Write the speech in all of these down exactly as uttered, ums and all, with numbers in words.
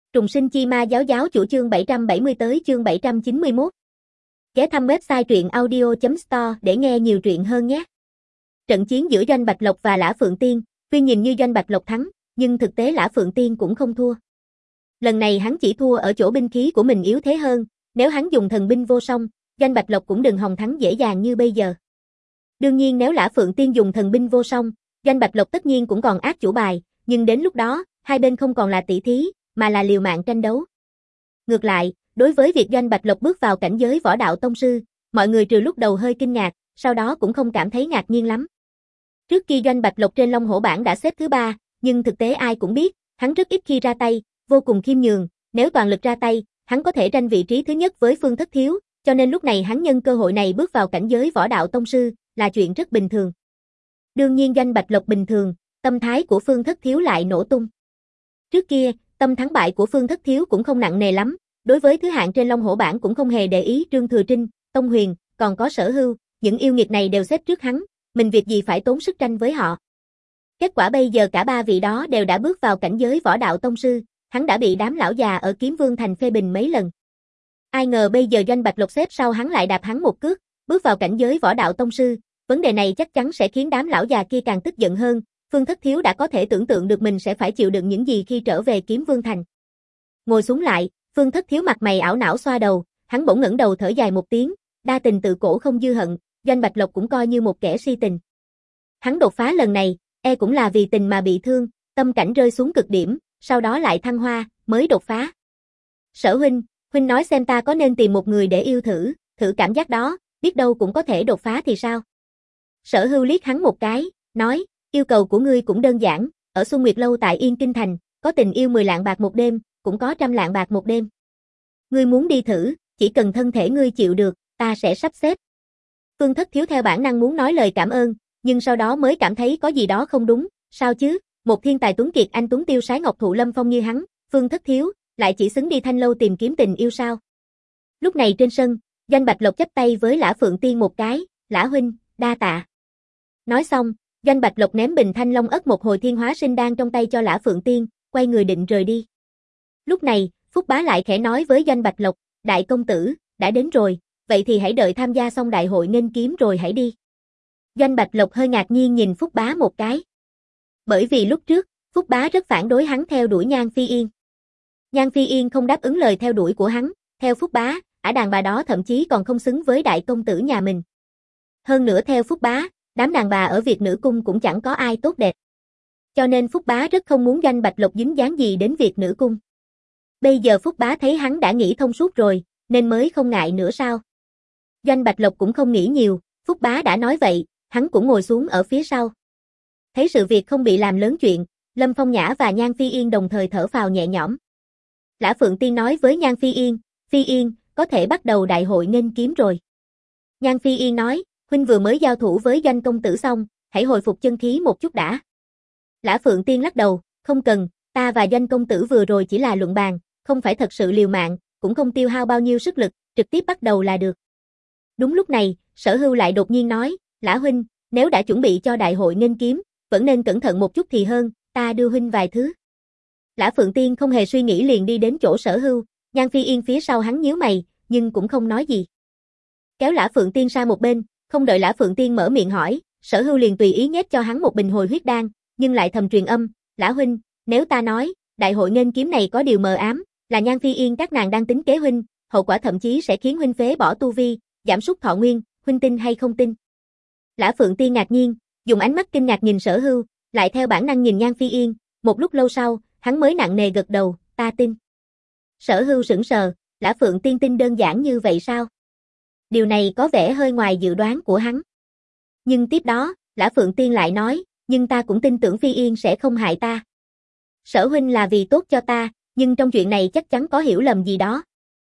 Trùng sinh chi ma giáo giáo chủ chương bảy trăm bảy mươi tới chương bảy trăm chín mươi mốt. Ghé thăm website truyện audio chấm store để nghe nhiều truyện hơn nhé. Trận chiến giữa Doanh Bạch Lộc và Lã Phượng Tiên, tuy nhìn như Doanh Bạch Lộc thắng, nhưng thực tế Lã Phượng Tiên cũng không thua. Lần này hắn chỉ thua ở chỗ binh khí của mình yếu thế hơn, nếu hắn dùng thần binh vô song, Doanh Bạch Lộc cũng đừng hòng thắng dễ dàng như bây giờ. Đương nhiên nếu Lã Phượng Tiên dùng thần binh vô song, Doanh Bạch Lộc tất nhiên cũng còn át chủ bài, nhưng đến lúc đó, hai bên không còn là tỷ thí, mà là liều mạng tranh đấu. Ngược lại, đối với việc Doanh Bạch Lộc bước vào cảnh giới võ đạo tông sư, mọi người trừ lúc đầu hơi kinh ngạc, sau đó cũng không cảm thấy ngạc nhiên lắm. Trước khi Doanh Bạch Lộc trên Long Hổ bảng đã xếp thứ ba, nhưng thực tế ai cũng biết, hắn rất ít khi ra tay, vô cùng khiêm nhường, nếu toàn lực ra tay, hắn có thể tranh vị trí thứ nhất với Phương Thất Thiếu, cho nên lúc này hắn nhân cơ hội này bước vào cảnh giới võ đạo tông sư, là chuyện rất bình thường. Đương nhiên Doanh Bạch Lộc bình thường, tâm thái của Phương Thất Thiếu lại nổ tung. Trước kia, tâm thắng bại của Phương Thất Thiếu cũng không nặng nề lắm, đối với thứ hạng trên Long Hổ bảng cũng không hề để ý Trương Thừa Trinh, Tông Huyền, còn có Sở Hưu, những yêu nghiệt này đều xếp trước hắn, mình việc gì phải tốn sức tranh với họ. Kết quả bây giờ cả ba vị đó đều đã bước vào cảnh giới võ đạo tông sư, hắn đã bị đám lão già ở Kiếm Vương Thành phê bình mấy lần. Ai ngờ bây giờ Doanh Bạch Lộc xếp sau hắn lại đạp hắn một cước, bước vào cảnh giới võ đạo tông sư, vấn đề này chắc chắn sẽ khiến đám lão già kia càng tức giận hơn. Phương Thất Thiếu đã có thể tưởng tượng được mình sẽ phải chịu đựng những gì khi trở về Kiếm Vương Thành. Ngồi xuống lại, Phương Thất Thiếu mặt mày ảo não xoa đầu, hắn bỗng ngẩng đầu thở dài một tiếng, đa tình tự cổ không dư hận, Doanh Bạch Lộc cũng coi như một kẻ si tình. Hắn đột phá lần này, e cũng là vì tình mà bị thương, tâm cảnh rơi xuống cực điểm, sau đó lại thăng hoa, mới đột phá. Sở huynh, huynh nói xem ta có nên tìm một người để yêu thử, thử cảm giác đó, biết đâu cũng có thể đột phá thì sao? Sở Hưu liếc hắn một cái, nói, yêu cầu của ngươi cũng đơn giản, ở Xuân Nguyệt Lâu tại Yên Kinh Thành, có tình yêu mười lạng bạc một đêm, cũng có trăm lạng bạc một đêm. Ngươi muốn đi thử, chỉ cần thân thể ngươi chịu được, ta sẽ sắp xếp. Phương Thất Thiếu theo bản năng muốn nói lời cảm ơn, nhưng sau đó mới cảm thấy có gì đó không đúng, sao chứ, một thiên tài tuấn kiệt anh tuấn tiêu sái ngọc thụ lâm phong như hắn, Phương Thất Thiếu, lại chỉ xứng đi Thanh Lâu tìm kiếm tình yêu sao? Lúc này trên sân, Doanh Bạch Lộc chắp tay với Lã Phượng Tiên một cái, Lã huynh, đa tạ. Nói xong, Doanh Bạch Lộc ném bình Thanh Long ất một hồi thiên hóa sinh đan trong tay cho Lã Phượng Tiên, quay người định rời đi. Lúc này, Phúc Bá lại khẽ nói với Doanh Bạch Lộc, đại công tử, đã đến rồi, vậy thì hãy đợi tham gia xong đại hội nghênh kiếm rồi hãy đi. Doanh Bạch Lộc hơi ngạc nhiên nhìn Phúc Bá một cái. Bởi vì lúc trước, Phúc Bá rất phản đối hắn theo đuổi Nhan Phi Yên. Nhan Phi Yên không đáp ứng lời theo đuổi của hắn, theo Phúc Bá, ả đàn bà đó thậm chí còn không xứng với đại công tử nhà mình. Hơn nữa theo Phúc Bá, đám đàn bà ở Việt Nữ Cung cũng chẳng có ai tốt đẹp. Cho nên Phúc Bá rất không muốn Doanh Bạch Lộc dính dáng gì đến Việt Nữ Cung. Bây giờ Phúc Bá thấy hắn đã nghĩ thông suốt rồi, nên mới không ngại nữa sao. Doanh Bạch Lộc cũng không nghĩ nhiều, Phúc Bá đã nói vậy, hắn cũng ngồi xuống ở phía sau. Thấy sự việc không bị làm lớn chuyện, Lâm Phong Nhã và Nhan Phi Yên đồng thời thở phào nhẹ nhõm. Lã Phượng Tiên nói với Nhan Phi Yên, Phi Yên, có thể bắt đầu đại hội nghênh kiếm rồi. Nhan Phi Yên nói, huynh vừa mới giao thủ với Doanh công tử xong, hãy hồi phục chân khí một chút đã. Lã Phượng Tiên lắc đầu, không cần, ta và Doanh công tử vừa rồi chỉ là luận bàn, không phải thật sự liều mạng, cũng không tiêu hao bao nhiêu sức lực, trực tiếp bắt đầu là được. Đúng lúc này, Sở Hưu lại đột nhiên nói, Lã huynh, nếu đã chuẩn bị cho đại hội nghênh kiếm, vẫn nên cẩn thận một chút thì hơn, ta đưa huynh vài thứ. Lã Phượng Tiên không hề suy nghĩ liền đi đến chỗ Sở Hưu, Nhan Phi Yên phía sau hắn nhíu mày, nhưng cũng không nói gì. Kéo Lã Phượng Tiên sang một bên, không đợi Lã Phượng Tiên mở miệng hỏi, Sở Hưu liền tùy ý nhét cho hắn một bình hồi huyết đan, nhưng lại thầm truyền âm, Lã huynh, nếu ta nói, đại hội nghênh kiếm này có điều mờ ám, là Nhan Phi Yên các nàng đang tính kế huynh, hậu quả thậm chí sẽ khiến huynh phế bỏ tu vi, giảm sút thọ nguyên, huynh tin hay không tin? Lã Phượng Tiên ngạc nhiên, dùng ánh mắt kinh ngạc nhìn Sở Hưu, lại theo bản năng nhìn Nhan Phi Yên, một lúc lâu sau, hắn mới nặng nề gật đầu, ta tin. Sở Hưu sững sờ, Lã Phượng Tiên tin đơn giản như vậy sao? Điều này có vẻ hơi ngoài dự đoán của hắn. Nhưng tiếp đó, Lã Phượng Tiên lại nói, nhưng ta cũng tin tưởng Phi Yên sẽ không hại ta. Sở huynh là vì tốt cho ta, nhưng trong chuyện này chắc chắn có hiểu lầm gì đó.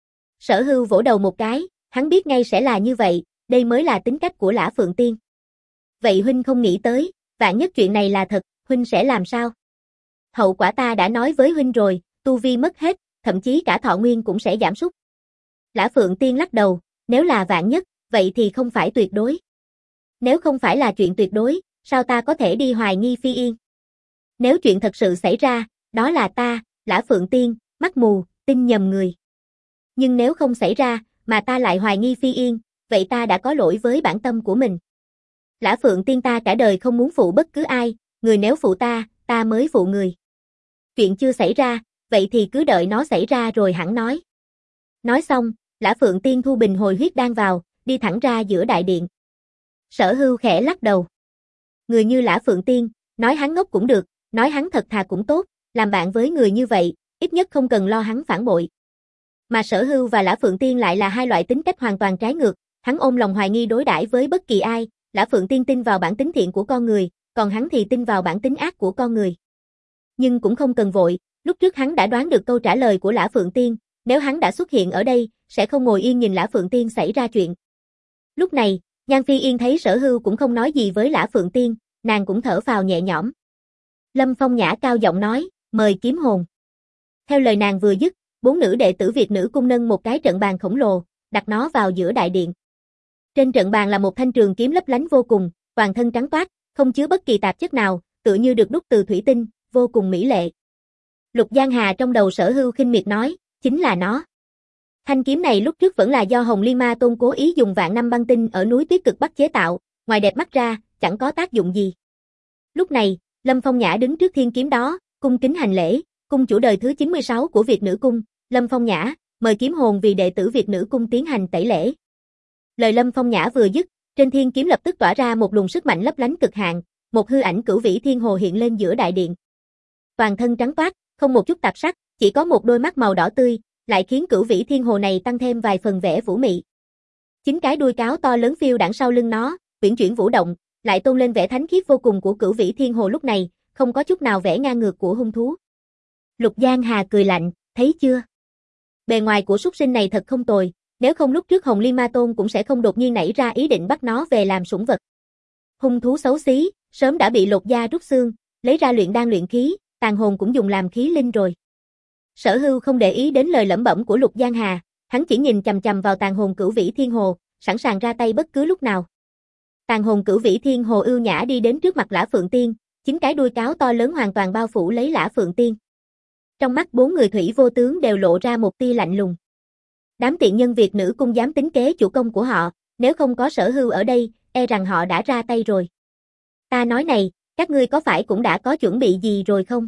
Sở Hưu vỗ đầu một cái, hắn biết ngay sẽ là như vậy, đây mới là tính cách của Lã Phượng Tiên. Vậy huynh không nghĩ tới, vạn nhất chuyện này là thật, huynh sẽ làm sao? Hậu quả ta đã nói với huynh rồi, tu vi mất hết, thậm chí cả thọ nguyên cũng sẽ giảm sút. Lã Phượng Tiên lắc đầu, nếu là vạn nhất, vậy thì không phải tuyệt đối. Nếu không phải là chuyện tuyệt đối, sao ta có thể đi hoài nghi Phi Yên? Nếu chuyện thật sự xảy ra, đó là ta, Lã Phượng Tiên, mắt mù, tin nhầm người. Nhưng nếu không xảy ra, mà ta lại hoài nghi Phi Yên, vậy ta đã có lỗi với bản tâm của mình. Lã Phượng Tiên ta cả đời không muốn phụ bất cứ ai, người nếu phụ ta, ta mới phụ người. Chuyện chưa xảy ra, vậy thì cứ đợi nó xảy ra rồi hẳn nói. Nói xong, Lã Phượng Tiên thu bình hồi huyết đan vào, đi thẳng ra giữa đại điện. Sở Hưu khẽ lắc đầu. Người như Lã Phượng Tiên, nói hắn ngốc cũng được, nói hắn thật thà cũng tốt, làm bạn với người như vậy, ít nhất không cần lo hắn phản bội. Mà Sở Hưu và Lã Phượng Tiên lại là hai loại tính cách hoàn toàn trái ngược, hắn ôm lòng hoài nghi đối đãi với bất kỳ ai, Lã Phượng Tiên tin vào bản tính thiện của con người, còn hắn thì tin vào bản tính ác của con người. Nhưng cũng không cần vội, lúc trước hắn đã đoán được câu trả lời của Lã Phượng Tiên, nếu hắn đã xuất hiện ở đây, sẽ không ngồi yên nhìn Lã Phượng Tiên xảy ra chuyện. Lúc này, Nhan Phi Yên thấy Sở Hưu cũng không nói gì với Lã Phượng Tiên, nàng cũng thở phào nhẹ nhõm. Lâm Phong Nhã cao giọng nói, mời kiếm hồn. Theo lời nàng vừa dứt, bốn nữ đệ tử Việt nữ cung nâng một cái trận bàn khổng lồ, đặt nó vào giữa đại điện. Trên trận bàn là một thanh trường kiếm lấp lánh vô cùng, toàn thân trắng toát, không chứa bất kỳ tạp chất nào, tựa như được đúc từ thủy tinh, vô cùng mỹ lệ. Lục Giang Hà trong đầu Sở Hưu khinh miệt nói, chính là nó. Thanh kiếm này lúc trước vẫn là do Hồng Liên Ma Tôn cố ý dùng vạn năm băng tinh ở núi Tuyết Cực Bắc chế tạo, ngoài đẹp mắt ra, chẳng có tác dụng gì. Lúc này, Lâm Phong Nhã đứng trước thiên kiếm đó, cung kính hành lễ, cung chủ đời thứ chín mươi sáu của Việt nữ cung, Lâm Phong Nhã, mời kiếm hồn vì đệ tử Việt nữ cung tiến hành tẩy lễ. Lời Lâm Phong Nhã vừa dứt, trên thiên kiếm lập tức tỏa ra một luồng sức mạnh lấp lánh cực hạn, một hư ảnh cửu vĩ thiên hồ hiện lên giữa đại điện. Toàn thân trắng toát, không một chút tạp sắc, chỉ có một đôi mắt màu đỏ tươi, lại khiến cửu vĩ thiên hồ này tăng thêm vài phần vẻ vũ mị. Chính cái đuôi cáo to lớn phiêu đãng sau lưng nó, uyển chuyển vũ động, lại tôn lên vẻ thánh khiết vô cùng của cửu vĩ thiên hồ lúc này, không có chút nào vẻ ngang ngược của hung thú. Lục Giang Hà cười lạnh, thấy chưa? Bề ngoài của súc sinh này thật không tồi, nếu không lúc trước Hồng Liên Ma Tôn cũng sẽ không đột nhiên nảy ra ý định bắt nó về làm sủng vật. Hung thú xấu xí, sớm đã bị lột da rút xương, lấy ra luyện đan luyện khí, tàn hồn cũng dùng làm khí linh rồi. Sở Hưu không để ý đến lời lẩm bẩm của Lục Giang Hà, hắn chỉ nhìn chằm chằm vào tàn hồn cửu vĩ thiên hồ, sẵn sàng ra tay bất cứ lúc nào. Tàn hồn cửu vĩ thiên hồ ưu nhã đi đến trước mặt Lã Phượng Tiên, chính cái đuôi cáo to lớn hoàn toàn bao phủ lấy Lã Phượng Tiên. Trong mắt bốn người thủy vô tướng đều lộ ra một tia lạnh lùng. Đám tiện nhân Việt nữ cung dám tính kế chủ công của họ, nếu không có Sở Hưu ở đây, e rằng họ đã ra tay rồi. Ta nói này, các ngươi có phải cũng đã có chuẩn bị gì rồi không?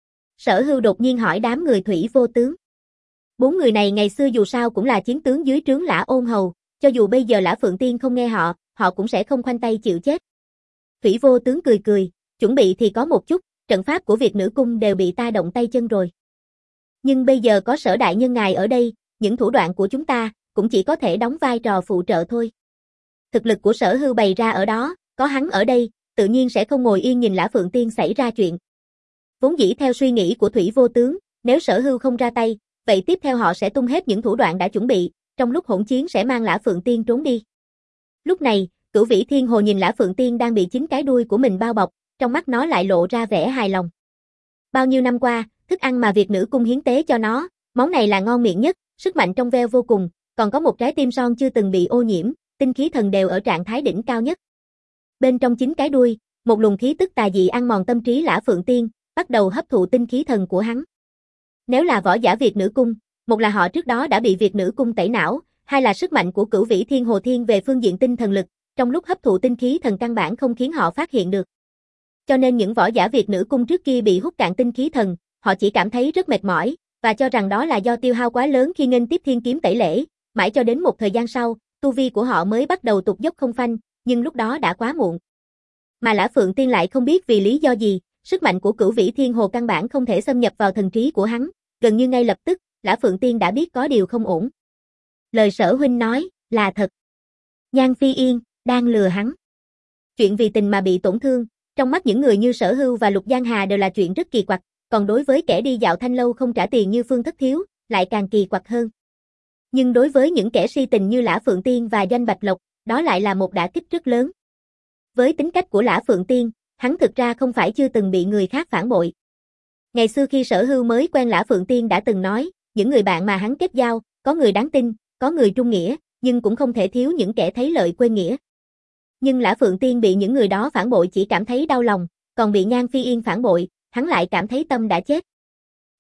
Sở Hưu đột nhiên hỏi đám người thủy vô tướng. Bốn người này ngày xưa dù sao cũng là chiến tướng dưới trướng Lã Ôn Hầu, cho dù bây giờ Lã Phượng Tiên không nghe họ, họ cũng sẽ không khoanh tay chịu chết. Thủy vô tướng cười cười, chuẩn bị thì có một chút, trận pháp của Việt nữ cung đều bị ta động tay chân rồi. Nhưng bây giờ có Sở đại nhân ngài ở đây, những thủ đoạn của chúng ta cũng chỉ có thể đóng vai trò phụ trợ thôi. Thực lực của Sở Hưu bày ra ở đó, có hắn ở đây, tự nhiên sẽ không ngồi yên nhìn Lã Phượng Tiên xảy ra chuyện. Vốn dĩ theo suy nghĩ của Thủy vô tướng, nếu Sở Hưu không ra tay, vậy tiếp theo họ sẽ tung hết những thủ đoạn đã chuẩn bị, trong lúc hỗn chiến sẽ mang Lã Phượng Tiên trốn đi. Lúc này, cửu vĩ thiên hồ nhìn Lã Phượng Tiên đang bị chính cái đuôi của mình bao bọc, trong mắt nó lại lộ ra vẻ hài lòng. Bao nhiêu năm qua, thức ăn mà Việt nữ cung hiến tế cho nó, món này là ngon miệng nhất, sức mạnh trong veo vô cùng, còn có một trái tim son chưa từng bị ô nhiễm, tinh khí thần đều ở trạng thái đỉnh cao nhất. Bên trong chính cái đuôi, một luồng khí tức tà dị ăn mòn tâm trí Lã Phượng Tiên, bắt đầu hấp thụ tinh khí thần của hắn. Nếu là võ giả Việt nữ cung, một là họ trước đó đã bị Việt nữ cung tẩy não, hai là sức mạnh của cửu vĩ thiên hồ thiên về phương diện tinh thần lực, trong lúc hấp thụ tinh khí thần căn bản không khiến họ phát hiện được. Cho nên những võ giả Việt nữ cung trước kia bị hút cạn tinh khí thần, họ chỉ cảm thấy rất mệt mỏi, và cho rằng đó là do tiêu hao quá lớn khi nghênh tiếp thiên kiếm tẩy lễ, mãi cho đến một thời gian sau, tu vi của họ mới bắt đầu tụt dốc không phanh, nhưng lúc đó đã quá muộn. Mà Lã Phượng Tiên lại không biết vì lý do gì, sức mạnh của cửu vĩ thiên hồ căn bản không thể xâm nhập vào thần trí của hắn, gần như ngay lập tức, Lã Phượng Tiên đã biết có điều không ổn. Lời Sở huynh nói, là thật. Nhan Phi Yên, đang lừa hắn. Chuyện vì tình mà bị tổn thương, trong mắt những người như Sở Hưu và Lục Giang Hà đều là chuyện rất kỳ quặc, còn đối với kẻ đi dạo thanh lâu không trả tiền như Phương Thất Thiếu, lại càng kỳ quặc hơn. Nhưng đối với những kẻ si tình như Lã Phượng Tiên và Doanh Bạch Lộc, đó lại là một đả kích rất lớn. Với tính cách của Lã Phượng Tiên, hắn thực ra không phải chưa từng bị người khác phản bội. Ngày xưa khi Sở Hưu mới quen Lã Phượng Tiên đã từng nói, những người bạn mà hắn kết giao, có người đáng tin, có người trung nghĩa, nhưng cũng không thể thiếu những kẻ thấy lợi quên nghĩa. Nhưng Lã Phượng Tiên bị những người đó phản bội chỉ cảm thấy đau lòng, còn bị Nhan Phi Yên phản bội, hắn lại cảm thấy tâm đã chết.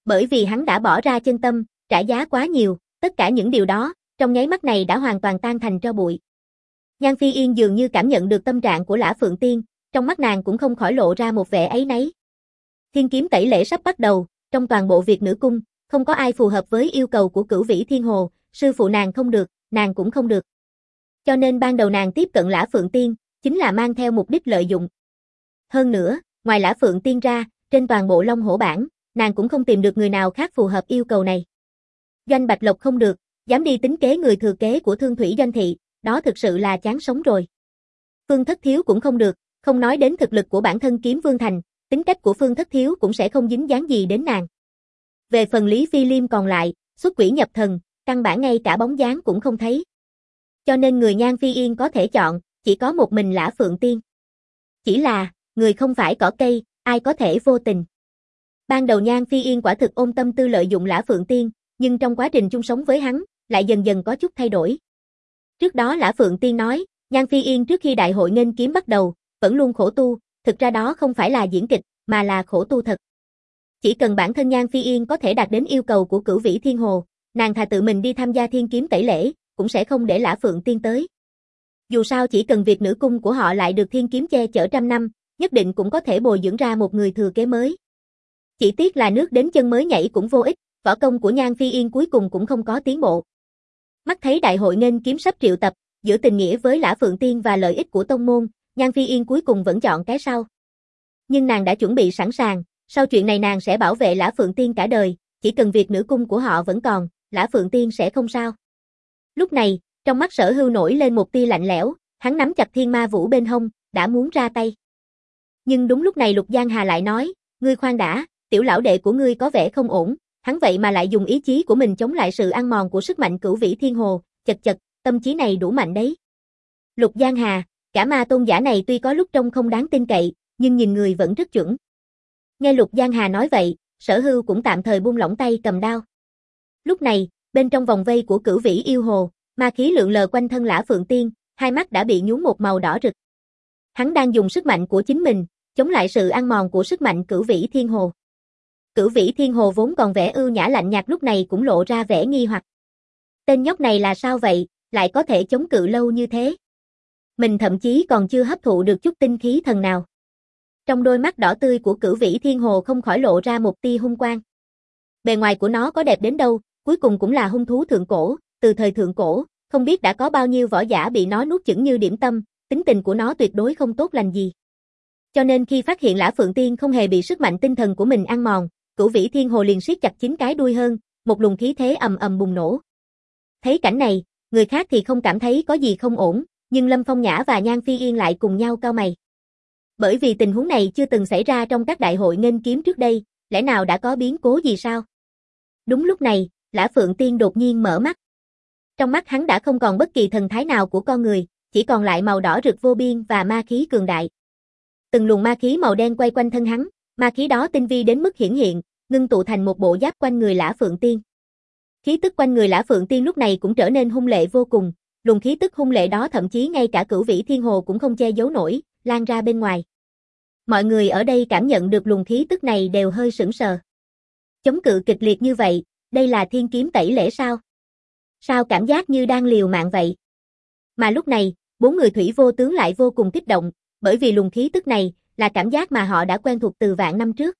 Bởi vì hắn đã bỏ ra chân tâm, trả giá quá nhiều, tất cả những điều đó, trong nháy mắt này đã hoàn toàn tan thành tro bụi. Nhan Phi Yên dường như cảm nhận được tâm trạng của Lã Phượng Tiên, trong mắt nàng cũng không khỏi lộ ra một vẻ áy náy. Thiên kiếm tẩy lễ sắp bắt đầu, trong toàn bộ Việt Nữ Cung, không có ai phù hợp với yêu cầu của Cửu Vĩ Thiên Hồ, sư phụ nàng không được, nàng cũng không được. Cho nên ban đầu nàng tiếp cận Lã Phượng Tiên, chính là mang theo mục đích lợi dụng. Hơn nữa, ngoài Lã Phượng Tiên ra, trên toàn bộ Long Hổ bảng, nàng cũng không tìm được người nào khác phù hợp yêu cầu này. Doanh Bạch Lộc không được, dám đi tính kế người thừa kế của Thương Thủy Doanh Thị, đó thực sự là chán sống rồi. Phương Thất Thiếu cũng không được, không nói đến thực lực của bản thân Kiếm Vương Thành, tính cách của Phương Thất Thiếu cũng sẽ không dính dáng gì đến nàng. Về phần Lý Phi Liêm còn lại, xuất quỷ nhập thần, căn bản ngay cả bóng dáng cũng không thấy. Cho nên người Nhan Phi Yên có thể chọn, chỉ có một mình Lã Phượng Tiên. Chỉ là, người không phải cỏ cây, ai có thể vô tình. Ban đầu Nhan Phi Yên quả thực ôm tâm tư lợi dụng Lã Phượng Tiên, nhưng trong quá trình chung sống với hắn, lại dần dần có chút thay đổi. Trước đó Lã Phượng Tiên nói, Nhan Phi Yên trước khi đại hội nghênh kiếm bắt đầu, vẫn luôn khổ tu, thực ra đó không phải là diễn kịch, mà là khổ tu thật. Chỉ cần bản thân Nhan Phi Yên có thể đạt đến yêu cầu của Cửu Vĩ Thiên Hồ, nàng thà tự mình đi tham gia thiên kiếm tẩy lễ, cũng sẽ không để Lã Phượng Tiên tới. Dù sao chỉ cần Việt Nữ Cung của họ lại được thiên kiếm che chở trăm năm, nhất định cũng có thể bồi dưỡng ra một người thừa kế mới. Chỉ tiếc là nước đến chân mới nhảy cũng vô ích, võ công của Nhan Phi Yên cuối cùng cũng không có tiến bộ. Mắt thấy đại hội nghênh kiếm sắp triệu tập, giữa tình nghĩa với Lã Phượng Tiên và lợi ích của tông môn, Nhan Phi Yên cuối cùng vẫn chọn cái sau. Nhưng nàng đã chuẩn bị sẵn sàng, sau chuyện này nàng sẽ bảo vệ Lã Phượng Tiên cả đời, chỉ cần Việt Nữ Cung của họ vẫn còn, Lã Phượng Tiên sẽ không sao. Lúc này, trong mắt Sở Hưu nổi lên một tia lạnh lẽo, hắn nắm chặt Thiên Ma Vũ bên hông, đã muốn ra tay. Nhưng đúng lúc này Lục Giang Hà lại nói, ngươi khoan đã, tiểu lão đệ của ngươi có vẻ không ổn, hắn vậy mà lại dùng ý chí của mình chống lại sự ăn mòn của sức mạnh Cửu Vĩ Thiên Hồ, chật chật, tâm trí này đủ mạnh đấy. Lục Giang Hà, cả ma tôn giả này tuy có lúc trông không đáng tin cậy, nhưng nhìn người vẫn rất chuẩn. Nghe Lục Giang Hà nói vậy, Sở Hưu cũng tạm thời buông lỏng tay cầm đao. Lúc này, bên trong vòng vây của Cửu Vĩ Yêu Hồ, ma khí lượn lờ quanh thân Lã Phượng Tiên, hai mắt đã bị nhuốm một màu đỏ rực. Hắn đang dùng sức mạnh của chính mình, chống lại sự ăn mòn của sức mạnh Cửu Vĩ Thiên Hồ. Cửu Vĩ Thiên Hồ vốn còn vẻ ưu nhã lạnh nhạt lúc này cũng lộ ra vẻ nghi hoặc. Tên nhóc này là sao vậy, lại có thể chống cự lâu như thế? Mình thậm chí còn chưa hấp thụ được chút tinh khí thần nào. Trong đôi mắt đỏ tươi của Cửu Vĩ Thiên Hồ không khỏi lộ ra một tia hung quang. Bề ngoài của nó có đẹp đến đâu, cuối cùng cũng là hung thú thượng cổ, từ thời thượng cổ, không biết đã có bao nhiêu võ giả bị nó nuốt chửng như điểm tâm, tính tình của nó tuyệt đối không tốt lành gì. Cho nên khi phát hiện Lã Phượng Tiên không hề bị sức mạnh tinh thần của mình ăn mòn, Cửu Vĩ Thiên Hồ liền siết chặt chính cái đuôi hơn, một luồng khí thế ầm ầm bùng nổ. Thấy cảnh này, người khác thì không cảm thấy có gì không ổn, nhưng Lâm Phong Nhã và Nhan Phi Yên lại cùng nhau cau mày. Bởi vì tình huống này chưa từng xảy ra trong các đại hội nghênh kiếm trước đây, lẽ nào đã có biến cố gì sao? Đúng lúc này, Lã Phượng Tiên đột nhiên mở mắt. Trong mắt hắn đã không còn bất kỳ thần thái nào của con người, chỉ còn lại màu đỏ rực vô biên và ma khí cường đại. Từng luồng ma khí màu đen quay quanh thân hắn, ma khí đó tinh vi đến mức hiển hiện, ngưng tụ thành một bộ giáp quanh người Lã Phượng Tiên. Khí tức quanh người Lã Phượng Tiên lúc này cũng trở nên hung lệ vô cùng, luồng khí tức hung lệ đó thậm chí ngay cả Cửu Vĩ Thiên Hồ cũng không che giấu nổi, lan ra bên ngoài. Mọi người ở đây cảm nhận được luồng khí tức này đều hơi sững sờ. Chống cự kịch liệt như vậy, đây là thiên kiếm tẩy lễ sao? Sao cảm giác như đang liều mạng vậy? Mà lúc này, bốn người thủy vô tướng lại vô cùng kích động, bởi vì luồng khí tức này là cảm giác mà họ đã quen thuộc từ vạn năm trước.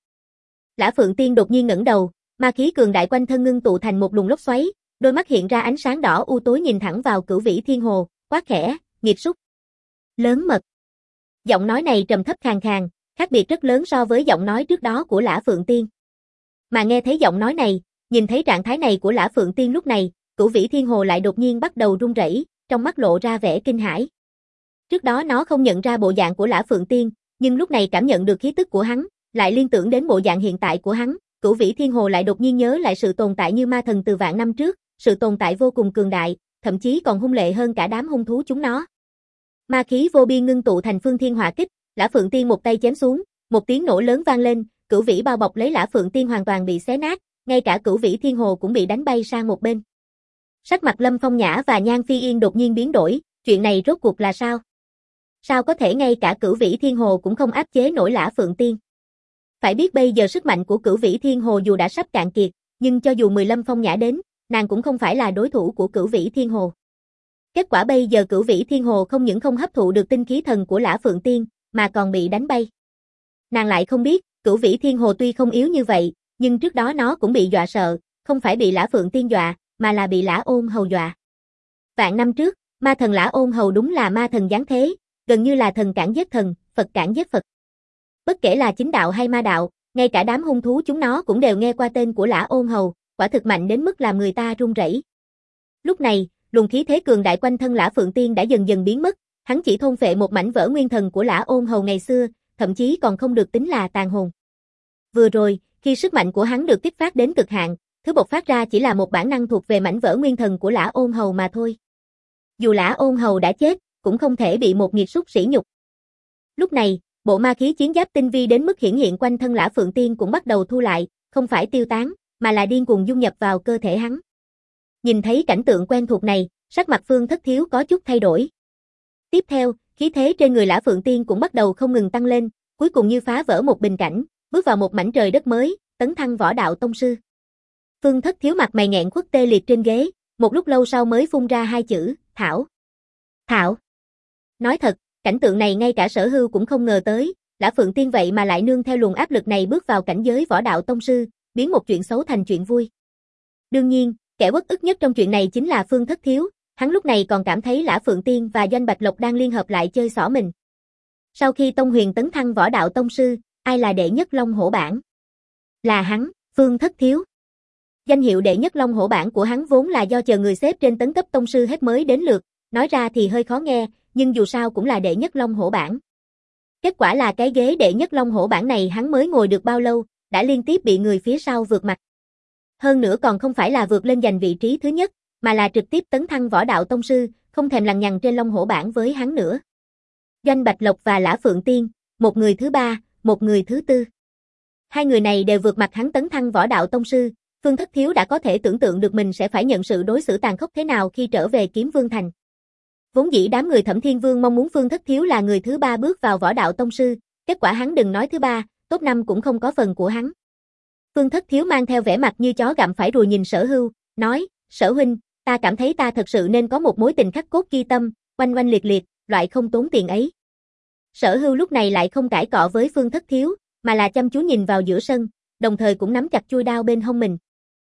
Lã Phượng Tiên đột nhiên ngẩng đầu, ma khí cường đại quanh thân ngưng tụ thành một luồng lốc xoáy, đôi mắt hiện ra ánh sáng đỏ u tối nhìn thẳng vào Cửu Vĩ Thiên Hồ, quát khẽ, nghiệt súc. Lớn mật. Giọng nói này trầm thấp khàn khàn, khác biệt rất lớn so với giọng nói trước đó của Lã Phượng Tiên. Mà nghe thấy giọng nói này, nhìn thấy trạng thái này của Lã Phượng Tiên lúc này, Cửu Vĩ Thiên Hồ lại đột nhiên bắt đầu run rẩy, trong mắt lộ ra vẻ kinh hãi. Trước đó nó không nhận ra bộ dạng của Lã Phượng Tiên, nhưng lúc này cảm nhận được khí tức của hắn, lại liên tưởng đến bộ dạng hiện tại của hắn, Cửu Vĩ Thiên Hồ lại đột nhiên nhớ lại sự tồn tại như ma thần từ vạn năm trước, sự tồn tại vô cùng cường đại, thậm chí còn hung lệ hơn cả đám hung thú chúng nó. Ma khí vô biên ngưng tụ thành Phương Thiên Hỏa Kích, Lã Phượng Tiên một tay chém xuống, một tiếng nổ lớn vang lên, Cửu Vĩ bao bọc lấy Lã Phượng Tiên hoàn toàn bị xé nát, ngay cả Cửu Vĩ Thiên Hồ cũng bị đánh bay sang một bên. Sắc mặt Lâm Phong Nhã và Nhan Phi Yên đột nhiên biến đổi, chuyện này rốt cuộc là sao? Sao có thể ngay cả Cửu Vĩ Thiên Hồ cũng không áp chế nổi Lã Phượng Tiên? Phải biết bây giờ sức mạnh của Cửu Vĩ Thiên Hồ dù đã sắp cạn kiệt, nhưng cho dù mười Lâm Phong Nhã đến, nàng cũng không phải là đối thủ của Cửu Vĩ Thiên Hồ. Kết quả bây giờ Cửu Vĩ Thiên Hồ không những không hấp thụ được tinh khí thần của Lã Phượng Tiên, mà còn bị đánh bay. Nàng lại không biết, Cửu Vĩ Thiên Hồ tuy không yếu như vậy, nhưng trước đó nó cũng bị dọa sợ, không phải bị Lã Phượng Tiên dọa, mà là bị Lã Ôn Hầu dọa. Vạn năm trước, ma thần Lã Ôn Hầu đúng là ma thần giáng thế, gần như là thần cản giết thần, Phật cản giết Phật. Bất kể là chính đạo hay ma đạo, ngay cả đám hung thú chúng nó cũng đều nghe qua tên của Lã Ôn Hầu, quả thực mạnh đến mức làm người ta run rẩy. Lúc này, luồng khí thế cường đại quanh thân Lã Phượng Tiên đã dần dần biến mất, hắn chỉ thôn phệ một mảnh vỡ nguyên thần của Lã Ôn Hầu ngày xưa, thậm chí còn không được tính là tàn hồn. Vừa rồi, khi sức mạnh của hắn được kích phát đến cực hạn, thứ bộc phát ra chỉ là một bản năng thuộc về mảnh vỡ nguyên thần của Lã Ôn Hầu mà thôi. Dù Lã Ôn Hầu đã chết, cũng không thể bị một nghiệt súc sỉ nhục. Lúc này, bộ ma khí chiến giáp tinh vi đến mức hiển hiện quanh thân Lã Phượng Tiên cũng bắt đầu thu lại, không phải tiêu tán, mà là điên cuồng dung nhập vào cơ thể hắn. Nhìn thấy cảnh tượng quen thuộc này, sắc mặt Phương Thất Thiếu có chút thay đổi. Tiếp theo, khí thế trên người Lã Phượng Tiên cũng bắt đầu không ngừng tăng lên, cuối cùng như phá vỡ một bình cảnh, bước vào một mảnh trời đất mới, tấn thăng võ đạo tông sư. Phương Thất Thiếu mặt mày nghẹn khuất tê liệt trên ghế, một lúc lâu sau mới phun ra hai chữ, Thảo. Thảo. Nói thật, cảnh tượng này ngay cả Sở Hưu cũng không ngờ tới, Lã Phượng Tiên vậy mà lại nương theo luồng áp lực này bước vào cảnh giới võ đạo tông sư, biến một chuyện xấu thành chuyện vui. Đương nhiên, kẻ uất ức nhất trong chuyện này chính là Phương Thất Thiếu, hắn lúc này còn cảm thấy Lã Phượng Tiên và Doanh Bạch Lộc đang liên hợp lại chơi xỏ mình. Sau khi Tông Huyền tấn thăng võ đạo tông sư, ai là đệ nhất Long Hổ Bảng? Là hắn, Phương Thất Thiếu. Danh hiệu đệ nhất Long Hổ Bảng của hắn vốn là do chờ người xếp trên tấn cấp tông sư hết mới đến lượt, nói ra thì hơi khó nghe, nhưng dù sao cũng là đệ nhất Long Hổ Bảng. Kết quả là cái ghế đệ nhất Long Hổ Bảng này hắn mới ngồi được bao lâu, đã liên tiếp bị người phía sau vượt mặt. Hơn nữa còn không phải là vượt lên giành vị trí thứ nhất, mà là trực tiếp tấn thăng võ đạo tông sư, không thèm lằng nhằng trên Long Hổ Bảng với hắn nữa. Doanh Bạch Lộc và Lã Phượng Tiên, một người thứ ba, một người thứ tư. Hai người này đều vượt mặt hắn tấn thăng võ đạo tông sư, Phương Thất Thiếu đã có thể tưởng tượng được mình sẽ phải nhận sự đối xử tàn khốc thế nào khi trở về Kiếm Vương Thành. Vốn dĩ đám người Thẩm Thiên Vương mong muốn Phương Thất Thiếu là người thứ ba bước vào võ đạo tông sư, kết quả hắn đừng nói thứ ba, top năm cũng không có phần của hắn. Phương Thất Thiếu mang theo vẻ mặt như chó gặm phải ruồi nhìn Sở Hưu, nói, Sở huynh, ta cảm thấy ta thật sự nên có một mối tình khắc cốt ghi tâm, oanh oanh liệt liệt, loại không tốn tiền ấy. Sở Hưu lúc này lại không cãi cọ với Phương Thất Thiếu, mà là chăm chú nhìn vào giữa sân, đồng thời cũng nắm chặt chuôi đao bên hông mình.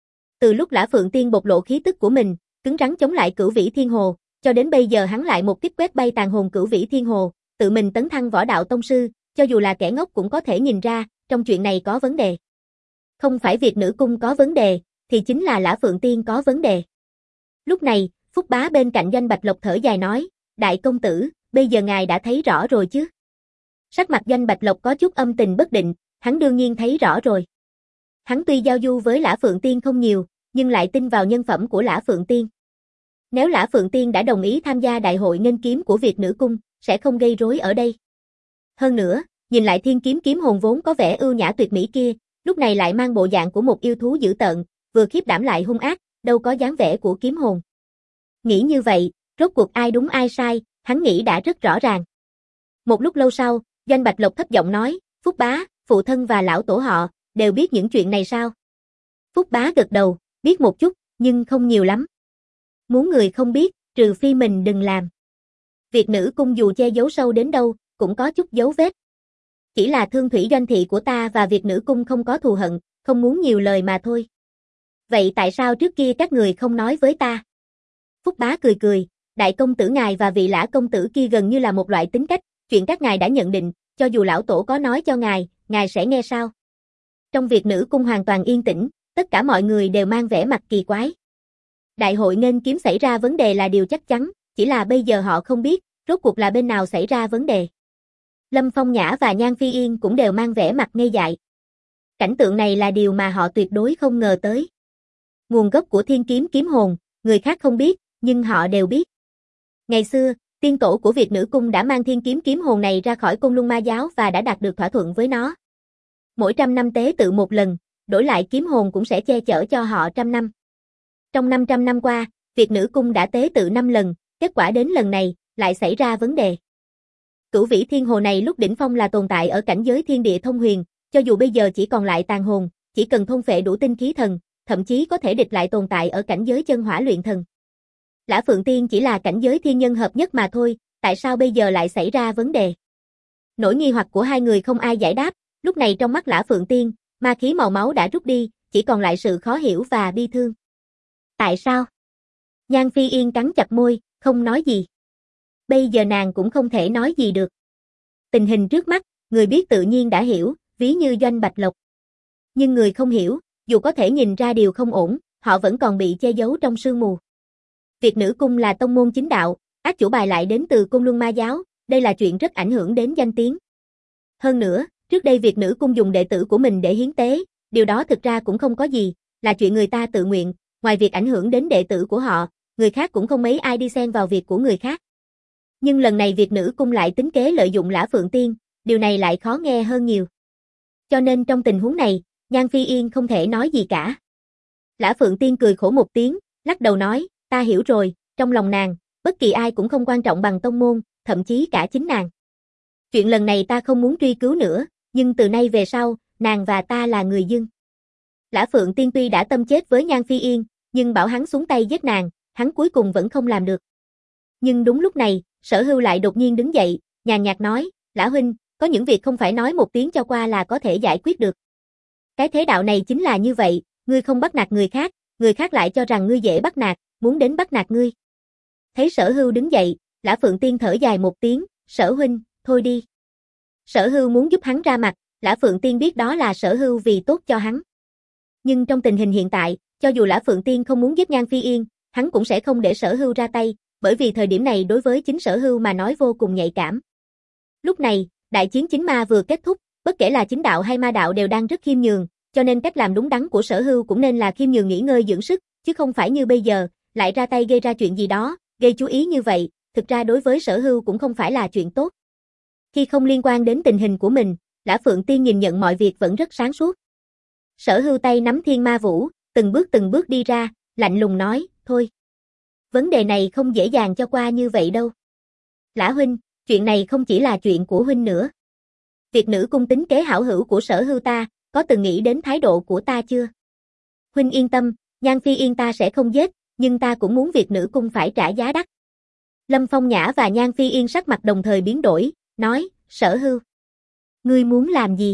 Từ lúc Lã Phượng Tiên bộc lộ khí tức của mình, cứng rắn chống lại Cửu Vĩ Thiên Hồ, cho đến bây giờ hắn lại một kích quét bay tàn hồn Cửu Vĩ Thiên Hồ, tự mình tấn thăng võ đạo tông sư, cho dù là kẻ ngốc cũng có thể nhìn ra, trong chuyện này có vấn đề. Không phải việc nữ cung có vấn đề, thì chính là Lã Phượng Tiên có vấn đề. Lúc này, Phúc Bá bên cạnh Doanh Bạch Lộc thở dài nói, đại công tử, bây giờ ngài đã thấy rõ rồi chứ? Sắc mặt Doanh Bạch Lộc có chút âm tình bất định, hắn đương nhiên thấy rõ rồi. Hắn tuy giao du với Lã Phượng Tiên không nhiều, nhưng lại tin vào nhân phẩm của Lã Phượng Tiên. Nếu Lã Phượng Tiên đã đồng ý tham gia đại hội nghênh kiếm của Việt Nữ Cung, sẽ không gây rối ở đây. Hơn nữa, nhìn lại thiên kiếm kiếm hồn vốn có vẻ ưu nhã tuyệt mỹ kia, lúc này lại mang bộ dạng của một yêu thú dữ tợn, vừa khiếp đảm lại hung ác, đâu có dáng vẻ của kiếm hồn. Nghĩ như vậy, rốt cuộc ai đúng ai sai, hắn nghĩ đã rất rõ ràng. Một lúc lâu sau, Doanh Bạch Lộc thấp giọng nói, Phúc Bá, phụ thân và lão tổ họ, đều biết những chuyện này sao? Phúc Bá gật đầu, biết một chút, nhưng không nhiều lắm. Muốn người không biết, trừ phi mình đừng làm. Việt Nữ Cung dù che giấu sâu đến đâu, cũng có chút dấu vết. Chỉ là Thương Thủy Doanh thị của ta và Việt Nữ Cung không có thù hận, không muốn nhiều lời mà thôi. Vậy tại sao trước kia các người không nói với ta? Phúc Bá cười cười, đại công tử ngài và vị Lã công tử kia gần như là một loại tính cách, chuyện các ngài đã nhận định, cho dù lão tổ có nói cho ngài, ngài sẽ nghe sao? Trong Việt Nữ Cung hoàn toàn yên tĩnh, tất cả mọi người đều mang vẻ mặt kỳ quái. Đại hội nghênh kiếm xảy ra vấn đề là điều chắc chắn, chỉ là bây giờ họ không biết, rốt cuộc là bên nào xảy ra vấn đề. Lâm Phong Nhã và Nhan Phi Yên cũng đều mang vẻ mặt ngây dại. Cảnh tượng này là điều mà họ tuyệt đối không ngờ tới. Nguồn gốc của thiên kiếm kiếm hồn, người khác không biết, nhưng họ đều biết. Ngày xưa, tiên tổ của Việt Nữ Cung đã mang thiên kiếm kiếm hồn này ra khỏi Côn Luân Ma Giáo và đã đạt được thỏa thuận với nó. Mỗi trăm năm tế tự một lần, đổi lại kiếm hồn cũng sẽ che chở cho họ trăm năm. Trong năm trăm năm qua, Việt Nữ Cung đã tế tự năm lần, kết quả đến lần này, lại xảy ra vấn đề. Cửu Vĩ Thiên Hồ này lúc đỉnh phong là tồn tại ở cảnh giới thiên địa thông huyền, Cho dù bây giờ chỉ còn lại tàn hồn, chỉ cần thôn phệ đủ tinh khí thần, thậm chí có thể địch lại tồn tại ở cảnh giới chân hỏa luyện thần. Lã Phượng Tiên chỉ là cảnh giới thiên nhân hợp nhất mà thôi, tại sao bây giờ lại xảy ra vấn đề? Nỗi nghi hoặc của hai người không ai giải đáp, lúc này trong mắt Lã Phượng Tiên, ma khí màu máu đã rút đi, chỉ còn lại sự khó hiểu và bi thương. Tại sao? Nhan Phi Yên cắn chặt môi, không nói gì. Bây giờ nàng cũng không thể nói gì được. Tình hình trước mắt, người biết tự nhiên đã hiểu, ví như Doanh Bạch Lộc. Nhưng người không hiểu, dù có thể nhìn ra điều không ổn, họ vẫn còn bị che giấu trong sương mù. Việt Nữ Cung là tông môn chính đạo, ác chủ bài lại đến từ Côn Luân Ma Giáo, đây là chuyện rất ảnh hưởng đến danh tiếng. Hơn nữa, trước đây Việt Nữ Cung dùng đệ tử của mình để hiến tế, điều đó thực ra cũng không có gì, là chuyện người ta tự nguyện, ngoài việc ảnh hưởng đến đệ tử của họ, người khác cũng không mấy ai đi xen vào việc của người khác. Nhưng lần này Việt Nữ Cung lại tính kế lợi dụng Lã Phượng Tiên, điều này lại khó nghe hơn nhiều. Cho nên trong tình huống này, Nhan Phi Yên không thể nói gì cả. Lã Phượng Tiên cười khổ một tiếng, lắc đầu nói, ta hiểu rồi, trong lòng nàng, bất kỳ ai cũng không quan trọng bằng tông môn, thậm chí cả chính nàng. Chuyện lần này ta không muốn truy cứu nữa, nhưng từ nay về sau, nàng và ta là người dưng. Lã Phượng Tiên tuy đã tâm chết với Nhan Phi Yên, nhưng bảo hắn xuống tay giết nàng, hắn cuối cùng vẫn không làm được. Nhưng đúng lúc này, Sở Hưu lại đột nhiên đứng dậy, nhàn nhạt nói, Lã huynh, có những việc không phải nói một tiếng cho qua là có thể giải quyết được. Cái thế đạo này chính là như vậy, ngươi không bắt nạt người khác, người khác lại cho rằng ngươi dễ bắt nạt, muốn đến bắt nạt ngươi. Thấy Sở Hưu đứng dậy, Lã Phượng Tiên thở dài một tiếng, Sở huynh, thôi đi. Sở Hưu muốn giúp hắn ra mặt, Lã Phượng Tiên biết đó là Sở Hưu vì tốt cho hắn. Nhưng trong tình hình hiện tại, cho dù Lã Phượng Tiên không muốn giết Nhan Phi Yên, hắn cũng sẽ không để Sở Hưu ra tay, bởi vì thời điểm này đối với chính Sở Hưu mà nói vô cùng nhạy cảm. Lúc này, đại chiến chính ma vừa kết thúc, bất kể là chính đạo hay ma đạo đều đang rất khiêm nhường, cho nên cách làm đúng đắn của Sở Hưu cũng nên là khiêm nhường nghỉ ngơi dưỡng sức, chứ không phải như bây giờ, lại ra tay gây ra chuyện gì đó, gây chú ý như vậy, thực ra đối với Sở Hưu cũng không phải là chuyện tốt. Khi không liên quan đến tình hình của mình, Lã Phượng Tiên nhìn nhận mọi việc vẫn rất sáng suốt. Sở Hưu tay nắm Thiên Ma Vũ, từng bước từng bước đi ra, lạnh lùng nói, thôi. Vấn đề này không dễ dàng cho qua như vậy đâu. Lã huynh, chuyện này không chỉ là chuyện của huynh nữa. Việt Nữ Cung tính kế hảo hữu của Sở Hưu ta, có từng nghĩ đến thái độ của ta chưa? Huynh yên tâm, Nhan Phi Yên ta sẽ không giết, nhưng ta cũng muốn Việt Nữ Cung phải trả giá đắt. Lâm Phong Nhã và Nhan Phi Yên sắc mặt đồng thời biến đổi, nói, Sở Hưu. Ngươi muốn làm gì?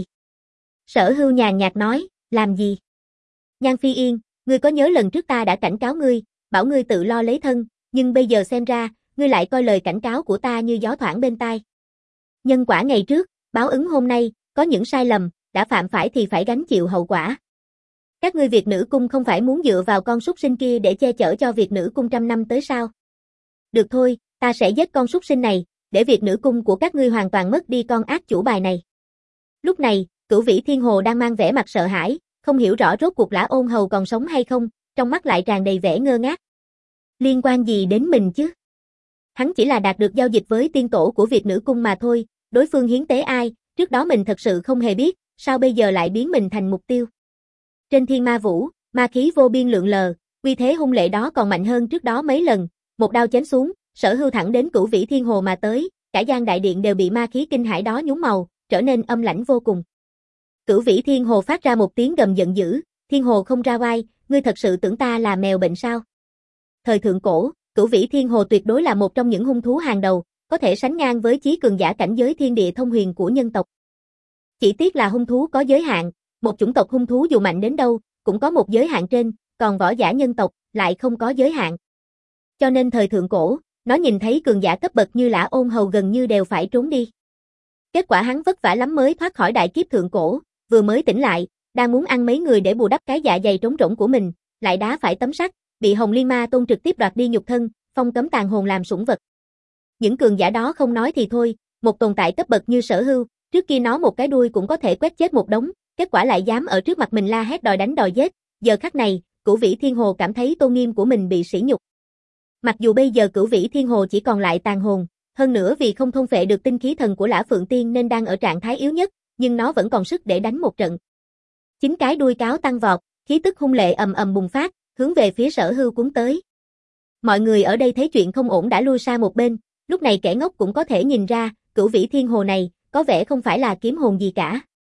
Sở Hưu nhàn nhạt nói, làm gì? Nhan Phi Yên, ngươi có nhớ lần trước ta đã cảnh cáo ngươi, bảo ngươi tự lo lấy thân, nhưng bây giờ xem ra, ngươi lại coi lời cảnh cáo của ta như gió thoảng bên tai. Nhân quả ngày trước, báo ứng hôm nay, có những sai lầm, đã phạm phải thì phải gánh chịu hậu quả. Các ngươi Việt Nữ Cung không phải muốn dựa vào con súc sinh kia để che chở cho Việt Nữ Cung trăm năm tới sao? Được thôi, ta sẽ giết con súc sinh này, để Việt Nữ Cung của các ngươi hoàn toàn mất đi con ác chủ bài này. Lúc này, Cửu Vĩ Thiên Hồ đang mang vẻ mặt sợ hãi, không hiểu rõ rốt cuộc Lã Ôn Hầu còn sống hay không, trong mắt lại tràn đầy vẻ ngơ ngác. Liên quan gì đến mình chứ? Hắn chỉ là đạt được giao dịch với tiên tổ của Việt Nữ Cung mà thôi, đối phương hiến tế ai, trước đó mình thật sự không hề biết, sao bây giờ lại biến mình thành mục tiêu. Trên Thiên Ma Vũ, ma khí vô biên lượn lờ, uy thế hung lệ đó còn mạnh hơn trước đó mấy lần, một đao chém xuống, Sở Hưu thẳng đến Cửu Vĩ Thiên Hồ mà tới, cả gian đại điện đều bị ma khí kinh hãi đó nhuốm màu, trở nên âm lãnh vô cùng. Cửu Vĩ Thiên Hồ phát ra một tiếng gầm giận dữ, Thiên Hồ không ra oai, ngươi thật sự tưởng ta là mèo bệnh sao? Thời thượng cổ, Cửu Vĩ Thiên Hồ tuyệt đối là một trong những hung thú hàng đầu, có thể sánh ngang với chí cường giả cảnh giới thiên địa thông huyền của nhân tộc. Chỉ tiếc là hung thú có giới hạn, một chủng tộc hung thú dù mạnh đến đâu, cũng có một giới hạn trên, còn võ giả nhân tộc lại không có giới hạn. Cho nên thời thượng cổ, nó nhìn thấy cường giả cấp bậc như Lã Ôn Hầu gần như đều phải trốn đi. Kết quả hắn vất vả lắm mới thoát khỏi đại kiếp thượng cổ, vừa mới tỉnh lại, đang muốn ăn mấy người để bù đắp cái dạ dày trống rỗng của mình, lại đá phải tấm sắt, bị Hồng Liên Ma Tôn trực tiếp đoạt đi nhục thân, phong cấm tàn hồn làm sủng vật. Những cường giả đó không nói thì thôi, một tồn tại cấp bậc như Sở Hưu, trước kia nó một cái đuôi cũng có thể quét chết một đống, kết quả lại dám ở trước mặt mình la hét đòi đánh đòi giết, giờ khắc này, Cửu Vĩ Thiên Hồ cảm thấy tôn nghiêm của mình bị sỉ nhục. Mặc dù bây giờ Cửu Vĩ Thiên Hồ chỉ còn lại tàn hồn, hơn nữa vì không thôn phệ được tinh khí thần của Lã Phượng Tiên nên đang ở trạng thái yếu nhất, nhưng nó vẫn còn sức để đánh một trận. Chính cái đuôi cáo tăng vọt, khí tức hung lệ ầm ầm bùng phát, hướng về phía Sở Hưu cuốn tới. Mọi người ở đây thấy chuyện không ổn đã lui sang một bên, lúc này kẻ ngốc cũng có thể nhìn ra, Cửu Vĩ Thiên Hồ này, có vẻ không phải là kiếm hồn gì cả.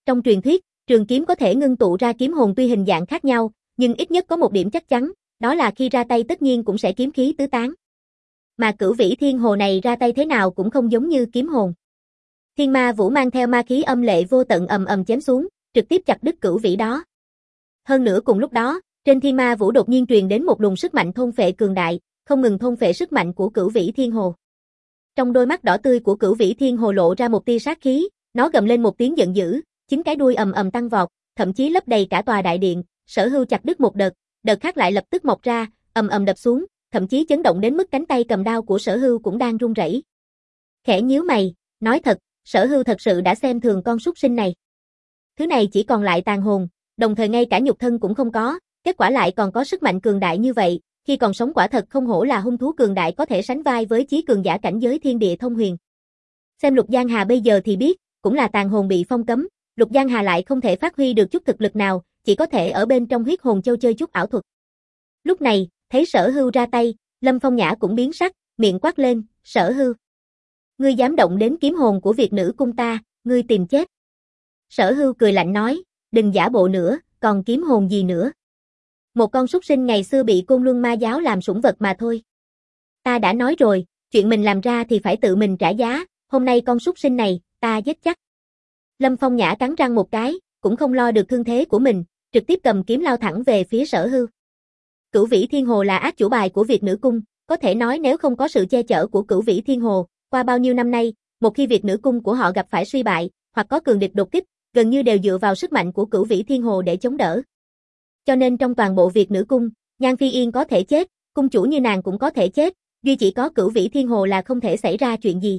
Trong truyền thuyết, trường kiếm có thể ngưng tụ ra kiếm hồn tuy hình dạng khác nhau, nhưng ít nhất có một điểm chắc chắn, đó là khi ra tay tất nhiên cũng sẽ kiếm khí tứ tán. Mà Cửu Vĩ Thiên Hồ này ra tay thế nào cũng không giống như kiếm hồn. Thiên Ma Vũ mang theo ma khí âm lệ vô tận ầm ầm chém xuống, trực tiếp chặt đứt cửu vĩ đó. Hơn nữa cùng lúc đó, trên Thiên Ma Vũ đột nhiên truyền đến một luồng sức mạnh thôn phệ cường đại, không ngừng thôn phệ sức mạnh của Cửu Vĩ Thiên Hồ. Trong đôi mắt đỏ tươi của Cửu Vĩ Thiên Hồ lộ ra một tia sát khí, nó gầm lên một tiếng giận dữ, chín cái đuôi ầm ầm tăng vọt, thậm chí lấp đầy cả tòa đại điện. Sở Hưu chặt đứt một đợt, đợt khác lại lập tức mọc ra, ầm ầm đập xuống, thậm chí chấn động đến mức cánh tay cầm đao của Sở Hưu cũng đang run rẩy. Khẽ nhíu mày, nói thật, Sở Hưu thật sự đã xem thường con súc sinh này. Thứ này chỉ còn lại tàn hồn, đồng thời ngay cả nhục thân cũng không có, kết quả lại còn có sức mạnh cường đại như vậy, khi còn sống quả thật không hổ là hung thú cường đại có thể sánh vai với chí cường giả cảnh giới thiên địa thông huyền. Xem Lục Giang Hà bây giờ thì biết, cũng là tàn hồn bị phong cấm, Lục Giang Hà lại không thể phát huy được chút thực lực nào, chỉ có thể ở bên trong huyết hồn châu chơi chút ảo thuật. Lúc này, thấy Sở Hưu ra tay, Lâm Phong Nhã cũng biến sắc, miệng quát lên, Sở Hưu. Ngươi dám động đến kiếm hồn của Việt nữ cung ta, ngươi tìm chết. Sở Hưu cười lạnh nói, đừng giả bộ nữa, còn kiếm hồn gì nữa. Một con súc sinh ngày xưa bị Côn Luân Ma giáo làm sủng vật mà thôi. Ta đã nói rồi, chuyện mình làm ra thì phải tự mình trả giá, hôm nay con súc sinh này, ta giết chắc. Lâm Phong Nhã cắn răng một cái, cũng không lo được thương thế của mình, trực tiếp cầm kiếm lao thẳng về phía Sở Hưu. Cửu Vĩ Thiên Hồ là ác chủ bài của Việt nữ cung, có thể nói nếu không có sự che chở của Cửu Vĩ Thiên Hồ, qua bao nhiêu năm nay, một khi Việt nữ cung của họ gặp phải suy bại, hoặc có cường địch đột kích, gần như đều dựa vào sức mạnh của Cửu Vĩ Thiên Hồ để chống đỡ. Cho nên trong toàn bộ Việt nữ cung, Nhan Phi Yên có thể chết, cung chủ như nàng cũng có thể chết, duy chỉ có Cửu Vĩ Thiên Hồ là không thể xảy ra chuyện gì.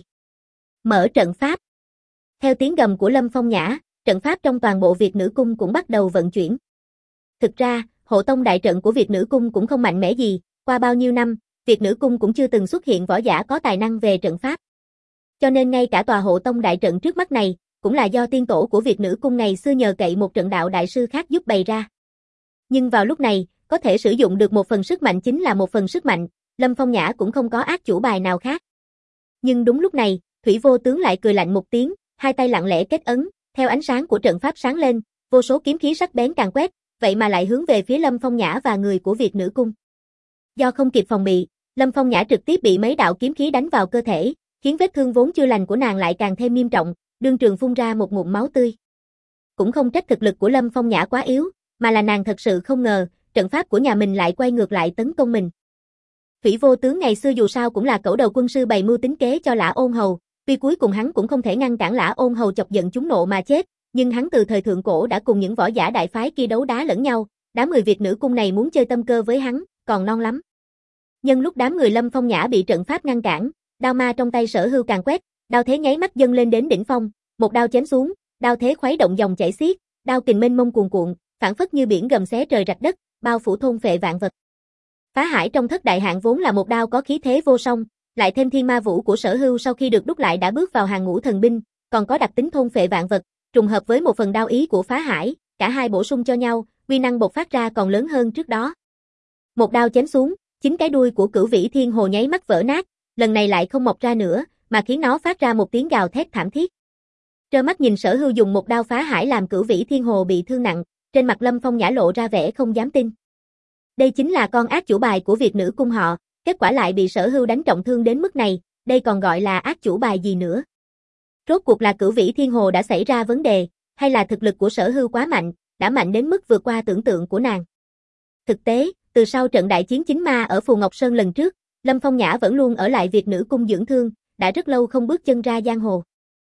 Mở trận pháp. Theo tiếng gầm của Lâm Phong Nhã, trận pháp trong toàn bộ Việt nữ cung cũng bắt đầu vận chuyển. Thực ra, hộ tông đại trận của Việt nữ cung cũng không mạnh mẽ gì, qua bao nhiêu năm, Việt nữ cung cũng chưa từng xuất hiện võ giả có tài năng về trận pháp. Cho nên ngay cả tòa hộ tông đại trận trước mắt này, cũng là do tiên tổ của Việt nữ cung ngày xưa nhờ cậy một trận đạo đại sư khác giúp bày ra. Nhưng vào lúc này, có thể sử dụng được một phần sức mạnh chính là một phần sức mạnh, Lâm Phong Nhã cũng không có ác chủ bài nào khác. Nhưng đúng lúc này, Thủy Vô Tướng lại cười lạnh một tiếng, hai tay lặng lẽ kết ấn, theo ánh sáng của trận pháp sáng lên, vô số kiếm khí sắc bén càng quét, vậy mà lại hướng về phía Lâm Phong Nhã và người của Việt nữ cung. Do không kịp phòng bị, Lâm Phong Nhã trực tiếp bị mấy đạo kiếm khí đánh vào cơ thể, khiến vết thương vốn chưa lành của nàng lại càng thêm nghiêm trọng, đương trường phun ra một ngụm máu tươi. Cũng không trách thực lực của Lâm Phong Nhã quá yếu, mà là nàng thật sự không ngờ, trận pháp của nhà mình lại quay ngược lại tấn công mình. Thủy Vô Tướng ngày xưa dù sao cũng là cẩu đầu quân sư bày mưu tính kế cho Lã Ôn Hầu, tuy cuối cùng hắn cũng không thể ngăn cản Lã Ôn Hầu chọc giận chúng nộ mà chết, nhưng hắn từ thời thượng cổ đã cùng những võ giả đại phái kia đấu đá lẫn nhau, đám người Việt nữ cung này muốn chơi tâm cơ với hắn, còn non lắm. Nhân lúc đám người Lâm Phong Nhã bị trận pháp ngăn cản, đao ma trong tay Sở Hưu càng quét, đao thế nháy mắt dâng lên đến đỉnh phong, một đao chém xuống, đao thế khuấy động dòng chảy xiết, đao kình mênh mông cuồn cuộn, phảng phất như biển gầm xé trời rạch đất, bao phủ thôn phệ vạn vật. Phá Hải trong thất đại hạng vốn là một đao có khí thế vô song, lại thêm Thiên Ma Vũ của Sở Hưu sau khi được đúc lại đã bước vào hàng ngũ thần binh, còn có đặc tính thôn phệ vạn vật, trùng hợp với một phần đao ý của Phá Hải, cả hai bổ sung cho nhau, uy năng bộc phát ra còn lớn hơn trước đó. Một đao chém xuống, chính cái đuôi của Cửu Vĩ Thiên Hồ nháy mắt vỡ nát, lần này lại không mọc ra nữa, mà khiến nó phát ra một tiếng gào thét thảm thiết. Trơ mắt nhìn Sở Hưu dùng một đao Phá Hải làm Cửu Vĩ Thiên Hồ bị thương nặng, trên mặt Lâm Phong Nhã lộ ra vẻ không dám tin. Đây chính là con ác chủ bài của Việt nữ cung họ, kết quả lại bị Sở Hưu đánh trọng thương đến mức này, đây còn gọi là ác chủ bài gì nữa. Rốt cuộc là Cửu Vĩ Thiên Hồ đã xảy ra vấn đề, hay là thực lực của Sở Hưu quá mạnh, đã mạnh đến mức vượt qua tưởng tượng của nàng. Thực tế, từ sau trận đại chiến chính ma ở Phù Ngọc Sơn lần trước, Lâm Phong Nhã vẫn luôn ở lại Việt nữ cung dưỡng thương, đã rất lâu không bước chân ra giang hồ.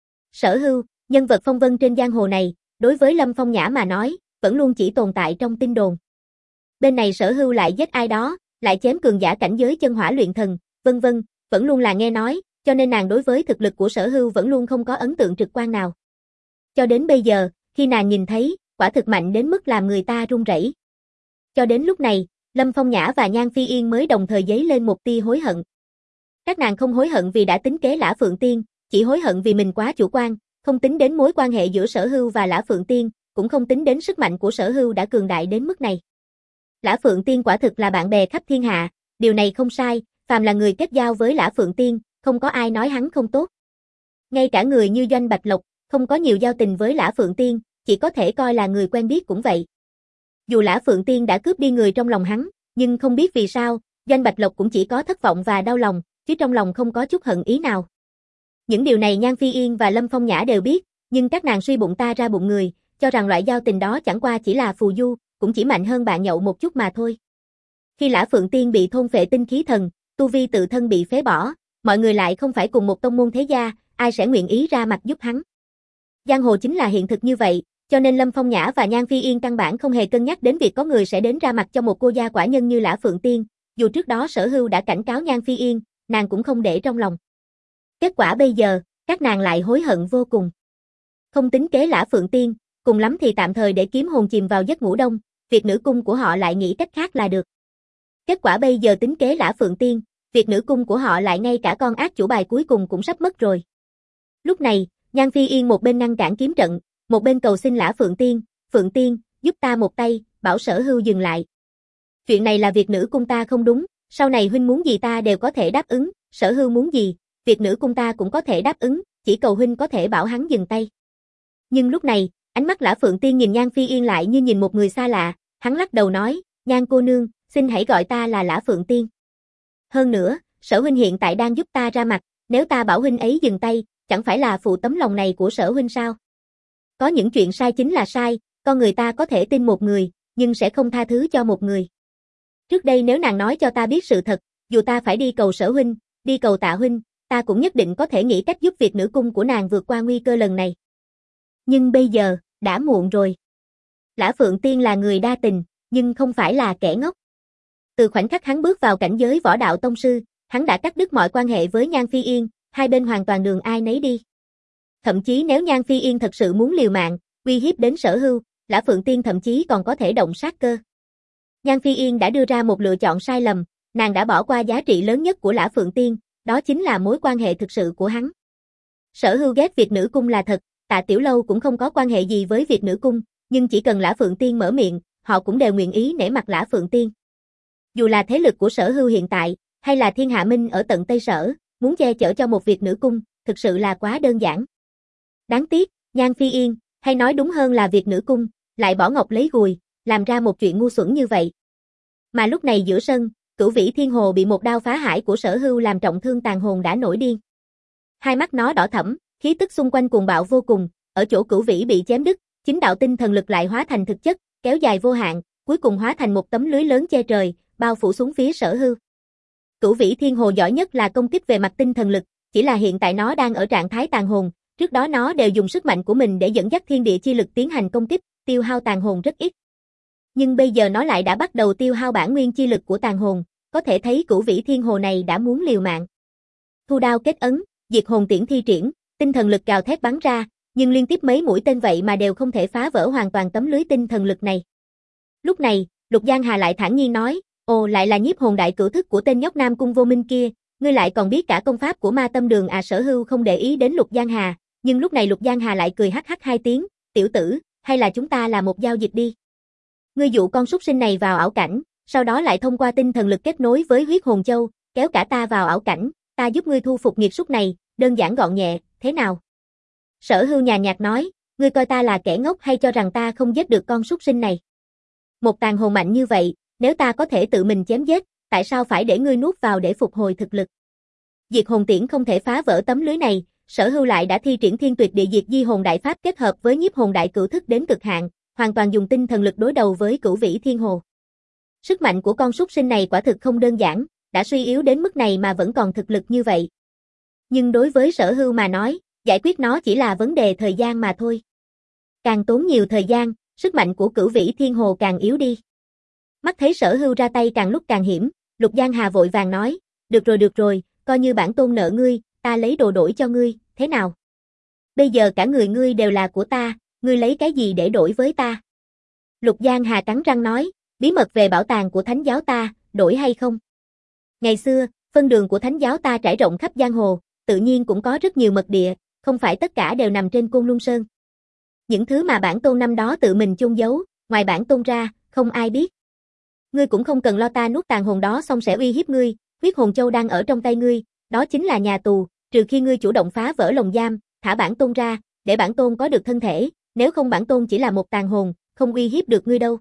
Sở Hưu, nhân vật phong vân trên giang hồ này, đối với Lâm Phong Nhã mà nói, vẫn luôn chỉ tồn tại trong tin đồn. Bên này Sở Hưu lại giết ai đó, lại chém cường giả cảnh giới chân hỏa luyện thần, vân vân, vẫn luôn là nghe nói, cho nên nàng đối với thực lực của Sở Hưu vẫn luôn không có ấn tượng trực quan nào. Cho đến bây giờ, khi nàng nhìn thấy, quả thực mạnh đến mức làm người ta run rẩy. Cho đến lúc này, Lâm Phong Nhã và Nhan Phi Yên mới đồng thời dấy lên một tia hối hận. Các nàng không hối hận vì đã tính kế Lã Phượng Tiên, chỉ hối hận vì mình quá chủ quan, không tính đến mối quan hệ giữa Sở Hưu và Lã Phượng Tiên, cũng không tính đến sức mạnh của Sở Hưu đã cường đại đến mức này. Lã Phượng Tiên quả thực là bạn bè khắp thiên hạ, điều này không sai, phàm là người kết giao với Lã Phượng Tiên, không có ai nói hắn không tốt. Ngay cả người như Doanh Bạch Lộc, không có nhiều giao tình với Lã Phượng Tiên, chỉ có thể coi là người quen biết cũng vậy. Dù Lã Phượng Tiên đã cướp đi người trong lòng hắn, nhưng không biết vì sao, Doanh Bạch Lộc cũng chỉ có thất vọng và đau lòng, chứ trong lòng không có chút hận ý nào. Những điều này Nhan Phi Yên và Lâm Phong Nhã đều biết, nhưng các nàng suy bụng ta ra bụng người, cho rằng loại giao tình đó chẳng qua chỉ là phù du, cũng chỉ mạnh hơn bạn nhậu một chút mà thôi. Khi Lã Phượng Tiên bị thôn phệ tinh khí thần, tu vi tự thân bị phế bỏ, mọi người lại không phải cùng một tông môn thế gia, ai sẽ nguyện ý ra mặt giúp hắn. Giang hồ chính là hiện thực như vậy, cho nên Lâm Phong Nhã và Nhan Phi Yên căn bản không hề cân nhắc đến việc có người sẽ đến ra mặt cho một cô gia quả nhân như Lã Phượng Tiên, dù trước đó Sở Hưu đã cảnh cáo Nhan Phi Yên, nàng cũng không để trong lòng. Kết quả bây giờ, các nàng lại hối hận vô cùng. Không tính kế Lã Phượng Tiên, cùng lắm thì tạm thời để kiếm hồn chìm vào giấc ngủ đông, việc nữ cung của họ lại nghĩ cách khác là được. Kết quả bây giờ tính kế Lã Phượng Tiên, việc nữ cung của họ lại ngay cả con ác chủ bài cuối cùng cũng sắp mất rồi. Lúc này, Nhan Phi Yên một bên ngăn cản kiếm trận, một bên cầu xin Lã Phượng Tiên, Phượng Tiên, giúp ta một tay, bảo Sở Hưu dừng lại. Chuyện này là việc nữ cung ta không đúng, sau này huynh muốn gì ta đều có thể đáp ứng, Sở Hưu muốn gì, việc nữ cung ta cũng có thể đáp ứng, chỉ cầu huynh có thể bảo hắn dừng tay. Nhưng lúc này, ánh mắt Lã Phượng Tiên nhìn Nhan Phi Yên lại như nhìn một người xa lạ, hắn lắc đầu nói, Nhan cô nương, xin hãy gọi ta là Lã Phượng Tiên. Hơn nữa, Sở huynh hiện tại đang giúp ta ra mặt, nếu ta bảo huynh ấy dừng tay, chẳng phải là phụ tấm lòng này của Sở huynh sao? Có những chuyện sai chính là sai, con người ta có thể tin một người, nhưng sẽ không tha thứ cho một người. Trước đây nếu nàng nói cho ta biết sự thật, dù ta phải đi cầu Sở huynh, đi cầu Tạ huynh, ta cũng nhất định có thể nghĩ cách giúp việc nữ cung của nàng vượt qua nguy cơ lần này. Nhưng bây giờ, đã muộn rồi. Lã Phượng Tiên là người đa tình, nhưng không phải là kẻ ngốc. Từ khoảnh khắc hắn bước vào cảnh giới võ đạo tông sư, hắn đã cắt đứt mọi quan hệ với Nhan Phi Yên, hai bên hoàn toàn đường ai nấy đi. Thậm chí nếu Nhan Phi Yên thật sự muốn liều mạng, uy hiếp đến Sở Hưu, Lã Phượng Tiên thậm chí còn có thể động sát cơ. Nhan Phi Yên đã đưa ra một lựa chọn sai lầm, nàng đã bỏ qua giá trị lớn nhất của Lã Phượng Tiên, đó chính là mối quan hệ thực sự của hắn. Sở Hưu ghét việc nữ cung là thật, Tạ Tiểu Lâu cũng không có quan hệ gì với việc nữ cung, nhưng chỉ cần Lã Phượng Tiên mở miệng, họ cũng đều nguyện ý nể mặt Lã Phượng Tiên. Dù là thế lực của Sở Hưu hiện tại, hay là Thiên Hạ Minh ở tận Tây Sở, muốn che chở cho một việc nữ cung, thực sự là quá đơn giản. Đáng tiếc, Nhan Phi Yên, hay nói đúng hơn là việc nữ cung, lại bỏ ngọc lấy gùi, làm ra một chuyện ngu xuẩn như vậy. Mà lúc này giữa sân, Cửu Vĩ Thiên Hồ bị một đao phá hải của Sở Hưu làm trọng thương tàn hồn đã nổi điên. Hai mắt nó đỏ thẫm, khí tức xung quanh cuồng bạo vô cùng, ở chỗ Cửu Vĩ bị chém đứt, chính đạo tinh thần lực lại hóa thành thực chất, kéo dài vô hạn, cuối cùng hóa thành một tấm lưới lớn che trời, bao phủ xuống phía Sở Hưu. Cửu Vĩ Thiên Hồ giỏi nhất là công kích về mặt tinh thần lực, chỉ là hiện tại nó đang ở trạng thái tàn hồn, trước đó nó đều dùng sức mạnh của mình để dẫn dắt thiên địa chi lực tiến hành công kích, tiêu hao tàn hồn rất ít. Nhưng bây giờ nó lại đã bắt đầu tiêu hao bản nguyên chi lực của tàn hồn, có thể thấy Cửu Vĩ Thiên Hồ này đã muốn liều mạng. Thu đao kết ấn, diệt hồn tiễn thi triển, tinh thần lực gào thét bắn ra, nhưng liên tiếp mấy mũi tên vậy mà đều không thể phá vỡ hoàn toàn tấm lưới tinh thần lực này. Lúc này, Lục Giang Hà lại thản nhiên nói, ồ lại là nhiếp hồn đại cửu thức của tên nhóc Nam Cung Vô Minh kia, ngươi lại còn biết cả công pháp của Ma Tâm Đường à? Sở Hưu không để ý đến Lục Giang Hà, nhưng lúc này Lục Giang Hà lại cười hắc hắc hai tiếng, tiểu tử, hay là chúng ta làm một giao dịch đi. Ngươi dụ con súc sinh này vào ảo cảnh, sau đó lại thông qua tinh thần lực kết nối với huyết hồn châu, kéo cả ta vào ảo cảnh, ta giúp ngươi thu phục nghiệt súc này, đơn giản gọn nhẹ, thế nào? Sở Hưu nhàn nhạt nói, ngươi coi ta là kẻ ngốc hay cho rằng ta không giết được con súc sinh này? Một tàn hồn mạnh như vậy, nếu ta có thể tự mình chém giết, tại sao phải để ngươi nuốt vào để phục hồi thực lực? Diệt hồn tiễn không thể phá vỡ tấm lưới này, Sở Hưu lại đã thi triển Thiên Tuyệt Địa Diệt Di Hồn Đại Pháp kết hợp với nhiếp hồn đại cửu thức đến cực hạn, hoàn toàn dùng tinh thần lực đối đầu với Cửu Vĩ Thiên Hồ. Sức mạnh của con súc sinh này quả thực không đơn giản, đã suy yếu đến mức này mà vẫn còn thực lực như vậy. Nhưng đối với Sở Hưu mà nói, giải quyết nó chỉ là vấn đề thời gian mà thôi. Càng tốn nhiều thời gian, sức mạnh của Cửu Vĩ Thiên Hồ càng yếu đi. Mắt thấy Sở Hưu ra tay càng lúc càng hiểm, Lục Giang Hà vội vàng nói, được rồi được rồi, coi như bản tôn nợ ngươi, ta lấy đồ đổi cho ngươi, thế nào? Bây giờ cả người ngươi đều là của ta, ngươi lấy cái gì để đổi với ta? Lục Giang Hà cắn răng nói, bí mật về bảo tàng của thánh giáo ta, đổi hay không? Ngày xưa, phân đường của thánh giáo ta trải rộng khắp giang hồ, tự nhiên cũng có rất nhiều mật địa, không phải tất cả đều nằm trên Côn Luân Sơn. Những thứ mà bản tôn năm đó tự mình chôn giấu, ngoài bản tôn ra, không ai biết. Ngươi cũng không cần lo ta nuốt tàn hồn đó xong sẽ uy hiếp ngươi, huyết hồn châu đang ở trong tay ngươi, đó chính là nhà tù, trừ khi ngươi chủ động phá vỡ lồng giam, thả bản tôn ra, để bản tôn có được thân thể, Nếu không bản tôn chỉ là một tàn hồn, không uy hiếp được ngươi đâu.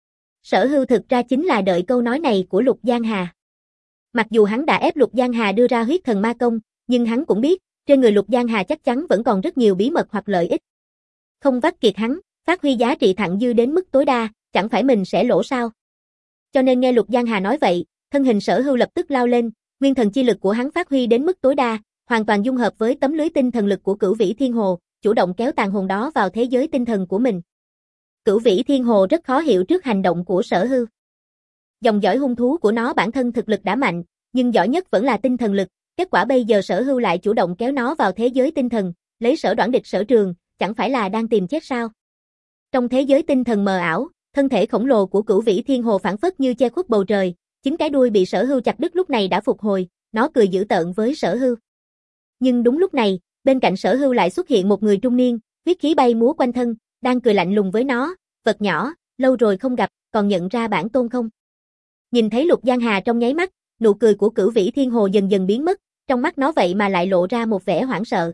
Sở Hưu thực ra chính là đợi câu nói này của Lục Giang Hà. Mặc dù hắn đã ép Lục Giang Hà đưa ra huyết thần ma công, nhưng hắn cũng biết, trên người Lục Giang Hà chắc chắn vẫn còn rất nhiều bí mật hoặc lợi ích. Không vắt kiệt hắn, phát huy giá trị thặng dư đến mức tối đa, chẳng phải mình sẽ lỗ sao. Cho nên nghe Lục Giang Hà nói vậy, thân hình Sở Hưu lập tức lao lên, nguyên thần chi lực của hắn phát huy đến mức tối đa, hoàn toàn dung hợp với tấm lưới tinh thần lực của Cửu Vĩ Thiên Hồ, chủ động kéo tàn hồn đó vào thế giới tinh thần của mình. Cửu Vĩ Thiên Hồ rất khó hiểu trước hành động của Sở Hưu. Dòng dõi hung thú của nó bản thân thực lực đã mạnh, nhưng giỏi nhất vẫn là tinh thần lực, kết quả bây giờ Sở Hưu lại chủ động kéo nó vào thế giới tinh thần, lấy Sở Đoản địch Sở Trường, chẳng phải là đang tìm chết sao? Trong thế giới tinh thần mờ ảo, thân thể khổng lồ của Cửu Vĩ Thiên Hồ phảng phất như che khuất bầu trời, chính cái đuôi bị Sở Hưu chặt đứt lúc này đã phục hồi, nó cười dữ tợn với Sở Hưu. Nhưng đúng lúc này, bên cạnh Sở Hưu lại xuất hiện một người trung niên, huyết khí bay múa quanh thân, đang cười lạnh lùng với nó, vật nhỏ, lâu rồi không gặp, còn nhận ra bản tôn không? Nhìn thấy Lục Giang Hà trong nháy mắt, nụ cười của Cửu Vĩ Thiên Hồ dần dần biến mất, trong mắt nó vậy mà lại lộ ra một vẻ hoảng sợ.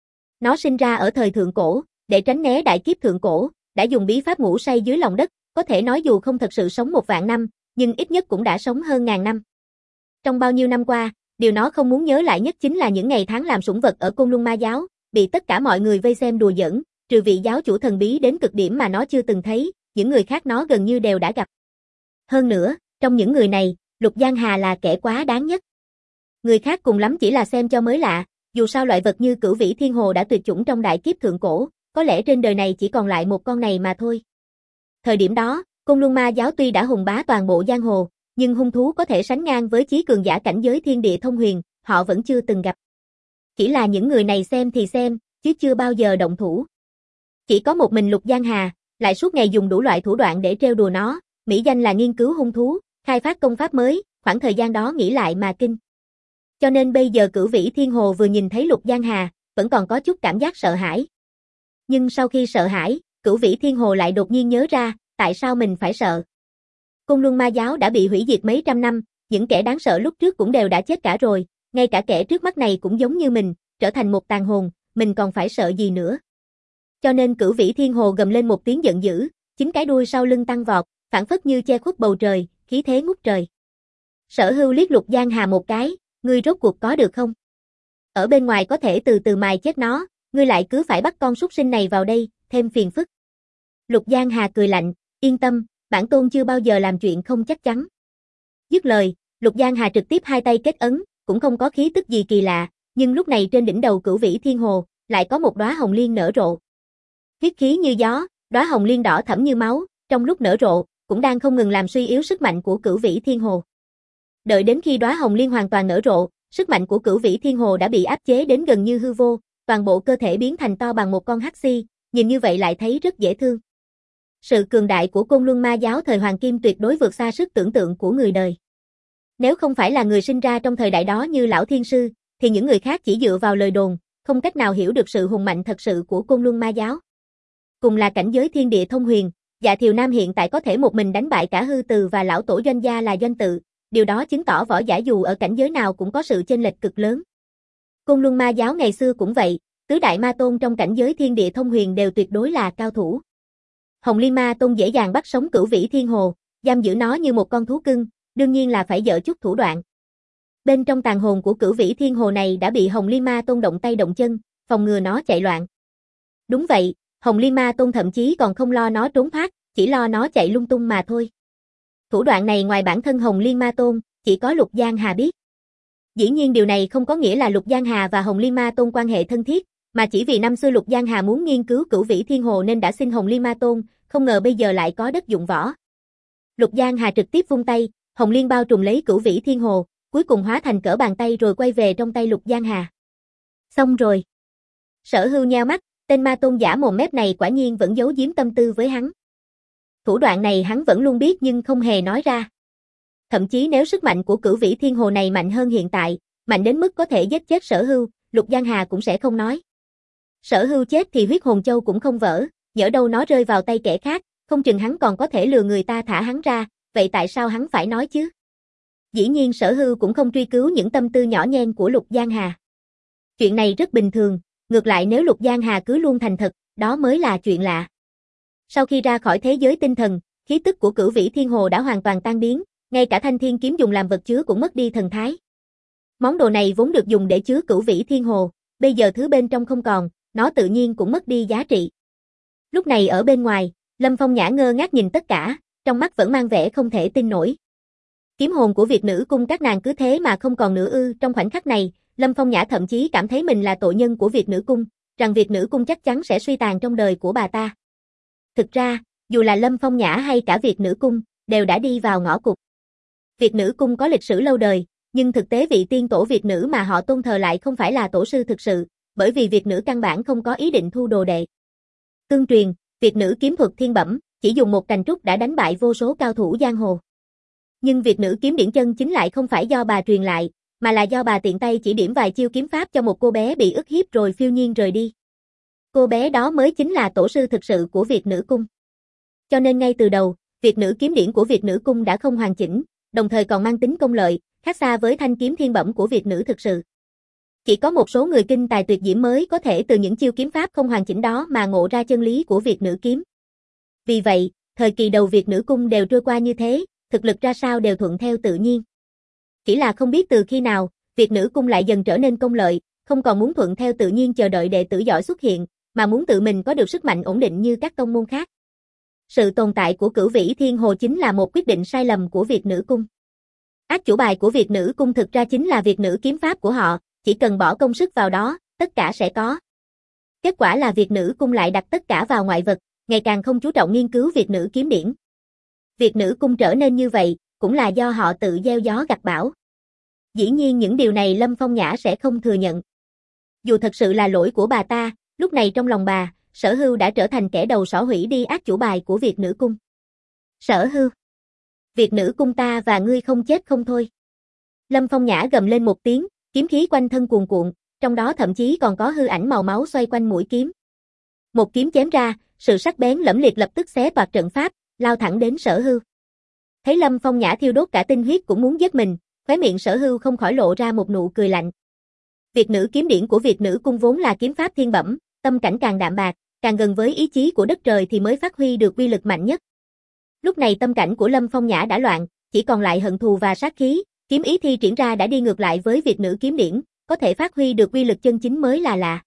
Nó sinh ra ở thời thượng cổ, để tránh né đại kiếp thượng cổ, đã dùng bí pháp ngủ say dưới lòng đất, có thể nói dù không thật sự sống một vạn năm, nhưng ít nhất cũng đã sống hơn ngàn năm. Trong bao nhiêu năm qua, điều nó không muốn nhớ lại nhất chính là những ngày tháng làm sủng vật ở Côn Luân Ma Giáo, bị tất cả mọi người vây xem đùa giỡn, trừ vị giáo chủ thần bí đến cực điểm mà nó chưa từng thấy, những người khác nó gần như đều đã gặp. Hơn nữa, trong những người này, Lục Giang Hà là kẻ quá đáng nhất. Người khác cùng lắm chỉ là xem cho mới lạ, dù sao loại vật như Cửu Vĩ Thiên Hồ đã tuyệt chủng trong đại kiếp thượng cổ, có lẽ trên đời này chỉ còn lại một con này mà thôi. Thời điểm đó, Côn Luân Ma Giáo tuy đã hùng bá toàn bộ giang hồ, nhưng hung thú có thể sánh ngang với chí cường giả cảnh giới thiên địa thông huyền, họ vẫn chưa từng gặp. Chỉ là những người này xem thì xem, chứ chưa bao giờ động thủ. Chỉ có một mình Lục Giang Hà, lại suốt ngày dùng đủ loại thủ đoạn để trêu đùa nó, mỹ danh là nghiên cứu hung thú, khai phát công pháp mới, khoảng thời gian đó nghĩ lại mà kinh. Cho nên bây giờ Cửu Vĩ Thiên Hồ vừa nhìn thấy Lục Giang Hà, vẫn còn có chút cảm giác sợ hãi. Nhưng sau khi sợ hãi, Cửu Vĩ Thiên Hồ lại đột nhiên nhớ ra, tại sao mình phải sợ. Côn Luân Ma Giáo đã bị hủy diệt mấy trăm năm, những kẻ đáng sợ lúc trước cũng đều đã chết cả rồi, ngay cả kẻ trước mắt này cũng giống như mình, trở thành một tàn hồn, mình còn phải sợ gì nữa. Cho nên Cửu Vĩ Thiên Hồ gầm lên một tiếng giận dữ, chính cái đuôi sau lưng tăng vọt, phảng phất như che khuất bầu trời, khí thế ngút trời. Sở Hưu liếc Lục Giang Hà một cái, ngươi rốt cuộc có được không? Ở bên ngoài có thể từ từ mài chết nó, ngươi lại cứ phải bắt con súc sinh này vào đây, thêm phiền phức. Lục Giang Hà cười lạnh, yên tâm, bản tôn chưa bao giờ làm chuyện không chắc chắn. Dứt lời, Lục Giang Hà trực tiếp hai tay kết ấn, cũng không có khí tức gì kỳ lạ, nhưng lúc này trên đỉnh đầu Cửu Vĩ Thiên Hồ, lại có một đóa hồng liên nở rộ. Huyết khí như gió, đóa hồng liên đỏ thẫm như máu, trong lúc nở rộ, cũng đang không ngừng làm suy yếu sức mạnh của Cửu Vĩ Thiên Hồ. Đợi đến khi đóa hồng liên hoàn toàn nở rộ, sức mạnh của Cửu Vĩ Thiên Hồ đã bị áp chế đến gần như hư vô, toàn bộ cơ thể biến thành to bằng một con hắc xi, nhìn như vậy lại thấy rất dễ thương. Sự cường đại của Côn Luân Ma Giáo thời Hoàng Kim tuyệt đối vượt xa sức tưởng tượng của người đời. Nếu không phải là người sinh ra trong thời đại đó như Lão Thiên Sư, thì những người khác chỉ dựa vào lời đồn, không cách nào hiểu được sự hùng mạnh thật sự của Côn Luân Ma Giáo. Cùng là cảnh giới thiên địa thông huyền, Dạ Thiều Nam hiện tại có thể một mình đánh bại cả Hư Từ và lão tổ Doanh Gia là Doanh Tự, điều đó chứng tỏ võ giả dù ở cảnh giới nào cũng có sự chênh lệch cực lớn. Côn Luân Ma Giáo ngày xưa cũng vậy, tứ đại ma tôn trong cảnh giới thiên địa thông huyền đều tuyệt đối là cao thủ. Hồng Liên Ma Tôn dễ dàng bắt sống Cửu Vĩ Thiên Hồ, giam giữ nó như một con thú cưng, đương nhiên là phải dở chút thủ đoạn. Bên trong tàn hồn của Cửu Vĩ Thiên Hồ này đã bị Hồng Liên Ma Tôn động tay động chân, phòng ngừa nó chạy loạn. Đúng vậy, Hồng Liên Ma Tôn thậm chí còn không lo nó trốn thoát, chỉ lo nó chạy lung tung mà thôi. Thủ đoạn này ngoài bản thân Hồng Liên Ma Tôn, chỉ có Lục Giang Hà biết. Dĩ nhiên điều này không có nghĩa là Lục Giang Hà và Hồng Liên Ma Tôn quan hệ thân thiết, mà chỉ vì năm xưa Lục Giang Hà muốn nghiên cứu Cửu Vĩ Thiên Hồ nên đã xin Hồng Liên Ma Tôn, không ngờ bây giờ lại có đất dụng võ. Lục Giang Hà trực tiếp vung tay, Hồng Liên bao trùm lấy Cửu Vĩ Thiên Hồ, cuối cùng hóa thành cỡ bàn tay rồi quay về trong tay Lục Giang Hà. Xong rồi. Sở Hưu nheo mắt, tên ma tôn giả mồm mép này quả nhiên vẫn giấu giếm tâm tư với hắn. Thủ đoạn này hắn vẫn luôn biết nhưng không hề nói ra. Thậm chí nếu sức mạnh của Cửu Vĩ Thiên Hồ này mạnh hơn hiện tại, mạnh đến mức có thể giết chết Sở Hưu, Lục Giang Hà cũng sẽ không nói. Sở Hưu chết thì huyết hồn châu cũng không vỡ, nhỡ đâu nó rơi vào tay kẻ khác, không chừng hắn còn có thể lừa người ta thả hắn ra, vậy tại sao hắn phải nói chứ? Dĩ nhiên Sở Hưu cũng không truy cứu những tâm tư nhỏ nhen của Lục Giang Hà. Chuyện này rất bình thường, ngược lại nếu Lục Giang Hà cứ luôn thành thật, đó mới là chuyện lạ. Sau khi ra khỏi thế giới tinh thần, khí tức của Cửu Vĩ Thiên Hồ đã hoàn toàn tan biến, ngay cả thanh thiên kiếm dùng làm vật chứa cũng mất đi thần thái. Món đồ này vốn được dùng để chứa Cửu Vĩ Thiên Hồ, bây giờ thứ bên trong không còn, nó tự nhiên cũng mất đi giá trị. Lúc này ở bên ngoài, Lâm Phong Nhã ngơ ngác nhìn tất cả, trong mắt vẫn mang vẻ không thể tin nổi. Kiếm hồn của Việt Nữ Cung các nàng cứ thế mà không còn nữa ư? Trong khoảnh khắc này, Lâm Phong Nhã thậm chí cảm thấy mình là tội nhân của Việt Nữ Cung, rằng Việt Nữ Cung chắc chắn sẽ suy tàn trong đời của bà ta. Thực ra, dù là Lâm Phong Nhã hay cả Việt Nữ Cung, đều đã đi vào ngõ cụt. Việt Nữ Cung có lịch sử lâu đời, nhưng thực tế vị tiên tổ Việt Nữ mà họ tôn thờ lại không phải là tổ sư thực sự, bởi vì Việt Nữ căn bản không có ý định thu đồ đệ. Tương truyền, Việt Nữ kiếm thuật thiên bẩm, chỉ dùng một cành trúc đã đánh bại vô số cao thủ giang hồ. Nhưng Việt Nữ kiếm điển chân chính lại không phải do bà truyền lại, mà là do bà tiện tay chỉ điểm vài chiêu kiếm pháp cho một cô bé bị ức hiếp rồi phiêu nhiên rời đi. Cô bé đó mới chính là tổ sư thực sự của Việt Nữ Cung. Cho nên ngay từ đầu, Việt Nữ kiếm điển của Việt Nữ Cung đã không hoàn chỉnh, đồng thời còn mang tính công lợi, khác xa với thanh kiếm thiên bẩm của Việt Nữ thực sự. Chỉ có một số người kinh tài tuyệt diễm mới có thể từ những chiêu kiếm pháp không hoàn chỉnh đó mà ngộ ra chân lý của Việt Nữ kiếm. Vì vậy, thời kỳ đầu Việt Nữ Cung đều trôi qua như thế, thực lực ra sao đều thuận theo tự nhiên. Chỉ là không biết từ khi nào, Việt Nữ Cung lại dần trở nên công lợi, không còn muốn thuận theo tự nhiên chờ đợi đệ tử giỏi xuất hiện, mà muốn tự mình có được sức mạnh ổn định như các tông môn khác. Sự tồn tại của Cửu Vĩ Thiên Hồ chính là một quyết định sai lầm của Việt Nữ Cung. Át chủ bài của Việt Nữ Cung thực ra chính là Việt Nữ kiếm pháp của họ, chỉ cần bỏ công sức vào đó, tất cả sẽ có. Kết quả là Việt Nữ Cung lại đặt tất cả vào ngoại vật, ngày càng không chú trọng nghiên cứu Việt Nữ kiếm điển. Việt Nữ Cung trở nên như vậy, cũng là do họ tự gieo gió gặt bão. Dĩ nhiên những điều này Lâm Phong Nhã sẽ không thừa nhận. Dù thật sự là lỗi của bà ta, lúc này trong lòng bà, Sở Hưu đã trở thành kẻ đầu sỏ hủy đi át chủ bài của Việt Nữ Cung. Sở Hưu! Việt Nữ Cung ta và ngươi không chết không thôi. Lâm Phong Nhã gầm lên một tiếng, kiếm khí quanh thân cuồn cuộn, trong đó thậm chí còn có hư ảnh màu máu xoay quanh mũi kiếm. Một kiếm chém ra, sự sắc bén lẫm liệt lập tức xé toạc trận pháp, lao thẳng đến Sở Hưu. Thấy Lâm Phong Nhã thiêu đốt cả tinh huyết cũng muốn giết mình, khóe miệng Sở Hưu không khỏi lộ ra một nụ cười lạnh. Việt Nữ kiếm điển của Việt Nữ Cung vốn là kiếm pháp thiên bẩm, tâm cảnh càng đạm bạc, càng gần với ý chí của đất trời thì mới phát huy được uy lực mạnh nhất. Lúc này tâm cảnh của Lâm Phong Nhã đã loạn, chỉ còn lại hận thù và sát khí, kiếm ý thi triển ra đã đi ngược lại với Việt Nữ kiếm điển, có thể phát huy được uy lực chân chính mới là lạ.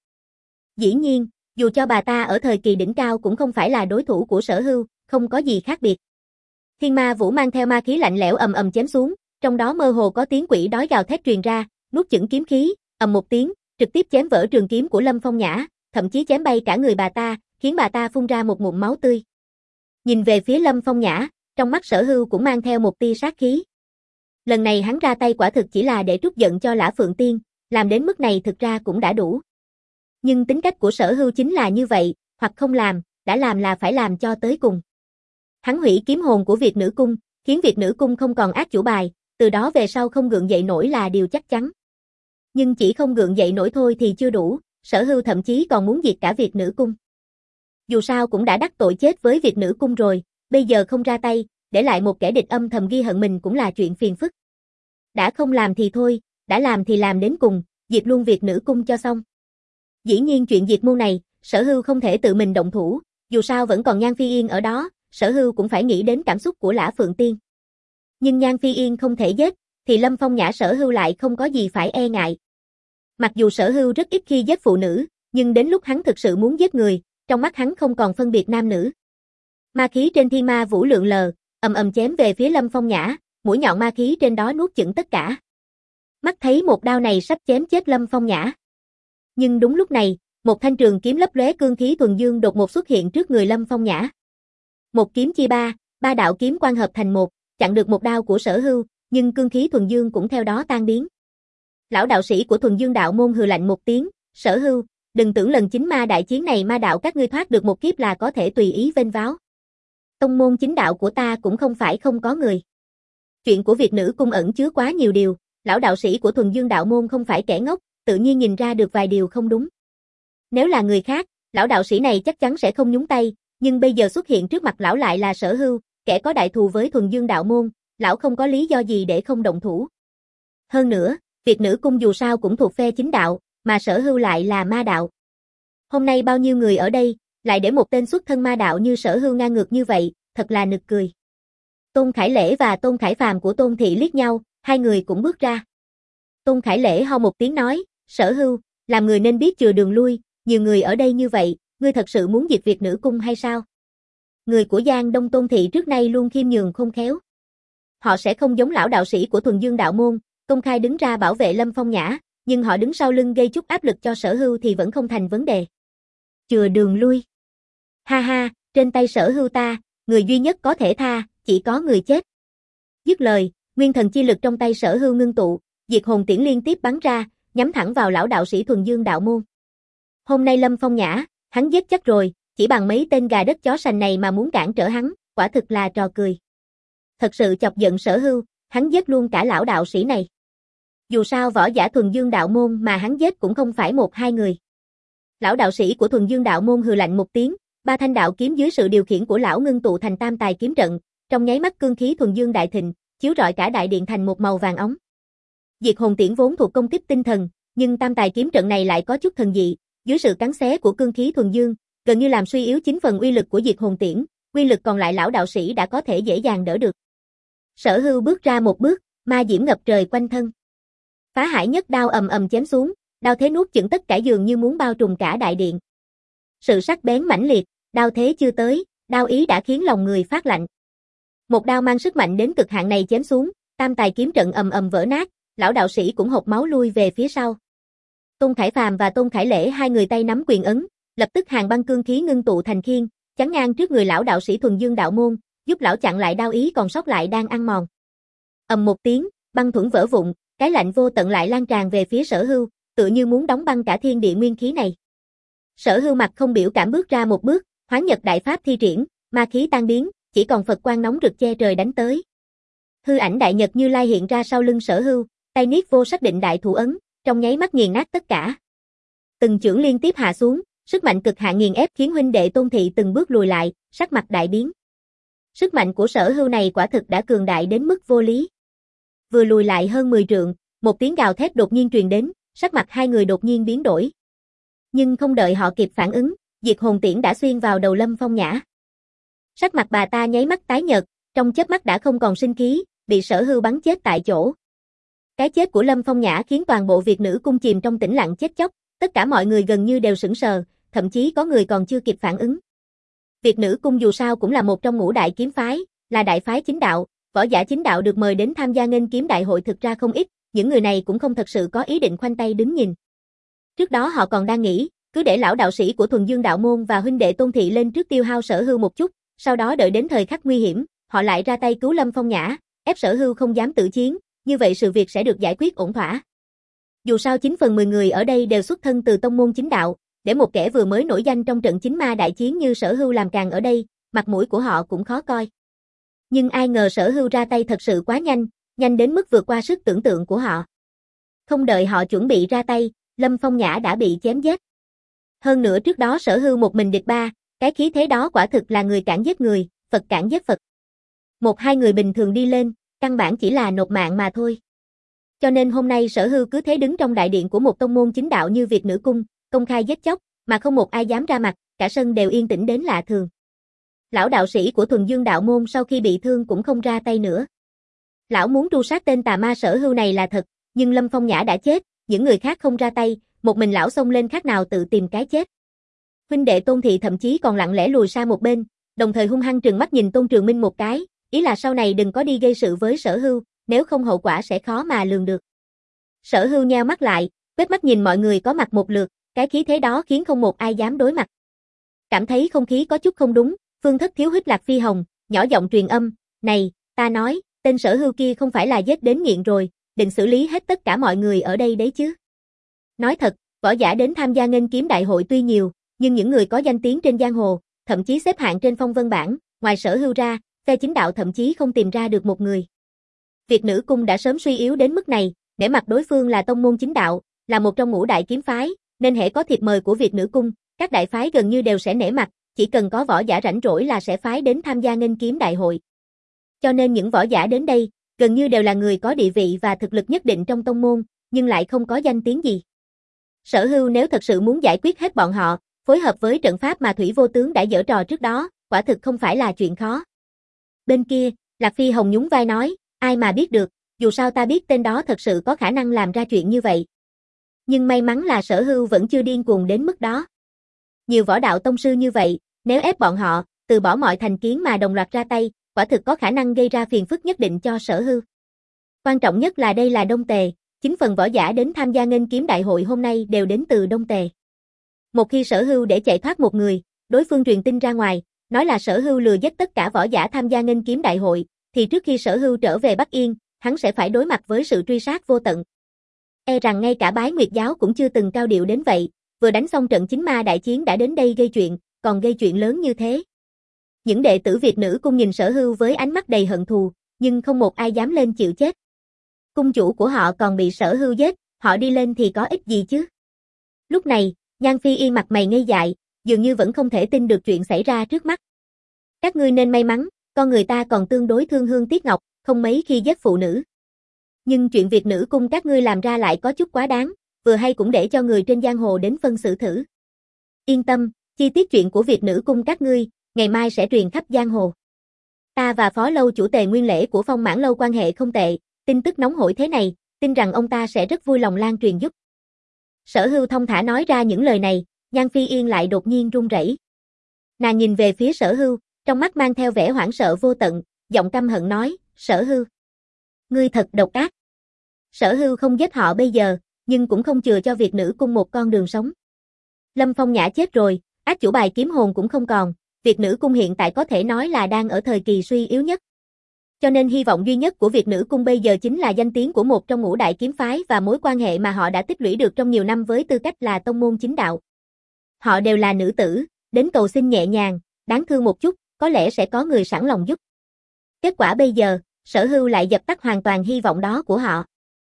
Dĩ nhiên, dù cho bà ta ở thời kỳ đỉnh cao cũng không phải là đối thủ của Sở Hưu, không có gì khác biệt. Thiên Ma Vũ mang theo ma khí lạnh lẽo ầm ầm chém xuống, trong đó mơ hồ có tiếng quỷ đói gào thét truyền ra, nuốt chửng kiếm khí, ầm một tiếng, trực tiếp chém vỡ trường kiếm của Lâm Phong Nhã, thậm chí chém bay cả người bà ta, khiến bà ta phun ra một ngụm máu tươi. Nhìn về phía Lâm Phong Nhã, trong mắt Sở Hưu cũng mang theo một tia sát khí. Lần này hắn ra tay quả thực chỉ là để trút giận cho Lã Phượng Tiên, làm đến mức này thực ra cũng đã đủ. Nhưng tính cách của Sở Hưu chính là như vậy, hoặc không làm, đã làm là phải làm cho tới cùng. Hắn hủy kiếm hồn của Việt Nữ Cung, khiến Việt Nữ Cung không còn át chủ bài, từ đó về sau không gượng dậy nổi là điều chắc chắn. Nhưng chỉ không gượng dậy nổi thôi thì chưa đủ, Sở Hưu thậm chí còn muốn diệt cả Việt Nữ Cung. Dù sao cũng đã đắc tội chết với Việt Nữ Cung rồi, bây giờ không ra tay, để lại một kẻ địch âm thầm ghi hận mình cũng là chuyện phiền phức. Đã không làm thì thôi, đã làm thì làm đến cùng, diệt luôn Việt Nữ Cung cho xong. Dĩ nhiên chuyện diệt môn này, Sở Hưu không thể tự mình động thủ, dù sao vẫn còn Nhan Phi Yên ở đó, Sở Hưu cũng phải nghĩ đến cảm xúc của Lã Phượng Tiên. Nhưng Nhan Phi Yên không thể giết, thì Lâm Phong Nhã Sở Hưu lại không có gì phải e ngại. Mặc dù Sở Hưu rất ít khi giết phụ nữ, nhưng đến lúc hắn thực sự muốn giết người, trong mắt hắn không còn phân biệt nam nữ. Ma khí trên Thiên Ma Vũ lượn lờ, ầm ầm chém về phía Lâm Phong Nhã, mũi nhọn ma khí trên đó nuốt chửng tất cả. Mắt thấy một đao này sắp chém chết Lâm Phong Nhã. Nhưng đúng lúc này, một thanh trường kiếm lấp lóe cương khí thuần dương đột ngột xuất hiện trước người Lâm Phong Nhã. Một kiếm chia ba, ba đạo kiếm quang hợp thành một, chặn được một đao của Sở Hưu, nhưng cương khí thuần dương cũng theo đó tan biến. Lão đạo sĩ của thuần dương đạo môn hừ lạnh một tiếng, Sở Hưu, đừng tưởng lần chính ma đại chiến này ma đạo các ngươi thoát được một kiếp là có thể tùy ý vênh váo. Tông môn chính đạo của ta cũng không phải không có người. Chuyện của Việt Nữ Cung ẩn chứa quá nhiều điều, lão đạo sĩ của thuần dương đạo môn không phải kẻ ngốc, tự nhiên nhìn ra được vài điều không đúng. Nếu là người khác, lão đạo sĩ này chắc chắn sẽ không nhúng tay, nhưng bây giờ xuất hiện trước mặt lão lại là Sở Hưu, kẻ có đại thù với thuần dương đạo môn, lão không có lý do gì để không động thủ. Hơn nữa, Việt Nữ Cung dù sao cũng thuộc phe chính đạo, mà Sở Hưu lại là ma đạo. Hôm nay bao nhiêu người ở đây, Lại để một tên xuất thân ma đạo như Sở Hưu ngang ngược như vậy, thật là nực cười. Tôn Khải Lễ và Tôn Khải Phàm của Tôn thị liếc nhau, hai người cũng bước ra. Tôn Khải Lễ ho một tiếng nói, Sở Hưu, làm người nên biết chừa đường lui, nhiều người ở đây như vậy, ngươi thật sự muốn diệt Việt Nữ Cung hay sao? Người của Giang Đông Tôn thị trước nay luôn khiêm nhường không khéo. Họ sẽ không giống lão đạo sĩ của Thuần Dương đạo môn, công khai đứng ra bảo vệ Lâm Phong Nhã, nhưng họ đứng sau lưng gây chút áp lực cho Sở Hưu thì vẫn không thành vấn đề. Chừa đường lui. Ha ha, trên tay Sở Hưu ta, người duy nhất có thể tha, chỉ có người chết. Dứt lời, nguyên thần chi lực trong tay Sở Hưu ngưng tụ, diệt hồn tiễn liên tiếp bắn ra, nhắm thẳng vào lão đạo sĩ Thuần Dương đạo môn. Hôm nay Lâm Phong Nhã, hắn giết chắc rồi, chỉ bằng mấy tên gà đất chó sành này mà muốn cản trở hắn, quả thực là trò cười. Thật sự chọc giận Sở Hưu, hắn giết luôn cả lão đạo sĩ này. Dù sao võ giả Thuần Dương đạo môn mà hắn giết cũng không phải một hai người. Lão đạo sĩ của Thuần Dương đạo môn hừ lạnh một tiếng, ba thanh đạo kiếm dưới sự điều khiển của lão ngưng tụ thành tam tài kiếm trận, trong nháy mắt cương khí Thuần Dương đại thịnh, chiếu rọi cả đại điện thành một màu vàng óng. Diệt hồn tiễn vốn thuộc công kích tinh thần, nhưng tam tài kiếm trận này lại có chút thần dị, dưới sự cắn xé của cương khí Thuần Dương, gần như làm suy yếu chín phần uy lực của diệt hồn tiễn, uy lực còn lại lão đạo sĩ đã có thể dễ dàng đỡ được. Sở Hưu bước ra một bước, ma diễm ngập trời quanh thân. Phá hải nhất đao ầm ầm chém xuống, đao thế nuốt chửng tất cả dường như muốn bao trùm cả đại điện. Sự sắc bén mãnh liệt, đao thế chưa tới, đao ý đã khiến lòng người phát lạnh. Một đao mang sức mạnh đến cực hạn này chém xuống, tam tài kiếm trận ầm ầm vỡ nát, lão đạo sĩ cũng hộc máu lui về phía sau. Tôn Khải Phàm và Tôn Khải Lễ hai người tay nắm quyền ấn, lập tức hàng băng cương khí ngưng tụ thành khiên, chắn ngang trước người lão đạo sĩ Thuần Dương đạo môn, giúp lão chặn lại đao ý còn sót lại đang ăn mòn. Ầm một tiếng, băng thuẫn vỡ vụn, cái lạnh vô tận lại lan tràn về phía Sở Hưu, tựa như muốn đóng băng cả thiên địa nguyên khí này. Sở Hưu mặt không biểu cảm bước ra một bước, Hoán Nhật đại pháp thi triển, ma khí tan biến, chỉ còn Phật quang nóng rực che trời đánh tới. Hư ảnh đại nhật Như Lai hiện ra sau lưng Sở Hưu, tay niết vô xác định đại thủ ấn, trong nháy mắt nghiền nát tất cả. Từng chưởng liên tiếp hạ xuống, sức mạnh cực hạn nghiền ép khiến huynh đệ Tôn thị từng bước lùi lại, sắc mặt đại biến. Sức mạnh của Sở Hưu này quả thực đã cường đại đến mức vô lý. Vừa lùi lại hơn mười trượng, một tiếng gào thét đột nhiên truyền đến, sắc mặt hai người đột nhiên biến đổi. Nhưng không đợi họ kịp phản ứng, diệt hồn tiễn đã xuyên vào đầu Lâm Phong Nhã. Sắc mặt bà ta nháy mắt tái nhợt, trong chớp mắt đã không còn sinh khí, bị Sở Hưu bắn chết tại chỗ. Cái chết của Lâm Phong Nhã khiến toàn bộ Việt Nữ cung chìm trong tĩnh lặng chết chóc, tất cả mọi người gần như đều sững sờ, thậm chí có người còn chưa kịp phản ứng. Việt Nữ cung dù sao cũng là một trong ngũ đại kiếm phái, là đại phái chính đạo, võ giả chính đạo được mời đến tham gia nghênh kiếm đại hội thực ra không ít, những người này cũng không thật sự có ý định khoanh tay đứng nhìn. Trước đó họ còn đang nghĩ, cứ để lão đạo sĩ của Thuần Dương đạo môn và huynh đệ Tôn thị lên trước tiêu hao Sở Hưu một chút, sau đó đợi đến thời khắc nguy hiểm, họ lại ra tay cứu Lâm Phong Nhã, ép Sở Hưu không dám tự chiến, như vậy sự việc sẽ được giải quyết ổn thỏa. Dù sao chín phần mười người ở đây đều xuất thân từ tông môn chính đạo, để một kẻ vừa mới nổi danh trong trận chính ma đại chiến như Sở Hưu làm càng ở đây, mặt mũi của họ cũng khó coi. Nhưng ai ngờ Sở Hưu ra tay thật sự quá nhanh, nhanh đến mức vượt qua sức tưởng tượng của họ. Không đợi họ chuẩn bị ra tay, Lâm Phong Nhã đã bị chém giết. Hơn nữa trước đó Sở Hưu một mình địch ba, cái khí thế đó quả thực là người cản giết người, Phật cản giết Phật. Một hai người bình thường đi lên, căn bản chỉ là nộp mạng mà thôi. Cho nên hôm nay Sở Hưu cứ thế đứng trong đại điện của một tông môn chính đạo như Việt Nữ cung, công khai giết chóc, mà không một ai dám ra mặt, cả sân đều yên tĩnh đến lạ thường. Lão đạo sĩ của Thuần Dương đạo môn sau khi bị thương cũng không ra tay nữa. Lão muốn tru sát tên tà ma Sở Hưu này là thật, nhưng Lâm Phong Nhã đã chết, những người khác không ra tay, một mình lão xông lên khác nào tự tìm cái chết. Huynh đệ Tôn thị thậm chí còn lặng lẽ lùi sang một bên, đồng thời hung hăng trừng mắt nhìn Tôn Trường Minh một cái, ý là sau này đừng có đi gây sự với Sở Hưu, nếu không hậu quả sẽ khó mà lường được. Sở Hưu nheo mắt lại, quét mắt nhìn mọi người có mặt một lượt, cái khí thế đó khiến không một ai dám đối mặt. Cảm thấy không khí có chút không đúng, Phương Thất Thiếu hít Lạc Phi Hồng, nhỏ giọng truyền âm, "Này, ta nói, tên Sở Hưu kia không phải là giết đến nghiện rồi, định xử lý hết tất cả mọi người ở đây đấy chứ?" Nói thật, võ giả đến tham gia nghênh kiếm đại hội tuy nhiều, nhưng những người có danh tiếng trên giang hồ, thậm chí xếp hạng trên phong vân bảng, ngoài Sở Hưu ra, phe chính đạo thậm chí không tìm ra được một người. Việt Nữ cung đã sớm suy yếu đến mức này, để mặt đối phương là tông môn chính đạo, là một trong ngũ đại kiếm phái, nên hễ có thiệp mời của Việt Nữ cung, các đại phái gần như đều sẽ nể mặt, chỉ cần có võ giả rảnh rỗi là sẽ phái đến tham gia nghênh kiếm đại hội. Cho nên những võ giả đến đây, gần như đều là người có địa vị và thực lực nhất định trong tông môn, nhưng lại không có danh tiếng gì. Sở Hưu nếu thật sự muốn giải quyết hết bọn họ, phối hợp với trận pháp mà Thủy Vô Tướng đã giở trò trước đó, quả thực không phải là chuyện khó. Bên kia, Lạc Phi Hồng nhún vai nói, ai mà biết được, dù sao ta biết tên đó thật sự có khả năng làm ra chuyện như vậy. Nhưng may mắn là Sở Hưu vẫn chưa điên cuồng đến mức đó. Nhiều võ đạo tông sư như vậy, nếu ép bọn họ, từ bỏ mọi thành kiến mà đồng loạt ra tay, quả thực có khả năng gây ra phiền phức nhất định cho Sở Hưu. Quan trọng nhất là đây là Đông Tề, chính phần võ giả đến tham gia nghênh kiếm đại hội hôm nay đều đến từ Đông Tề. Một khi Sở Hưu để chạy thoát một người, đối phương truyền tin ra ngoài, nói là Sở Hưu lừa giết tất cả võ giả tham gia nghênh kiếm đại hội, thì trước khi Sở Hưu trở về Bắc Yên, hắn sẽ phải đối mặt với sự truy sát vô tận. E rằng ngay cả Bái Nguyệt giáo cũng chưa từng cao điệu đến vậy, vừa đánh xong trận chính ma đại chiến đã đến đây gây chuyện, còn gây chuyện lớn như thế. Những đệ tử Việt nữ cung nhìn Sở Hưu với ánh mắt đầy hận thù, nhưng không một ai dám lên chịu chết. Cung chủ của họ còn bị Sở Hưu giết, họ đi lên thì có ích gì chứ? Lúc này, Nhan Phi Yên mặt mày ngây dại, dường như vẫn không thể tin được chuyện xảy ra trước mắt. Các ngươi nên may mắn, con người ta còn tương đối thương hương tiếc ngọc, không mấy khi giết phụ nữ. Nhưng chuyện Việt nữ cung các ngươi làm ra lại có chút quá đáng, vừa hay cũng để cho người trên giang hồ đến phân xử thử. Yên tâm, chi tiết chuyện của Việt nữ cung các ngươi, ngày mai sẽ truyền khắp giang hồ. Ta và phó lâu chủ Tề Nguyên Lễ của Phong Mãn lâu quan hệ không tệ, tin tức nóng hổi thế này, tin rằng ông ta sẽ rất vui lòng lan truyền giúp. Sở Hưu thông thả nói ra những lời này, Nhan Phi Yên lại đột nhiên run rẩy. Nàng nhìn về phía Sở Hưu, trong mắt mang theo vẻ hoảng sợ vô tận, giọng căm hận nói, Sở Hưu, ngươi thật độc ác. Sở Hưu không giết họ bây giờ, nhưng cũng không chừa cho Việt nữ cung một con đường sống. Lâm Phong Nhã chết rồi, ác chủ bài kiếm hồn cũng không còn, Việt nữ cung hiện tại có thể nói là đang ở thời kỳ suy yếu nhất. Cho nên hy vọng duy nhất của Việt nữ cung bây giờ chính là danh tiếng của một trong ngũ đại kiếm phái và mối quan hệ mà họ đã tích lũy được trong nhiều năm với tư cách là tông môn chính đạo. Họ đều là nữ tử, đến cầu xin nhẹ nhàng, đáng thương một chút, có lẽ sẽ có người sẵn lòng giúp. Kết quả bây giờ, Sở Hưu lại dập tắt hoàn toàn hy vọng đó của họ.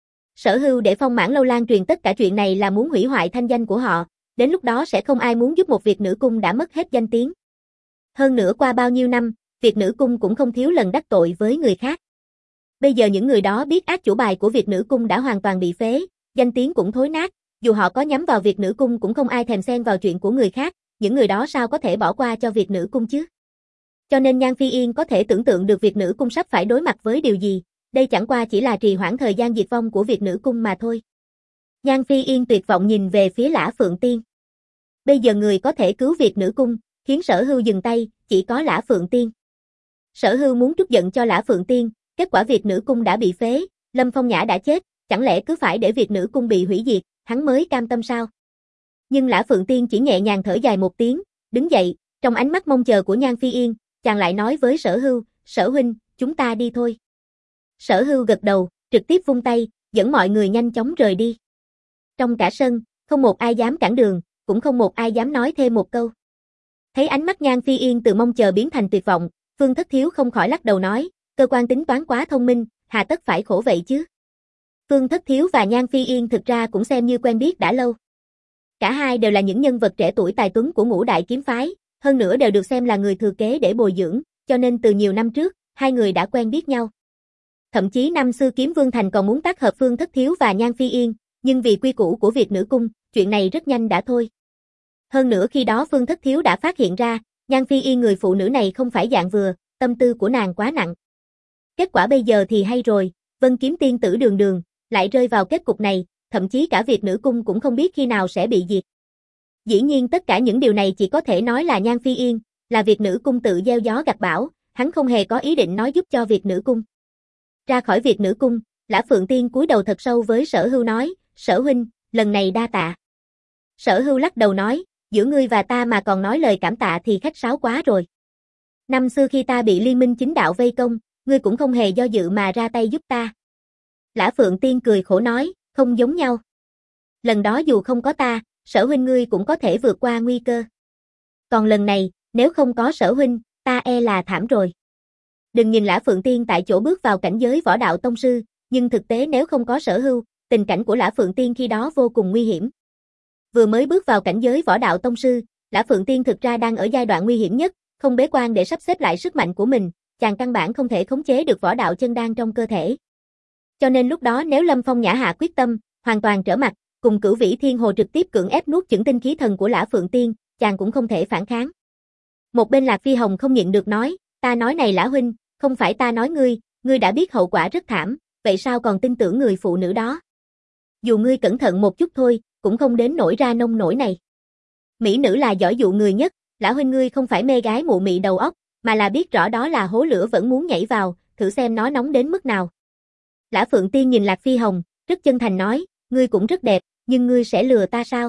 Sở Hưu để Phong Mãn lâu lan truyền tất cả chuyện này là muốn hủy hoại thanh danh của họ, đến lúc đó sẽ không ai muốn giúp một Việt nữ cung đã mất hết danh tiếng. Hơn nữa qua bao nhiêu năm, Việt nữ cung cũng không thiếu lần đắc tội với người khác. Bây giờ những người đó biết ác chủ bài của Việt nữ cung đã hoàn toàn bị phế, danh tiếng cũng thối nát, dù họ có nhắm vào Việt nữ cung cũng không ai thèm xen vào chuyện của người khác, những người đó sao có thể bỏ qua cho Việt nữ cung chứ? Cho nên Nhan Phi Yên có thể tưởng tượng được Việt nữ cung sắp phải đối mặt với điều gì, đây chẳng qua chỉ là trì hoãn thời gian diệt vong của Việt nữ cung mà thôi. Nhan Phi Yên tuyệt vọng nhìn về phía Lã Phượng Tiên. Bây giờ người có thể cứu Việt nữ cung, khiến Sở Hưu dừng tay, chỉ có Lã Phượng Tiên. Sở Hưu muốn trút giận cho Lã Phượng Tiên, kết quả Việt nữ cung đã bị phế, Lâm Phong Nhã đã chết, chẳng lẽ cứ phải để Việt nữ cung bị hủy diệt, hắn mới cam tâm sao? Nhưng Lã Phượng Tiên chỉ nhẹ nhàng thở dài một tiếng, đứng dậy, trong ánh mắt mong chờ của Nhan Phi Yên, chàng lại nói với Sở Hưu, Sở huynh, chúng ta đi thôi. Sở Hưu gật đầu, trực tiếp vung tay, dẫn mọi người nhanh chóng rời đi. Trong cả sân, không một ai dám cản đường, cũng không một ai dám nói thêm một câu. Thấy ánh mắt Nhan Phi Yên từ mong chờ biến thành tuyệt vọng, Phương Thất Thiếu không khỏi lắc đầu nói, cơ quan tính toán quá thông minh, hà tất phải khổ vậy chứ. Phương Thất Thiếu và Nhan Phi Yên thực ra cũng xem như quen biết đã lâu. Cả hai đều là những nhân vật trẻ tuổi tài tuấn của ngũ đại kiếm phái, hơn nữa đều được xem là người thừa kế để bồi dưỡng, cho nên từ nhiều năm trước, hai người đã quen biết nhau. Thậm chí năm xưa Kiếm Vương Thành còn muốn tác hợp Phương Thất Thiếu và Nhan Phi Yên, nhưng vì quy củ của Việt nữ cung, chuyện này rất nhanh đã thôi. Hơn nữa khi đó Phương Thất Thiếu đã phát hiện ra, Nhan Phi Yên người phụ nữ này không phải dạng vừa, tâm tư của nàng quá nặng. Kết quả bây giờ thì hay rồi, Vân Kiếm tiên tử đường đường, lại rơi vào kết cục này, thậm chí cả Việt nữ cung cũng không biết khi nào sẽ bị diệt. Dĩ nhiên tất cả những điều này chỉ có thể nói là Nhan Phi Yên, là Việt nữ cung tự gieo gió gặt bão, hắn không hề có ý định nói giúp cho Việt nữ cung. Ra khỏi Việt nữ cung, Lã Phượng Tiên cúi đầu thật sâu với Sở Hưu nói, Sở huynh, lần này đa tạ. Sở Hưu lắc đầu nói, giữa ngươi và ta mà còn nói lời cảm tạ thì khách sáo quá rồi. Năm xưa khi ta bị liên minh chính đạo vây công, ngươi cũng không hề do dự mà ra tay giúp ta. Lã Phượng Tiên cười khổ nói, không giống nhau. Lần đó dù không có ta, Sở huynh ngươi cũng có thể vượt qua nguy cơ. Còn lần này, nếu không có Sở huynh, ta e là thảm rồi. Đừng nhìn Lã Phượng Tiên tại chỗ bước vào cảnh giới võ đạo tông sư, nhưng thực tế nếu không có Sở Hưu, tình cảnh của Lã Phượng Tiên khi đó vô cùng nguy hiểm. Vừa mới bước vào cảnh giới võ đạo tông sư, Lã Phượng Tiên thực ra đang ở giai đoạn nguy hiểm nhất, không bế quan để sắp xếp lại sức mạnh của mình, chàng căn bản không thể khống chế được võ đạo chân đan trong cơ thể. Cho nên lúc đó nếu Lâm Phong Nhã hạ quyết tâm, hoàn toàn trở mặt, cùng Cửu Vĩ Thiên Hồ trực tiếp cưỡng ép nuốt chửng tinh khí thần của Lã Phượng Tiên, chàng cũng không thể phản kháng. Một bên Lạc Phi Hồng không nhịn được nói, ta nói này Lã huynh, không phải ta nói ngươi, ngươi đã biết hậu quả rất thảm, vậy sao còn tin tưởng người phụ nữ đó? Dù ngươi cẩn thận một chút thôi, cũng không đến nổi ra nông nổi này. Mỹ nữ là giỏi dụ người nhất, Lã huynh ngươi không phải mê gái mụ mị đầu óc, mà là biết rõ đó là hố lửa vẫn muốn nhảy vào, thử xem nó nóng đến mức nào. Lã Phượng Tiên nhìn Lạc Phi Hồng, rất chân thành nói, ngươi cũng rất đẹp, nhưng ngươi sẽ lừa ta sao?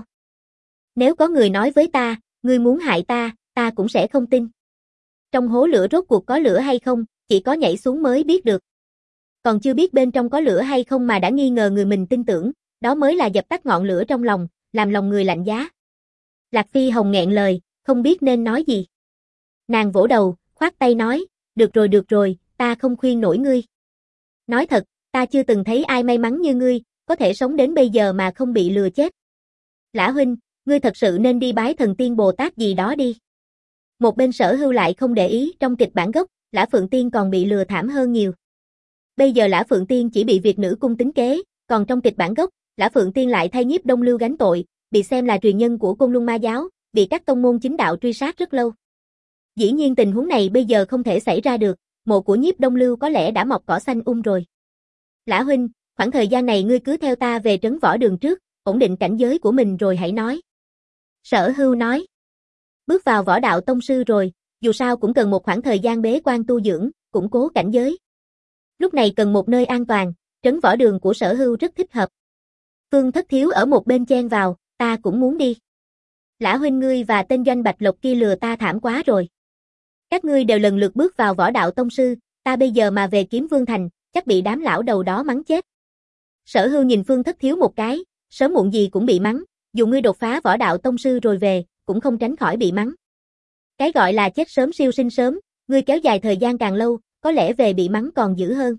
Nếu có người nói với ta, ngươi muốn hại ta, ta cũng sẽ không tin. Trong hố lửa rốt cuộc có lửa hay không, chỉ có nhảy xuống mới biết được. Còn chưa biết bên trong có lửa hay không mà đã nghi ngờ người mình tin tưởng, đó mới là dập tắt ngọn lửa trong lòng, làm lòng người lạnh giá. Lạc Phi Hồng nghẹn lời, không biết nên nói gì. Nàng vỗ đầu, khoát tay nói, được rồi được rồi, ta không khuyên nổi ngươi. Nói thật, ta chưa từng thấy ai may mắn như ngươi, có thể sống đến bây giờ mà không bị lừa chết. Lã huynh, ngươi thật sự nên đi bái thần tiên Bồ Tát gì đó đi. Một bên Sở Hưu lại không để ý, trong kịch bản gốc, Lã Phượng Tiên còn bị lừa thảm hơn nhiều. Bây giờ Lã Phượng Tiên chỉ bị Việt nữ cung tính kế, còn trong kịch bản gốc, Lã Phượng Tiên lại thay Nhiếp Đông Lưu gánh tội, bị xem là truyền nhân của Côn Luân Ma giáo, bị các tông môn chính đạo truy sát rất lâu. Dĩ nhiên tình huống này bây giờ không thể xảy ra được, mộ của Nhiếp Đông Lưu có lẽ đã mọc cỏ xanh um rồi. Lã huynh, khoảng thời gian này ngươi cứ theo ta về trấn võ đường trước, ổn định cảnh giới của mình rồi hãy nói. Sở Hưu nói. Bước vào võ đạo tông sư rồi, dù sao cũng cần một khoảng thời gian bế quan tu dưỡng, củng cố cảnh giới. Lúc này cần một nơi an toàn, trấn võ đường của Sở Hưu rất thích hợp. Phương Thất Thiếu ở một bên chen vào, ta cũng muốn đi. Lã huynh ngươi và tên Doanh Bạch Lộc kia lừa ta thảm quá rồi. Các ngươi đều lần lượt bước vào võ đạo tông sư, ta bây giờ mà về Kiếm Vương Thành, chắc bị đám lão đầu đó mắng chết. Sở Hưu nhìn Phương Thất Thiếu một cái, sớm muộn gì cũng bị mắng, dù ngươi đột phá võ đạo tông sư rồi về, cũng không tránh khỏi bị mắng. Cái gọi là chết sớm siêu sinh sớm, ngươi kéo dài thời gian càng lâu, có lẽ về bị mắng còn dữ hơn.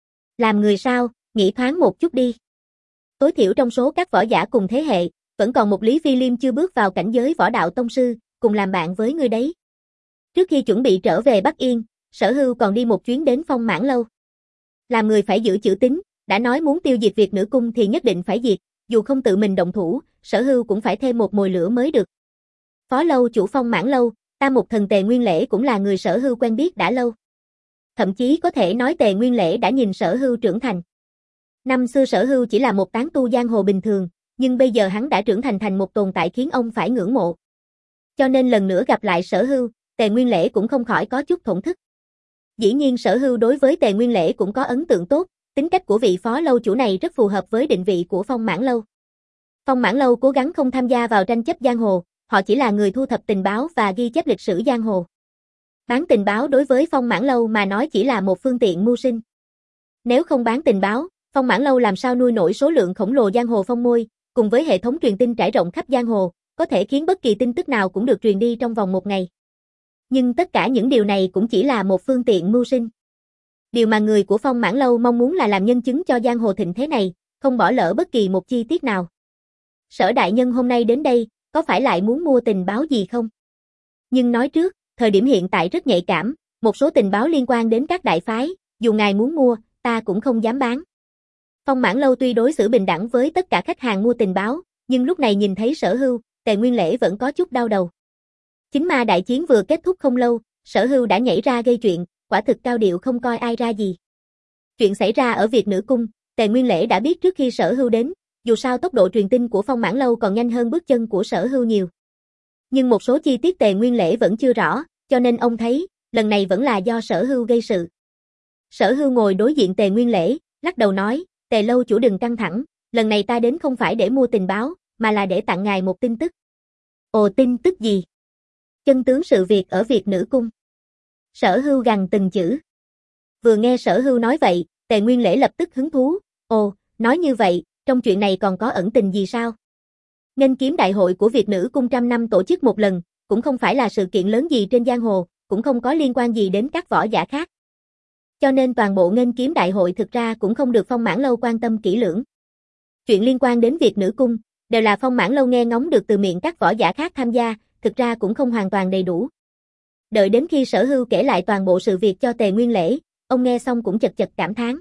Làm người sao, nghĩ thoáng một chút đi. Tối thiểu trong số các võ giả cùng thế hệ, vẫn còn một Lý Phi Liêm chưa bước vào cảnh giới võ đạo tông sư, cùng làm bạn với ngươi đấy. Trước khi chuẩn bị trở về Bắc Yên, Sở Hưu còn đi một chuyến đến Phong Mãn Lâu. Làm người phải giữ chữ tín, đã nói muốn tiêu diệt Việt nữ cung thì nhất định phải diệt, dù không tự mình động thủ, Sở Hưu cũng phải thêm một mồi lửa mới được. Phó lâu chủ Phong Mãn Lâu, Tam Mục Thần Tề Nguyên Lễ cũng là người Sở Hưu quen biết đã lâu. Thậm chí có thể nói Tề Nguyên Lễ đã nhìn Sở Hưu trưởng thành. Năm xưa Sở Hưu chỉ là một tán tu giang hồ bình thường, nhưng bây giờ hắn đã trưởng thành thành một tồn tại khiến ông phải ngưỡng mộ. Cho nên lần nữa gặp lại Sở Hưu, Tề Nguyên Lễ cũng không khỏi có chút thổn thức. Dĩ nhiên Sở Hưu đối với Tề Nguyên Lễ cũng có ấn tượng tốt, tính cách của vị phó lâu chủ này rất phù hợp với định vị của Phong Mãn Lâu. Phong Mãn Lâu cố gắng không tham gia vào tranh chấp giang hồ, họ chỉ là người thu thập tình báo và ghi chép lịch sử giang hồ. Bán tình báo đối với Phong Mãn Lâu mà nói chỉ là một phương tiện mưu sinh. Nếu không bán tình báo, Phong Mãn Lâu làm sao nuôi nổi số lượng khổng lồ giang hồ phong môi, cùng với hệ thống truyền tin trải rộng khắp giang hồ, có thể khiến bất kỳ tin tức nào cũng được truyền đi trong vòng một ngày. Nhưng tất cả những điều này cũng chỉ là một phương tiện mưu sinh. Điều mà người của Phong Mãn Lâu mong muốn là làm nhân chứng cho giang hồ thịnh thế này, không bỏ lỡ bất kỳ một chi tiết nào. Sở đại nhân hôm nay đến đây, có phải lại muốn mua tình báo gì không? Nhưng nói trước, thời điểm hiện tại rất nhạy cảm, một số tình báo liên quan đến các đại phái, dù ngài muốn mua, ta cũng không dám bán. Phong Mãn Lâu tuy đối xử bình đẳng với tất cả khách hàng mua tình báo, nhưng lúc này nhìn thấy Sở Hưu, Tề Nguyên Lễ vẫn có chút đau đầu. Chính ma đại chiến vừa kết thúc không lâu, Sở Hưu đã nhảy ra gây chuyện, quả thực cao điệu không coi ai ra gì. Chuyện xảy ra ở Việt nữ cung, Tề Nguyên Lễ đã biết trước khi Sở Hưu đến, dù sao tốc độ truyền tin của Phong Mãn Lâu còn nhanh hơn bước chân của Sở Hưu nhiều. Nhưng một số chi tiết Tề Nguyên Lễ vẫn chưa rõ, cho nên ông thấy, lần này vẫn là do Sở Hưu gây sự. Sở Hưu ngồi đối diện Tề Nguyên Lễ, lắc đầu nói, Tề lâu chủ đừng căng thẳng, lần này ta đến không phải để mua tình báo, mà là để tặng ngài một tin tức. Ồ, tin tức gì? Chân tướng sự việc ở Việt nữ cung. Sở Hưu gằn từng chữ. Vừa nghe Sở Hưu nói vậy, Tề Nguyên Lễ lập tức hứng thú. Ồ, nói như vậy, trong chuyện này còn có ẩn tình gì sao? Nghênh kiếm đại hội của Việt nữ cung trăm năm tổ chức một lần, cũng không phải là sự kiện lớn gì trên giang hồ, cũng không có liên quan gì đến các võ giả khác. Cho nên toàn bộ nghênh kiếm đại hội thực ra cũng không được Phong Mãn Lâu quan tâm kỹ lưỡng. Chuyện liên quan đến Việt nữ cung, đều là Phong Mãn Lâu nghe ngóng được từ miệng các võ giả khác tham gia, thực ra cũng không hoàn toàn đầy đủ. Đợi đến khi Sở Hưu kể lại toàn bộ sự việc cho Tề Nguyên Lễ, ông nghe xong cũng chật chật cảm thán.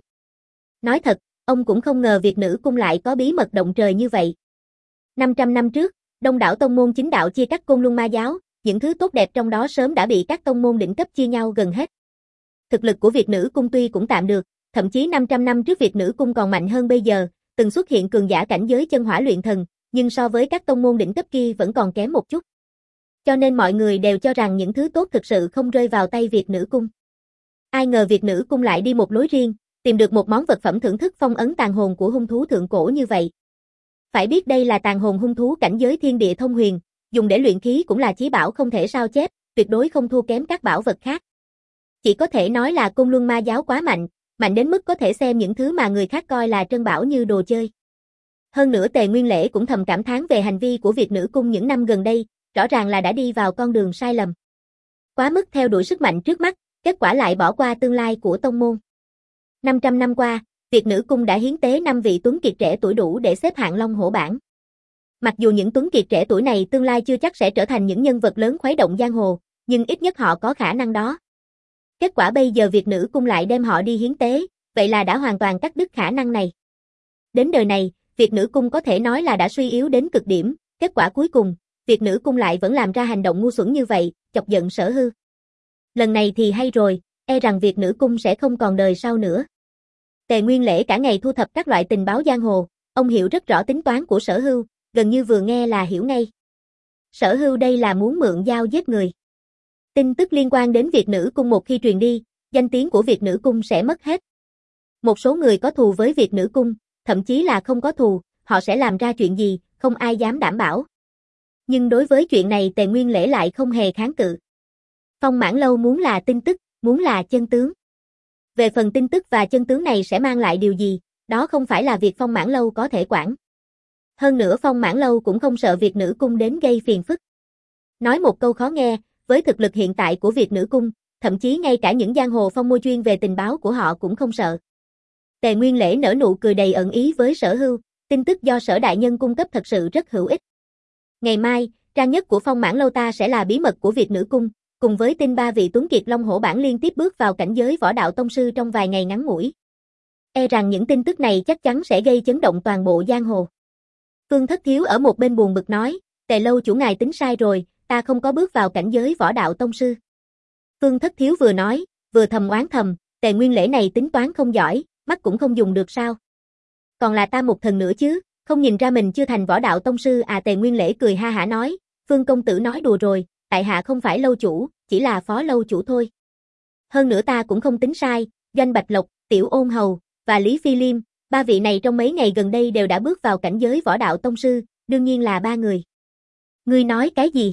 Nói thật, ông cũng không ngờ Việt nữ cung lại có bí mật động trời như vậy. năm trăm năm trước, Đông đảo tông môn chính đạo chia cắt Côn Luân Ma giáo, những thứ tốt đẹp trong đó sớm đã bị các tông môn đỉnh cấp chia nhau gần hết. Thực lực của Việt Nữ Cung tuy cũng tạm được, thậm chí năm trăm năm trước Việt Nữ Cung còn mạnh hơn bây giờ, từng xuất hiện cường giả cảnh giới chân hỏa luyện thần, nhưng so với các tông môn đỉnh cấp kia vẫn còn kém một chút. Cho nên mọi người đều cho rằng những thứ tốt thực sự không rơi vào tay Việt Nữ Cung. Ai ngờ Việt Nữ Cung lại đi một lối riêng, tìm được một món vật phẩm thưởng thức phong ấn tàn hồn của hung thú thượng cổ như vậy. Phải biết đây là tàn hồn hung thú cảnh giới thiên địa thông huyền, dùng để luyện khí cũng là chí bảo không thể sao chép, tuyệt đối không thua kém các bảo vật khác. Chỉ có thể nói là Côn Luân Ma giáo quá mạnh, mạnh đến mức có thể xem những thứ mà người khác coi là trân bảo như đồ chơi. Hơn nữa Tề Nguyên Lễ cũng thầm cảm thán về hành vi của Việt Nữ Cung những năm gần đây, rõ ràng là đã đi vào con đường sai lầm. Quá mức theo đuổi sức mạnh trước mắt, kết quả lại bỏ qua tương lai của tông môn. năm trăm năm qua, Việt Nữ Cung đã hiến tế năm vị tuấn kiệt trẻ tuổi đủ để xếp hạng Long Hổ bảng. Mặc dù những tuấn kiệt trẻ tuổi này tương lai chưa chắc sẽ trở thành những nhân vật lớn khuấy động giang hồ, nhưng ít nhất họ có khả năng đó. Kết quả bây giờ Việt Nữ Cung lại đem họ đi hiến tế, vậy là đã hoàn toàn cắt đứt khả năng này. Đến đời này, Việt Nữ Cung có thể nói là đã suy yếu đến cực điểm, kết quả cuối cùng, Việt Nữ Cung lại vẫn làm ra hành động ngu xuẩn như vậy, chọc giận Sở Hư. Lần này thì hay rồi, e rằng Việt Nữ Cung sẽ không còn đời sau nữa. Tề Nguyên Lễ cả ngày thu thập các loại tình báo giang hồ, ông hiểu rất rõ tính toán của Sở Hưu, gần như vừa nghe là hiểu ngay. Sở Hưu đây là muốn mượn dao giết người. Tin tức liên quan đến Việt Nữ Cung một khi truyền đi, danh tiếng của Việt Nữ Cung sẽ mất hết. Một số người có thù với Việt Nữ Cung, thậm chí là không có thù, họ sẽ làm ra chuyện gì, không ai dám đảm bảo. Nhưng đối với chuyện này Tề Nguyên Lễ lại không hề kháng cự. Phong Mãn Lâu muốn là tin tức, muốn là chân tướng. Về phần tin tức và chân tướng này sẽ mang lại điều gì, đó không phải là việc Phong Mãn Lâu có thể quản. Hơn nữa Phong Mãn Lâu cũng không sợ Việt Nữ Cung đến gây phiền phức. Nói một câu khó nghe, với thực lực hiện tại của Việt Nữ Cung, thậm chí ngay cả những giang hồ phong môi chuyên về tình báo của họ cũng không sợ. Tề Nguyên Lễ nở nụ cười đầy ẩn ý với Sở Hưu, tin tức do Sở Đại Nhân cung cấp thật sự rất hữu ích. Ngày mai, trang nhất của Phong Mãn Lâu ta sẽ là bí mật của Việt Nữ Cung, cùng với tin ba vị tuấn kiệt Long Hổ bảng liên tiếp bước vào cảnh giới võ đạo tông sư trong vài ngày ngắn ngủi. E rằng những tin tức này chắc chắn sẽ gây chấn động toàn bộ giang hồ. Phương Thất Thiếu ở một bên buồn bực nói, Tề Lâu chủ ngài tính sai rồi, ta không có bước vào cảnh giới võ đạo tông sư. Phương Thất Thiếu vừa nói, vừa thầm oán thầm, Tề Nguyên Lễ này tính toán không giỏi, mắt cũng không dùng được sao. Còn là ta một thần nữa chứ, không nhìn ra mình chưa thành võ đạo tông sư à. Tề Nguyên Lễ cười ha hả nói, Phương công tử nói đùa rồi, tại hạ không phải lâu chủ, chỉ là phó lâu chủ thôi. Hơn nữa ta cũng không tính sai, Doanh Bạch Lộc, Tiểu Ôn Hầu, và Lý Phi Liêm, ba vị này trong mấy ngày gần đây đều đã bước vào cảnh giới võ đạo tông sư, đương nhiên là ba người. Ngươi nói cái gì?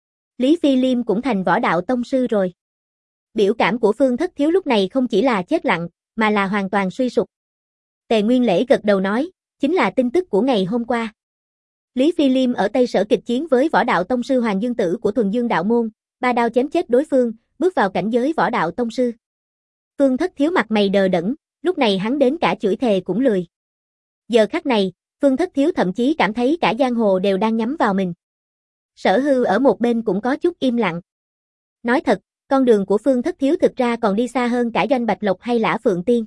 Lý Phi Liêm cũng thành võ đạo tông sư rồi. Biểu cảm của Phương Thất Thiếu lúc này không chỉ là chết lặng, mà là hoàn toàn suy sụp. Tề Nguyên Lễ gật đầu nói, chính là tin tức của ngày hôm qua. Lý Phi Liêm ở Tây Sở kịch chiến với võ đạo tông sư Hoàng Dương Tử của Thuần Dương Đạo Môn, ba đao chém chết đối phương, bước vào cảnh giới võ đạo tông sư. Phương Thất Thiếu mặt mày đờ đẫn, lúc này hắn đến cả chửi thề cũng lười. Giờ khắc này, Phương Thất Thiếu thậm chí cảm thấy cả giang hồ đều đang nhắm vào mình. Sở Hư ở một bên cũng có chút im lặng. Nói thật, con đường của Phương Thất Thiếu thực ra còn đi xa hơn cả Doanh Bạch Lộc hay Lã Phượng Tiên.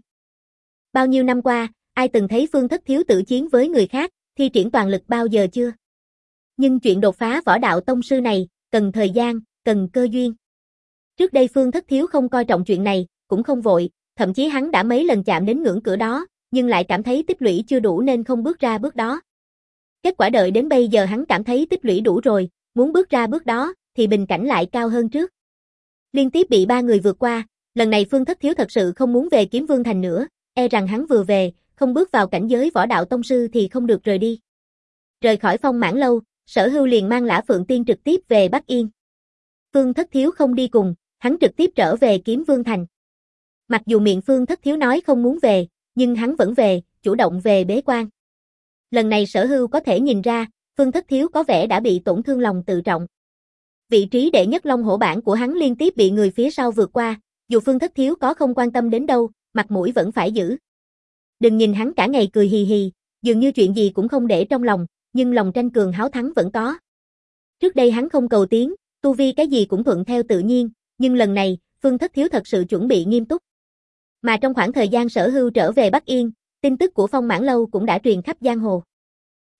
Bao nhiêu năm qua, ai từng thấy Phương Thất Thiếu tự chiến với người khác, thi triển toàn lực bao giờ chưa? Nhưng chuyện đột phá võ đạo tông sư này, cần thời gian, cần cơ duyên. Trước đây Phương Thất Thiếu không coi trọng chuyện này, cũng không vội, thậm chí hắn đã mấy lần chạm đến ngưỡng cửa đó, nhưng lại cảm thấy tích lũy chưa đủ nên không bước ra bước đó. Kết quả đợi đến bây giờ hắn cảm thấy tích lũy đủ rồi, muốn bước ra bước đó, thì bình cảnh lại cao hơn trước. Liên tiếp bị ba người vượt qua, lần này Phương Thất Thiếu thật sự không muốn về Kiếm Vương Thành nữa, e rằng hắn vừa về, không bước vào cảnh giới võ đạo tông sư thì không được rời đi. Rời khỏi Phong Mãn Lâu, Sở Hưu liền mang Lã Phượng Tiên trực tiếp về Bắc Yên. Phương Thất Thiếu không đi cùng, hắn trực tiếp trở về Kiếm Vương Thành. Mặc dù miệng Phương Thất Thiếu nói không muốn về, nhưng hắn vẫn về, chủ động về bế quan. Lần này Sở Hưu có thể nhìn ra, Phương Thất Thiếu có vẻ đã bị tổn thương lòng tự trọng. Vị trí đệ nhất Long Hổ bảng của hắn liên tiếp bị người phía sau vượt qua, dù Phương Thất Thiếu có không quan tâm đến đâu, mặt mũi vẫn phải giữ. Đừng nhìn hắn cả ngày cười hì hì, dường như chuyện gì cũng không để trong lòng, nhưng lòng tranh cường háo thắng vẫn có. Trước đây hắn không cầu tiến, tu vi cái gì cũng thuận theo tự nhiên, nhưng lần này, Phương Thất Thiếu thật sự chuẩn bị nghiêm túc. Mà trong khoảng thời gian Sở Hưu trở về Bắc Yên, tin tức của Phong Mãn Lâu cũng đã truyền khắp giang hồ.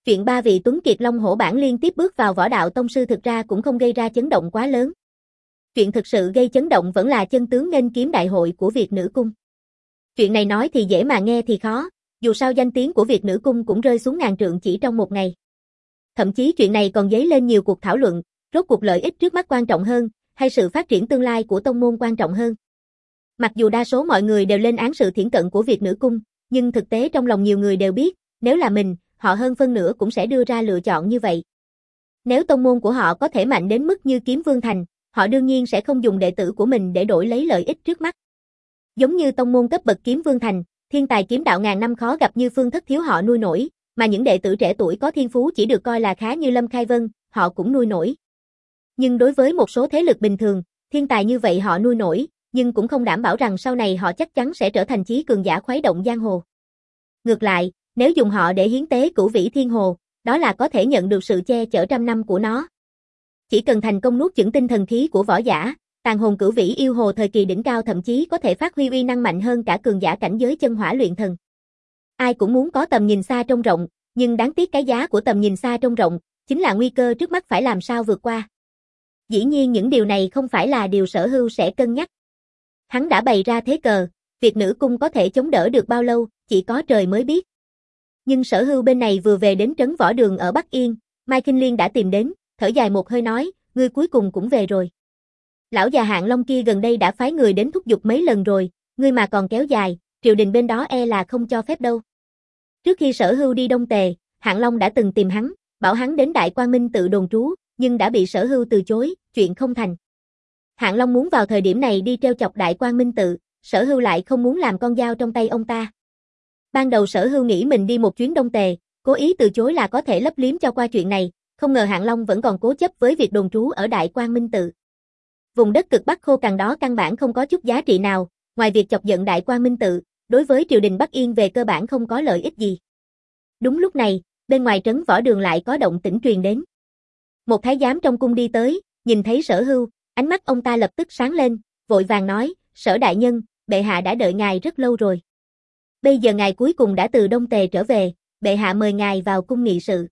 Chuyện ba vị tuấn kiệt Long Hổ Bản liên tiếp bước vào võ đạo tông sư thực ra cũng không gây ra chấn động quá lớn. Chuyện thực sự gây chấn động vẫn là chân tướng nghênh kiếm đại hội của Việt Nữ Cung. Chuyện này nói thì dễ mà nghe thì khó, dù sao danh tiếng của Việt Nữ Cung cũng rơi xuống ngàn trượng chỉ trong một ngày. Thậm chí chuyện này còn dấy lên nhiều cuộc thảo luận, rốt cuộc lợi ích trước mắt quan trọng hơn, hay sự phát triển tương lai của tông môn quan trọng hơn. Mặc dù đa số mọi người đều lên án sự thiển cận của Việt Nữ Cung, nhưng thực tế trong lòng nhiều người đều biết, nếu là mình, họ hơn phân nửa cũng sẽ đưa ra lựa chọn như vậy. Nếu tông môn của họ có thể mạnh đến mức như Kiếm Vương Thành, họ đương nhiên sẽ không dùng đệ tử của mình để đổi lấy lợi ích trước mắt. Giống như tông môn cấp bậc Kiếm Vương Thành, thiên tài kiếm đạo ngàn năm khó gặp như Phương Thất Thiếu họ nuôi nổi, mà những đệ tử trẻ tuổi có thiên phú chỉ được coi là khá như Lâm Khai Vân, họ cũng nuôi nổi. Nhưng đối với một số thế lực bình thường, thiên tài như vậy họ nuôi nổi, nhưng cũng không đảm bảo rằng sau này họ chắc chắn sẽ trở thành chí cường giả khuấy động giang hồ. Ngược lại, nếu dùng họ để hiến tế Cửu Vĩ Thiên Hồ, đó là có thể nhận được sự che chở trăm năm của nó. Chỉ cần thành công nuốt chửng tinh thần khí của võ giả, tàn hồn Cửu Vĩ Yêu Hồ thời kỳ đỉnh cao thậm chí có thể phát huy uy năng mạnh hơn cả cường giả cảnh giới chân hỏa luyện thần. Ai cũng muốn có tầm nhìn xa trông rộng, nhưng đáng tiếc cái giá của tầm nhìn xa trông rộng chính là nguy cơ trước mắt phải làm sao vượt qua. Dĩ nhiên những điều này không phải là điều Sở Hưu sẽ cân nhắc. Hắn đã bày ra thế cờ, Việt Nữ Cung có thể chống đỡ được bao lâu, chỉ có trời mới biết. Nhưng Sở Hưu bên này vừa về đến trấn võ đường ở Bắc Yên, Mai Kinh Liên đã tìm đến, thở dài một hơi nói, ngươi cuối cùng cũng về rồi. Lão già Hạng Long kia gần đây đã phái người đến thúc giục mấy lần rồi, ngươi mà còn kéo dài, triều đình bên đó e là không cho phép đâu. Trước khi Sở Hưu đi Đông Tề, Hạng Long đã từng tìm hắn, bảo hắn đến Đại Quang Minh tự đồn trú, nhưng đã bị Sở Hưu từ chối, chuyện không thành. Hạng Long muốn vào thời điểm này đi treo chọc Đại Quang Minh tự, Sở Hưu lại không muốn làm con dao trong tay ông ta. Ban đầu Sở Hưu nghĩ mình đi một chuyến Đông Tề, cố ý từ chối là có thể lấp liếm cho qua chuyện này, không ngờ Hạng Long vẫn còn cố chấp với việc đồn trú ở Đại Quang Minh tự. Vùng đất cực Bắc khô cằn đó căn bản không có chút giá trị nào, ngoài việc chọc giận Đại Quang Minh tự, đối với triều đình Bắc Yên về cơ bản không có lợi ích gì. Đúng lúc này, bên ngoài trấn võ đường lại có động tĩnh truyền đến. Một thái giám trong cung đi tới, nhìn thấy Sở Hưu, ánh mắt ông ta lập tức sáng lên, vội vàng nói, Sở đại nhân, bệ hạ đã đợi ngài rất lâu rồi. Bây giờ ngài cuối cùng đã từ Đông Tề trở về, bệ hạ mời ngài vào cung nghị sự.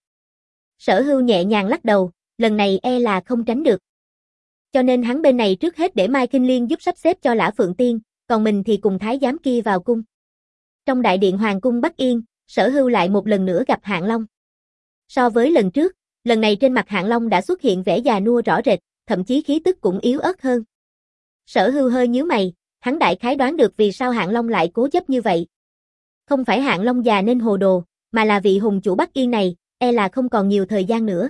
Sở Hưu nhẹ nhàng lắc đầu, lần này e là không tránh được. Cho nên hắn bên này trước hết để Mai Kinh Liên giúp sắp xếp cho Lã Phượng Tiên, còn mình thì cùng thái giám kia vào cung. Trong đại điện Hoàng cung Bắc Yên, Sở Hưu lại một lần nữa gặp Hạng Long. So với lần trước, lần này trên mặt Hạng Long đã xuất hiện vẻ già nua rõ rệt, thậm chí khí tức cũng yếu ớt hơn. Sở Hưu hơi nhíu mày, hắn đại khái đoán được vì sao Hạng Long lại cố chấp như vậy. Không phải Hạng Long già nên hồ đồ, mà là vị hùng chủ Bắc Yên này, e là không còn nhiều thời gian nữa.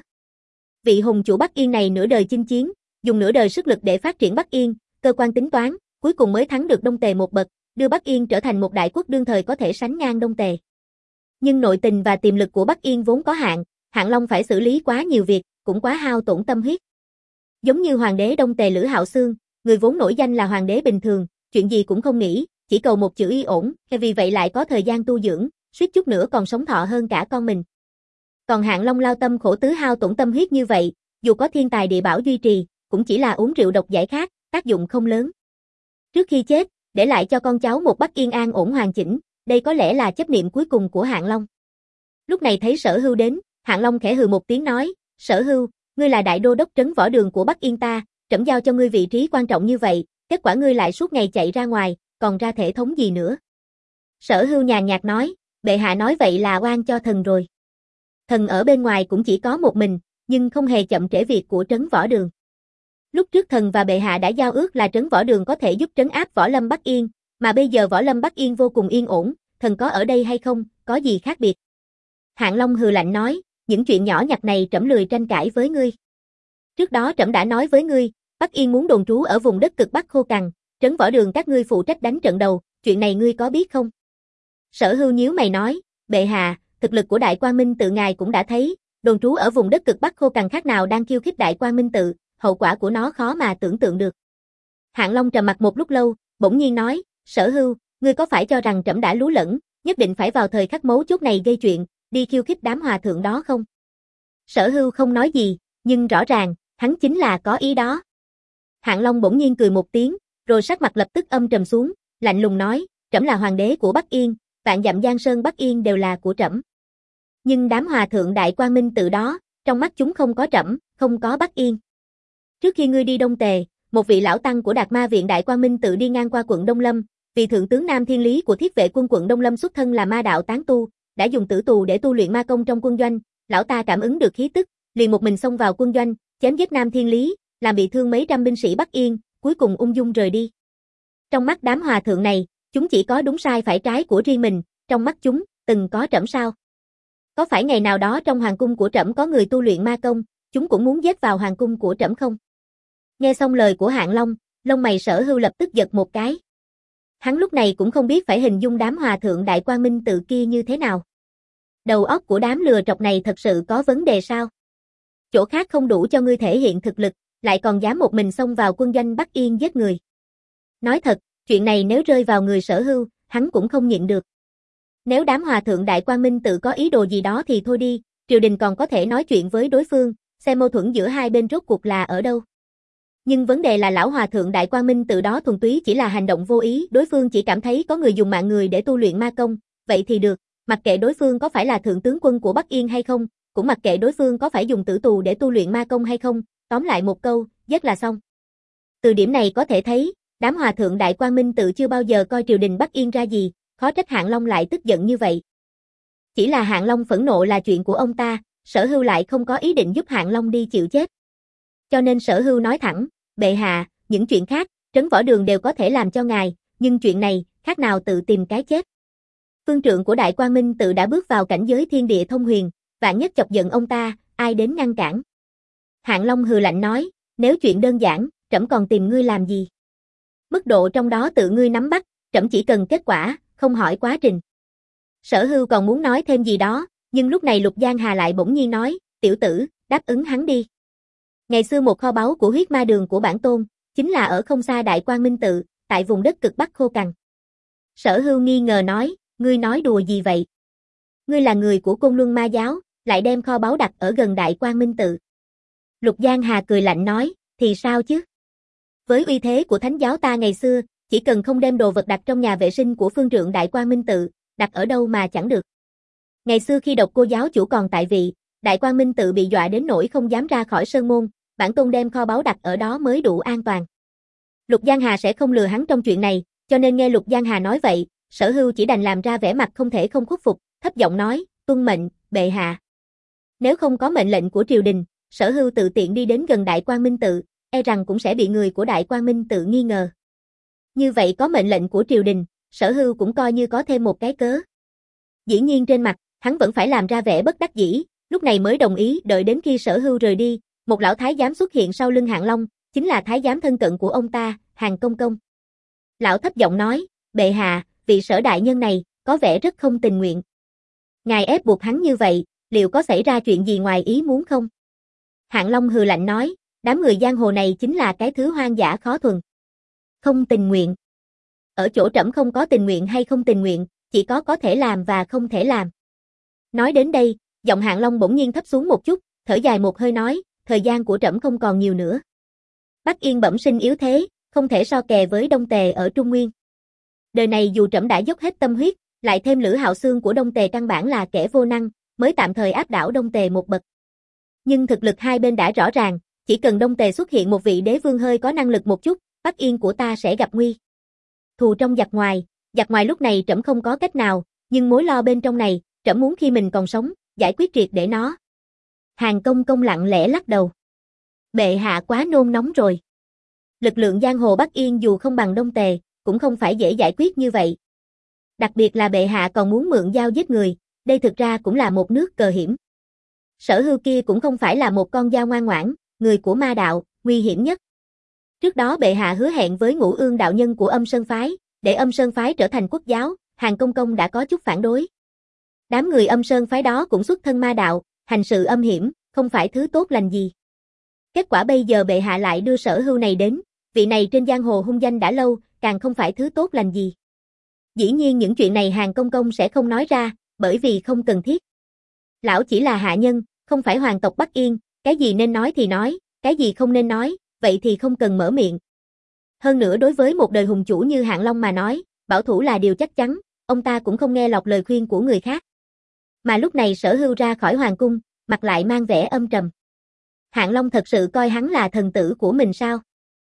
Vị hùng chủ Bắc Yên này nửa đời chinh chiến, dùng nửa đời sức lực để phát triển Bắc Yên, cơ quan tính toán, cuối cùng mới thắng được Đông Tề một bậc, đưa Bắc Yên trở thành một đại quốc đương thời có thể sánh ngang Đông Tề. Nhưng nội tình và tiềm lực của Bắc Yên vốn có hạn, Hạng Long phải xử lý quá nhiều việc, cũng quá hao tổn tâm huyết. Giống như hoàng đế Đông Tề Lữ Hạo Xương, người vốn nổi danh là hoàng đế bình thường, chuyện gì cũng không nghĩ, chỉ cầu một chữ yên ổn, vì vậy lại có thời gian tu dưỡng, suýt chút nữa còn sống thọ hơn cả con mình. Còn Hạng Long lao tâm khổ tứ hao tổn tâm huyết như vậy, dù có thiên tài địa bảo duy trì, cũng chỉ là uống rượu độc giải khát, tác dụng không lớn. Trước khi chết, để lại cho con cháu một Bắc Yên an ổn hoàn chỉnh, đây có lẽ là chấp niệm cuối cùng của Hạng Long. Lúc này thấy Sở Hưu đến, Hạng Long khẽ hừ một tiếng nói, Sở Hưu, ngươi là đại đô đốc trấn võ đường của Bắc Yên ta, trẫm giao cho ngươi vị trí quan trọng như vậy, kết quả ngươi lại suốt ngày chạy ra ngoài, còn ra thể thống gì nữa. Sở Hưu nhàn nhạt nói, bệ hạ nói vậy là oan cho thần rồi. Thần ở bên ngoài cũng chỉ có một mình, nhưng không hề chậm trễ việc của trấn võ đường. Lúc trước thần và bệ hạ đã giao ước là trấn võ đường có thể giúp trấn áp võ lâm Bắc Yên, mà bây giờ võ lâm Bắc Yên vô cùng yên ổn, thần có ở đây hay không, có gì khác biệt. Hạng Long hừ lạnh nói, những chuyện nhỏ nhặt này trẫm lười tranh cãi với ngươi. Trước đó trẫm đã nói với ngươi, Bắc Yên muốn đồn trú ở vùng đất cực Bắc khô cằn, trấn võ đường các ngươi phụ trách đánh trận đầu, chuyện này ngươi có biết không? Sở Hưu nhíu mày nói, bệ hạ, thực lực của Đại Quang Minh tự ngài cũng đã thấy, đồn trú ở vùng đất cực Bắc khô cằn khác nào đang khiêu khích Đại Quang Minh tự, hậu quả của nó khó mà tưởng tượng được. Hạng Long trầm mặt một lúc lâu, bỗng nhiên nói, Sở Hưu, ngươi có phải cho rằng trẫm đã lú lẫn, nhất định phải vào thời khắc mấu chốt này gây chuyện, đi khiêu khích đám hòa thượng đó không? Sở Hưu không nói gì, nhưng rõ ràng, hắn chính là có ý đó. Hạng Long bỗng nhiên cười một tiếng, rồi sắc mặt lập tức âm trầm xuống, lạnh lùng nói, trẫm là hoàng đế của Bắc Yên, vạn dặm giang sơn Bắc Yên đều là của trẫm. Nhưng đám hòa thượng Đại Quang Minh Tự đó, trong mắt chúng không có Trẫm, không có Bắc Yên. Trước khi ngươi đi Đông Tề, một vị lão tăng của Đạt Ma viện Đại Quang Minh Tự đi ngang qua quận Đông Lâm, vì thượng tướng Nam Thiên Lý của Thiết vệ quân quận Đông Lâm xuất thân là ma đạo tán tu, đã dùng tử tù để tu luyện ma công trong quân doanh, lão ta cảm ứng được khí tức, liền một mình xông vào quân doanh, chém giết Nam Thiên Lý, làm bị thương mấy trăm binh sĩ Bắc Yên, cuối cùng ung dung rời đi. Trong mắt đám hòa thượng này, chúng chỉ có đúng sai phải trái của riêng mình, trong mắt chúng, từng có Trẫm sao? Có phải ngày nào đó trong hoàng cung của Trẫm có người tu luyện ma công, chúng cũng muốn giết vào hoàng cung của Trẫm không? Nghe xong lời của Hạng Long, lông mày Sở Hưu lập tức giật một cái. Hắn lúc này cũng không biết phải hình dung đám hòa thượng Đại Quang Minh Tự kia như thế nào. Đầu óc của đám lừa trọc này thật sự có vấn đề sao? Chỗ khác không đủ cho ngươi thể hiện thực lực, lại còn dám một mình xông vào quân doanh Bắc Yên giết người. Nói thật, chuyện này nếu rơi vào người Sở Hưu, hắn cũng không nhịn được. Nếu đám hòa thượng Đại Quang Minh Tự có ý đồ gì đó thì thôi đi, triều đình còn có thể nói chuyện với đối phương, xem mâu thuẫn giữa hai bên rốt cuộc là ở đâu. Nhưng vấn đề là lão hòa thượng Đại Quang Minh Tự đó thuần túy chỉ là hành động vô ý, đối phương chỉ cảm thấy có người dùng mạng người để tu luyện ma công, vậy thì được, mặc kệ đối phương có phải là thượng tướng quân của Bắc Yên hay không, cũng mặc kệ đối phương có phải dùng tử tù để tu luyện ma công hay không, tóm lại một câu, giết là xong. Từ điểm này có thể thấy, đám hòa thượng Đại Quang Minh Tự chưa bao giờ coi triều đình Bắc Yên ra gì, khó trách Hạng Long lại tức giận như vậy. Chỉ là Hạng Long phẫn nộ là chuyện của ông ta, Sở Hưu lại không có ý định giúp Hạng Long đi chịu chết. Cho nên Sở Hưu nói thẳng, bệ hạ, những chuyện khác, Trấn Võ Đường đều có thể làm cho ngài, nhưng chuyện này, khác nào tự tìm cái chết. Phương trượng của Đại Quang Minh Tự đã bước vào cảnh giới thiên địa thông huyền, vạn nhất chọc giận ông ta, ai đến ngăn cản. Hạng Long hừ lạnh nói, nếu chuyện đơn giản, Trẫm còn tìm ngươi làm gì? Mức độ trong đó tự ngươi nắm bắt, Trẫm chỉ cần kết quả, không hỏi quá trình. Sở Hưu còn muốn nói thêm gì đó, nhưng lúc này Lục Giang Hà lại bỗng nhiên nói, tiểu tử, đáp ứng hắn đi. Ngày xưa một kho báu của huyết ma đường của bản tôn, chính là ở không xa Đại Quang Minh Tự, tại vùng đất cực Bắc khô cằn. Sở Hưu nghi ngờ nói, ngươi nói đùa gì vậy? Ngươi là người của Côn Luân Ma giáo, lại đem kho báu đặt ở gần Đại Quang Minh Tự. Lục Giang Hà cười lạnh nói, thì sao chứ? Với uy thế của thánh giáo ta ngày xưa, chỉ cần không đem đồ vật đặt trong nhà vệ sinh của phương trượng Đại Quang Minh Tự, đặt ở đâu mà chẳng được. Ngày xưa khi Độc Cô giáo chủ còn tại vị, Đại Quang Minh Tự bị dọa đến nỗi không dám ra khỏi sơn môn, bản tôn đem kho báu đặt ở đó mới đủ an toàn. Lục Giang Hà sẽ không lừa hắn trong chuyện này, cho nên nghe Lục Giang Hà nói vậy, Sở Hưu chỉ đành làm ra vẻ mặt không thể không khuất phục, thấp giọng nói, tuân mệnh, bệ hạ. Nếu không có mệnh lệnh của triều đình, Sở Hưu tự tiện đi đến gần Đại Quang Minh Tự, e rằng cũng sẽ bị người của Đại Quang Minh Tự nghi ngờ. Như vậy có mệnh lệnh của triều đình, Sở Hưu cũng coi như có thêm một cái cớ. Dĩ nhiên trên mặt, hắn vẫn phải làm ra vẻ bất đắc dĩ, lúc này mới đồng ý đợi đến khi Sở Hưu rời đi, một lão thái giám xuất hiện sau lưng Hạng Long, chính là thái giám thân cận của ông ta, Hàn Công Công. Lão thấp giọng nói, bệ hạ, vị Sở đại nhân này, có vẻ rất không tình nguyện. Ngài ép buộc hắn như vậy, liệu có xảy ra chuyện gì ngoài ý muốn không? Hạng Long hừ lạnh nói, đám người giang hồ này chính là cái thứ hoang dã khó thuần. Không tình nguyện. Ở chỗ Trẫm không có tình nguyện hay không tình nguyện, chỉ có có thể làm và không thể làm. Nói đến đây, giọng Hạng Long bỗng nhiên thấp xuống một chút, thở dài một hơi nói, thời gian của Trẫm không còn nhiều nữa. Bắc Yên bẩm sinh yếu thế, không thể so kè với Đông Tề ở Trung Nguyên. Đời này dù Trẫm đã dốc hết tâm huyết, lại thêm Lữ Hạo Xương của Đông Tề căn bản là kẻ vô năng, mới tạm thời áp đảo Đông Tề một bậc. Nhưng thực lực hai bên đã rõ ràng, chỉ cần Đông Tề xuất hiện một vị đế vương hơi có năng lực một chút, Bắc Yên của ta sẽ gặp nguy. Thù trong giặc ngoài, giặc ngoài lúc này Trẫm không có cách nào, nhưng mối lo bên trong này, Trẫm muốn khi mình còn sống, giải quyết triệt để nó. Hàn Công Công lặng lẽ lắc đầu. Bệ hạ quá nôn nóng rồi. Lực lượng giang hồ Bắc Yên dù không bằng Đông Tề, cũng không phải dễ giải quyết như vậy. Đặc biệt là bệ hạ còn muốn mượn dao giết người, đây thực ra cũng là một nước cờ hiểm. Sở Hưu kia cũng không phải là một con dao ngoan ngoãn, người của ma đạo, nguy hiểm nhất. Trước đó bệ hạ hứa hẹn với Ngũ Ương đạo nhân của Âm Sơn phái, để Âm Sơn phái trở thành quốc giáo, Hàn Công Công đã có chút phản đối. Đám người Âm Sơn phái đó cũng xuất thân ma đạo, hành sự âm hiểm, không phải thứ tốt lành gì. Kết quả bây giờ bệ hạ lại đưa Sở Hưu này đến, vị này trên giang hồ hung danh đã lâu, càng không phải thứ tốt lành gì. Dĩ nhiên những chuyện này Hàn Công Công sẽ không nói ra, bởi vì không cần thiết. Lão chỉ là hạ nhân, không phải hoàng tộc Bắc Yên, cái gì nên nói thì nói, cái gì không nên nói, vậy thì không cần mở miệng. Hơn nữa đối với một đời hùng chủ như Hạng Long mà nói, bảo thủ là điều chắc chắn, ông ta cũng không nghe lọt lời khuyên của người khác. Mà lúc này Sở Hưu ra khỏi hoàng cung, mặt lại mang vẻ âm trầm. Hạng Long thật sự coi hắn là thần tử của mình sao?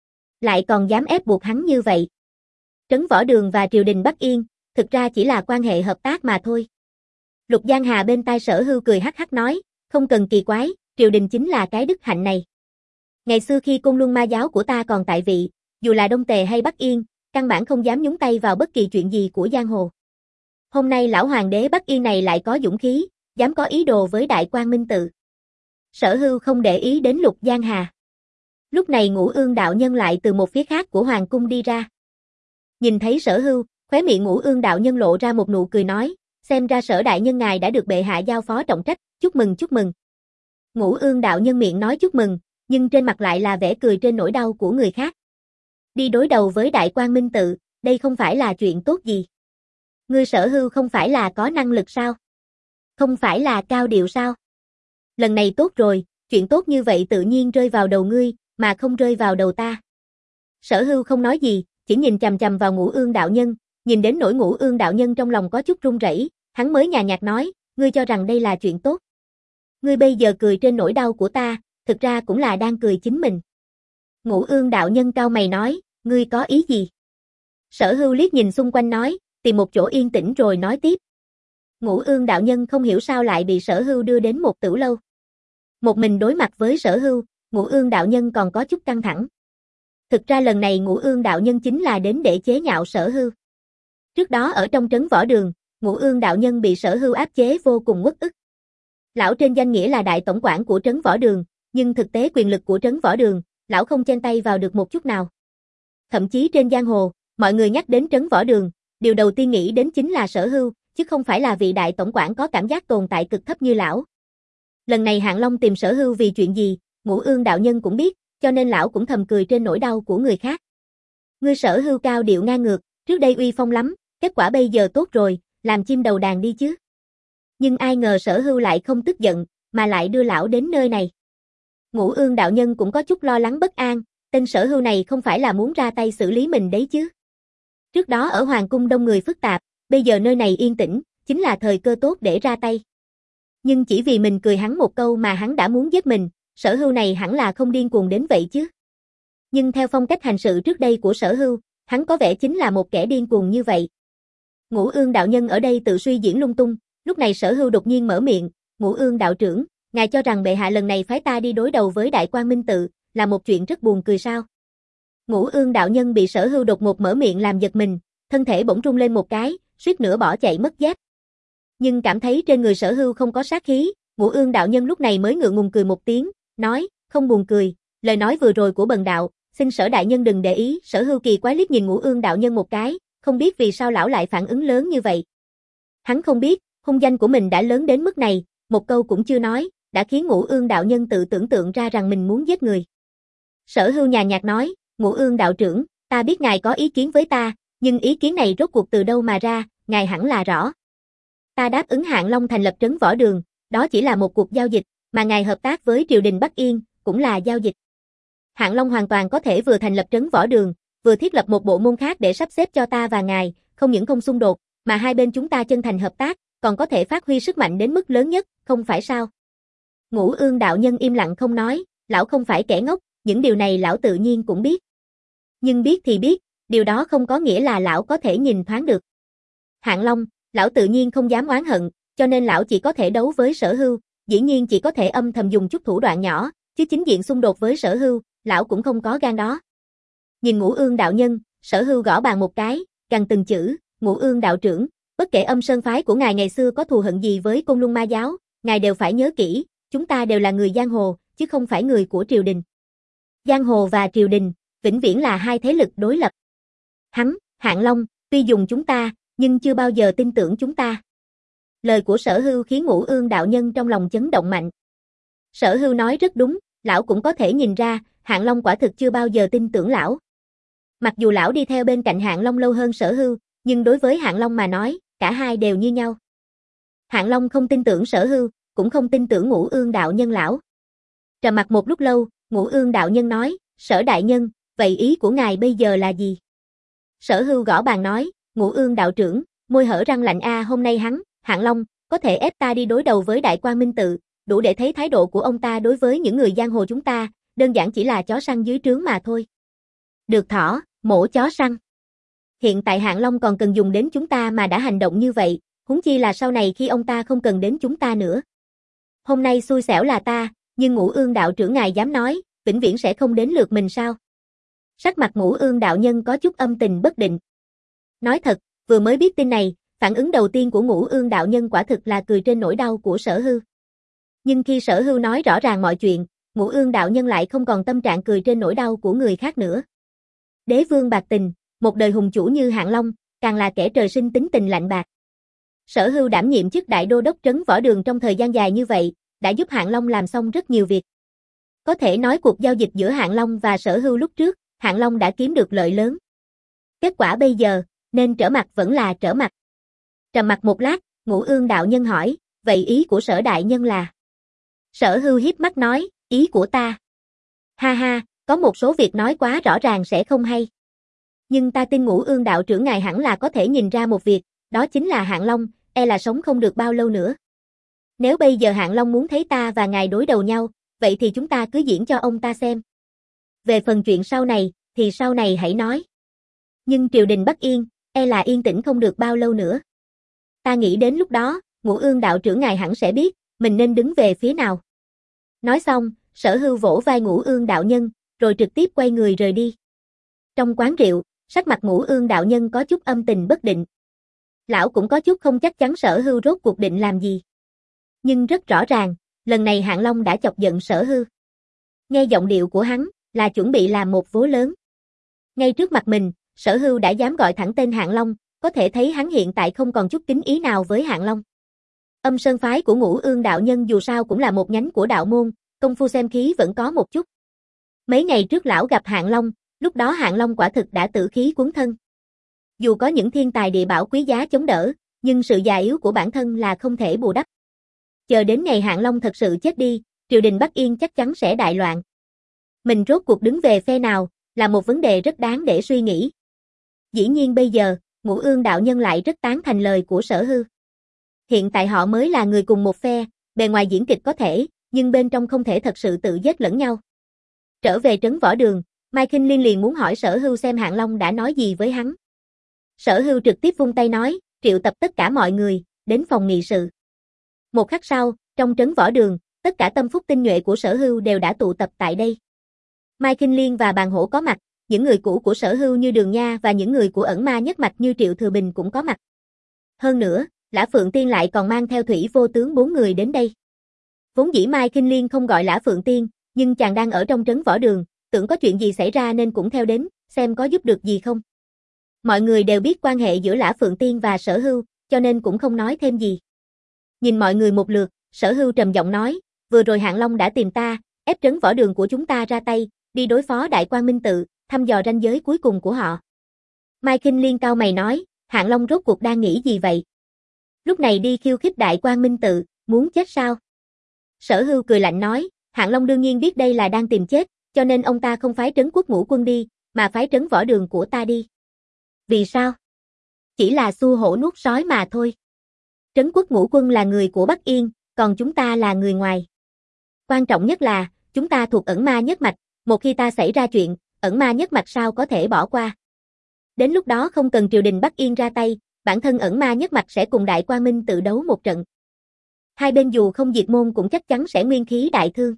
Lại còn dám ép buộc hắn như vậy. Trấn Võ Đường và triều đình Bắc Yên, thực ra chỉ là quan hệ hợp tác mà thôi. Lục Giang Hà bên tai Sở Hưu cười hắc hắc nói, không cần kỳ quái, triều đình chính là cái đức hạnh này. Ngày xưa khi Côn Luân Ma giáo của ta còn tại vị, dù là Đông Tề hay Bắc Yên, căn bản không dám nhúng tay vào bất kỳ chuyện gì của giang hồ. Hôm nay lão hoàng đế Bắc Yên này lại có dũng khí, dám có ý đồ với Đại Quang Minh Tự. Sở Hưu không để ý đến Lục Giang Hà. Lúc này Ngũ Ương đạo nhân lại từ một phía khác của hoàng cung đi ra. Nhìn thấy Sở Hưu, khóe miệng Ngũ Ương đạo nhân lộ ra một nụ cười nói, xem ra Sở đại nhân ngài đã được bệ hạ giao phó trọng trách, chúc mừng chúc mừng. Ngũ Ương đạo nhân miệng nói chúc mừng, nhưng trên mặt lại là vẻ cười trên nỗi đau của người khác. Đi đối đầu với Đại Quang Minh Tự, đây không phải là chuyện tốt gì. Ngươi Sở Hưu không phải là có năng lực sao? Không phải là cao điệu sao? Lần này tốt rồi, chuyện tốt như vậy tự nhiên rơi vào đầu ngươi, mà không rơi vào đầu ta. Sở Hưu không nói gì, chỉ nhìn chằm chằm vào Ngũ Ương đạo nhân, nhìn đến nỗi Ngũ Ương đạo nhân trong lòng có chút run rẩy, hắn mới nhàn nhạt nói, ngươi cho rằng đây là chuyện tốt. Ngươi bây giờ cười trên nỗi đau của ta, thực ra cũng là đang cười chính mình. Ngũ Ương đạo nhân cau mày nói, ngươi có ý gì? Sở Hưu liếc nhìn xung quanh nói, tìm một chỗ yên tĩnh rồi nói tiếp. Ngũ Ương đạo nhân không hiểu sao lại bị Sở Hưu đưa đến một tử lâu. Một mình đối mặt với Sở Hưu, Ngũ Ương đạo nhân còn có chút căng thẳng. Thực ra lần này Ngũ Ương đạo nhân chính là đến để chế nhạo Sở Hưu. Trước đó ở trong trấn Võ Đường, Ngũ Ương đạo nhân bị Sở Hưu áp chế vô cùng uất ức. Lão trên danh nghĩa là đại tổng quản của trấn Võ Đường, nhưng thực tế quyền lực của trấn Võ Đường, lão không chen tay vào được một chút nào. Thậm chí trên giang hồ, mọi người nhắc đến trấn Võ Đường, điều đầu tiên nghĩ đến chính là Sở Hưu, chứ không phải là vị đại tổng quản có cảm giác tồn tại cực thấp như lão. Lần này Hạng Long tìm Sở Hưu vì chuyện gì, Ngũ Ương đạo nhân cũng biết, cho nên lão cũng thầm cười trên nỗi đau của người khác. Ngươi Sở Hưu cao điệu ngang ngược, trước đây uy phong lắm, kết quả bây giờ tốt rồi, làm chim đầu đàn đi chứ. Nhưng ai ngờ Sở Hưu lại không tức giận, mà lại đưa lão đến nơi này. Ngũ Ương đạo nhân cũng có chút lo lắng bất an, tên Sở Hưu này không phải là muốn ra tay xử lý mình đấy chứ. Trước đó ở hoàng cung đông người phức tạp, bây giờ nơi này yên tĩnh, chính là thời cơ tốt để ra tay. Nhưng chỉ vì mình cười hắn một câu mà hắn đã muốn giết mình, Sở Hưu này hẳn là không điên cuồng đến vậy chứ. Nhưng theo phong cách hành sự trước đây của Sở Hưu, hắn có vẻ chính là một kẻ điên cuồng như vậy. Ngũ Ương đạo nhân ở đây tự suy diễn lung tung, lúc này Sở Hưu đột nhiên mở miệng, Ngũ Ương đạo trưởng, ngài cho rằng bệ hạ lần này phái ta đi đối đầu với Đại Quang Minh Tự, là một chuyện rất buồn cười sao? Ngũ Ương đạo nhân bị Sở Hưu đột ngột mở miệng làm giật mình, thân thể bỗng rung lên một cái, suýt nữa bỏ chạy mất dép. Nhưng cảm thấy trên người Sở Hưu không có sát khí, Ngũ Ương đạo nhân lúc này mới ngượng ngùng cười một tiếng, nói, không buồn cười, lời nói vừa rồi của bần đạo, xin Sở đại nhân đừng để ý. Sở Hưu kỳ quái liếc nhìn Ngũ Ương đạo nhân một cái, không biết vì sao lão lại phản ứng lớn như vậy. Hắn không biết, hung danh của mình đã lớn đến mức này, một câu cũng chưa nói, đã khiến Ngũ Ương đạo nhân tự tưởng tượng ra rằng mình muốn giết người. Sở Hưu nhàn nhạt nói, Ngũ Ương đạo trưởng, ta biết ngài có ý kiến với ta, nhưng ý kiến này rốt cuộc từ đâu mà ra, ngài hẳn là rõ. Ta đáp ứng Hạng Long thành lập trấn Võ Đường, đó chỉ là một cuộc giao dịch, mà ngài hợp tác với triều đình Bắc Yên, cũng là giao dịch. Hạng Long hoàn toàn có thể vừa thành lập trấn Võ Đường, vừa thiết lập một bộ môn khác để sắp xếp cho ta và ngài, không những không xung đột, mà hai bên chúng ta chân thành hợp tác, còn có thể phát huy sức mạnh đến mức lớn nhất, không phải sao? Ngũ Ương đạo nhân im lặng không nói, lão không phải kẻ ngốc, những điều này lão tự nhiên cũng biết. Nhưng biết thì biết, điều đó không có nghĩa là lão có thể nhìn thoáng được. Hạng Long, lão tự nhiên không dám oán hận, cho nên lão chỉ có thể đấu với Sở Hưu, dĩ nhiên chỉ có thể âm thầm dùng chút thủ đoạn nhỏ, chứ chính diện xung đột với Sở Hưu, lão cũng không có gan đó. Nhìn Ngũ Ương đạo nhân, Sở Hưu gõ bàn một cái, gằn từng chữ, Ngũ Ương đạo trưởng, bất kể Âm Sơn phái của ngài ngày xưa có thù hận gì với Côn Luân Ma giáo, ngài đều phải nhớ kỹ, chúng ta đều là người giang hồ, chứ không phải người của triều đình. Giang hồ và triều đình, vĩnh viễn là hai thế lực đối lập. Hắn, Hạng Long, tuy dùng chúng ta, nhưng chưa bao giờ tin tưởng chúng ta. Lời của Sở Hưu khiến Ngũ Ương đạo nhân trong lòng chấn động mạnh. Sở Hưu nói rất đúng, lão cũng có thể nhìn ra, Hạng Long quả thực chưa bao giờ tin tưởng lão. Mặc dù lão đi theo bên cạnh Hạng Long lâu hơn Sở Hưu, nhưng đối với Hạng Long mà nói, cả hai đều như nhau. Hạng Long không tin tưởng Sở Hưu, cũng không tin tưởng Ngũ Ương đạo nhân lão. Trầm mặc một lúc lâu, Ngũ Ương đạo nhân nói, Sở đại nhân, vậy ý của ngài bây giờ là gì? Sở Hưu gõ bàn nói, Ngũ Ương đạo trưởng, môi hở răng lạnh a hôm nay hắn, Hạng Long, có thể ép ta đi đối đầu với Đại Quang Minh Tự, đủ để thấy thái độ của ông ta đối với những người giang hồ chúng ta, đơn giản chỉ là chó săn dưới trướng mà thôi. Được thỏ, mổ chó săn. Hiện tại Hạng Long còn cần dùng đến chúng ta mà đã hành động như vậy, huống chi là sau này khi ông ta không cần đến chúng ta nữa. Hôm nay xui xẻo là ta, nhưng Ngũ Ương đạo trưởng ngài dám nói, vĩnh viễn sẽ không đến lượt mình sao? Sắc mặt Ngũ Ương đạo nhân có chút âm tình bất định. Nói thật, vừa mới biết tin này, phản ứng đầu tiên của Ngũ Ương đạo nhân quả thực là cười trên nỗi đau của Sở Hưu. Nhưng khi Sở Hưu nói rõ ràng mọi chuyện, Ngũ Ương đạo nhân lại không còn tâm trạng cười trên nỗi đau của người khác nữa. Đế vương bạc tình, một đời hùng chủ như Hạng Long, càng là kẻ trời sinh tính tình lạnh bạc. Sở Hưu đảm nhiệm chức đại đô đốc trấn Võ Đường trong thời gian dài như vậy, đã giúp Hạng Long làm xong rất nhiều việc. Có thể nói cuộc giao dịch giữa Hạng Long và Sở Hưu lúc trước, Hạng Long đã kiếm được lợi lớn. Kết quả bây giờ, nên trở mặt vẫn là trở mặt. Trầm mặt một lát, Ngũ Ương đạo nhân hỏi, vậy ý của Sở đại nhân là? Sở Hưu hiếp mắt nói, ý của ta. Ha ha, có một số việc nói quá rõ ràng sẽ không hay. Nhưng ta tin Ngũ Ương đạo trưởng ngài hẳn là có thể nhìn ra một việc, đó chính là Hạng Long, e là sống không được bao lâu nữa. Nếu bây giờ Hạng Long muốn thấy ta và ngài đối đầu nhau, vậy thì chúng ta cứ diễn cho ông ta xem. Về phần chuyện sau này, thì sau này hãy nói. Nhưng triều đình Bắc Yên, e là yên tĩnh không được bao lâu nữa. Ta nghĩ đến lúc đó, Ngũ Ương đạo trưởng ngài hẳn sẽ biết, mình nên đứng về phía nào. Nói xong, Sở Hưu vỗ vai Ngũ Ương đạo nhân, rồi trực tiếp quay người rời đi. Trong quán rượu, sắc mặt Ngũ Ương đạo nhân có chút âm tình bất định. Lão cũng có chút không chắc chắn Sở Hưu rốt cuộc định làm gì. Nhưng rất rõ ràng, lần này Hạng Long đã chọc giận Sở Hưu. Nghe giọng điệu của hắn, là chuẩn bị làm một vố lớn. Ngay trước mặt mình, Sở Hưu đã dám gọi thẳng tên Hạng Long, có thể thấy hắn hiện tại không còn chút kính ý nào với Hạng Long. Âm Sơn phái của Ngũ Ương đạo nhân dù sao cũng là một nhánh của đạo môn, công phu xem khí vẫn có một chút. Mấy ngày trước lão gặp Hạng Long, lúc đó Hạng Long quả thực đã tử khí cuốn thân. Dù có những thiên tài địa bảo quý giá chống đỡ, nhưng sự già yếu của bản thân là không thể bù đắp. Chờ đến ngày Hạng Long thật sự chết đi, triều đình Bắc Yên chắc chắn sẽ đại loạn. Mình rốt cuộc đứng về phe nào, là một vấn đề rất đáng để suy nghĩ. Dĩ nhiên bây giờ, Ngũ Ương đạo nhân lại rất tán thành lời của Sở Hưu. Hiện tại họ mới là người cùng một phe, bề ngoài diễn kịch có thể, nhưng bên trong không thể thật sự tự giết lẫn nhau. Trở về trấn Võ Đường, Mai Khinh Liên liền muốn hỏi Sở Hưu xem Hạng Long đã nói gì với hắn. Sở Hưu trực tiếp vung tay nói, triệu tập tất cả mọi người, đến phòng nghị sự. Một khắc sau, trong trấn Võ Đường, tất cả tâm phúc tinh nhuệ của Sở Hưu đều đã tụ tập tại đây. Mai Khinh Liên và Bàn Hổ có mặt, những người cũ của Sở Hưu như Đường Nha và những người của ẩn ma nhất mạch như Triệu Thừa Bình cũng có mặt. Hơn nữa, Lã Phượng Tiên lại còn mang theo Thủy Vô Tướng bốn người đến đây. Vốn dĩ Mai Khinh Liên không gọi Lã Phượng Tiên, nhưng chàng đang ở trong trấn Võ Đường, tưởng có chuyện gì xảy ra nên cũng theo đến, xem có giúp được gì không. Mọi người đều biết quan hệ giữa Lã Phượng Tiên và Sở Hưu, cho nên cũng không nói thêm gì. Nhìn mọi người một lượt, Sở Hưu trầm giọng nói, vừa rồi Hạng Long đã tìm ta, ép trấn Võ Đường của chúng ta ra tay, đi đối phó Đại Quang Minh Tự, thăm dò ranh giới cuối cùng của họ. Mai Khinh Liên cao mày nói, Hạng Long rốt cuộc đang nghĩ gì vậy? Lúc này đi khiêu khích Đại Quang Minh Tự, muốn chết sao? Sở Hưu cười lạnh nói, Hạng Long đương nhiên biết đây là đang tìm chết, cho nên ông ta không phái trấn Quốc Ngũ Quân đi, mà phái trấn Võ Đường của ta đi. Vì sao? Chỉ là xu hổ nuốt sói mà thôi. Trấn Quốc Ngũ Quân là người của Bắc Yên, còn chúng ta là người ngoài. Quan trọng nhất là, chúng ta thuộc ẩn ma nhất mạch, một khi ta xảy ra chuyện, ẩn ma nhất mạch sao có thể bỏ qua. Đến lúc đó không cần triều đình Bắc Yên ra tay, bản thân ẩn ma nhất mạch sẽ cùng Đại Quang Minh Tự đấu một trận. Hai bên dù không diệt môn cũng chắc chắn sẽ nguyên khí đại thương.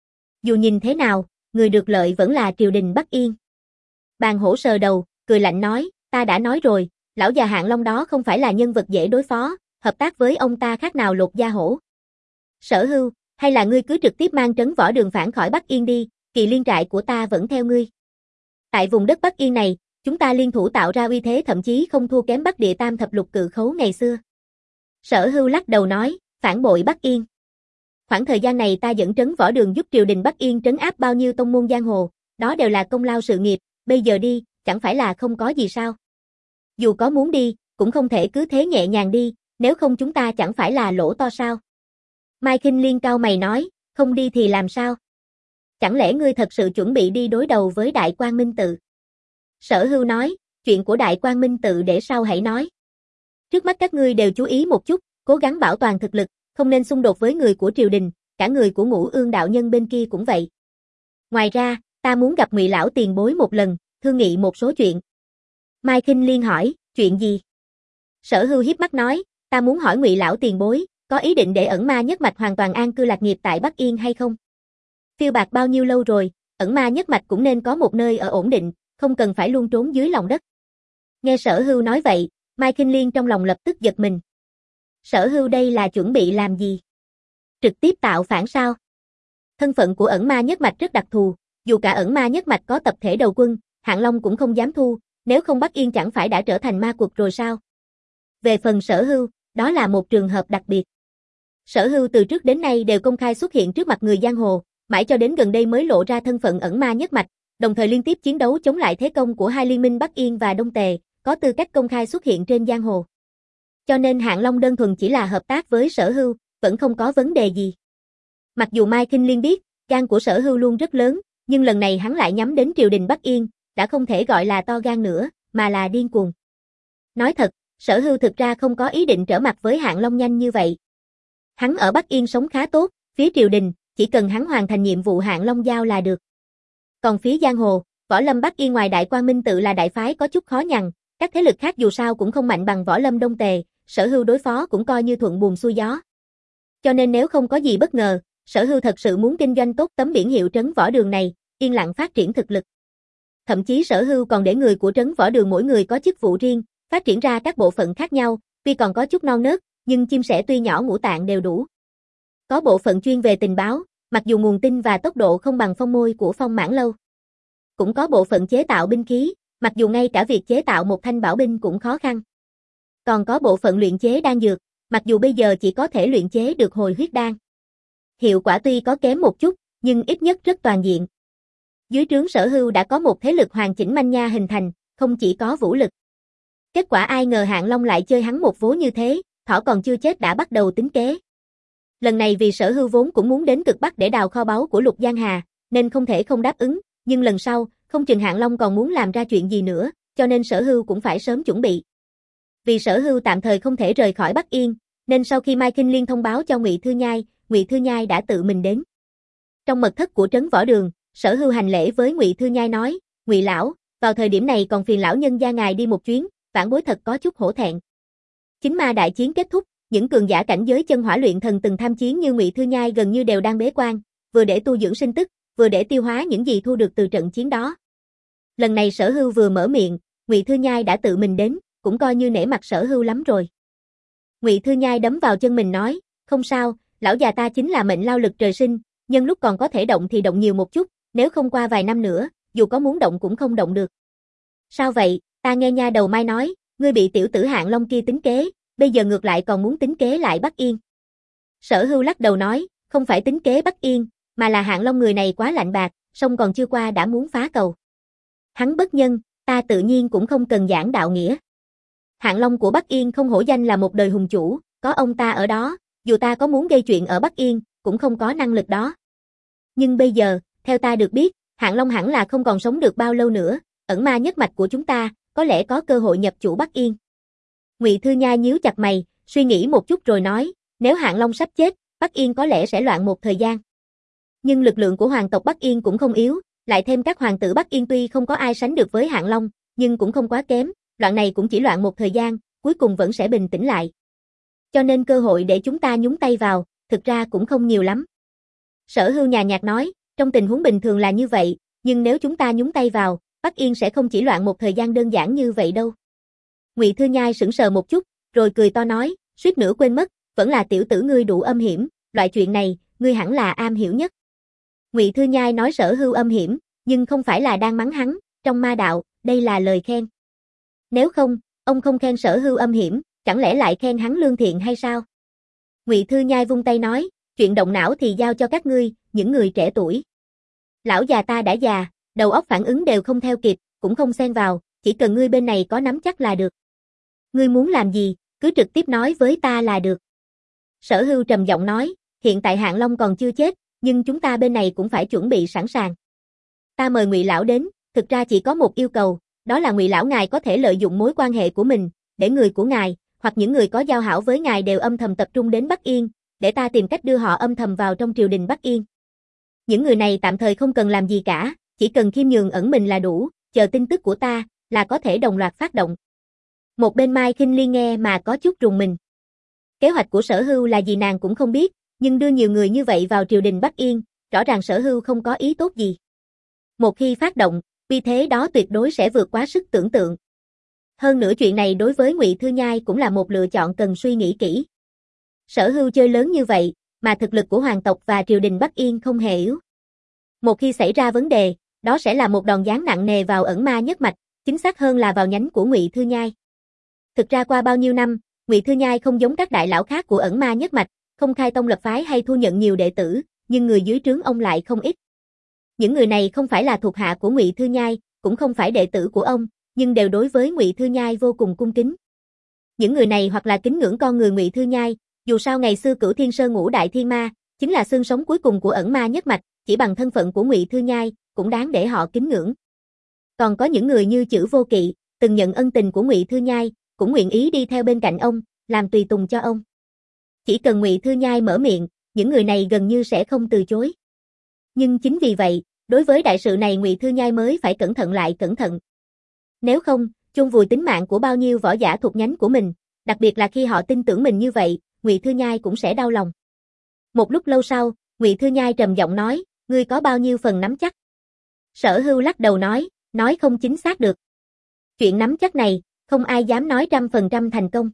Dù nhìn thế nào, người được lợi vẫn là triều đình Bắc Yên. Bàn Hổ sờ đầu, cười lạnh nói, ta đã nói rồi, lão già Hạng Long đó không phải là nhân vật dễ đối phó, hợp tác với ông ta khác nào lột da hổ. Sở Hưu, hay là ngươi cứ trực tiếp mang trấn Võ Đường phản khỏi Bắc Yên đi, kỳ liên trại của ta vẫn theo ngươi. Tại vùng đất Bắc Yên này, chúng ta liên thủ tạo ra uy thế thậm chí không thua kém Bắc Địa Tam thập lục cự khấu ngày xưa. Sở Hưu lắc đầu nói, phản bội Bắc Yên. Khoảng thời gian này ta dẫn trấn Võ Đường giúp triều đình Bắc Yên trấn áp bao nhiêu tông môn giang hồ, đó đều là công lao sự nghiệp, bây giờ đi, chẳng phải là không có gì sao. Dù có muốn đi, cũng không thể cứ thế nhẹ nhàng đi, nếu không chúng ta chẳng phải là lỗ to sao. Mai Khinh Liên cao mày nói, không đi thì làm sao? Chẳng lẽ ngươi thật sự chuẩn bị đi đối đầu với Đại Quang Minh Tự? Sở Hưu nói, chuyện của Đại Quang Minh Tự để sau hãy nói. Trước mắt các ngươi đều chú ý một chút, cố gắng bảo toàn thực lực, không nên xung đột với người của triều đình, cả người của Ngũ Ương đạo nhân bên kia cũng vậy. Ngoài ra, ta muốn gặp Ngụy lão tiền bối một lần, thương nghị một số chuyện. Mai Khinh Liên hỏi, chuyện gì? Sở Hưu hiếp mắt nói, ta muốn hỏi Ngụy lão tiền bối, có ý định để ẩn ma nhất mạch hoàn toàn an cư lạc nghiệp tại Bắc Yên hay không? Phiêu bạc bao nhiêu lâu rồi, ẩn ma nhất mạch cũng nên có một nơi ở ổn định, không cần phải luôn trốn dưới lòng đất. Nghe Sở Hưu nói vậy, Mai Khinh Liên trong lòng lập tức giật mình. Sở Hưu đây là chuẩn bị làm gì? Trực tiếp tạo phản sao? Thân phận của ẩn ma nhất mạch rất đặc thù, dù cả ẩn ma nhất mạch có tập thể đầu quân, Hạng Long cũng không dám thu, nếu không Bắc Yên chẳng phải đã trở thành ma quật rồi sao? Về phần Sở Hưu, đó là một trường hợp đặc biệt. Sở Hưu từ trước đến nay đều công khai xuất hiện trước mặt người giang hồ, mãi cho đến gần đây mới lộ ra thân phận ẩn ma nhất mạch, đồng thời liên tiếp chiến đấu chống lại thế công của hai liên minh Bắc Yên và Đông Tề, có tư cách công khai xuất hiện trên giang hồ. Cho nên Hạng Long đơn thuần chỉ là hợp tác với Sở Hưu, vẫn không có vấn đề gì. Mặc dù Mai Khinh Liên biết, gan của Sở Hưu luôn rất lớn, nhưng lần này hắn lại nhắm đến triều đình Bắc Yên, đã không thể gọi là to gan nữa, mà là điên cuồng. Nói thật, Sở Hưu thực ra không có ý định trở mặt với Hạng Long nhanh như vậy. Hắn ở Bắc Yên sống khá tốt, phía triều đình, chỉ cần hắn hoàn thành nhiệm vụ Hạng Long giao là được. Còn phía giang hồ, Võ Lâm Bắc Yên ngoài Đại Quang Minh tự là đại phái có chút khó nhằn, các thế lực khác dù sao cũng không mạnh bằng Võ Lâm Đông Tề, Sở Hưu đối phó cũng coi như thuận buồm xuôi gió. Cho nên nếu không có gì bất ngờ, Sở Hưu thật sự muốn kinh doanh tốt tấm biển hiệu trấn Võ Đường này, yên lặng phát triển thực lực. Thậm chí Sở Hưu còn để người của trấn Võ Đường mỗi người có chức vụ riêng, phát triển ra các bộ phận khác nhau, tuy còn có chút non nớt, nhưng chim sẻ tuy nhỏ ngũ tạng đều đủ. Có bộ phận chuyên về tình báo, mặc dù nguồn tin và tốc độ không bằng Phong Môi của Phong Mãn Lâu. Cũng có bộ phận chế tạo binh khí, mặc dù ngay cả việc chế tạo một thanh bảo binh cũng khó khăn. Còn có bộ phận luyện chế đan dược, mặc dù bây giờ chỉ có thể luyện chế được hồi huyết đan. Hiệu quả tuy có kém một chút, nhưng ít nhất rất toàn diện. Dưới trướng Sở Hưu đã có một thế lực hoàn chỉnh manh nha hình thành, không chỉ có vũ lực. Kết quả ai ngờ Hạng Long lại chơi hắn một vố như thế, thỏ còn chưa chết đã bắt đầu tính kế. Lần này vì Sở Hưu vốn cũng muốn đến cực Bắc để đào kho báu của Lục Giang Hà, nên không thể không đáp ứng, nhưng lần sau, không chừng Hạng Long còn muốn làm ra chuyện gì nữa, cho nên Sở Hưu cũng phải sớm chuẩn bị. Vì Sở Hưu tạm thời không thể rời khỏi Bắc Yên, nên sau khi Mai Khinh Liên thông báo cho Ngụy Thư Nhai, Ngụy Thư Nhai đã tự mình đến. Trong mật thất của trấn Võ Đường, Sở Hưu hành lễ với Ngụy Thư Nhai nói, Ngụy lão, vào thời điểm này còn phiền lão nhân gia ngài đi một chuyến, vãn bối thật có chút hổ thẹn. Chính ma đại chiến kết thúc, những cường giả cảnh giới chân hỏa luyện thần từng tham chiến như Ngụy Thư Nhai gần như đều đang bế quan, vừa để tu dưỡng sinh tức, vừa để tiêu hóa những gì thu được từ trận chiến đó. Lần này Sở Hưu vừa mở miệng, Ngụy Thư Nhai đã tự mình đến, cũng coi như nể mặt Sở Hưu lắm rồi. Ngụy Thư Nhai đấm vào chân mình nói, không sao, lão già ta chính là mệnh lao lực trời sinh, nhân lúc còn có thể động thì động nhiều một chút, nếu không qua vài năm nữa, dù có muốn động cũng không động được. Sao vậy, ta nghe nha đầu Mai nói, ngươi bị tiểu tử Hạng Long kia tính kế, bây giờ ngược lại còn muốn tính kế lại Bắc Yên. Sở Hưu lắc đầu nói, không phải tính kế Bắc Yên, mà là Hạng Long người này quá lạnh bạc, sông còn chưa qua đã muốn phá cầu. Hắn bất nhân, ta tự nhiên cũng không cần giảng đạo nghĩa. Hạng Long của Bắc Yên không hổ danh là một đời hùng chủ, có ông ta ở đó, dù ta có muốn gây chuyện ở Bắc Yên, cũng không có năng lực đó. Nhưng bây giờ, theo ta được biết, Hạng Long hẳn là không còn sống được bao lâu nữa, ẩn ma nhất mạch của chúng ta, có lẽ có cơ hội nhập chủ Bắc Yên. Ngụy Thư Nhai nhíu chặt mày, suy nghĩ một chút rồi nói, nếu Hạng Long sắp chết, Bắc Yên có lẽ sẽ loạn một thời gian. Nhưng lực lượng của hoàng tộc Bắc Yên cũng không yếu, lại thêm các hoàng tử Bắc Yên tuy không có ai sánh được với Hạng Long, nhưng cũng không quá kém, loạn này cũng chỉ loạn một thời gian, cuối cùng vẫn sẽ bình tĩnh lại. Cho nên cơ hội để chúng ta nhúng tay vào, thực ra cũng không nhiều lắm. Sở Hưu nhàn nhạt nói, trong tình huống bình thường là như vậy, nhưng nếu chúng ta nhúng tay vào, Bắc Yên sẽ không chỉ loạn một thời gian đơn giản như vậy đâu. Ngụy Thư Nhai sững sờ một chút, rồi cười to nói, suýt nữa quên mất, vẫn là tiểu tử ngươi đủ âm hiểm, loại chuyện này, ngươi hẳn là am hiểu nhất. Ngụy Thư Nhai nói Sở Hưu âm hiểm, nhưng không phải là đang mắng hắn, trong ma đạo, đây là lời khen. Nếu không, ông không khen Sở Hưu âm hiểm, chẳng lẽ lại khen hắn lương thiện hay sao? Ngụy Thư Nhai vung tay nói, chuyện động não thì giao cho các ngươi, những người trẻ tuổi. Lão già ta đã già, đầu óc phản ứng đều không theo kịp, cũng không xen vào, chỉ cần ngươi bên này có nắm chắc là được. Ngươi muốn làm gì, cứ trực tiếp nói với ta là được. Sở Hưu trầm giọng nói, hiện tại Hạng Long còn chưa chết, nhưng chúng ta bên này cũng phải chuẩn bị sẵn sàng. Ta mời Ngụy lão đến, thực ra chỉ có một yêu cầu, đó là Ngụy lão ngài có thể lợi dụng mối quan hệ của mình, để người của ngài, hoặc những người có giao hảo với ngài đều âm thầm tập trung đến Bắc Yên, để ta tìm cách đưa họ âm thầm vào trong triều đình Bắc Yên. Những người này tạm thời không cần làm gì cả, chỉ cần khiêm nhường ẩn mình là đủ, chờ tin tức của ta, là có thể đồng loạt phát động. Một bên Mai Khinh Liên nghe mà có chút rùng mình. Kế hoạch của Sở Hưu là gì nàng cũng không biết, nhưng đưa nhiều người như vậy vào triều đình Bắc Yên, rõ ràng Sở Hưu không có ý tốt gì. Một khi phát động, uy thế đó tuyệt đối sẽ vượt quá sức tưởng tượng. Hơn nữa chuyện này đối với Ngụy Thư Nhai cũng là một lựa chọn cần suy nghĩ kỹ. Sở Hưu chơi lớn như vậy, mà thực lực của hoàng tộc và triều đình Bắc Yên không hề yếu. Một khi xảy ra vấn đề, đó sẽ là một đòn giáng nặng nề vào ẩn ma nhất mạch, chính xác hơn là vào nhánh của Ngụy Thư Nhai. Thực ra qua bao nhiêu năm, Ngụy Thư Nhai không giống các đại lão khác của ẩn ma nhất mạch, không khai tông lập phái hay thu nhận nhiều đệ tử, nhưng người dưới trướng ông lại không ít. Những người này không phải là thuộc hạ của Ngụy Thư Nhai, cũng không phải đệ tử của ông, nhưng đều đối với Ngụy Thư Nhai vô cùng cung kính. Những người này hoặc là kính ngưỡng con người Ngụy Thư Nhai, dù sao ngày xưa Cửu Thiên Sơn Ngũ Đại Thiên Ma, chính là xương sống cuối cùng của ẩn ma nhất mạch, chỉ bằng thân phận của Ngụy Thư Nhai, cũng đáng để họ kính ngưỡng. Còn có những người như Chử Vô Kỵ, từng nhận ân tình của Ngụy Thư Nhai, cũng nguyện ý đi theo bên cạnh ông, làm tùy tùng cho ông. Chỉ cần Ngụy Thư Nhai mở miệng, những người này gần như sẽ không từ chối. Nhưng chính vì vậy, đối với đại sự này Ngụy Thư Nhai mới phải cẩn thận lại cẩn thận. Nếu không, chôn vùi tính mạng của bao nhiêu võ giả thuộc nhánh của mình, đặc biệt là khi họ tin tưởng mình như vậy, Ngụy Thư Nhai cũng sẽ đau lòng. Một lúc lâu sau, Ngụy Thư Nhai trầm giọng nói, ngươi có bao nhiêu phần nắm chắc? Sở Hưu lắc đầu nói, nói không chính xác được. Chuyện nắm chắc này, không ai dám nói trăm phần trăm thành công.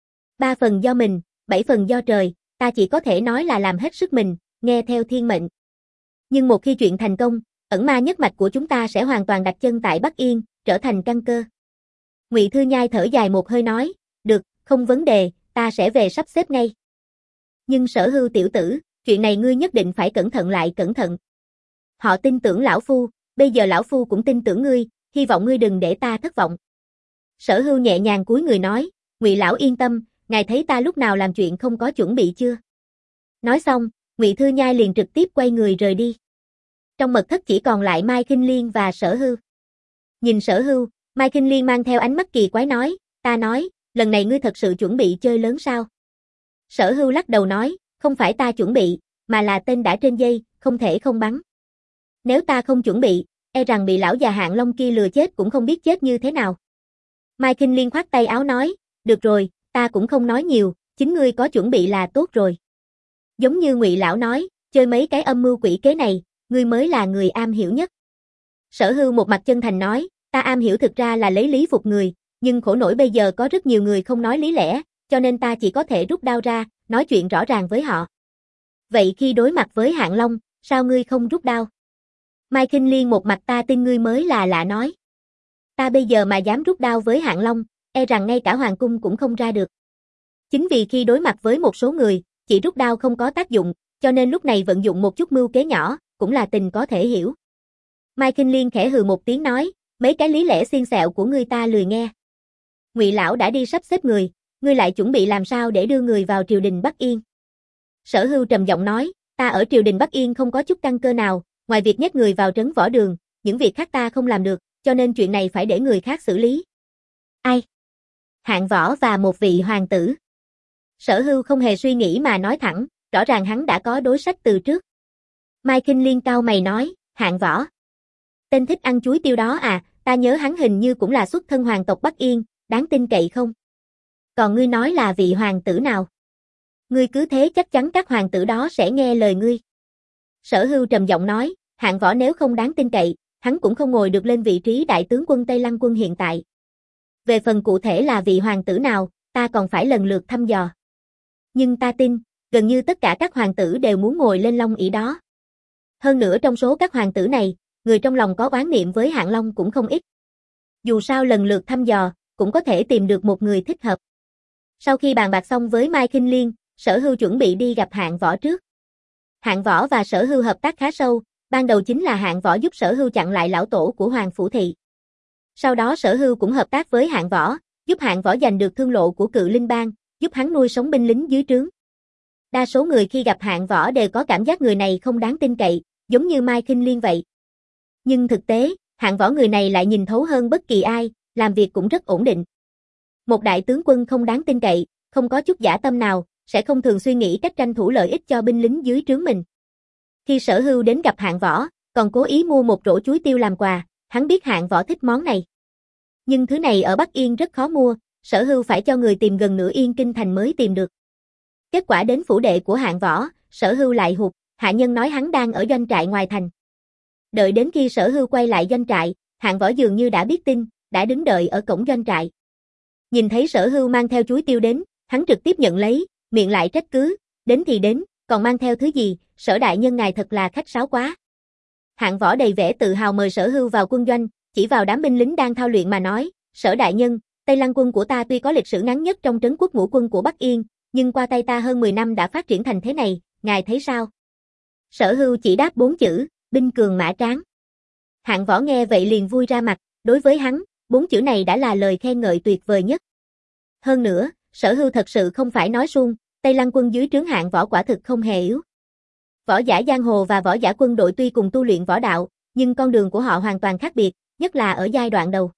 Ba phần do mình, bảy phần do trời, ta chỉ có thể nói là làm hết sức mình, nghe theo thiên mệnh. Nhưng một khi chuyện thành công, ẩn ma nhất mạch của chúng ta sẽ hoàn toàn đặt chân tại Bắc Yên, trở thành căn cơ. Ngụy Thư Nhai thở dài một hơi nói, được, không vấn đề, ta sẽ về sắp xếp ngay. Nhưng Sở Hưu tiểu tử, chuyện này ngươi nhất định phải cẩn thận lại cẩn thận. Họ tin tưởng lão phu, bây giờ lão phu cũng tin tưởng ngươi, hy vọng ngươi đừng để ta thất vọng. Sở Hưu nhẹ nhàng cúi người nói, Ngụy lão yên tâm, ngài thấy ta lúc nào làm chuyện không có chuẩn bị chưa? Nói xong, Ngụy Thư Nhai liền trực tiếp quay người rời đi. Trong mật thất chỉ còn lại Mai Khinh Liên và Sở Hưu. Nhìn Sở Hưu, Mai Khinh Liên mang theo ánh mắt kỳ quái nói, ta nói, lần này ngươi thật sự chuẩn bị chơi lớn sao? Sở Hưu lắc đầu nói, không phải ta chuẩn bị, mà là tên đã trên dây, không thể không bắn. Nếu ta không chuẩn bị, e rằng bị lão già Hạng Long kia lừa chết cũng không biết chết như thế nào. Mai Khinh Liên khoát tay áo nói, được rồi, ta cũng không nói nhiều, chính ngươi có chuẩn bị là tốt rồi. Giống như Ngụy lão nói, chơi mấy cái âm mưu quỷ kế này, ngươi mới là người am hiểu nhất. Sở Hưu một mặt chân thành nói, ta am hiểu thực ra là lấy lý phục người, nhưng khổ nổi bây giờ có rất nhiều người không nói lý lẽ, cho nên ta chỉ có thể rút đao ra, nói chuyện rõ ràng với họ. Vậy khi đối mặt với Hạng Long, sao ngươi không rút đao? Mai Khinh Liên một mặt ta tin ngươi mới là lạ nói. Ta bây giờ mà dám rút đao với Hạng Long, e rằng ngay cả hoàng cung cũng không ra được. Chính vì khi đối mặt với một số người, chỉ rút đao không có tác dụng, cho nên lúc này vận dụng một chút mưu kế nhỏ, cũng là tình có thể hiểu. Mai Khinh Liên khẽ hừ một tiếng nói, mấy cái lý lẽ xiên xẹo của ngươi ta lười nghe. Ngụy lão đã đi sắp xếp người, ngươi lại chuẩn bị làm sao để đưa người vào triều đình Bắc Yên? Sở Hưu trầm giọng nói, ta ở triều đình Bắc Yên không có chút căn cơ nào, ngoài việc nhét người vào trấn võ đường, những việc khác ta không làm được, cho nên chuyện này phải để người khác xử lý. Ai? Hạng Võ và một vị hoàng tử. Sở Hưu không hề suy nghĩ mà nói thẳng, rõ ràng hắn đã có đối sách từ trước. Mai Khinh Liên cau mày nói, Hạng Võ. Tên thích ăn chuối tiêu đó à, ta nhớ hắn hình như cũng là xuất thân hoàng tộc Bắc Yên, đáng tin cậy không? Còn ngươi nói là vị hoàng tử nào? Ngươi cứ thế chắc chắn các hoàng tử đó sẽ nghe lời ngươi. Sở Hưu trầm giọng nói, Hạng Võ nếu không đáng tin cậy, hắn cũng không ngồi được lên vị trí đại tướng quân Tây Lăng quân hiện tại. Về phần cụ thể là vị hoàng tử nào, ta còn phải lần lượt thăm dò. Nhưng ta tin, gần như tất cả các hoàng tử đều muốn ngồi lên long ỷ đó. Hơn nữa trong số các hoàng tử này, người trong lòng có oán niệm với Hạng Long cũng không ít. Dù sao lần lượt thăm dò, cũng có thể tìm được một người thích hợp. Sau khi bàn bạc xong với Mai Khinh Liên, Sở Hưu chuẩn bị đi gặp Hạng Võ trước. Hạng Võ và Sở Hưu hợp tác khá sâu, ban đầu chính là Hạng Võ giúp Sở Hưu chặn lại lão tổ của Hoàng Phủ Thị. Sau đó Sở Hưu cũng hợp tác với Hạng Võ, giúp Hạng Võ giành được thương lộ của Cự Linh Bang, giúp hắn nuôi sống binh lính dưới trướng. Đa số người khi gặp Hạng Võ đều có cảm giác người này không đáng tin cậy, giống như Mai Khinh Liên vậy. Nhưng thực tế, Hạng Võ người này lại nhìn thấu hơn bất kỳ ai, làm việc cũng rất ổn định. Một đại tướng quân không đáng tin cậy, không có chút dã tâm nào, sẽ không thường suy nghĩ cách tranh thủ lợi ích cho binh lính dưới trướng mình. Khi Sở Hưu đến gặp Hạng Võ, còn cố ý mua một rổ chuối tiêu làm quà, hắn biết Hạng Võ thích món này. Nhưng thứ này ở Bắc Yên rất khó mua, Sở Hưu phải cho người tìm gần nửa Yên Kinh thành mới tìm được. Kết quả đến phủ đệ của Hạng Võ, Sở Hưu lại hụt, hạ nhân nói hắn đang ở doanh trại ngoài thành. Đợi đến khi Sở Hưu quay lại doanh trại, Hạng Võ dường như đã biết tin, đã đứng đợi ở cổng doanh trại. Nhìn thấy Sở Hưu mang theo chuối tiêu đến, hắn trực tiếp nhận lấy, miệng lại trách cứ, đến thì đến, còn mang theo thứ gì, Sở đại nhân ngài thật là khách sáo quá. Hạng Võ đầy vẻ tự hào mời Sở Hưu vào quân doanh, chỉ vào đám binh lính đang thao luyện mà nói, Sở đại nhân, Tây Lăng quân của ta tuy có lịch sử ngắn nhất trong trấn quốc ngũ quân của Bắc Yên, nhưng qua tay ta hơn mười năm đã phát triển thành thế này, ngài thấy sao? Sở Hưu chỉ đáp bốn chữ, binh cường mã tráng. Hạng Võ nghe vậy liền vui ra mặt, đối với hắn, bốn chữ này đã là lời khen ngợi tuyệt vời nhất. Hơn nữa, Sở Hưu thật sự không phải nói suông, Tây Lăng quân dưới trướng Hạng Võ quả thực không hề yếu. Võ giả giang hồ và võ giả quân đội tuy cùng tu luyện võ đạo, nhưng con đường của họ hoàn toàn khác biệt, nhất là ở giai đoạn đầu.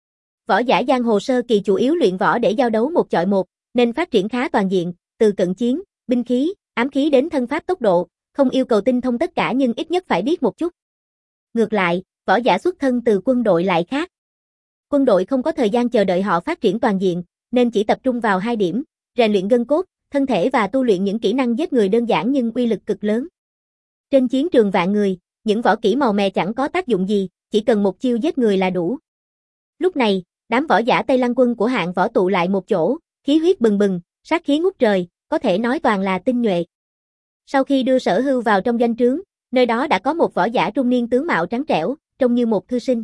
Võ giả giang hồ sơ kỳ chủ yếu luyện võ để giao đấu một chọi một, nên phát triển khá toàn diện, từ cận chiến, binh khí, ám khí đến thân pháp tốc độ, không yêu cầu tinh thông tất cả nhưng ít nhất phải biết một chút. Ngược lại, võ giả xuất thân từ quân đội lại khác. Quân đội không có thời gian chờ đợi họ phát triển toàn diện, nên chỉ tập trung vào hai điểm, rèn luyện gân cốt, thân thể và tu luyện những kỹ năng giết người đơn giản nhưng uy lực cực lớn. Trên chiến trường vạn người, những võ kỹ màu mè chẳng có tác dụng gì, chỉ cần một chiêu giết người là đủ. Lúc này, đám võ giả Tây Lăng quân của Hạng Võ tụ lại một chỗ, khí huyết bừng bừng, sát khí ngút trời, có thể nói toàn là tinh nhuệ. Sau khi đưa Sở Hưu vào trong doanh trướng, nơi đó đã có một võ giả trung niên tướng mạo trắng trẻo, trông như một thư sinh.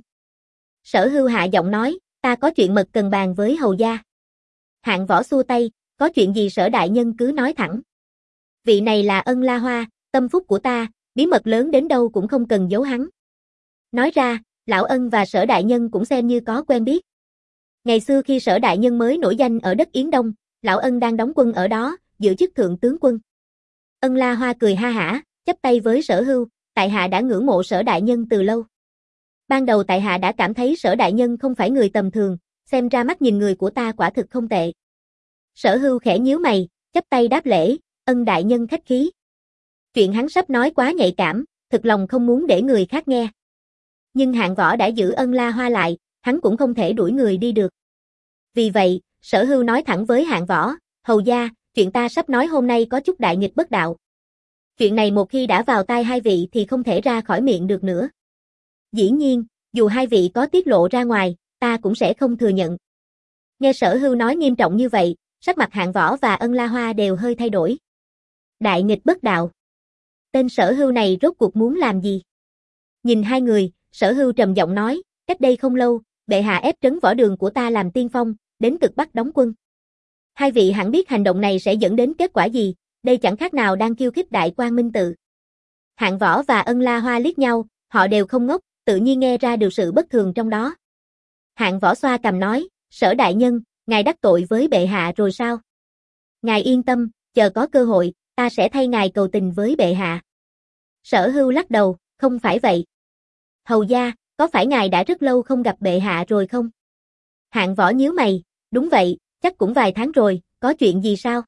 Sở Hưu hạ giọng nói, ta có chuyện mật cần bàn với hầu gia. Hạng Võ xua tay, có chuyện gì Sở đại nhân cứ nói thẳng. Vị này là Ân La Hoa, tâm phúc của ta, bí mật lớn đến đâu cũng không cần giấu hắn. Nói ra, lão Ân và Sở đại nhân cũng xem như có quen biết. Ngày xưa khi Sở đại nhân mới nổi danh ở đất Yến Đông, lão Ân đang đóng quân ở đó, giữ chức thượng tướng quân. Ân La Hoa cười ha hả, chắp tay với Sở Hưu, tại hạ đã ngưỡng mộ Sở đại nhân từ lâu. Ban đầu tại hạ đã cảm thấy Sở đại nhân không phải người tầm thường, xem ra mắt nhìn người của ta quả thực không tệ. Sở Hưu khẽ nhíu mày, chắp tay đáp lễ, Ân đại nhân khách khí. Chuyện hắn sắp nói quá nhạy cảm, thực lòng không muốn để người khác nghe. Nhưng Hạng Võ đã giữ Ân La Hoa lại, hắn cũng không thể đuổi người đi được. Vì vậy, Sở Hưu nói thẳng với Hạng Võ, hầu gia, chuyện ta sắp nói hôm nay có chút đại nghịch bất đạo. Chuyện này một khi đã vào tai hai vị thì không thể ra khỏi miệng được nữa. Dĩ nhiên, dù hai vị có tiết lộ ra ngoài, ta cũng sẽ không thừa nhận. Nghe Sở Hưu nói nghiêm trọng như vậy, sắc mặt Hạng Võ và Ân La Hoa đều hơi thay đổi. Đại nghịch bất đạo. Tên Sở Hưu này rốt cuộc muốn làm gì? Nhìn hai người, Sở Hưu trầm giọng nói, cách đây không lâu, bệ hạ ép trấn Võ Đường của ta làm tiên phong, đến cực Bắc đóng quân. Hai vị hẳn biết hành động này sẽ dẫn đến kết quả gì, đây chẳng khác nào đang khiêu khích Đại Quang Minh Tự. Hạng Võ và Ân La Hoa liếc nhau, họ đều không ngốc, tự nhiên nghe ra được sự bất thường trong đó. Hạng Võ xoa cằm nói, Sở đại nhân, ngài đắc tội với bệ hạ rồi sao? Ngài yên tâm, chờ có cơ hội, ta sẽ thay ngài cầu tình với bệ hạ. Sở Hưu lắc đầu, không phải vậy. Hầu gia, có phải ngài đã rất lâu không gặp bệ hạ rồi không? Hạng Võ nhíu mày, đúng vậy, chắc cũng vài tháng rồi, có chuyện gì sao?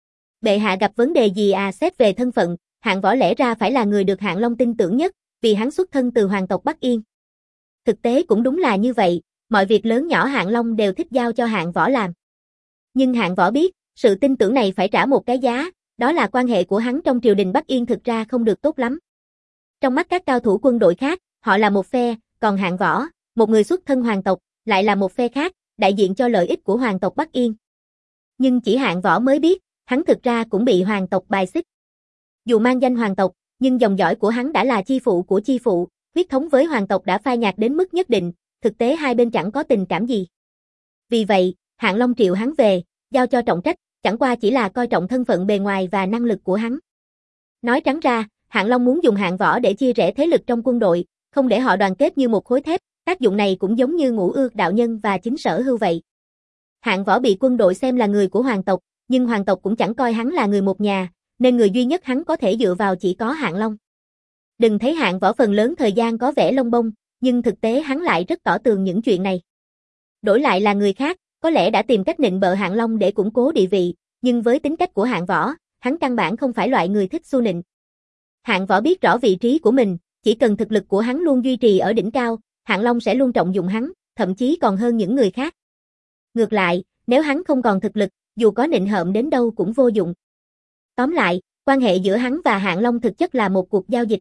Bệ hạ gặp vấn đề gì à? Xét về thân phận, Hạng Võ lẽ ra phải là người được Hạng Long tin tưởng nhất, vì hắn xuất thân từ hoàng tộc Bắc Yên. Thực tế cũng đúng là như vậy, mọi việc lớn nhỏ Hạng Long đều thích giao cho Hạng Võ làm. Nhưng Hạng Võ biết, sự tin tưởng này phải trả một cái giá, đó là quan hệ của hắn trong triều đình Bắc Yên thực ra không được tốt lắm. Trong mắt các cao thủ quân đội khác, họ là một phe, còn Hạng Võ, một người xuất thân hoàng tộc, lại là một phe khác, đại diện cho lợi ích của hoàng tộc Bắc Yên. Nhưng chỉ Hạng Võ mới biết, hắn thực ra cũng bị hoàng tộc bài xích. Dù mang danh hoàng tộc, nhưng dòng dõi của hắn đã là chi phụ của chi phụ, huyết thống với hoàng tộc đã phai nhạt đến mức nhất định, thực tế hai bên chẳng có tình cảm gì. Vì vậy, Hạng Long triệu hắn về, giao cho trọng trách, chẳng qua chỉ là coi trọng thân phận bề ngoài và năng lực của hắn. Nói trắng ra, Hạng Long muốn dùng Hạng Võ để chia rẽ thế lực trong quân đội, không để họ đoàn kết như một khối thép, tác dụng này cũng giống như Ngũ Ước đạo nhân và chính Sở Hưu vậy. Hạng Võ bị quân đội xem là người của hoàng tộc, nhưng hoàng tộc cũng chẳng coi hắn là người một nhà, nên người duy nhất hắn có thể dựa vào chỉ có Hạng Long. Đừng thấy Hạng Võ phần lớn thời gian có vẻ lông bông, nhưng thực tế hắn lại rất tỏ tường những chuyện này. Đổi lại là người khác, có lẽ đã tìm cách nịnh bợ Hạng Long để củng cố địa vị, nhưng với tính cách của Hạng Võ, hắn căn bản không phải loại người thích xu nịnh. Hạng Võ biết rõ vị trí của mình, chỉ cần thực lực của hắn luôn duy trì ở đỉnh cao, Hạng Long sẽ luôn trọng dụng hắn, thậm chí còn hơn những người khác. Ngược lại, nếu hắn không còn thực lực, dù có nịnh hợm đến đâu cũng vô dụng. Tóm lại, quan hệ giữa hắn và Hạng Long thực chất là một cuộc giao dịch.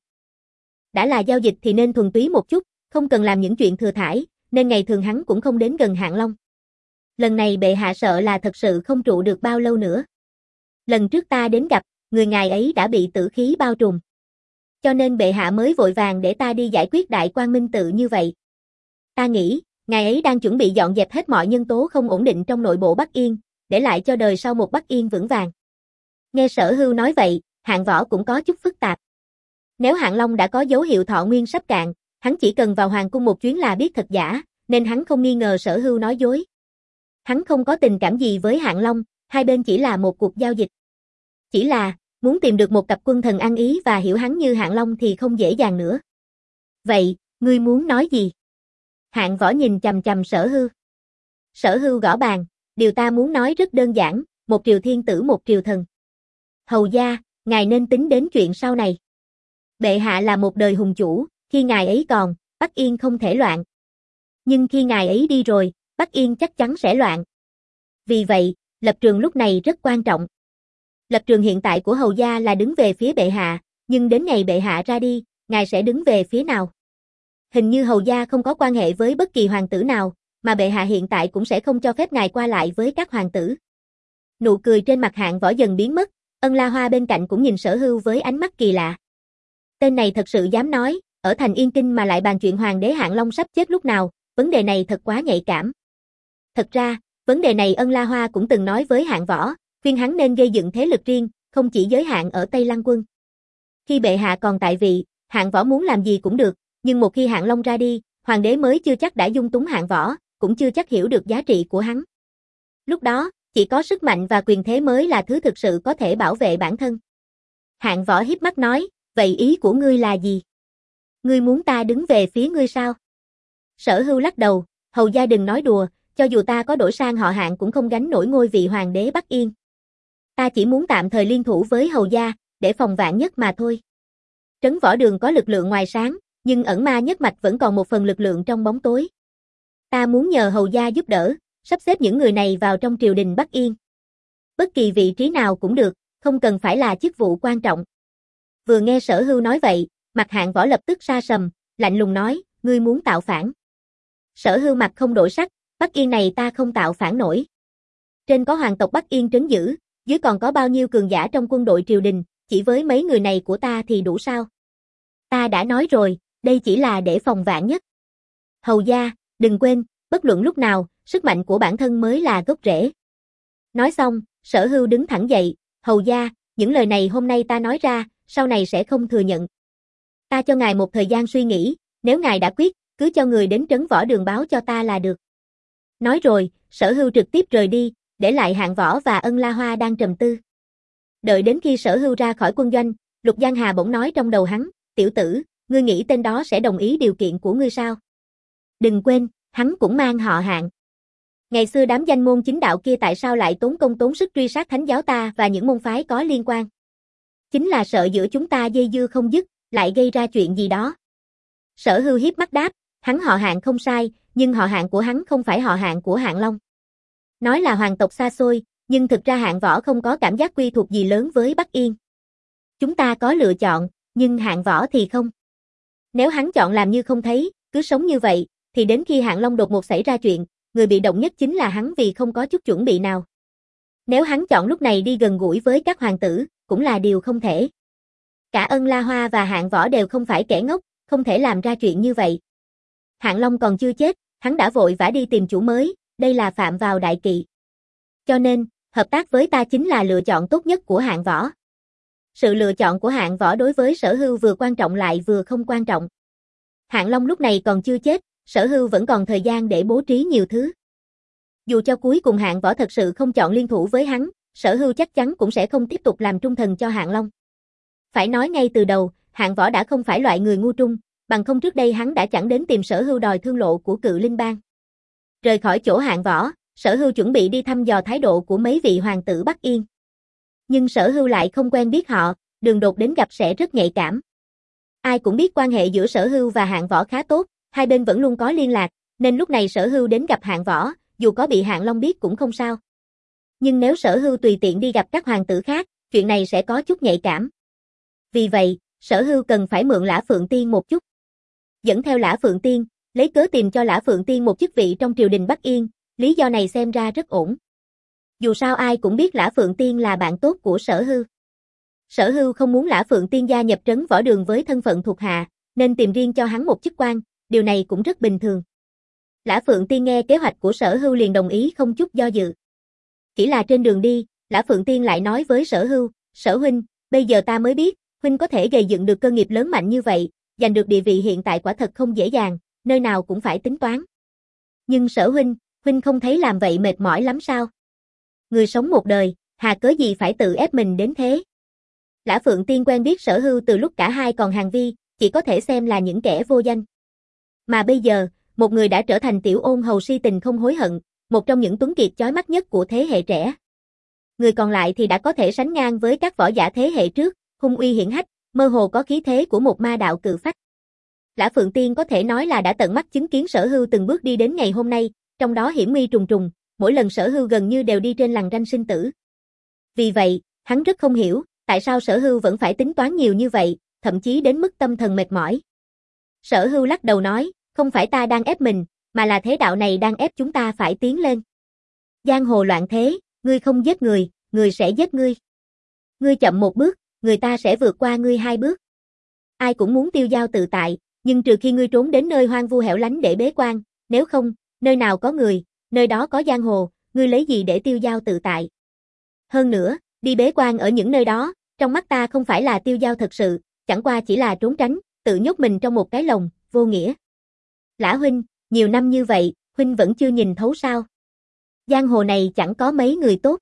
Đã là giao dịch thì nên thuần túy một chút, không cần làm những chuyện thừa thãi, nên ngày thường hắn cũng không đến gần Hạng Long. Lần này bệ hạ sợ là thật sự không trụ được bao lâu nữa. Lần trước ta đến gặp, người ngài ấy đã bị tử khí bao trùm. Cho nên bệ hạ mới vội vàng để ta đi giải quyết Đại Quang Minh Tự như vậy. Ta nghĩ, ngài ấy đang chuẩn bị dọn dẹp hết mọi nhân tố không ổn định trong nội bộ Bắc Yên, để lại cho đời sau một Bắc Yên vững vàng. Nghe Sở Hưu nói vậy, Hạng Võ cũng có chút phức tạp. Nếu Hạng Long đã có dấu hiệu thọ nguyên sắp cạn, hắn chỉ cần vào hoàng cung một chuyến là biết thật giả, nên hắn không nghi ngờ Sở Hưu nói dối. Hắn không có tình cảm gì với Hạng Long, hai bên chỉ là một cuộc giao dịch. Chỉ là, muốn tìm được một cặp quân thần ăn ý và hiểu hắn như Hạng Long thì không dễ dàng nữa. Vậy, ngươi muốn nói gì? Hạng Võ nhìn chằm chằm Sở Hưu. Sở Hưu gõ bàn, điều ta muốn nói rất đơn giản, một triều thiên tử một triều thần. Hầu gia, ngài nên tính đến chuyện sau này. Bệ hạ là một đời hùng chủ, khi ngài ấy còn, Bắc Yên không thể loạn. Nhưng khi ngài ấy đi rồi, Bắc Yên chắc chắn sẽ loạn. Vì vậy, lập trường lúc này rất quan trọng. Lập trường hiện tại của hầu gia là đứng về phía bệ hạ, nhưng đến ngày bệ hạ ra đi, ngài sẽ đứng về phía nào? Hình như hầu gia không có quan hệ với bất kỳ hoàng tử nào, mà bệ hạ hiện tại cũng sẽ không cho phép ngài qua lại với các hoàng tử. Nụ cười trên mặt Hạng Võ dần biến mất, Ân La Hoa bên cạnh cũng nhìn Sở Hưu với ánh mắt kỳ lạ. Tên này thật sự dám nói, ở thành Yên Kinh mà lại bàn chuyện hoàng đế Hạng Long sắp chết lúc nào, vấn đề này thật quá nhạy cảm. Thật ra, vấn đề này Ân La Hoa cũng từng nói với Hạng Võ, khuyên hắn nên gây dựng thế lực riêng, không chỉ giới hạn ở Tây Lăng Quân. Khi bệ hạ còn tại vị, Hạng Võ muốn làm gì cũng được, nhưng một khi Hạng Long ra đi, hoàng đế mới chưa chắc đã dung túng Hạng Võ, cũng chưa chắc hiểu được giá trị của hắn. Lúc đó, chỉ có sức mạnh và quyền thế mới là thứ thực sự có thể bảo vệ bản thân. Hạng Võ híp mắt nói, vậy ý của ngươi là gì? Ngươi muốn ta đứng về phía ngươi sao? Sở Hưu lắc đầu, hầu gia đừng nói đùa, cho dù ta có đổi sang họ Hạng cũng không gánh nổi ngôi vị hoàng đế Bắc Yên. Ta chỉ muốn tạm thời liên thủ với hầu gia, để phòng vạn nhất mà thôi. Trấn Võ Đường có lực lượng ngoài sáng, nhưng ẩn ma nhất mạch vẫn còn một phần lực lượng trong bóng tối. Ta muốn nhờ hầu gia giúp đỡ, sắp xếp những người này vào trong triều đình Bắc Yên. Bất kỳ vị trí nào cũng được, không cần phải là chức vụ quan trọng. Vừa nghe Sở Hưu nói vậy, mặt Hạng Võ lập tức sa sầm, lạnh lùng nói, ngươi muốn tạo phản. Sở Hưu mặt không đổi sắc, Bắc Yên này ta không tạo phản nổi. Trên có hoàng tộc Bắc Yên trấn giữ, dưới còn có bao nhiêu cường giả trong quân đội triều đình, chỉ với mấy người này của ta thì đủ sao? Ta đã nói rồi, đây chỉ là để phòng vạn nhất. Hầu gia, đừng quên, bất luận lúc nào, sức mạnh của bản thân mới là gốc rễ. Nói xong, Sở Hưu đứng thẳng dậy, hầu gia, những lời này hôm nay ta nói ra, sau này sẽ không thừa nhận. Ta cho ngài một thời gian suy nghĩ, nếu ngài đã quyết, cứ cho người đến Trấn Võ Đường báo cho ta là được. Nói rồi, Sở Hưu trực tiếp rời đi, để lại Hạng Võ và Ân La Hoa đang trầm tư. Đợi đến khi Sở Hưu ra khỏi quân doanh, Lục Giang Hà bỗng nói trong đầu hắn, tiểu tử, ngươi nghĩ tên đó sẽ đồng ý điều kiện của ngươi sao? Đừng quên, hắn cũng mang họ Hạng. Ngày xưa đám danh môn chính đạo kia tại sao lại tốn công tốn sức truy sát thánh giáo ta và những môn phái có liên quan? Chính là sợ giữa chúng ta dây dưa không dứt, lại gây ra chuyện gì đó. Sở Hưu hiếp mắt đáp, hắn họ Hạng không sai, nhưng họ Hạng của hắn không phải họ Hạng của Hạng Long. Nói là hoàng tộc xa xôi, nhưng thực ra Hạng Võ không có cảm giác quy thuộc gì lớn với Bắc Yên. Chúng ta có lựa chọn, nhưng Hạng Võ thì không. Nếu hắn chọn làm như không thấy, cứ sống như vậy, thì đến khi Hạng Long đột ngột xảy ra chuyện, người bị động nhất chính là hắn vì không có chút chuẩn bị nào. Nếu hắn chọn lúc này đi gần gũi với các hoàng tử, cũng là điều không thể. Cả Ân La Hoa và Hạng Võ đều không phải kẻ ngốc, không thể làm ra chuyện như vậy. Hạng Long còn chưa chết, hắn đã vội vã đi tìm chủ mới, đây là phạm vào đại kỵ. Cho nên, hợp tác với ta chính là lựa chọn tốt nhất của Hạng Võ. Sự lựa chọn của Hạng Võ đối với Sở Hưu vừa quan trọng lại vừa không quan trọng. Hạng Long lúc này còn chưa chết, Sở Hưu vẫn còn thời gian để bố trí nhiều thứ. Dù cho cuối cùng Hạng Võ thật sự không chọn liên thủ với hắn, Sở Hưu chắc chắn cũng sẽ không tiếp tục làm trung thần cho Hạng Long. Phải nói ngay từ đầu, Hạng Võ đã không phải loại người ngu trung, bằng không trước đây hắn đã chẳng đến tìm Sở Hưu đòi thương lộ của Cự Linh Bang. Rời khỏi chỗ Hạng Võ, Sở Hưu chuẩn bị đi thăm dò thái độ của mấy vị hoàng tử Bắc Yên. Nhưng Sở Hưu lại không quen biết họ, đường đột đến gặp sẽ rất nhạy cảm. Ai cũng biết quan hệ giữa Sở Hưu và Hạng Võ khá tốt, hai bên vẫn luôn có liên lạc, nên lúc này Sở Hưu đến gặp Hạng Võ, dù có bị Hạng Long biết cũng không sao. Nhưng nếu Sở Hưu tùy tiện đi gặp các hoàng tử khác, chuyện này sẽ có chút nhạy cảm. Vì vậy, Sở Hưu cần phải mượn Lã Phượng Tiên một chút. Dẫn theo Lã Phượng Tiên, lấy cớ tìm cho Lã Phượng Tiên một chức vị trong triều đình Bắc Yên, lý do này xem ra rất ổn. Dù sao ai cũng biết Lã Phượng Tiên là bạn tốt của Sở Hưu. Sở Hưu không muốn Lã Phượng Tiên gia nhập trấn võ đường với thân phận thuộc hạ, nên tìm riêng cho hắn một chức quan, điều này cũng rất bình thường. Lã Phượng Tiên nghe kế hoạch của Sở Hưu liền đồng ý không chút do dự. Chỉ là trên đường đi, Lã Phượng Tiên lại nói với Sở Hưu, Sở huynh, bây giờ ta mới biết, huynh có thể gây dựng được cơ nghiệp lớn mạnh như vậy, giành được địa vị hiện tại quả thật không dễ dàng, nơi nào cũng phải tính toán. Nhưng Sở huynh, huynh không thấy làm vậy mệt mỏi lắm sao? Người sống một đời, hà cớ gì phải tự ép mình đến thế? Lã Phượng Tiên quen biết Sở Hưu từ lúc cả hai còn hàng vi, chỉ có thể xem là những kẻ vô danh. Mà bây giờ, một người đã trở thành tiểu ôn hầu si tình không hối hận, một trong những tuấn kiệt chói mắt nhất của thế hệ trẻ. Người còn lại thì đã có thể sánh ngang với các võ giả thế hệ trước, hung uy hiển hách, mơ hồ có khí thế của một ma đạo cự phách. Lã Phượng Tiên có thể nói là đã tận mắt chứng kiến Sở Hưu từng bước đi đến ngày hôm nay, trong đó hiểm nguy trùng trùng, mỗi lần Sở Hưu gần như đều đi trên lằn ranh sinh tử. Vì vậy, hắn rất không hiểu, tại sao Sở Hưu vẫn phải tính toán nhiều như vậy, thậm chí đến mức tâm thần mệt mỏi. Sở Hưu lắc đầu nói, không phải ta đang ép mình, mà là thế đạo này đang ép chúng ta phải tiến lên. Giang hồ loạn thế, ngươi không giết người, người sẽ giết ngươi. Ngươi chậm một bước, người ta sẽ vượt qua ngươi hai bước. Ai cũng muốn tiêu dao tự tại, nhưng trừ khi ngươi trốn đến nơi hoang vu hẻo lánh để bế quan, nếu không, nơi nào có người, nơi đó có giang hồ, ngươi lấy gì để tiêu dao tự tại. Hơn nữa, đi bế quan ở những nơi đó, trong mắt ta không phải là tiêu dao thật sự, chẳng qua chỉ là trốn tránh, tự nhốt mình trong một cái lồng, vô nghĩa. Lã huynh, nhiều năm như vậy, huynh vẫn chưa nhìn thấu sao? Giang hồ này chẳng có mấy người tốt.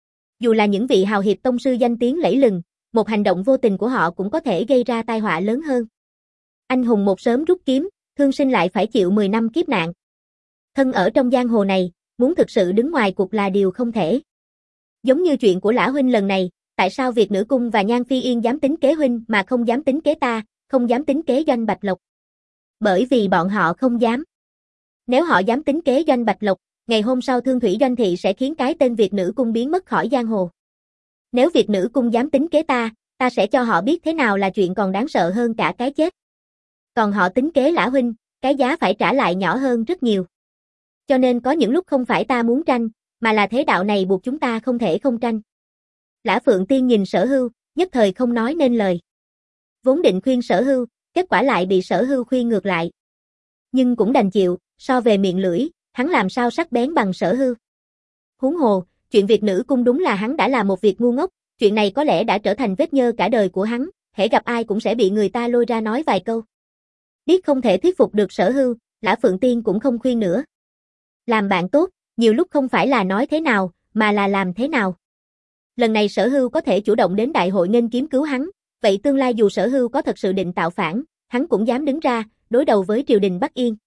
Dù là những vị hào hiệp tông sư danh tiếng lẫy lừng, một hành động vô tình của họ cũng có thể gây ra tai họa lớn hơn. Anh hùng một sớm rút kiếm, thương sinh lại phải chịu mười năm kiếp nạn. Thân ở trong giang hồ này, muốn thực sự đứng ngoài cuộc là điều không thể. Giống như chuyện của Lã huynh lần này, tại sao Việt Nữ Cung và Nhan Phi Yên dám tính kế huynh mà không dám tính kế ta, không dám tính kế Doanh Bạch Lộc? Bởi vì bọn họ không dám. Nếu họ dám tính kế Doanh Bạch Lộc, ngày hôm sau Thương Thủy Doanh Thị sẽ khiến cái tên Việt Nữ Cung biến mất khỏi giang hồ. Nếu Việt Nữ Cung dám tính kế ta, ta sẽ cho họ biết thế nào là chuyện còn đáng sợ hơn cả cái chết. Còn họ tính kế Lã huynh, cái giá phải trả lại nhỏ hơn rất nhiều. Cho nên có những lúc không phải ta muốn tranh, mà là thế đạo này buộc chúng ta không thể không tranh. Lã Phượng Tiên nhìn Sở Hưu, nhất thời không nói nên lời. Vốn định khuyên Sở Hưu, kết quả lại bị Sở Hưu khuyên ngược lại. Nhưng cũng đành chịu, so về miệng lưỡi, hắn làm sao sắc bén bằng Sở Hưu. Huống hồ, chuyện Việt Nữ Cung đúng là hắn đã làm một việc ngu ngốc, chuyện này có lẽ đã trở thành vết nhơ cả đời của hắn, hễ gặp ai cũng sẽ bị người ta lôi ra nói vài câu. Biết không thể thuyết phục được Sở Hưu, Lã Phượng Tiên cũng không khuyên nữa. Làm bạn tốt, nhiều lúc không phải là nói thế nào, mà là làm thế nào. Lần này Sở Hưu có thể chủ động đến đại hội nghênh kiếm cứu hắn, vậy tương lai dù Sở Hưu có thật sự định tạo phản, hắn cũng dám đứng ra, đối đầu với triều đình Bắc Yên.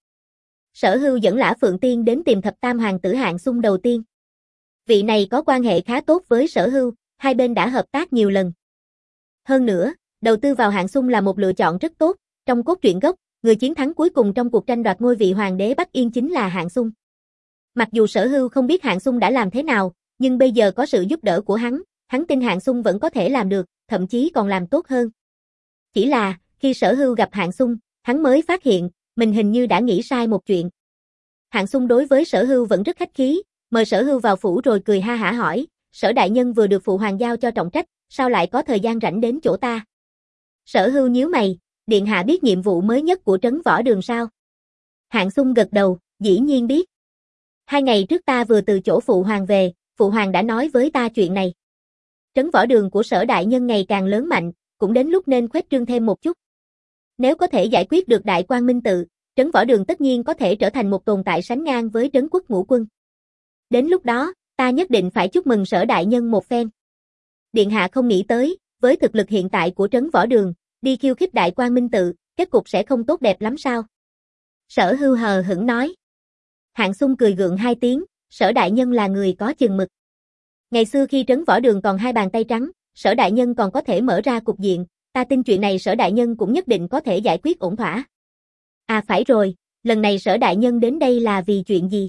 Sở Hưu dẫn Lã Phượng Tiên đến tìm thập tam hoàng tử Hạng Xung đầu tiên. Vị này có quan hệ khá tốt với Sở Hưu, hai bên đã hợp tác nhiều lần. Hơn nữa, đầu tư vào Hạng Xung là một lựa chọn rất tốt, trong cốt truyện gốc, người chiến thắng cuối cùng trong cuộc tranh đoạt ngôi vị hoàng đế Bắc Yên chính là Hạng Xung. Mặc dù Sở Hưu không biết Hạng Xung đã làm thế nào, nhưng bây giờ có sự giúp đỡ của hắn, hắn tin Hạng Xung vẫn có thể làm được, thậm chí còn làm tốt hơn. Chỉ là, khi Sở Hưu gặp Hạng Xung, hắn mới phát hiện, mình hình như đã nghĩ sai một chuyện. Hạng Xung đối với Sở Hưu vẫn rất khách khí, mời Sở Hưu vào phủ rồi cười ha hả hỏi, Sở đại nhân vừa được phụ hoàng giao cho trọng trách, sao lại có thời gian rảnh đến chỗ ta? Sở Hưu nhíu mày, điện hạ biết nhiệm vụ mới nhất của trấn võ đường sao? Hạng Xung gật đầu, dĩ nhiên biết. Hai ngày trước ta vừa từ chỗ phụ hoàng về, phụ hoàng đã nói với ta chuyện này. Trấn võ đường của Sở đại nhân ngày càng lớn mạnh, cũng đến lúc nên khuếch trương thêm một chút. Nếu có thể giải quyết được Đại Quang Minh Tự, trấn võ đường tất nhiên có thể trở thành một tồn tại sánh ngang với trấn quốc ngũ quân. Đến lúc đó, ta nhất định phải chúc mừng Sở đại nhân một phen. Điện hạ không nghĩ tới, với thực lực hiện tại của trấn võ đường, đi khiêu khích Đại Quang Minh Tự, kết cục sẽ không tốt đẹp lắm sao? Sở Hưu hờ hững nói. Hạng Xung cười gượng hai tiếng, Sở đại nhân là người có chừng mực. Ngày xưa khi trấn võ đường còn hai bàn tay trắng, Sở đại nhân còn có thể mở ra cục diện, ta tin chuyện này Sở đại nhân cũng nhất định có thể giải quyết ổn thỏa. À phải rồi, lần này Sở đại nhân đến đây là vì chuyện gì?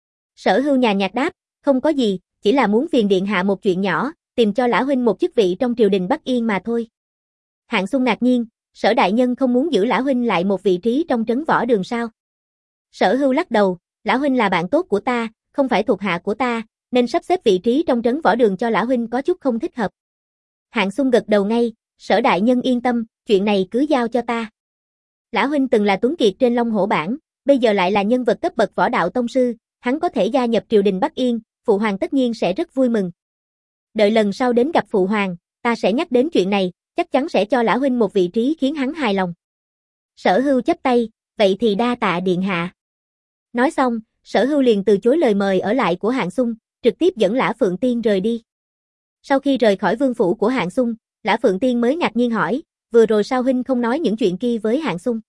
Sở Hưu nhàn nhạt đáp, không có gì, chỉ là muốn phiền điện hạ một chuyện nhỏ, tìm cho Lã huynh một chức vị trong triều đình Bắc Yên mà thôi. Hạng Xung ngạc nhiên, Sở đại nhân không muốn giữ Lã huynh lại một vị trí trong trấn võ đường sao? Sở Hưu lắc đầu, Lã huynh là bạn tốt của ta, không phải thuộc hạ của ta, nên sắp xếp vị trí trong trấn võ đường cho Lã huynh có chút không thích hợp. Hạng Xung gật đầu ngay, Sở đại nhân yên tâm, chuyện này cứ giao cho ta. Lã huynh từng là tuấn kiệt trên Long Hổ bảng, bây giờ lại là nhân vật cấp bậc võ đạo tông sư, hắn có thể gia nhập triều đình Bắc Yên, phụ hoàng tất nhiên sẽ rất vui mừng. Đợi lần sau đến gặp phụ hoàng, ta sẽ nhắc đến chuyện này, chắc chắn sẽ cho Lã huynh một vị trí khiến hắn hài lòng. Sở Hưu chắp tay, vậy thì đa tạ điện hạ. Nói xong, Sở Hưu liền từ chối lời mời ở lại của Hạng Xung, trực tiếp dẫn Lã Phượng Tiên rời đi. Sau khi rời khỏi vương phủ của Hạng Xung, Lã Phượng Tiên mới ngạc nhiên hỏi, vừa rồi sao huynh không nói những chuyện kia với Hạng Xung?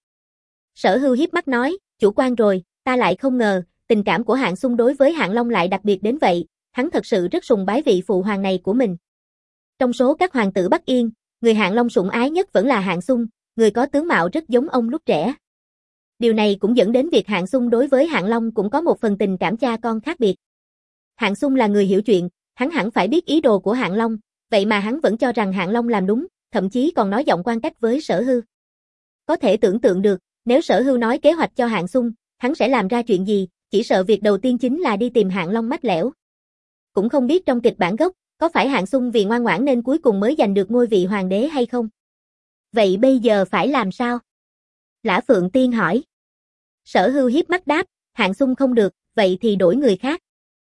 Sở Hưu hiếp mắt nói, chủ quan rồi, ta lại không ngờ, tình cảm của Hạng Xung đối với Hạng Long lại đặc biệt đến vậy, hắn thật sự rất sùng bái vị phụ hoàng này của mình. Trong số các hoàng tử Bắc Yên, người Hạng Long sủng ái nhất vẫn là Hạng Xung, người có tướng mạo rất giống ông lúc trẻ. Điều này cũng dẫn đến việc Hạng Xung đối với Hạng Long cũng có một phần tình cảm cha con khác biệt. Hạng Xung là người hiểu chuyện, hắn hẳn phải biết ý đồ của Hạng Long, vậy mà hắn vẫn cho rằng Hạng Long làm đúng, thậm chí còn nói giọng quan cách với Sở Hưu. Có thể tưởng tượng được, nếu Sở Hưu nói kế hoạch cho Hạng Xung, hắn sẽ làm ra chuyện gì, chỉ sợ việc đầu tiên chính là đi tìm Hạng Long mách lẻo. Cũng không biết trong kịch bản gốc, có phải Hạng Xung vì ngoan ngoãn nên cuối cùng mới giành được ngôi vị hoàng đế hay không? Vậy bây giờ phải làm sao? Lã Phượng Tiên hỏi. Sở Hưu hiếp mắt đáp, Hạng Xung không được, vậy thì đổi người khác.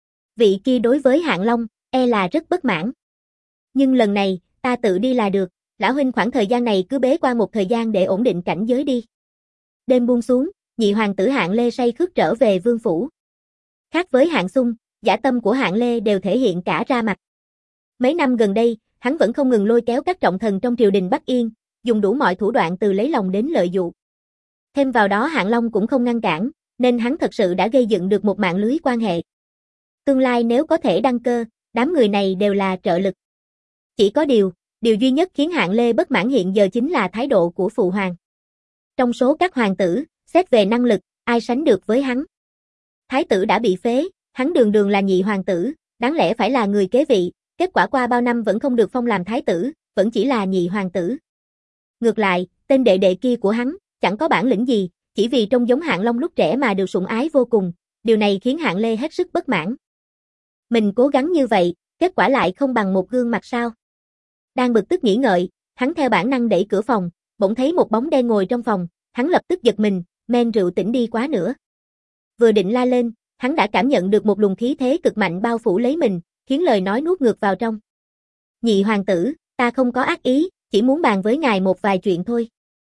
Vị kia đối với Hạng Long, e là rất bất mãn. Nhưng lần này, ta tự đi là được, Lã huynh khoảng thời gian này cứ bế quan một thời gian để ổn định cảnh giới đi. Đêm buông xuống, nhị hoàng tử Hạng Lê say khướt trở về vương phủ. Khác với Hạng Xung, dã tâm của Hạng Lê đều thể hiện cả ra mặt. Mấy năm gần đây, hắn vẫn không ngừng lôi kéo các trọng thần trong triều đình Bắc Yên, dùng đủ mọi thủ đoạn từ lấy lòng đến lợi dụ. Thêm vào đó Hạng Long cũng không ngăn cản, nên hắn thật sự đã gây dựng được một mạng lưới quan hệ. Tương lai nếu có thể đăng cơ, đám người này đều là trợ lực. Chỉ có điều, điều duy nhất khiến Hạng Lê bất mãn hiện giờ chính là thái độ của phụ hoàng. Trong số các hoàng tử, xét về năng lực, ai sánh được với hắn? Thái tử đã bị phế, hắn đường đường là nhị hoàng tử, đáng lẽ phải là người kế vị, kết quả qua bao năm vẫn không được phong làm thái tử, vẫn chỉ là nhị hoàng tử. Ngược lại, tên đệ đệ kia của hắn, chẳng có bản lĩnh gì, chỉ vì trông giống Hạng Long lúc trẻ mà được sủng ái vô cùng, điều này khiến Hạng Lê hết sức bất mãn. Mình cố gắng như vậy, kết quả lại không bằng một gương mặt sao? Đang bực tức nghĩ ngợi, hắn theo bản năng đẩy cửa phòng, bỗng thấy một bóng đen ngồi trong phòng, hắn lập tức giật mình, men rượu tỉnh đi quá nữa. Vừa định la lên, hắn đã cảm nhận được một luồng khí thế cực mạnh bao phủ lấy mình, khiến lời nói nuốt ngược vào trong. Nhị hoàng tử, ta không có ác ý, chỉ muốn bàn với ngài một vài chuyện thôi.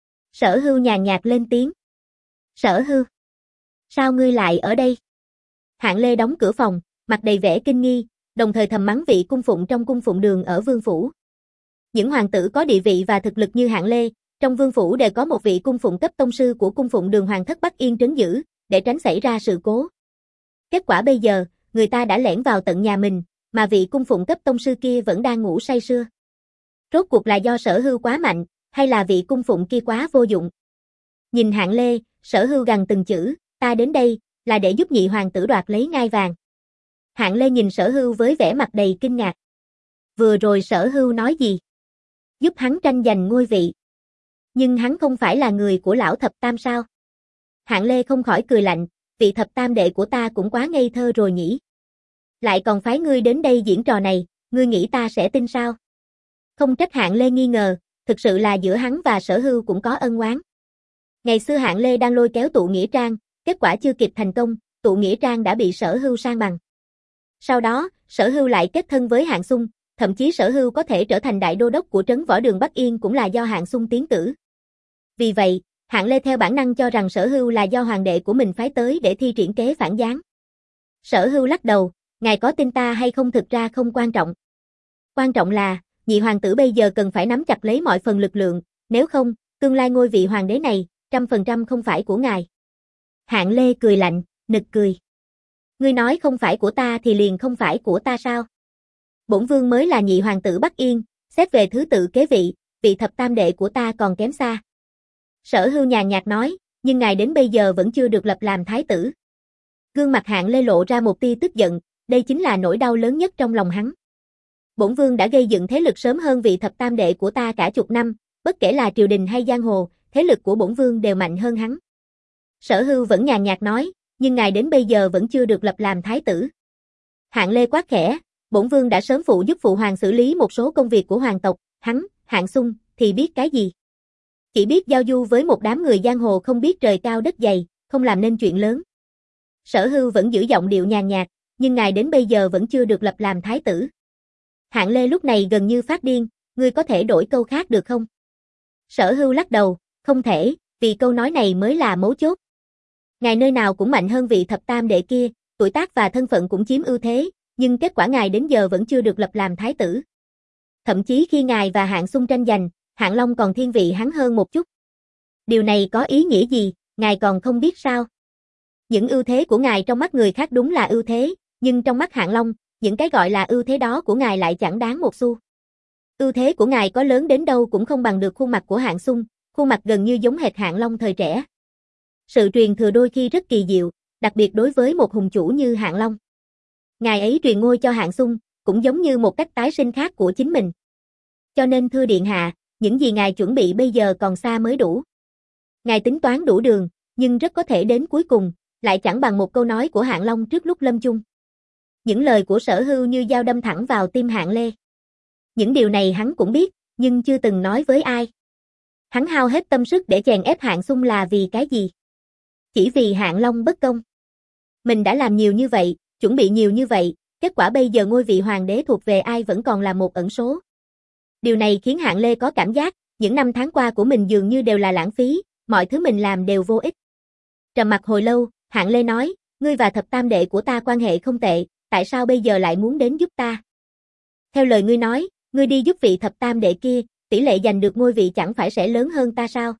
Sở Hưu nhàn nhạt lên tiếng. Sở Hưu, sao ngươi lại ở đây? Hạng Lê đóng cửa phòng, mặt đầy vẻ kinh nghi, đồng thời thầm mắng vị cung phụng trong cung phụng đường ở vương phủ. Những hoàng tử có địa vị và thực lực như Hạng Lê, trong vương phủ đều có một vị cung phụng cấp tông sư của cung phụng đường hoàng thất Bắc Yên trấn giữ, để tránh xảy ra sự cố. Kết quả bây giờ, người ta đã lẻn vào tận nhà mình, mà vị cung phụng cấp tông sư kia vẫn đang ngủ say sưa. Rốt cuộc là do Sở Hưu quá mạnh, hay là vị cung phụng kia quá vô dụng? Nhìn Hạng Lê, Sở Hưu gằn từng chữ, ta đến đây, là để giúp nhị hoàng tử đoạt lấy ngai vàng. Hạng Lê nhìn Sở Hưu với vẻ mặt đầy kinh ngạc. Vừa rồi Sở Hưu nói gì? Giúp hắn tranh giành ngôi vị. Nhưng hắn không phải là người của lão thập tam sao? Hạng Lê không khỏi cười lạnh, vị thập tam đệ của ta cũng quá ngây thơ rồi nhỉ. Lại còn phái ngươi đến đây diễn trò này, ngươi nghĩ ta sẽ tin sao? Không trách Hạng Lê nghi ngờ, thực sự là giữa hắn và Sở Hưu cũng có ân oán. Ngày xưa Hạng Lê đang lôi kéo tụ nghĩa trang, kết quả chưa kịp thành công, tụ nghĩa trang đã bị Sở Hưu san bằng. Sau đó, Sở Hưu lại kết thân với Hạng Xung, thậm chí Sở Hưu có thể trở thành đại đô đốc của trấn võ đường Bắc Yên cũng là do Hạng Xung tiến cử. Vì vậy, Hạng Lê theo bản năng cho rằng Sở Hưu là do hoàng đệ của mình phái tới để thi triển kế phản gián. Sở Hưu lắc đầu, ngài có tin ta hay không thực ra không quan trọng. Quan trọng là, nhị hoàng tử bây giờ cần phải nắm chặt lấy mọi phần lực lượng, nếu không, tương lai ngôi vị hoàng đế này, trăm phần trăm không phải của ngài. Hạng Lê cười lạnh, nực cười. Ngươi nói không phải của ta thì liền không phải của ta sao? Bổn vương mới là nhị hoàng tử Bắc Yên, xét về thứ tự kế vị, vị thập tam đệ của ta còn kém xa. Sở Hưu nhàn nhạt nói, nhưng ngài đến bây giờ vẫn chưa được lập làm thái tử. Gương mặt Hạng Lê lộ ra một tia tức giận, đây chính là nỗi đau lớn nhất trong lòng hắn. Bổn vương đã gây dựng thế lực sớm hơn vị thập tam đệ của ta cả chục năm, bất kể là triều đình hay giang hồ, thế lực của bổn vương đều mạnh hơn hắn. Sở Hưu vẫn nhàn nhạt nói, nhưng ngài đến bây giờ vẫn chưa được lập làm thái tử. Hạng Lê quát khẽ, bổn vương đã sớm phụ giúp phụ hoàng xử lý một số công việc của hoàng tộc, hắn, Hạng Xung, thì biết cái gì? Chỉ biết giao du với một đám người giang hồ không biết trời cao đất dày, không làm nên chuyện lớn. Sở Hưu vẫn giữ giọng điệu nhàn nhạt, nhưng ngài đến bây giờ vẫn chưa được lập làm thái tử. Hạng Lê lúc này gần như phát điên, ngươi có thể đổi câu khác được không? Sở Hưu lắc đầu, không thể, vì câu nói này mới là mấu chốt. Ngài nơi nào cũng mạnh hơn vị thập tam đệ kia, tuổi tác và thân phận cũng chiếm ưu thế, nhưng kết quả ngài đến giờ vẫn chưa được lập làm thái tử. Thậm chí khi ngài và Hạng Xung tranh giành, Hạng Long còn thiên vị hắn hơn một chút. Điều này có ý nghĩa gì, ngài còn không biết sao? Những ưu thế của ngài trong mắt người khác đúng là ưu thế, nhưng trong mắt Hạng Long, những cái gọi là ưu thế đó của ngài lại chẳng đáng một xu. Ưu thế của ngài có lớn đến đâu cũng không bằng được khuôn mặt của Hạng Xung, khuôn mặt gần như giống hệt Hạng Long thời trẻ. Sự truyền thừa đôi khi rất kỳ diệu, đặc biệt đối với một hùng chủ như Hạng Long. Ngài ấy truyền ngôi cho Hạng Xung, cũng giống như một cách tái sinh khác của chính mình. Cho nên thưa điện hạ, những gì ngài chuẩn bị bây giờ còn xa mới đủ. Ngài tính toán đủ đường, nhưng rất có thể đến cuối cùng, lại chẳng bằng một câu nói của Hạng Long trước lúc lâm chung. Những lời của Sở Hưu như dao đâm thẳng vào tim Hạng Lê. Những điều này hắn cũng biết, nhưng chưa từng nói với ai. Hắn hao hết tâm sức để chèn ép Hạng Xung là vì cái gì? Chỉ vì Hạng Long bất công. Mình đã làm nhiều như vậy, chuẩn bị nhiều như vậy, kết quả bây giờ ngôi vị hoàng đế thuộc về ai vẫn còn là một ẩn số. Điều này khiến Hạng Lê có cảm giác, những năm tháng qua của mình dường như đều là lãng phí, mọi thứ mình làm đều vô ích. Trầm mặc hồi lâu, Hạng Lê nói, ngươi và thập tam đệ của ta quan hệ không tệ, tại sao bây giờ lại muốn đến giúp ta? Theo lời ngươi nói, ngươi đi giúp vị thập tam đệ kia, tỷ lệ giành được ngôi vị chẳng phải sẽ lớn hơn ta sao?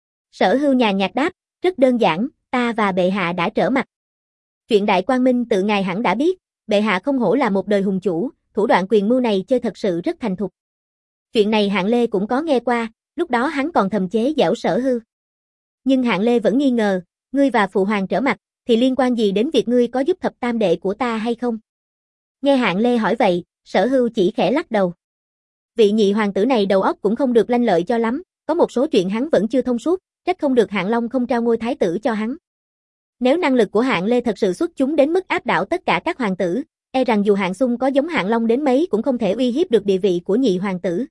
Sở Hưu nhàn nhạt đáp, rất đơn giản, ta và bệ hạ đã trở mặt. Chuyện Đại Quang Minh tự ngài hẳn đã biết, bệ hạ không hổ là một đời hùng chủ, thủ đoạn quyền mưu này chơi thật sự rất thành thục. Chuyện này Hạng Lê cũng có nghe qua, lúc đó hắn còn thầm chế giễu Sở Hưu. Nhưng Hạng Lê vẫn nghi ngờ, ngươi và phụ hoàng trở mặt, thì liên quan gì đến việc ngươi có giúp thập tam đệ của ta hay không? Nghe Hạng Lê hỏi vậy, Sở Hưu chỉ khẽ lắc đầu. Vị nhị hoàng tử này đầu óc cũng không được lanh lợi cho lắm, có một số chuyện hắn vẫn chưa thông suốt, trách không được Hạng Long không trao ngôi thái tử cho hắn. Nếu năng lực của Hạng Lê thật sự xuất chúng đến mức áp đảo tất cả các hoàng tử, e rằng dù Hạng Xung có giống Hạng Long đến mấy cũng không thể uy hiếp được địa vị của nhị hoàng tử.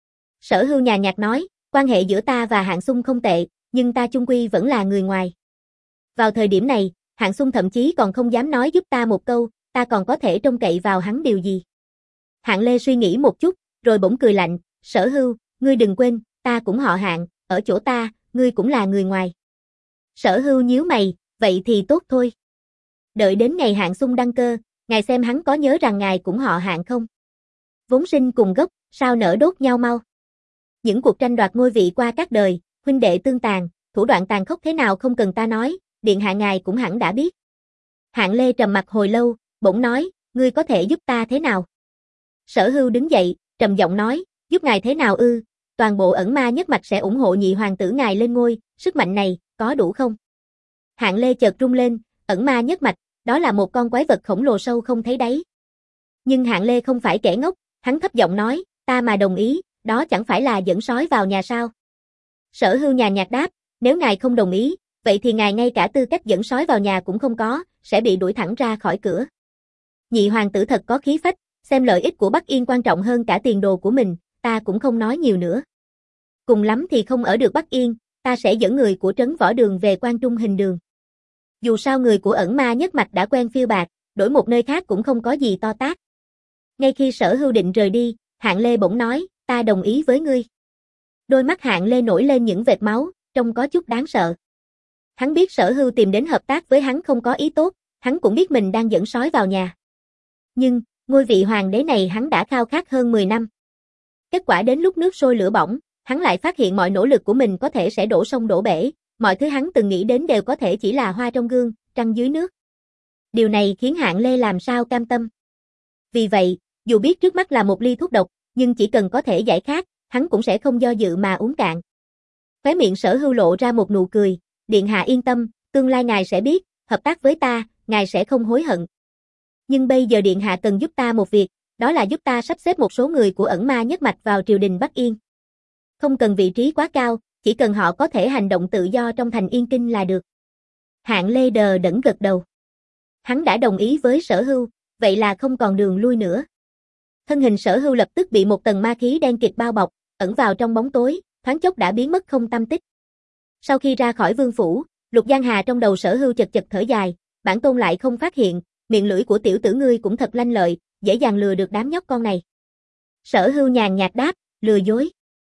Sở Hưu nhàn nhạt nói, quan hệ giữa ta và Hạng Xung không tệ, nhưng ta chung quy vẫn là người ngoài. Vào thời điểm này, Hạng Xung thậm chí còn không dám nói giúp ta một câu, ta còn có thể trông cậy vào hắn điều gì? Hạng Lê suy nghĩ một chút, rồi bỗng cười lạnh, Sở Hưu, ngươi đừng quên, ta cũng họ Hạng, ở chỗ ta, ngươi cũng là người ngoài. Sở Hưu nhíu mày, vậy thì tốt thôi. Đợi đến ngày Hạng Xung đăng cơ, ngài xem hắn có nhớ rằng ngài cũng họ Hạng không? Vốn sinh cùng gốc, sao nỡ đốt nhau mau? Những cuộc tranh đoạt ngôi vị qua các đời, huynh đệ tương tàn, thủ đoạn tàn khốc thế nào không cần ta nói, điện hạ ngài cũng hẳn đã biết. Hạng Lê trầm mặc hồi lâu, bỗng nói, ngươi có thể giúp ta thế nào? Sở Hưu đứng dậy, trầm giọng nói, giúp ngài thế nào ư? Toàn bộ ẩn ma nhất mạch sẽ ủng hộ nhị hoàng tử ngài lên ngôi, sức mạnh này, có đủ không? Hạng Lê chợt rung lên, ẩn ma nhất mạch, đó là một con quái vật khổng lồ sâu không thấy đáy. Nhưng Hạng Lê không phải kẻ ngốc, hắn thấp giọng nói, ta mà đồng ý, đó chẳng phải là dẫn sói vào nhà sao? Sở Hưu nhàn nhạt đáp, nếu ngài không đồng ý, vậy thì ngài ngay cả tư cách dẫn sói vào nhà cũng không có, sẽ bị đuổi thẳng ra khỏi cửa. Nhị hoàng tử thật có khí phách, xem lợi ích của Bắc Yên quan trọng hơn cả tiền đồ của mình, ta cũng không nói nhiều nữa. Cùng lắm thì không ở được Bắc Yên, ta sẽ dẫn người của trấn Võ Đường về Quan Trung Hình Đường. Dù sao người của ẩn ma nhất mạch đã quen phiêu bạt, đổi một nơi khác cũng không có gì to tát. Ngay khi Sở Hưu định rời đi, Hạng Lê bỗng nói, ta đồng ý với ngươi. Đôi mắt Hạng Lê nổi lên những vệt máu, trông có chút đáng sợ. Hắn biết Sở Hưu tìm đến hợp tác với hắn không có ý tốt, hắn cũng biết mình đang dẫn sói vào nhà. Nhưng, ngôi vị hoàng đế này hắn đã khao khát hơn mười năm. Kết quả đến lúc nước sôi lửa bỏng, hắn lại phát hiện mọi nỗ lực của mình có thể sẽ đổ sông đổ bể, mọi thứ hắn từng nghĩ đến đều có thể chỉ là hoa trong gương, trăng dưới nước. Điều này khiến Hạng Lê làm sao cam tâm. Vì vậy, dù biết trước mắt là một ly thuốc độc, nhưng chỉ cần có thể giải khát, hắn cũng sẽ không do dự mà uống cạn. Khóe miệng Sở Hưu lộ ra một nụ cười, điện hạ yên tâm, tương lai ngài sẽ biết, hợp tác với ta, ngài sẽ không hối hận. Nhưng bây giờ điện hạ cần giúp ta một việc, đó là giúp ta sắp xếp một số người của ẩn ma nhất mạch vào triều đình Bắc Yên. Không cần vị trí quá cao, chỉ cần họ có thể hành động tự do trong thành Yên Kinh là được. Hạng Lê đờ đẫn gật đầu. Hắn đã đồng ý với Sở Hưu, vậy là không còn đường lui nữa. Thân hình Sở Hưu lập tức bị một tầng ma khí đen kịt bao bọc, ẩn vào trong bóng tối, thoáng chốc đã biến mất không tăm tích. Sau khi ra khỏi vương phủ, Lục Giang Hà trong đầu Sở Hưu chật chật thở dài, bản tôn lại không phát hiện, miệng lưỡi của tiểu tử ngươi cũng thật lanh lợi, dễ dàng lừa được đám nhóc con này. Sở Hưu nhàn nhạt đáp, lừa dối.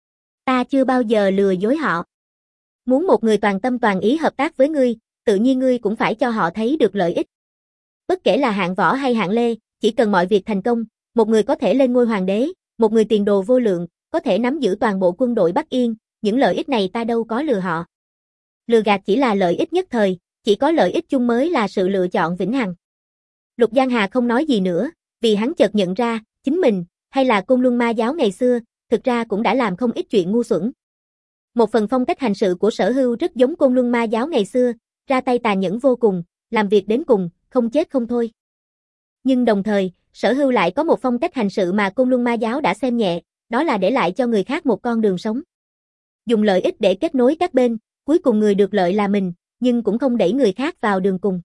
Ta chưa bao giờ lừa dối họ. Muốn một người toàn tâm toàn ý hợp tác với ngươi, tự nhiên ngươi cũng phải cho họ thấy được lợi ích. Bất kể là Hạng Võ hay Hạng Lê, chỉ cần mọi việc thành công, một người có thể lên ngôi hoàng đế, một người tiền đồ vô lượng, có thể nắm giữ toàn bộ quân đội Bắc Yên, những lợi ích này ta đâu có lừa họ. Lừa gạt chỉ là lợi ích nhất thời, chỉ có lợi ích chung mới là sự lựa chọn vĩnh hằng. Lục Giang Hà không nói gì nữa, vì hắn chợt nhận ra, chính mình, hay là Côn Luân Ma giáo ngày xưa, thực ra cũng đã làm không ít chuyện ngu xuẩn. Một phần phong cách hành sự của Sở Hưu rất giống Côn Luân Ma giáo ngày xưa, ra tay tàn nhẫn vô cùng, làm việc đến cùng, không chết không thôi. Nhưng đồng thời, Sở Hưu lại có một phong cách hành sự mà Côn Luân Ma giáo đã xem nhẹ, đó là để lại cho người khác một con đường sống. Dùng lợi ích để kết nối các bên, cuối cùng người được lợi là mình, nhưng cũng không đẩy người khác vào đường cùng.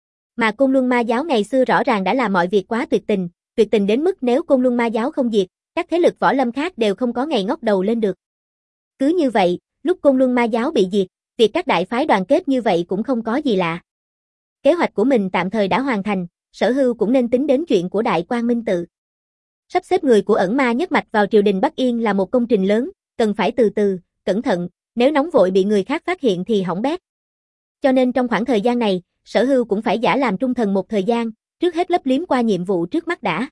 Mà Côn Luân Ma giáo ngày xưa rõ ràng đã làm mọi việc quá tuyệt tình, tuyệt tình đến mức nếu Côn Luân Ma giáo không diệt, các thế lực võ lâm khác đều không có ngày ngóc đầu lên được. Cứ như vậy, lúc Côn Luân Ma giáo bị diệt, việc các đại phái đoàn kết như vậy cũng không có gì lạ. Kế hoạch của mình tạm thời đã hoàn thành, Sở Hưu cũng nên tính đến chuyện của Đại Quang Minh Tự. Sắp xếp người của ẩn ma nhất mạch vào triều đình Bắc Yên là một công trình lớn, cần phải từ từ, cẩn thận, nếu nóng vội bị người khác phát hiện thì hỏng bét. Cho nên trong khoảng thời gian này, Sở Hưu cũng phải giả làm trung thần một thời gian, trước hết lấp liếm qua nhiệm vụ trước mắt đã.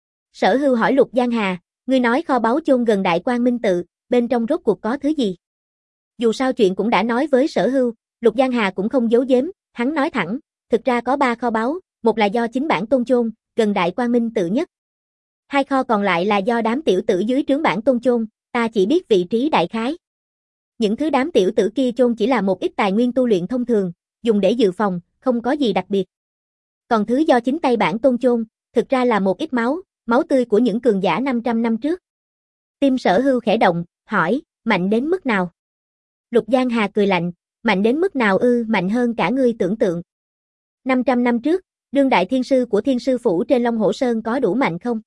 Sở Hưu hỏi Lục Giang Hà, ngươi nói kho báu chôn gần Đại Quang Minh Tự, bên trong rốt cuộc có thứ gì? Dù sao chuyện cũng đã nói với Sở Hưu, Lục Giang Hà cũng không giấu giếm, hắn nói thẳng, thực ra có ba kho báu, một là do chính bản tôn chôn, gần Đại Quang Minh Tự nhất. Hai kho còn lại là do đám tiểu tử dưới trướng bản tôn chôn, ta chỉ biết vị trí đại khái. Những thứ đám tiểu tử kia chôn chỉ là một ít tài nguyên tu luyện thông thường, dùng để dự phòng, không có gì đặc biệt. Còn thứ do chính tay bản tôn chôn, thực ra là một ít máu, máu tươi của những cường giả năm trăm năm trước. Tim Sở Hưu khẽ động, hỏi, mạnh đến mức nào? Lục Giang Hà cười lạnh, mạnh đến mức nào ư, mạnh hơn cả ngươi tưởng tượng. năm trăm năm trước, đương đại thiên sư của Thiên Sư Phủ trên Long Hổ Sơn có đủ mạnh không?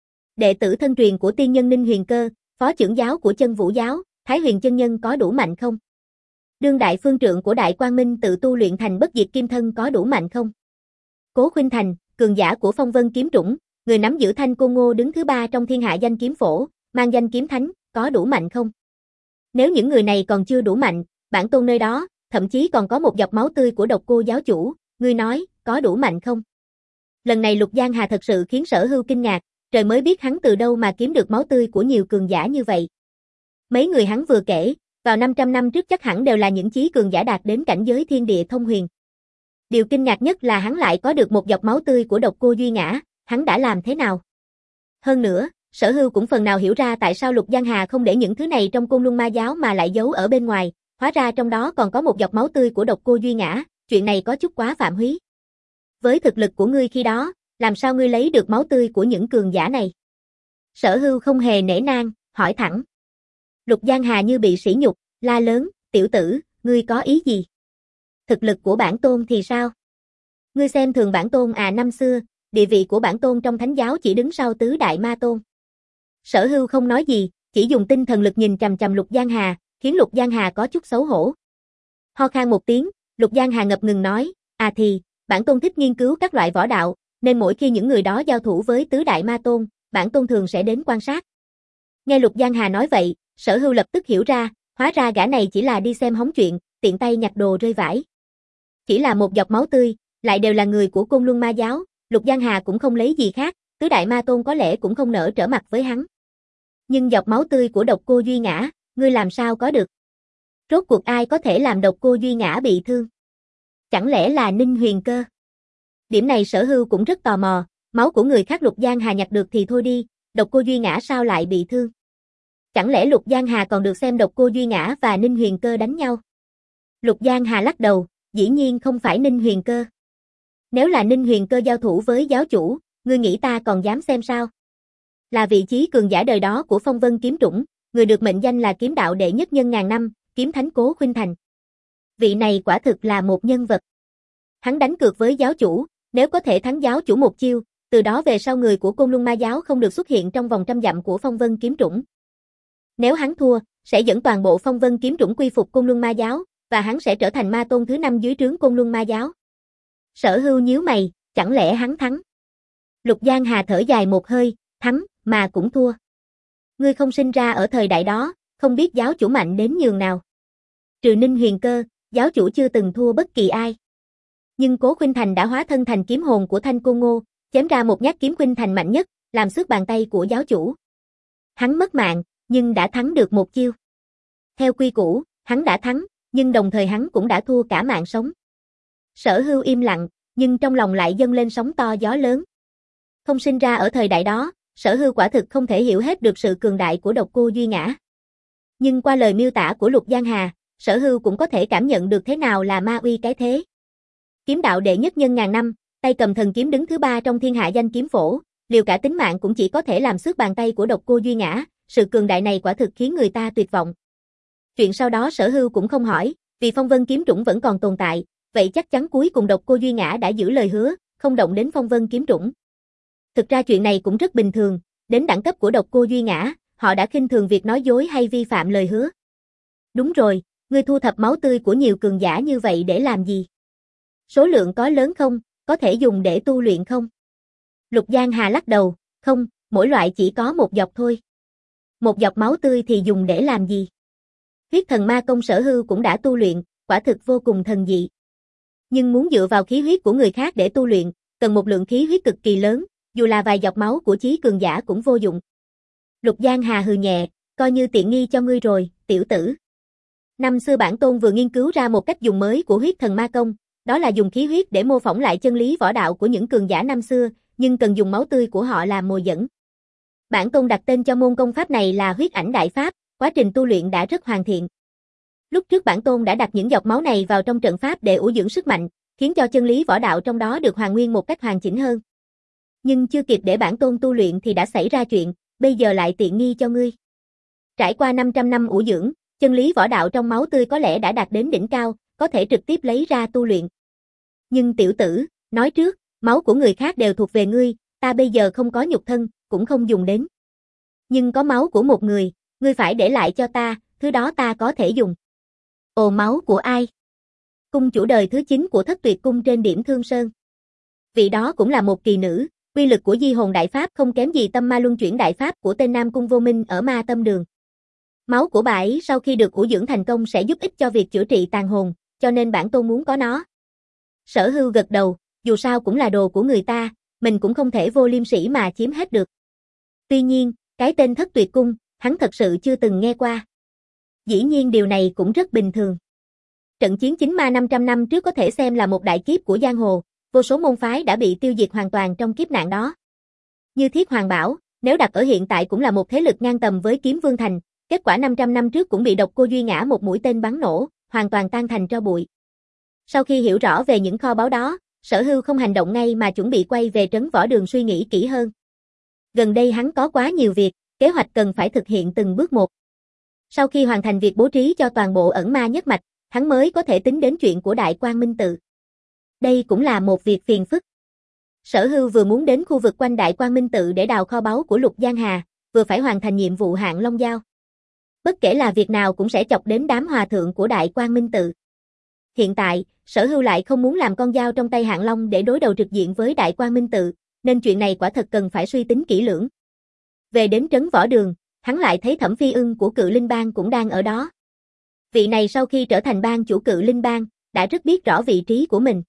Đệ tử thân truyền của tiên nhân Ninh Huyền Cơ, phó trưởng giáo của Chân Vũ giáo, Thái Huyền chân nhân có đủ mạnh không? Đương đại phương trượng của Đại Quang Minh Tự tu luyện thành bất diệt kim thân có đủ mạnh không? Cố Khuynh Thành, cường giả của Phong Vân kiếm trũng, người nắm giữ Thanh Côn Ngô đứng thứ ba trong thiên hạ danh kiếm phổ, mang danh kiếm thánh, có đủ mạnh không? Nếu những người này còn chưa đủ mạnh, bản tôn nơi đó, thậm chí còn có một giọt máu tươi của Độc Cô giáo chủ, ngươi nói, có đủ mạnh không? Lần này Lục Giang Hà thật sự khiến Sở Hưu kinh ngạc, trời mới biết hắn từ đâu mà kiếm được máu tươi của nhiều cường giả như vậy. Mấy người hắn vừa kể, vào năm trăm năm trước chắc hẳn đều là những chí cường giả đạt đến cảnh giới thiên địa thông huyền. Điều kinh ngạc nhất là hắn lại có được một giọt máu tươi của Độc Cô Duy Ngã, hắn đã làm thế nào? Hơn nữa, Sở Hưu cũng phần nào hiểu ra tại sao Lục Giang Hà không để những thứ này trong Côn Luân Ma giáo mà lại giấu ở bên ngoài, hóa ra trong đó còn có một giọt máu tươi của Độc Cô Duy Ngã, chuyện này có chút quá phạm húy. Với thực lực của ngươi khi đó, làm sao ngươi lấy được máu tươi của những cường giả này? Sở Hưu không hề nể nang, hỏi thẳng. Lục Giang Hà như bị sỉ nhục, la lớn, tiểu tử, ngươi có ý gì? Thực lực của bản tôn thì sao? Ngươi xem thường bản tôn à, năm xưa, địa vị của bản tôn trong thánh giáo chỉ đứng sau tứ đại ma tôn. Sở Hưu không nói gì, chỉ dùng tinh thần lực nhìn chằm chằm Lục Giang Hà, khiến Lục Giang Hà có chút xấu hổ. Ho khan một tiếng, Lục Giang Hà ngập ngừng nói, à thì, bản tôn thích nghiên cứu các loại võ đạo, nên mỗi khi những người đó giao thủ với tứ đại ma tôn, bản tôn thường sẽ đến quan sát. Nghe Lục Giang Hà nói vậy, Sở Hưu lập tức hiểu ra, hóa ra gã này chỉ là đi xem hóng chuyện, tiện tay nhặt đồ rơi vãi. Chỉ là một giọt máu tươi, lại đều là người của Côn Luân Ma giáo, Lục Giang Hà cũng không lấy gì khác, tứ đại ma tôn có lẽ cũng không nỡ trở mặt với hắn. Nhưng giọt máu tươi của Độc Cô Duy Ngã, ngươi làm sao có được? Rốt cuộc ai có thể làm Độc Cô Duy Ngã bị thương? Chẳng lẽ là Ninh Huyền Cơ? Điểm này Sở Hưu cũng rất tò mò, máu của người khác Lục Giang Hà nhặt được thì thôi đi, Độc Cô Duy Ngã sao lại bị thương? Chẳng lẽ Lục Giang Hà còn được xem Độc Cô Duy Ngã và Ninh Huyền Cơ đánh nhau? Lục Giang Hà lắc đầu, dĩ nhiên không phải Ninh Huyền Cơ. Nếu là Ninh Huyền Cơ giao thủ với giáo chủ, ngươi nghĩ ta còn dám xem sao? Là vị trí cường giả đời đó của Phong Vân kiếm trũng, người được mệnh danh là kiếm đạo đệ nhất nhân ngàn năm, kiếm thánh Cố Khuynh Thành. Vị này quả thực là một nhân vật. Hắn đánh cược với giáo chủ, nếu có thể thắng giáo chủ một chiêu, từ đó về sau người của Côn Luân Ma giáo không được xuất hiện trong vòng trăm dặm của Phong Vân kiếm trũng. Nếu hắn thua, sẽ dẫn toàn bộ Phong Vân kiếm trũng quy phục Côn Luân Ma giáo, và hắn sẽ trở thành ma tôn thứ năm dưới trướng Côn Luân Ma giáo. Sở Hưu nhíu mày, chẳng lẽ hắn thắng? Lục Giang Hà thở dài một hơi, thắng, mà cũng thua. Ngươi không sinh ra ở thời đại đó, không biết giáo chủ mạnh đến nhường nào. Trừ Ninh Huyền Cơ, giáo chủ chưa từng thua bất kỳ ai. Nhưng Cố Khuynh Thành đã hóa thân thành kiếm hồn của Thanh Côn Ngô, chém ra một nhát kiếm Khuynh Thành mạnh nhất, làm xước bàn tay của giáo chủ. Hắn mất mạng, nhưng đã thắng được một chiêu. Theo quy củ, hắn đã thắng, nhưng đồng thời hắn cũng đã thua cả mạng sống. Sở Hưu im lặng, nhưng trong lòng lại dâng lên sóng to gió lớn. Không sinh ra ở thời đại đó, Sở Hưu quả thực không thể hiểu hết được sự cường đại của Độc Cô Duy Ngã. Nhưng qua lời miêu tả của Lục Giang Hà, Sở Hưu cũng có thể cảm nhận được thế nào là ma uy cái thế. Kiếm đạo đệ nhất nhân ngàn năm, tay cầm thần kiếm đứng thứ ba trong thiên hạ danh kiếm phổ, liều cả tính mạng cũng chỉ có thể làm xước bàn tay của Độc Cô Duy Ngã, sự cường đại này quả thực khiến người ta tuyệt vọng. Chuyện sau đó Sở Hưu cũng không hỏi, vì Phong Vân kiếm trũng vẫn còn tồn tại, vậy chắc chắn cuối cùng Độc Cô Duy Ngã đã giữ lời hứa, không động đến Phong Vân kiếm trũng. Thực ra chuyện này cũng rất bình thường, đến đẳng cấp của Độc Cô Duy Ngã, họ đã khinh thường việc nói dối hay vi phạm lời hứa. Đúng rồi, ngươi thu thập máu tươi của nhiều cường giả như vậy để làm gì? Số lượng có lớn không, có thể dùng để tu luyện không? Lục Giang Hà lắc đầu, không, mỗi loại chỉ có một giọt thôi. Một giọt máu tươi thì dùng để làm gì? Huyết thần ma công Sở Hưu cũng đã tu luyện, quả thực vô cùng thần dị. Nhưng muốn dựa vào khí huyết của người khác để tu luyện, cần một lượng khí huyết cực kỳ lớn, dù là vài giọt máu của chí cường giả cũng vô dụng. Lục Giang Hà hừ nhẹ, coi như tiện nghi cho ngươi rồi, tiểu tử. Năm xưa bản tôn vừa nghiên cứu ra một cách dùng mới của huyết thần ma công, đó là dùng khí huyết để mô phỏng lại chân lý võ đạo của những cường giả năm xưa, nhưng cần dùng máu tươi của họ làm mồi dẫn. Bản tôn đặt tên cho môn công pháp này là huyết ảnh đại pháp, quá trình tu luyện đã rất hoàn thiện. Lúc trước bản tôn đã đặt những giọt máu này vào trong trận pháp để ủ dưỡng sức mạnh, khiến cho chân lý võ đạo trong đó được hoàn nguyên một cách hoàn chỉnh hơn. Nhưng chưa kịp để bản tôn tu luyện thì đã xảy ra chuyện, bây giờ lại tiện nghi cho ngươi. Trải qua năm trăm năm ủ dưỡng, chân lý võ đạo trong máu tươi có lẽ đã đạt đến đỉnh cao, có thể trực tiếp lấy ra tu luyện. Nhưng tiểu tử, nói trước, máu của người khác đều thuộc về ngươi, ta bây giờ không có nhục thân, cũng không dùng đến. Nhưng có máu của một người, ngươi phải để lại cho ta, thứ đó ta có thể dùng. Ồ, máu của ai? Cung chủ đời thứ chín của Thất Tuyệt Cung trên điểm Thương Sơn. Vị đó cũng là một kỳ nữ, uy lực của Di Hồn Đại Pháp không kém gì Tâm Ma Luân Chuyển Đại Pháp của tên Nam Cung Vô Minh ở Ma Tâm Đường. Máu của bà ấy sau khi được ủ dưỡng thành công sẽ giúp ích cho việc chữa trị tàn hồn, cho nên bản tôn muốn có nó. Sở Hưu gật đầu, dù sao cũng là đồ của người ta, mình cũng không thể vô liêm sỉ mà chiếm hết được. Tuy nhiên, cái tên Thất Tuyệt Cung, hắn thật sự chưa từng nghe qua. Dĩ nhiên điều này cũng rất bình thường. Trận chiến chính ma năm trăm năm trước có thể xem là một đại kiếp của giang hồ, vô số môn phái đã bị tiêu diệt hoàn toàn trong kiếp nạn đó. Như Thiết Hoàng Bảo, nếu đặt ở hiện tại cũng là một thế lực ngang tầm với Kiếm Vương Thành, kết quả năm trăm năm trước cũng bị Độc Cô Duy Ngã một mũi tên bắn nổ, hoàn toàn tan thành tro bụi. Sau khi hiểu rõ về những kho báu đó, Sở Hưu không hành động ngay mà chuẩn bị quay về trấn Võ Đường suy nghĩ kỹ hơn. Gần đây hắn có quá nhiều việc, kế hoạch cần phải thực hiện từng bước một. Sau khi hoàn thành việc bố trí cho toàn bộ ẩn ma nhất mạch, hắn mới có thể tính đến chuyện của Đại Quang Minh Tự. Đây cũng là một việc phiền phức. Sở Hưu vừa muốn đến khu vực quanh Đại Quang Minh Tự để đào kho báu của Lục Giang Hà, vừa phải hoàn thành nhiệm vụ Hạng Long Giao. Bất kể là việc nào cũng sẽ chọc đến đám hòa thượng của Đại Quang Minh Tự. Hiện tại, Sở Hưu lại không muốn làm con dao trong tay Hạng Long để đối đầu trực diện với Đại Quang Minh Tự, nên chuyện này quả thật cần phải suy tính kỹ lưỡng. Về đến trấn Võ Đường, hắn lại thấy Thẩm Phi Ưng của Cự Linh Bang cũng đang ở đó. Vị này sau khi trở thành bang chủ Cự Linh Bang, đã rất biết rõ vị trí của mình.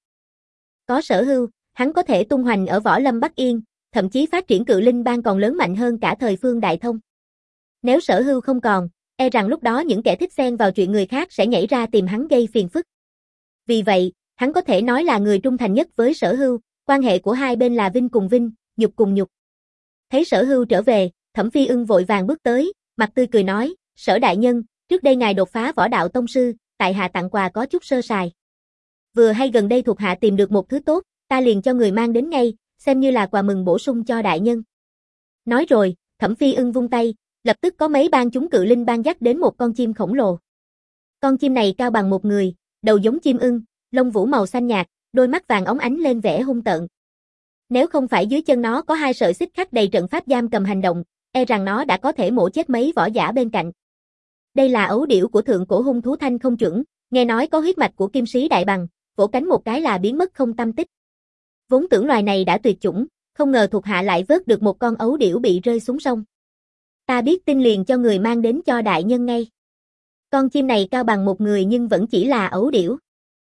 Có Sở Hưu, hắn có thể tung hoành ở Võ Lâm Bắc Yên, thậm chí phát triển Cự Linh Bang còn lớn mạnh hơn cả thời Phương Đại Thông. Nếu Sở Hưu không còn, e rằng lúc đó những kẻ thích xen vào chuyện người khác sẽ nhảy ra tìm hắn gây phiền phức. Vì vậy, hắn có thể nói là người trung thành nhất với Sở Hưu, Quan hệ của hai bên là vinh cùng vinh, nhục cùng nhục. Thấy Sở Hưu trở về, Thẩm Phi Ưng vội vàng bước tới, mặt tươi cười nói, Sở đại nhân, trước đây ngài đột phá võ đạo tông sư, tại hạ tặng quà có chút sơ sài. Vừa hay gần đây thuộc hạ tìm được một thứ tốt, ta liền cho người mang đến ngay, xem như là quà mừng bổ sung cho đại nhân. Nói rồi, Thẩm Phi Ưng vung tay, lập tức có mấy bang chúng cự linh bang dắt đến một con chim khổng lồ. Con chim này cao bằng một người, đầu giống chim ưng, lông vũ màu xanh nhạt, đôi mắt vàng óng ánh lên vẻ hung tợn. Nếu không phải dưới chân nó có hai sợi xích khắc đầy trận pháp giam cầm hành động, e rằng nó đã có thể mổ chết mấy võ giả bên cạnh. Đây là ấu điểu của thượng cổ hung thú thanh không chuẩn, nghe nói có huyết mạch của kim sĩ đại bằng, vỗ cánh một cái là biến mất không tăm tích. Vốn tưởng loài này đã tuyệt chủng, không ngờ thuộc hạ lại vớt được một con ấu điểu bị rơi xuống sông. Ta biết tin liền cho người mang đến cho đại nhân ngay. Con chim này cao bằng một người nhưng vẫn chỉ là ấu điểu.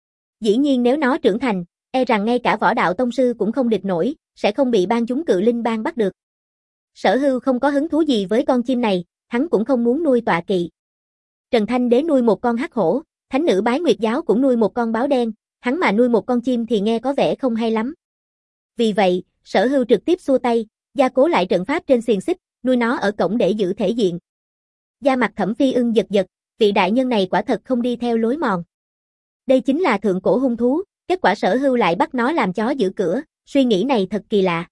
Dĩ nhiên nếu nó trưởng thành, e rằng ngay cả võ đạo tông sư cũng không địch nổi, sẽ không bị ban chúng cự linh bang bắt được. Sở Hưu không có hứng thú gì với con chim này, hắn cũng không muốn nuôi tọa kỵ. Trần Thanh Đế nuôi một con hắc hổ, Thánh nữ Bái Nguyệt giáo cũng nuôi một con báo đen, hắn mà nuôi một con chim thì nghe có vẻ không hay lắm. Vì vậy, Sở Hưu trực tiếp xua tay, gia cố lại trận pháp trên xiềng xích, nuôi nó ở cổng để giữ thể diện. Da mặt Thẩm Phi Ưng giật giật, vị đại nhân này quả thật không đi theo lối mòn. Đây chính là thượng cổ hung thú, kết quả Sở Hưu lại bắt nó làm chó giữ cửa, suy nghĩ này thật kỳ lạ.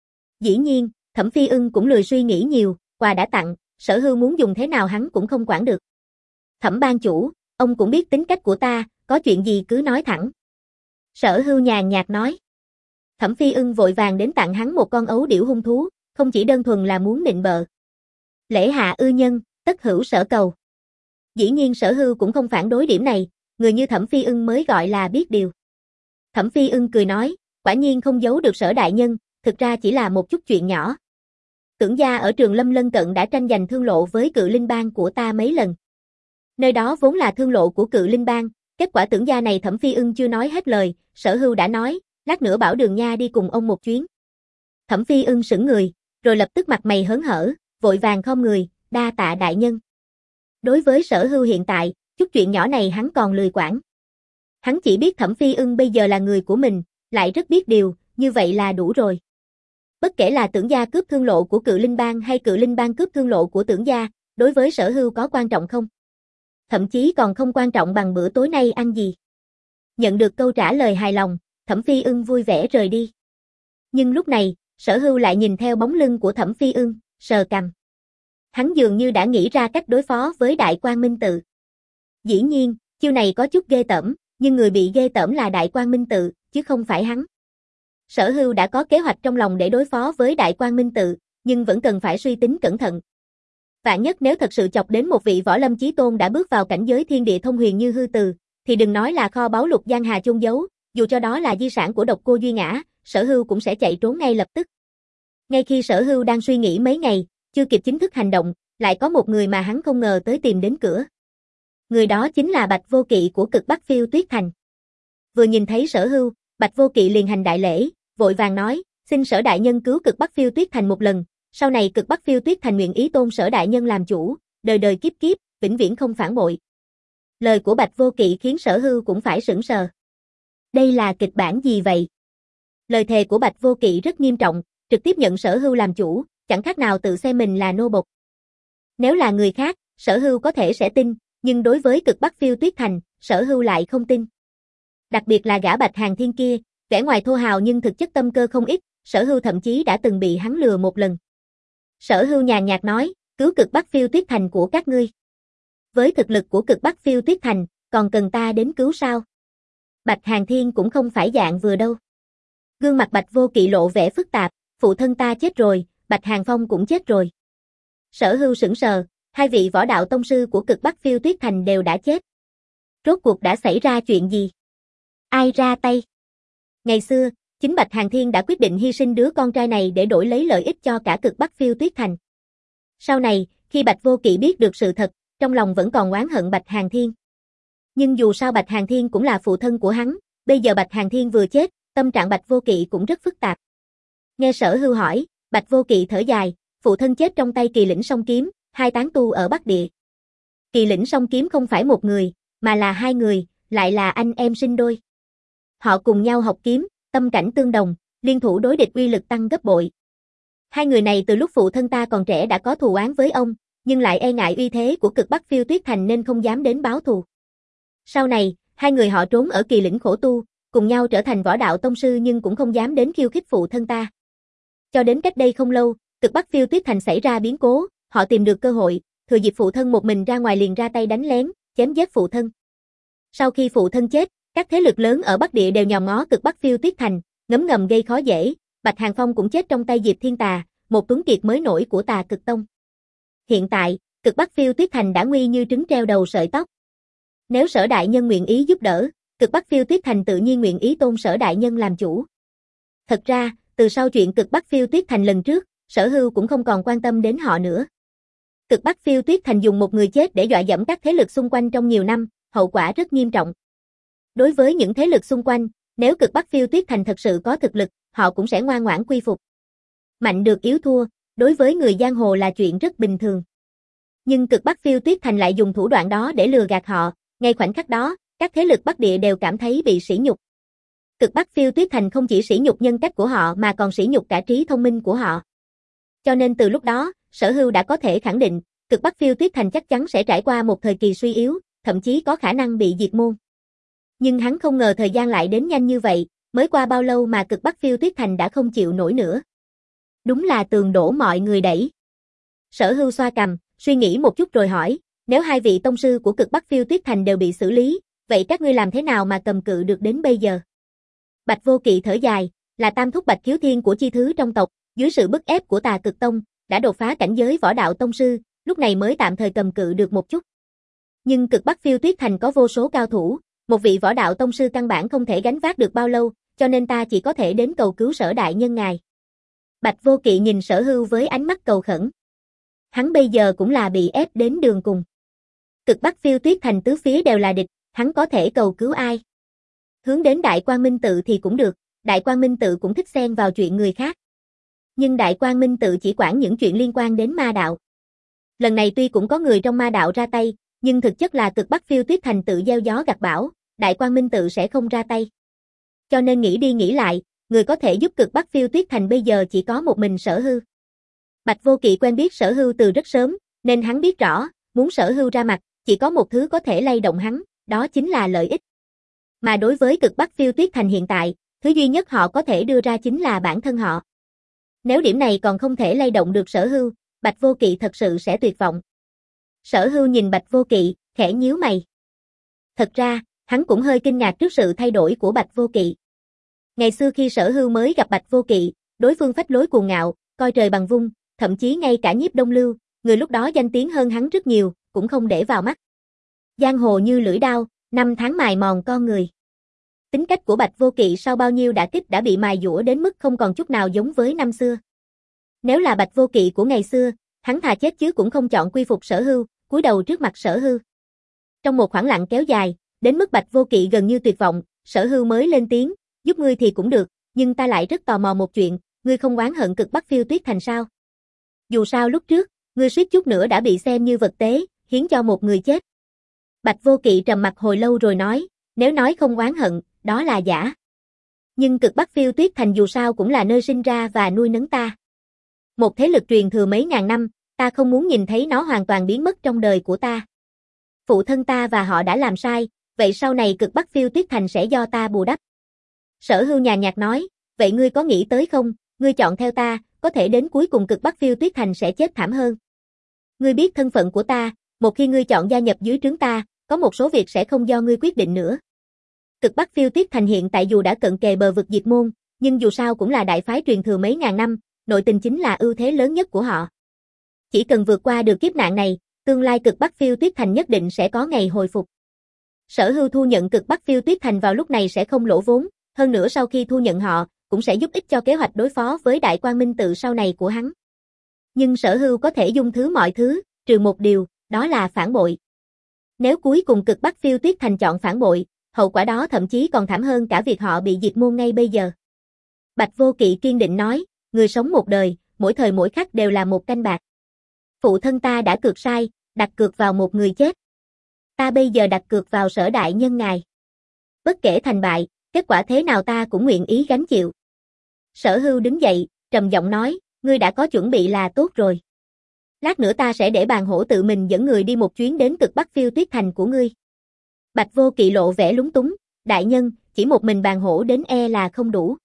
Dĩ nhiên, Thẩm Phi Ưng cũng lười suy nghĩ nhiều, quà đã tặng, Sở Hưu muốn dùng thế nào hắn cũng không quản được. Thẩm ban chủ, ông cũng biết tính cách của ta, có chuyện gì cứ nói thẳng. Sở Hưu nhàn nhạt nói. Thẩm Phi Ưng vội vàng đến tặng hắn một con ấu điểu hung thú, không chỉ đơn thuần là muốn nịnh bợ. Lễ hạ ư nhân, tất hữu sở cầu. Dĩ nhiên Sở Hưu cũng không phản đối điểm này, người như Thẩm Phi Ưng mới gọi là biết điều. Thẩm Phi Ưng cười nói, quả nhiên không giấu được Sở đại nhân, thực ra chỉ là một chút chuyện nhỏ. Tưởng gia ở Trường Lâm lân cận đã tranh giành thương lộ với cự linh bang của ta mấy lần. Nơi đó vốn là thương lộ của cự linh bang, kết quả tưởng gia này Thẩm Phi Ưng chưa nói hết lời, Sở Hưu đã nói, lát nữa bảo Đường Nha đi cùng ông một chuyến. Thẩm Phi Ưng sững người, rồi lập tức mặt mày hớn hở, vội vàng khom người, đa tạ đại nhân. Đối với Sở Hưu hiện tại, chút chuyện nhỏ này hắn còn lười quản. Hắn chỉ biết Thẩm Phi Ưng bây giờ là người của mình, lại rất biết điều, như vậy là đủ rồi. Bất kể là tưởng gia cướp thương lộ của cự linh bang hay cự linh bang cướp thương lộ của tưởng gia, đối với Sở Hưu có quan trọng không? Thậm chí còn không quan trọng bằng bữa tối nay ăn gì. Nhận được câu trả lời hài lòng, Thẩm Phi Ưng vui vẻ rời đi. Nhưng lúc này, Sở Hưu lại nhìn theo bóng lưng của Thẩm Phi Ưng, sờ cằm. Hắn dường như đã nghĩ ra cách đối phó với Đại Quang Minh Tự. Dĩ nhiên, chiêu này có chút ghê tởm, nhưng người bị ghê tởm là Đại Quang Minh Tự, chứ không phải hắn. Sở Hưu đã có kế hoạch trong lòng để đối phó với Đại Quang Minh Tự, nhưng vẫn cần phải suy tính cẩn thận. Vạn nhất nếu thật sự chọc đến một vị võ lâm chí tôn đã bước vào cảnh giới thiên địa thông huyền như hư từ, thì đừng nói là kho báu lục giang hà chôn giấu, dù cho đó là di sản của độc cô Duy Ngã, Sở Hưu cũng sẽ chạy trốn ngay lập tức. Ngay khi Sở Hưu đang suy nghĩ mấy ngày, chưa kịp chính thức hành động, lại có một người mà hắn không ngờ tới tìm đến cửa. Người đó chính là Bạch Vô Kỵ của Cực Bắc Phiêu Tuyết Thành. Vừa nhìn thấy Sở Hưu, Bạch Vô Kỵ liền hành đại lễ, vội vàng nói, xin Sở đại nhân cứu Cực Bắc Phiêu Tuyết Thành một lần, sau này Cực Bắc Phiêu Tuyết Thành nguyện ý tôn Sở đại nhân làm chủ, đời đời kiếp kiếp, vĩnh viễn không phản bội. Lời của Bạch Vô Kỵ khiến Sở Hưu cũng phải sững sờ. Đây là kịch bản gì vậy? Lời thề của Bạch Vô Kỵ rất nghiêm trọng, trực tiếp nhận Sở Hưu làm chủ, chẳng khác nào tự xem mình là nô bộc. Nếu là người khác, Sở Hưu có thể sẽ tin, nhưng đối với Cực Bắc Phiêu Tuyết Thành, Sở Hưu lại không tin. Đặc biệt là gã Bạch Hàn Thiên kia, vẻ ngoài thô hào nhưng thực chất tâm cơ không ít, Sở Hưu thậm chí đã từng bị hắn lừa một lần. Sở Hưu nhàn nhạt nói, cứu Cực Bắc Phiêu Tuyết Thành của các ngươi. Với thực lực của Cực Bắc Phiêu Tuyết Thành, còn cần ta đến cứu sao? Bạch Hàn Thiên cũng không phải dạng vừa đâu. Gương mặt Bạch Vô Kỵ lộ vẻ phức tạp, phụ thân ta chết rồi, Bạch Hàn Phong cũng chết rồi. Sở Hưu sững sờ, hai vị võ đạo tông sư của Cực Bắc Phiêu Tuyết Thành đều đã chết. Rốt cuộc đã xảy ra chuyện gì? Ai ra tay? Ngày xưa, chính Bạch Hàn Thiên đã quyết định hy sinh đứa con trai này để đổi lấy lợi ích cho cả Cực Bắc Phiêu Tuyết Thành. Sau này, khi Bạch Vô Kỵ biết được sự thật, trong lòng vẫn còn oán hận Bạch Hàn Thiên. Nhưng dù sao Bạch Hàn Thiên cũng là phụ thân của hắn, bây giờ Bạch Hàn Thiên vừa chết, tâm trạng Bạch Vô Kỵ cũng rất phức tạp. Nghe Sở Hưu hỏi, Bạch Vô Kỵ thở dài, phụ thân chết trong tay Kỳ Lĩnh Song Kiếm, hai tán tu ở Bắc Địa. Kỳ Lĩnh Song Kiếm không phải một người, mà là hai người, lại là anh em sinh đôi. Họ cùng nhau học kiếm, tâm cảnh tương đồng, liên thủ đối địch uy lực tăng gấp bội. Hai người này từ lúc phụ thân ta còn trẻ đã có thù oán với ông, nhưng lại e ngại uy thế của Cực Bắc Phiêu Tuyết Thành nên không dám đến báo thù. Sau này, hai người họ trốn ở Kỳ Lĩnh khổ tu, cùng nhau trở thành võ đạo tông sư nhưng cũng không dám đến khiêu khích phụ thân ta. Cho đến cách đây không lâu, Cực Bắc Phiêu Tuyết Thành xảy ra biến cố, họ tìm được cơ hội, thừa dịp phụ thân một mình ra ngoài liền ra tay đánh lén, chém giết phụ thân. Sau khi phụ thân chết, các thế lực lớn ở Bắc Địa đều nhòm ngó Cực Bắc Phiêu Tuyết Thành, ngấm ngầm gây khó dễ, Bạch Hàng Phong cũng chết trong tay Diệp Thiên Tà, một tuấn kiệt mới nổi của Tà Cực Tông. Hiện tại, Cực Bắc Phiêu Tuyết Thành đã nguy như trứng treo đầu sợi tóc. Nếu Sở đại nhân nguyện ý giúp đỡ, Cực Bắc Phiêu Tuyết Thành tự nhiên nguyện ý tôn Sở đại nhân làm chủ. Thật ra, từ sau chuyện Cực Bắc Phiêu Tuyết Thành lần trước, Sở Hưu cũng không còn quan tâm đến họ nữa. Cực Bắc Phiêu Tuyết Thành dùng một người chết để dọa dẫm các thế lực xung quanh trong nhiều năm, hậu quả rất nghiêm trọng. Đối với những thế lực xung quanh, nếu Cực Bắc Phiêu Tuyết Thành thật sự có thực lực, họ cũng sẽ ngoan ngoãn quy phục. Mạnh được yếu thua, đối với người giang hồ là chuyện rất bình thường. Nhưng Cực Bắc Phiêu Tuyết Thành lại dùng thủ đoạn đó để lừa gạt họ, ngay khoảnh khắc đó, các thế lực Bắc Địa đều cảm thấy bị sỉ nhục. Cực Bắc Phiêu Tuyết Thành không chỉ sỉ nhục nhân cách của họ mà còn sỉ nhục cả trí thông minh của họ. Cho nên từ lúc đó, Sở Hưu đã có thể khẳng định, Cực Bắc Phiêu Tuyết Thành chắc chắn sẽ trải qua một thời kỳ suy yếu, thậm chí có khả năng bị diệt môn. Nhưng hắn không ngờ thời gian lại đến nhanh như vậy, mới qua bao lâu mà Cực Bắc Phiêu Tuyết Thành đã không chịu nổi nữa. Đúng là tường đổ mọi người đẩy. Sở Hưu xoa cằm, suy nghĩ một chút rồi hỏi, nếu hai vị tông sư của Cực Bắc Phiêu Tuyết Thành đều bị xử lý, vậy các ngươi làm thế nào mà cầm cự được đến bây giờ? Bạch Vô Kỵ thở dài, là tam thúc Bạch Khiếu Thiên của chi thứ trong tộc, dưới sự bức ép của Tà Cực Tông, đã đột phá cảnh giới võ đạo tông sư, lúc này mới tạm thời cầm cự được một chút. Nhưng Cực Bắc Phiêu Tuyết Thành có vô số cao thủ, một vị võ đạo tông sư căn bản không thể gánh vác được bao lâu, cho nên ta chỉ có thể đến cầu cứu Sở đại nhân ngài. Bạch Vô Kỵ nhìn Sở Hưu với ánh mắt cầu khẩn. Hắn bây giờ cũng là bị ép đến đường cùng. Cực Bắc Phiêu Tuyết Thành tứ phía đều là địch, hắn có thể cầu cứu ai? Hướng đến Đại Quang Minh Tự thì cũng được, Đại Quang Minh Tự cũng thích xen vào chuyện người khác. Nhưng Đại Quang Minh Tự chỉ quản những chuyện liên quan đến ma đạo. Lần này tuy cũng có người trong ma đạo ra tay, nhưng thực chất là Cực Bắc Phiêu Tuyết Thành tự gieo gió gặt bão, Đại Quang Minh Tự sẽ không ra tay. Cho nên nghĩ đi nghĩ lại, người có thể giúp Cực Bắc Phiêu Tuyết Thành bây giờ chỉ có một mình Sở Hưu. Bạch Vô Kỵ quen biết Sở Hưu từ rất sớm, nên hắn biết rõ, muốn Sở Hưu ra mặt, chỉ có một thứ có thể lay động hắn, đó chính là lợi ích. Mà đối với Cực Bắc Phiêu Tuyết Thành hiện tại, thứ duy nhất họ có thể đưa ra chính là bản thân họ. Nếu điểm này còn không thể lay động được Sở Hưu, Bạch Vô Kỵ thật sự sẽ tuyệt vọng. Sở Hưu nhìn Bạch Vô Kỵ, khẽ nhíu mày. Thật ra, hắn cũng hơi kinh ngạc trước sự thay đổi của Bạch Vô Kỵ. Ngày xưa khi Sở Hưu mới gặp Bạch Vô Kỵ, đối phương phách lối cuồng ngạo, coi trời bằng vung, thậm chí ngay cả Nhiếp Đông Lưu, người lúc đó danh tiếng hơn hắn rất nhiều, cũng không để vào mắt. Giang hồ như lưỡi đao, năm tháng mài mòn con người. Tính cách của Bạch Vô Kỵ sau bao nhiêu đả kích đã bị mài dũa đến mức không còn chút nào giống với năm xưa. Nếu là Bạch Vô Kỵ của ngày xưa, hắn thà chết chứ cũng không chọn quy phục Sở Hưu, cúi đầu trước mặt Sở Hưu. Trong một khoảng lặng kéo dài, đến mức Bạch Vô Kỵ gần như tuyệt vọng, Sở Hưu mới lên tiếng, giúp ngươi thì cũng được, nhưng ta lại rất tò mò một chuyện, ngươi không oán hận Cực Bắc Phiêu Tuyết Thành sao? Dù sao lúc trước, ngươi suýt chút nữa đã bị xem như vật tế, hiến cho một người chết. Bạch Vô Kỵ trầm mặt hồi lâu rồi nói, nếu nói không oán hận, đó là giả. Nhưng Cực Bắc Phiêu Tuyết Thành dù sao cũng là nơi sinh ra và nuôi nấng ta. Một thế lực truyền thừa mấy ngàn năm, ta không muốn nhìn thấy nó hoàn toàn biến mất trong đời của ta. Phụ thân ta và họ đã làm sai, vậy sau này Cực Bắc Phiêu Tuyết Thành sẽ do ta bù đắp. Sở Hưu nhàn nhạt nói, vậy ngươi có nghĩ tới không, ngươi chọn theo ta, có thể đến cuối cùng Cực Bắc Phiêu Tuyết Thành sẽ chết thảm hơn. Ngươi biết thân phận của ta, một khi ngươi chọn gia nhập dưới trướng ta, có một số việc sẽ không do ngươi quyết định nữa. Cực Bắc Phiêu Tuyết Thành hiện tại dù đã cận kề bờ vực diệt môn, nhưng dù sao cũng là đại phái truyền thừa mấy ngàn năm, nội tình chính là ưu thế lớn nhất của họ. Chỉ cần vượt qua được kiếp nạn này, tương lai Cực Bắc Phiêu Tuyết Thành nhất định sẽ có ngày hồi phục. Sở Hưu thu nhận Cực Bắc Phiêu Tuyết Thành vào lúc này sẽ không lỗ vốn, hơn nữa sau khi thu nhận họ, cũng sẽ giúp ích cho kế hoạch đối phó với Đại Quang Minh Tự sau này của hắn. Nhưng Sở Hưu có thể dung thứ mọi thứ, trừ một điều, đó là phản bội. Nếu cuối cùng Cực Bắc Phiêu Tuyết Thành chọn phản bội, hậu quả đó thậm chí còn thảm hơn cả việc họ bị diệt môn ngay bây giờ. Bạch Vô Kỵ kiên định nói, người sống một đời, mỗi thời mỗi khắc đều là một canh bạc. Phụ thân ta đã cược sai, đặt cược vào một người chết. Ta bây giờ đặt cược vào Sở đại nhân ngài. Bất kể thành bại, kết quả thế nào ta cũng nguyện ý gánh chịu. Sở Hưu đứng dậy, trầm giọng nói, ngươi đã có chuẩn bị là tốt rồi. Lát nữa ta sẽ để Bàn Hổ tự mình dẫn người đi một chuyến đến cực Bắc Phiêu Tuyết Thành của ngươi. Bạch Vô Kỵ lộ vẻ lúng túng, đại nhân, chỉ một mình Bàn Hổ đến e là không đủ.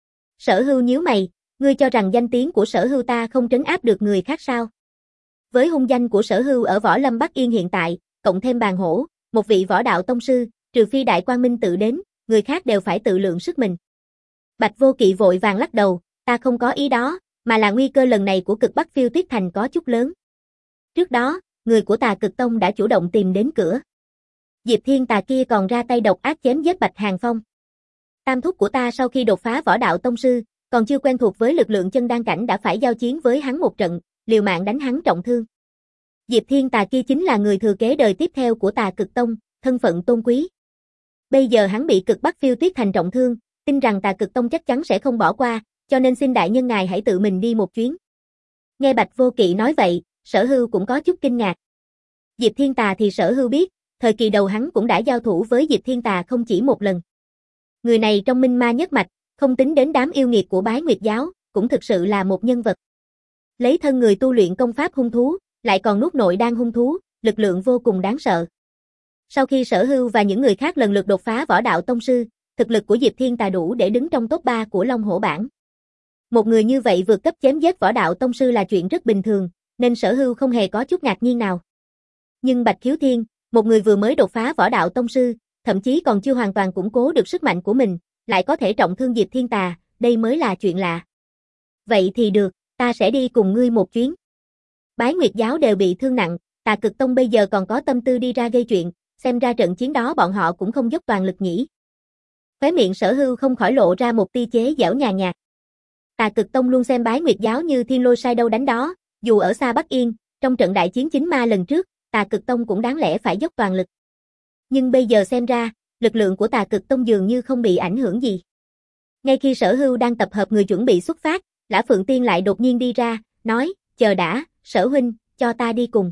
Sở Hưu nhíu mày, ngươi cho rằng danh tiếng của Sở Hưu ta không trấn áp được người khác sao? Với hung danh của Sở Hưu ở Võ Lâm Bắc Yên hiện tại, cộng thêm Bàn Hổ, một vị võ đạo tông sư, trừ phi Đại Quang Minh tự đến, người khác đều phải tự lượng sức mình. Bạch Vô Kỵ vội vàng lắc đầu, ta không có ý đó, mà là nguy cơ lần này của cực Bắc Phiêu Tuyết Thành có chút lớn. Trước đó, người của Tà Cực Tông đã chủ động tìm đến cửa. Diệp Thiên Tà kia còn ra tay độc ác chém giết Bạch Hàng Phong. Tam thúc của ta sau khi đột phá võ đạo tông sư, còn chưa quen thuộc với lực lượng chân đan cảnh đã phải giao chiến với hắn một trận, liều mạng đánh hắn trọng thương. Diệp Thiên Tà kia chính là người thừa kế đời tiếp theo của Tà Cực Tông, thân phận tôn quý. Bây giờ hắn bị cực Bắc Phiêu Tuyết Thành trọng thương, tin rằng Tà Cực Tông chắc chắn sẽ không bỏ qua, cho nên xin đại nhân ngài hãy tự mình đi một chuyến. Nghe Bạch Vô Kỵ nói vậy, Sở Hưu cũng có chút kinh ngạc. Diệp Thiên Tà thì Sở Hưu biết, thời kỳ đầu hắn cũng đã giao thủ với Diệp Thiên Tà không chỉ một lần. Người này trong Minh Ma nhất mạch, không tính đến đám yêu nghiệt của Bái Nguyệt giáo, cũng thực sự là một nhân vật. Lấy thân người tu luyện công pháp hung thú, lại còn nuốt nội đan hung thú, lực lượng vô cùng đáng sợ. Sau khi Sở Hưu và những người khác lần lượt đột phá võ đạo tông sư, thực lực của Diệp Thiên Tà đủ để đứng trong top ba của Long Hổ bảng. Một người như vậy vượt cấp chém giết võ đạo tông sư là chuyện rất bình thường, nên Sở Hưu không hề có chút ngạc nhiên nào. Nhưng Bạch Khiếu Thiên, một người vừa mới đột phá võ đạo tông sư, thậm chí còn chưa hoàn toàn củng cố được sức mạnh của mình, lại có thể trọng thương Diệp Thiên Tà, đây mới là chuyện lạ. Vậy thì được, ta sẽ đi cùng ngươi một chuyến. Bái Nguyệt giáo đều bị thương nặng, Tà Cực Tông bây giờ còn có tâm tư đi ra gây chuyện, xem ra trận chiến đó bọn họ cũng không dốc toàn lực nhỉ. Khóe miệng Sở Hưu không khỏi lộ ra một tia chế giễu nhàn nhạt. Tà Cực Tông luôn xem Bái Nguyệt giáo như thiên lôi sai đâu đánh đó, dù ở xa Bắc Yên, trong trận đại chiến chính ma lần trước, Tà Cực Tông cũng đáng lẽ phải dốc toàn lực. Nhưng bây giờ xem ra, lực lượng của Tà Cực Tông dường như không bị ảnh hưởng gì. Ngay khi Sở Hưu đang tập hợp người chuẩn bị xuất phát, Lã Phượng Tiên lại đột nhiên đi ra, nói, chờ đã, Sở huynh, cho ta đi cùng.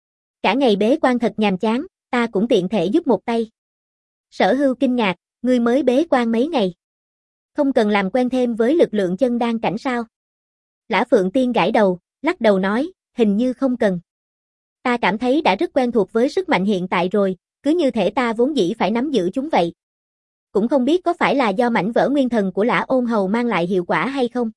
Cả ngày bế quan thật nhàm chán, ta cũng tiện thể giúp một tay. Sở Hưu kinh ngạc, ngươi mới bế quan mấy ngày. Không cần làm quen thêm với lực lượng chân đan cảnh sao? Lã Phượng Tiên gãi đầu, lắc đầu nói, hình như không cần. Ta cảm thấy đã rất quen thuộc với sức mạnh hiện tại rồi, cứ như thể ta vốn dĩ phải nắm giữ chúng vậy. Cũng không biết có phải là do mảnh vỡ nguyên thần của Lã Ôn Hầu mang lại hiệu quả hay không?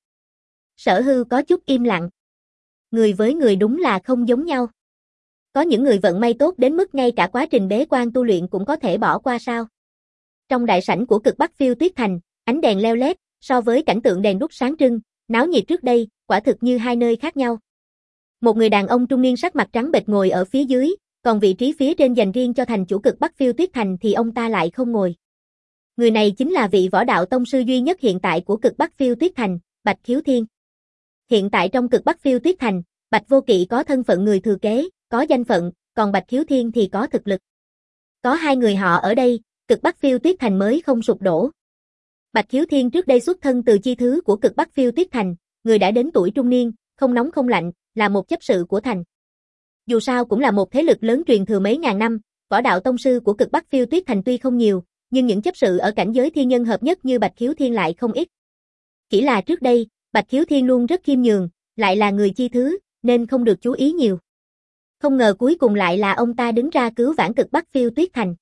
Sở Hưu có chút im lặng. Người với người đúng là không giống nhau. Có những người vận may tốt đến mức ngay cả quá trình bế quan tu luyện cũng có thể bỏ qua sao? Trong đại sảnh của cực Bắc Phiêu Tuyết Thành, ánh đèn leo lét, so với cảnh tượng đèn đuốc sáng trưng, náo nhiệt trước đây, quả thực như hai nơi khác nhau. Một người đàn ông trung niên sắc mặt trắng bệch ngồi ở phía dưới, còn vị trí phía trên dành riêng cho thành chủ cực Bắc Phiêu Tuyết Thành thì ông ta lại không ngồi. Người này chính là vị võ đạo tông sư duy nhất hiện tại của cực Bắc Phiêu Tuyết Thành, Bạch Khiếu Thiên. Hiện tại trong cực Bắc Phiêu Tuyết Thành, Bạch Vô Kỵ có thân phận người thừa kế, có danh phận, còn Bạch Khiếu Thiên thì có thực lực. Có hai người họ ở đây, cực Bắc Phiêu Tuyết Thành mới không sụp đổ. Bạch Khiếu Thiên trước đây xuất thân từ chi thứ của cực Bắc Phiêu Tuyết Thành, người đã đến tuổi trung niên, không nóng không lạnh, là một chấp sự của thành. Dù sao cũng là một thế lực lớn truyền thừa mấy ngàn năm, võ đạo tông sư của cực Bắc Phiêu Tuyết Thành tuy không nhiều, nhưng những chấp sự ở cảnh giới thiên nhân hợp nhất như Bạch Khiếu Thiên lại không ít. Chỉ là trước đây, Bạch Khiếu Thiên luôn rất khiêm nhường, lại là người chi thứ, nên không được chú ý nhiều. Không ngờ cuối cùng lại là ông ta đứng ra cứu vãn cực Bắc Phiêu Tuyết Thành.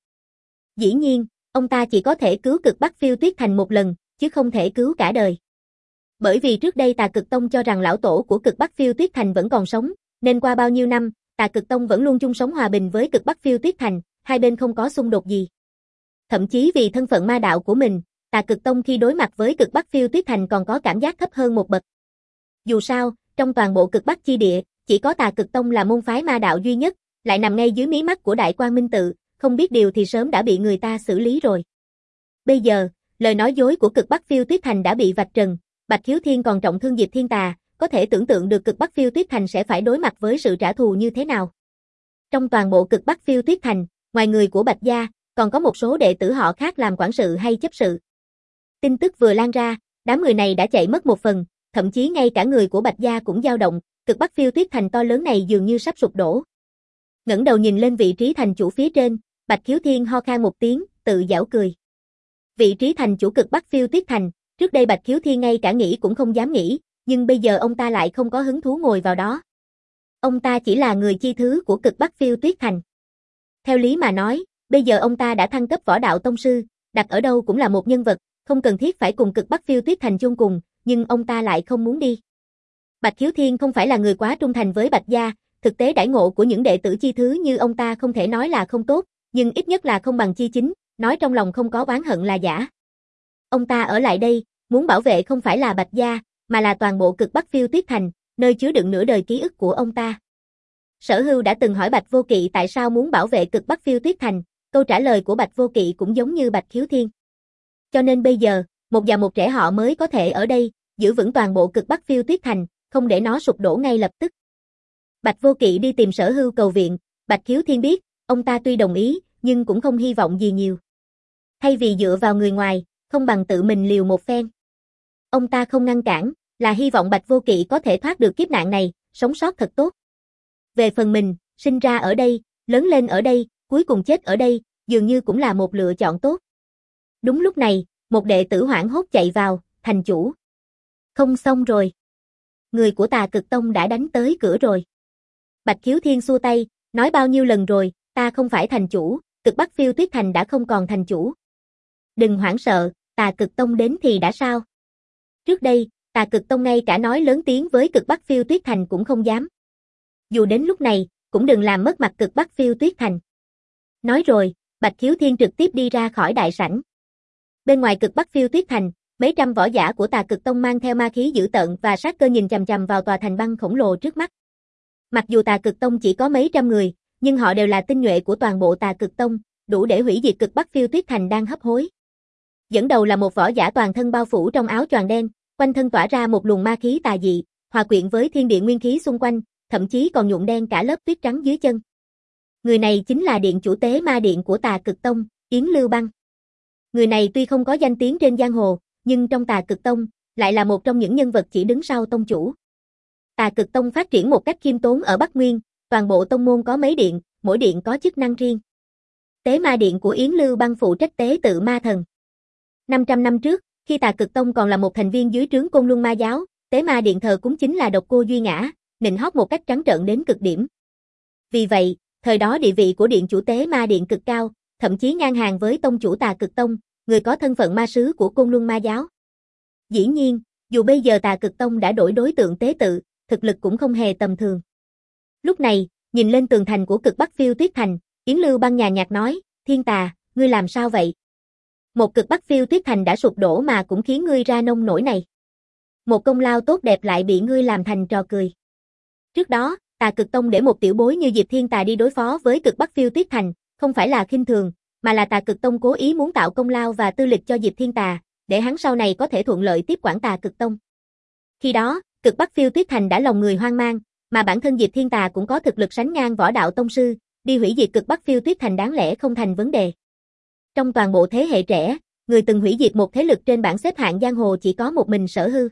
Dĩ nhiên, ông ta chỉ có thể cứu cực Bắc Phiêu Tuyết Thành một lần, chứ không thể cứu cả đời. Bởi vì trước đây Tà Cực Tông cho rằng lão tổ của cực Bắc Phiêu Tuyết Thành vẫn còn sống, nên qua bao nhiêu năm, Tà Cực Tông vẫn luôn chung sống hòa bình với cực Bắc Phiêu Tuyết Thành, hai bên không có xung đột gì. Thậm chí vì thân phận ma đạo của mình, Tà Cực Tông khi đối mặt với cực Bắc Phiêu Tuyết Thành còn có cảm giác thấp hơn một bậc. Dù sao, trong toàn bộ cực Bắc chi địa, chỉ có Tà Cực Tông là môn phái ma đạo duy nhất, lại nằm ngay dưới mí mắt của Đại Quang Minh tự, không biết điều thì sớm đã bị người ta xử lý rồi. Bây giờ, lời nói dối của cực Bắc Phiêu Tuyết Thành đã bị vạch trần, Bạch Khiếu Thiên còn trọng thương Diệp Thiên Tà, có thể tưởng tượng được cực Bắc Phiêu Tuyết Thành sẽ phải đối mặt với sự trả thù như thế nào. Trong toàn bộ cực Bắc Phiêu Tuyết Thành, ngoài người của Bạch gia, còn có một số đệ tử họ khác làm quản sự hay chấp sự. Tin tức vừa lan ra, đám người này đã chạy mất một phần, thậm chí ngay cả người của Bạch gia cũng dao động, cực Bắc Phiêu Tuyết Thành to lớn này dường như sắp sụp đổ. Ngẩng đầu nhìn lên vị trí thành chủ phía trên, Bạch Khiếu Thiên ho khan một tiếng, tự giảo cười. Vị trí thành chủ cực Bắc Phiêu Tuyết Thành, Trước đây Bạch Khiếu Thiên ngay cả nghĩ cũng không dám nghĩ, nhưng bây giờ ông ta lại không có hứng thú ngồi vào đó. Ông ta chỉ là người chi thứ của Cực Bắc Phiêu Tuyết Thành. Theo lý mà nói, bây giờ ông ta đã thăng cấp võ đạo tông sư, đặt ở đâu cũng là một nhân vật, không cần thiết phải cùng Cực Bắc Phiêu Tuyết Thành chung cùng, nhưng ông ta lại không muốn đi. Bạch Khiếu Thiên không phải là người quá trung thành với Bạch gia, thực tế đãi ngộ của những đệ tử chi thứ như ông ta không thể nói là không tốt, nhưng ít nhất là không bằng chi chính, nói trong lòng không có oán hận là giả. Ông ta ở lại đây, muốn bảo vệ không phải là Bạch gia, mà là toàn bộ Cực Bắc Phiêu Tuyết Thành, nơi chứa đựng nửa đời ký ức của ông ta. Sở Hưu đã từng hỏi Bạch Vô Kỵ tại sao muốn bảo vệ Cực Bắc Phiêu Tuyết Thành, câu trả lời của Bạch Vô Kỵ cũng giống như Bạch Khiếu Thiên. Cho nên bây giờ, một già một trẻ họ mới có thể ở đây, giữ vững toàn bộ Cực Bắc Phiêu Tuyết Thành, không để nó sụp đổ ngay lập tức. Bạch Vô Kỵ đi tìm Sở Hưu cầu viện, Bạch Khiếu Thiên biết, ông ta tuy đồng ý, nhưng cũng không hy vọng gì nhiều. Thay vì dựa vào người ngoài, không bằng tự mình liều một phen. Ông ta không ngăn cản, là hy vọng Bạch Vô Kỵ có thể thoát được kiếp nạn này, sống sót thật tốt. Về phần mình, sinh ra ở đây, lớn lên ở đây, cuối cùng chết ở đây, dường như cũng là một lựa chọn tốt. Đúng lúc này, một đệ tử hoảng hốt chạy vào, thành chủ. Không xong rồi. Người của Tà Cực Tông đã đánh tới cửa rồi. Bạch Khiếu Thiên xua tay, nói bao nhiêu lần rồi, ta không phải thành chủ, Cực Bắc Phiêu Tuyết Thành đã không còn thành chủ. Đừng hoảng sợ, Tà Cực Tông đến thì đã sao? Trước đây, Tà Cực Tông ngay cả nói lớn tiếng với Cực Bắc Phiêu Tuyết Thành cũng không dám. Dù đến lúc này, cũng đừng làm mất mặt Cực Bắc Phiêu Tuyết Thành. Nói rồi, Bạch Khiếu Thiên trực tiếp đi ra khỏi đại sảnh. Bên ngoài Cực Bắc Phiêu Tuyết Thành, mấy trăm võ giả của Tà Cực Tông mang theo ma khí dữ tợn và sát cơ nhìn chằm chằm vào tòa thành băng khổng lồ trước mắt. Mặc dù Tà Cực Tông chỉ có mấy trăm người, nhưng họ đều là tinh nhuệ của toàn bộ Tà Cực Tông, đủ để hủy diệt Cực Bắc Phiêu Tuyết Thành đang hấp hối. Dẫn đầu là một võ giả toàn thân bao phủ trong áo choàng đen, quanh thân tỏa ra một luồng ma khí tà dị, hòa quyện với thiên địa nguyên khí xung quanh, thậm chí còn nhuộm đen cả lớp tuyết trắng dưới chân. Người này chính là điện chủ tế ma điện của Tà Cực Tông, Yến Lưu Băng. Người này tuy không có danh tiếng trên giang hồ, nhưng trong Tà Cực Tông, lại là một trong những nhân vật chỉ đứng sau tông chủ. Tà Cực Tông phát triển một cách khiêm tốn ở Bắc Nguyên, toàn bộ tông môn có mấy điện, mỗi điện có chức năng riêng. Tế ma điện của Yến Lưu Băng phụ trách tế tự ma thần. năm trăm năm trước, khi Tà Cực Tông còn là một thành viên dưới trướng Côn Luân Ma giáo, tế ma điện thờ cúng chính là độc cô Duy Ngã, nịnh hót một cách trắng trợn đến cực điểm. Vì vậy, thời đó địa vị của điện chủ tế ma điện cực cao, thậm chí ngang hàng với tông chủ Tà Cực Tông, người có thân phận ma sứ của Côn Luân Ma giáo. Dĩ nhiên, dù bây giờ Tà Cực Tông đã đổi đối tượng tế tự, thực lực cũng không hề tầm thường. Lúc này, nhìn lên tường thành của Cực Bắc Phiêu Tuyết Thành, Yến Lưu Băng nhàn nhạt nói, Thiên Tà, ngươi làm sao vậy? Một Cực Bắc Phiêu Tuyết Thành đã sụp đổ mà cũng khiến ngươi ra nông nổi này. Một công lao tốt đẹp lại bị ngươi làm thành trò cười. Trước đó, Tà Cực Tông để một tiểu bối như Diệp Thiên Tà đi đối phó với Cực Bắc Phiêu Tuyết Thành, không phải là khinh thường, mà là Tà Cực Tông cố ý muốn tạo công lao và tư lịch cho Diệp Thiên Tà, để hắn sau này có thể thuận lợi tiếp quản Tà Cực Tông. Khi đó, Cực Bắc Phiêu Tuyết Thành đã lòng người hoang mang, mà bản thân Diệp Thiên Tà cũng có thực lực sánh ngang võ đạo tông sư, đi hủy diệt Cực Bắc Phiêu Tuyết Thành đáng lẽ không thành vấn đề. Trong toàn bộ thế hệ trẻ, người từng hủy diệt một thế lực trên bảng xếp hạng giang hồ chỉ có một mình Sở Hưu.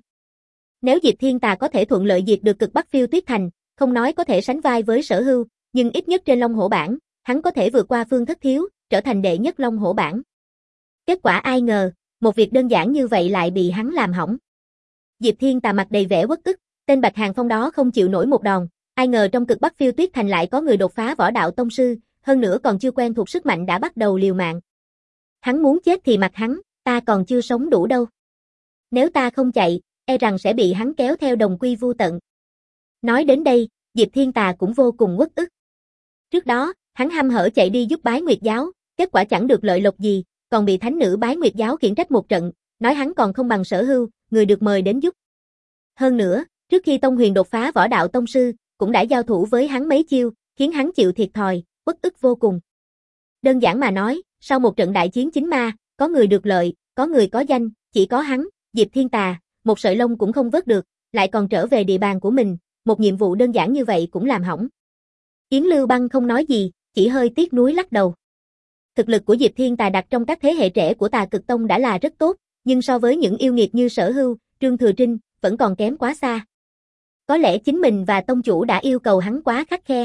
Nếu Diệp Thiên Tà có thể thuận lợi diệt được Cực Bắc Phiêu Tuyết Thành, không nói có thể sánh vai với Sở Hưu, nhưng ít nhất trên Long Hổ bảng, hắn có thể vượt qua Phương Thất Thiếu, trở thành đệ nhất Long Hổ bảng. Kết quả ai ngờ, một việc đơn giản như vậy lại bị hắn làm hỏng. Diệp Thiên Tà mặt đầy vẻ uất ức, tên Bạch Hàng Phong đó không chịu nổi một đòn, ai ngờ trong Cực Bắc Phiêu Tuyết Thành lại có người đột phá võ đạo tông sư, hơn nữa còn chưa quen thuộc sức mạnh đã bắt đầu liều mạng. Hắn muốn chết thì mặc hắn, ta còn chưa sống đủ đâu. Nếu ta không chạy, e rằng sẽ bị hắn kéo theo đồng quy vu tận. Nói đến đây, Diệp Thiên Tà cũng vô cùng uất ức. Trước đó, hắn hăm hở chạy đi giúp Bái Nguyệt giáo, kết quả chẳng được lợi lộc gì, còn bị thánh nữ Bái Nguyệt giáo khiển trách một trận, nói hắn còn không bằng Sở Hưu, người được mời đến giúp. Hơn nữa, trước khi Tông Huyền đột phá võ đạo tông sư, cũng đã giao thủ với hắn mấy chiêu, khiến hắn chịu thiệt thòi, uất ức vô cùng. Đơn giản mà nói, sau một trận đại chiến chính ma, có người được lợi, có người có danh, chỉ có hắn, Diệp Thiên Tà, một sợi lông cũng không vớt được, lại còn trở về địa bàn của mình, một nhiệm vụ đơn giản như vậy cũng làm hỏng. Yến Lưu Băng không nói gì, chỉ hơi tiếc nuối lắc đầu. Thực lực của Diệp Thiên Tà đặt trong các thế hệ trẻ của Tà Cực Tông đã là rất tốt, nhưng so với những yêu nghiệt như Sở Hưu, Trương Thừa Trinh, vẫn còn kém quá xa. Có lẽ chính mình và tông chủ đã yêu cầu hắn quá khắt khe.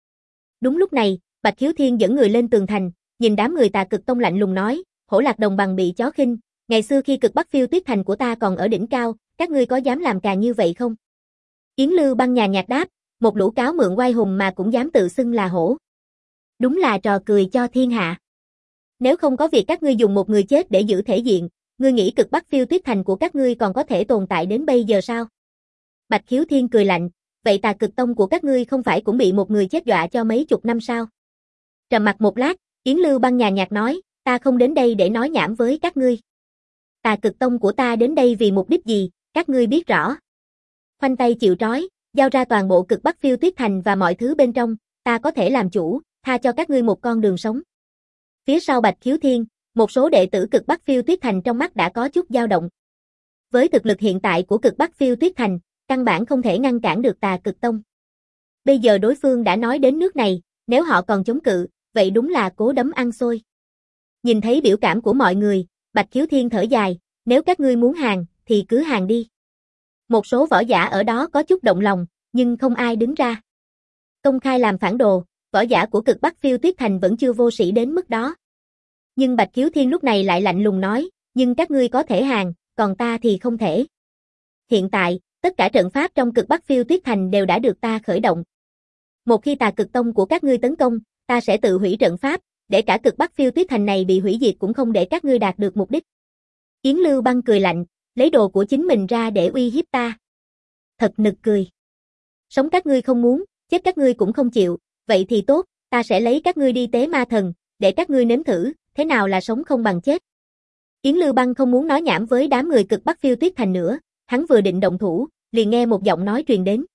Đúng lúc này, Bạch Khiếu Thiên dẫn người lên tường thành, nhìn đám người Tà Cực Tông lạnh lùng nói, Hổ Lạc Đồng bằng bị chó khinh, Ngày xưa khi cực Bắc Phiêu Tuyết Thành của ta còn ở đỉnh cao, các ngươi có dám làm càng như vậy không? Yến Lưu Băng nhàn nhạt đáp, một lũ cáo mượn oai hùng mà cũng dám tự xưng là hổ. Đúng là trò cười cho thiên hạ. Nếu không có việc các ngươi dùng một người chết để giữ thể diện, ngươi nghĩ cực Bắc Phiêu Tuyết Thành của các ngươi còn có thể tồn tại đến bây giờ sao? Bạch Khiếu Thiên cười lạnh, vậy Tà Cực Tông của các ngươi không phải cũng bị một người chết dọa cho mấy chục năm sao? Trầm mặc một lát, Yến Lưu Băng nhàn nhạt nói, ta không đến đây để nói nhảm với các ngươi. Tà Cực Tông của ta đến đây vì mục đích gì, các ngươi biết rõ. Khoanh tay chịu trói, giao ra toàn bộ cực Bắc Phiêu Tuyết Thành và mọi thứ bên trong, ta có thể làm chủ, tha cho các ngươi một con đường sống. Phía sau Bạch Khiếu Thiên, một số đệ tử cực Bắc Phiêu Tuyết Thành trong mắt đã có chút dao động. Với thực lực hiện tại của cực Bắc Phiêu Tuyết Thành, căn bản không thể ngăn cản được Tà Cực Tông. Bây giờ đối phương đã nói đến nước này, nếu họ còn chống cự, vậy đúng là cố đấm ăn xôi. Nhìn thấy biểu cảm của mọi người, Bạch Khiếu Thiên thở dài, nếu các ngươi muốn hàng, thì cứ hàng đi. Một số võ giả ở đó có chút động lòng, nhưng không ai đứng ra. Công khai làm phản đồ, võ giả của cực Bắc Phiêu Tuyết Thành vẫn chưa vô sĩ đến mức đó. Nhưng Bạch Khiếu Thiên lúc này lại lạnh lùng nói, nhưng các ngươi có thể hàng, còn ta thì không thể. Hiện tại, tất cả trận pháp trong cực Bắc Phiêu Tuyết Thành đều đã được ta khởi động. Một khi Tà Cực Tông của các ngươi tấn công, ta sẽ tự hủy trận pháp, để cả cực Bắc Phiêu Tuyết Thành này bị hủy diệt cũng không để các ngươi đạt được mục đích. Yến Lưu Băng cười lạnh, lấy đồ của chính mình ra để uy hiếp ta. Thật nực cười. Sống các ngươi không muốn, chết các ngươi cũng không chịu, vậy thì tốt, ta sẽ lấy các ngươi đi tế ma thần, để các ngươi nếm thử, thế nào là sống không bằng chết. Yến Lưu Băng không muốn nói nhảm với đám người cực Bắc Phiêu Tuyết Thành nữa, hắn vừa định động thủ, liền nghe một giọng nói truyền đến.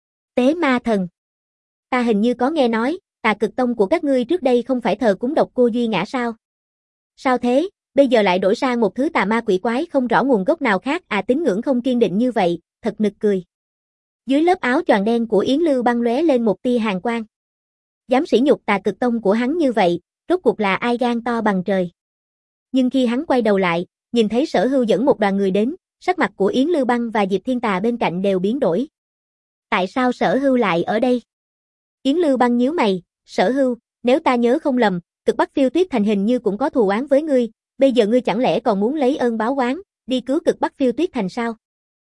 Tế ma thần. Ta hình như có nghe nói, Tà Cực Tông của các ngươi trước đây không phải thờ cúng độc cô Duy Ngã sao? Sao thế, bây giờ lại đổi sang một thứ tà ma quỷ quái không rõ nguồn gốc nào khác à, tín ngưỡng không kiên định như vậy, thật nực cười. Dưới lớp áo choàng đen của Yến Lưu Băng lóe lên một tia hàn quang. Dám sỉ nhục Tà Cực Tông của hắn như vậy, rốt cuộc là ai gan to bằng trời. Nhưng khi hắn quay đầu lại, nhìn thấy Sở Hưu dẫn một đoàn người đến, sắc mặt của Yến Lưu Băng và Diệp Thiên Tà bên cạnh đều biến đổi. Tại sao Sở Hưu lại ở đây? Yến Lưu Băng nhíu mày, Sở Hưu, nếu ta nhớ không lầm, cực Bắc Phiêu Tuyết Thành hình như cũng có thù oán với ngươi, bây giờ ngươi chẳng lẽ còn muốn lấy ơn báo oán, đi cứu cực Bắc Phiêu Tuyết Thành sao?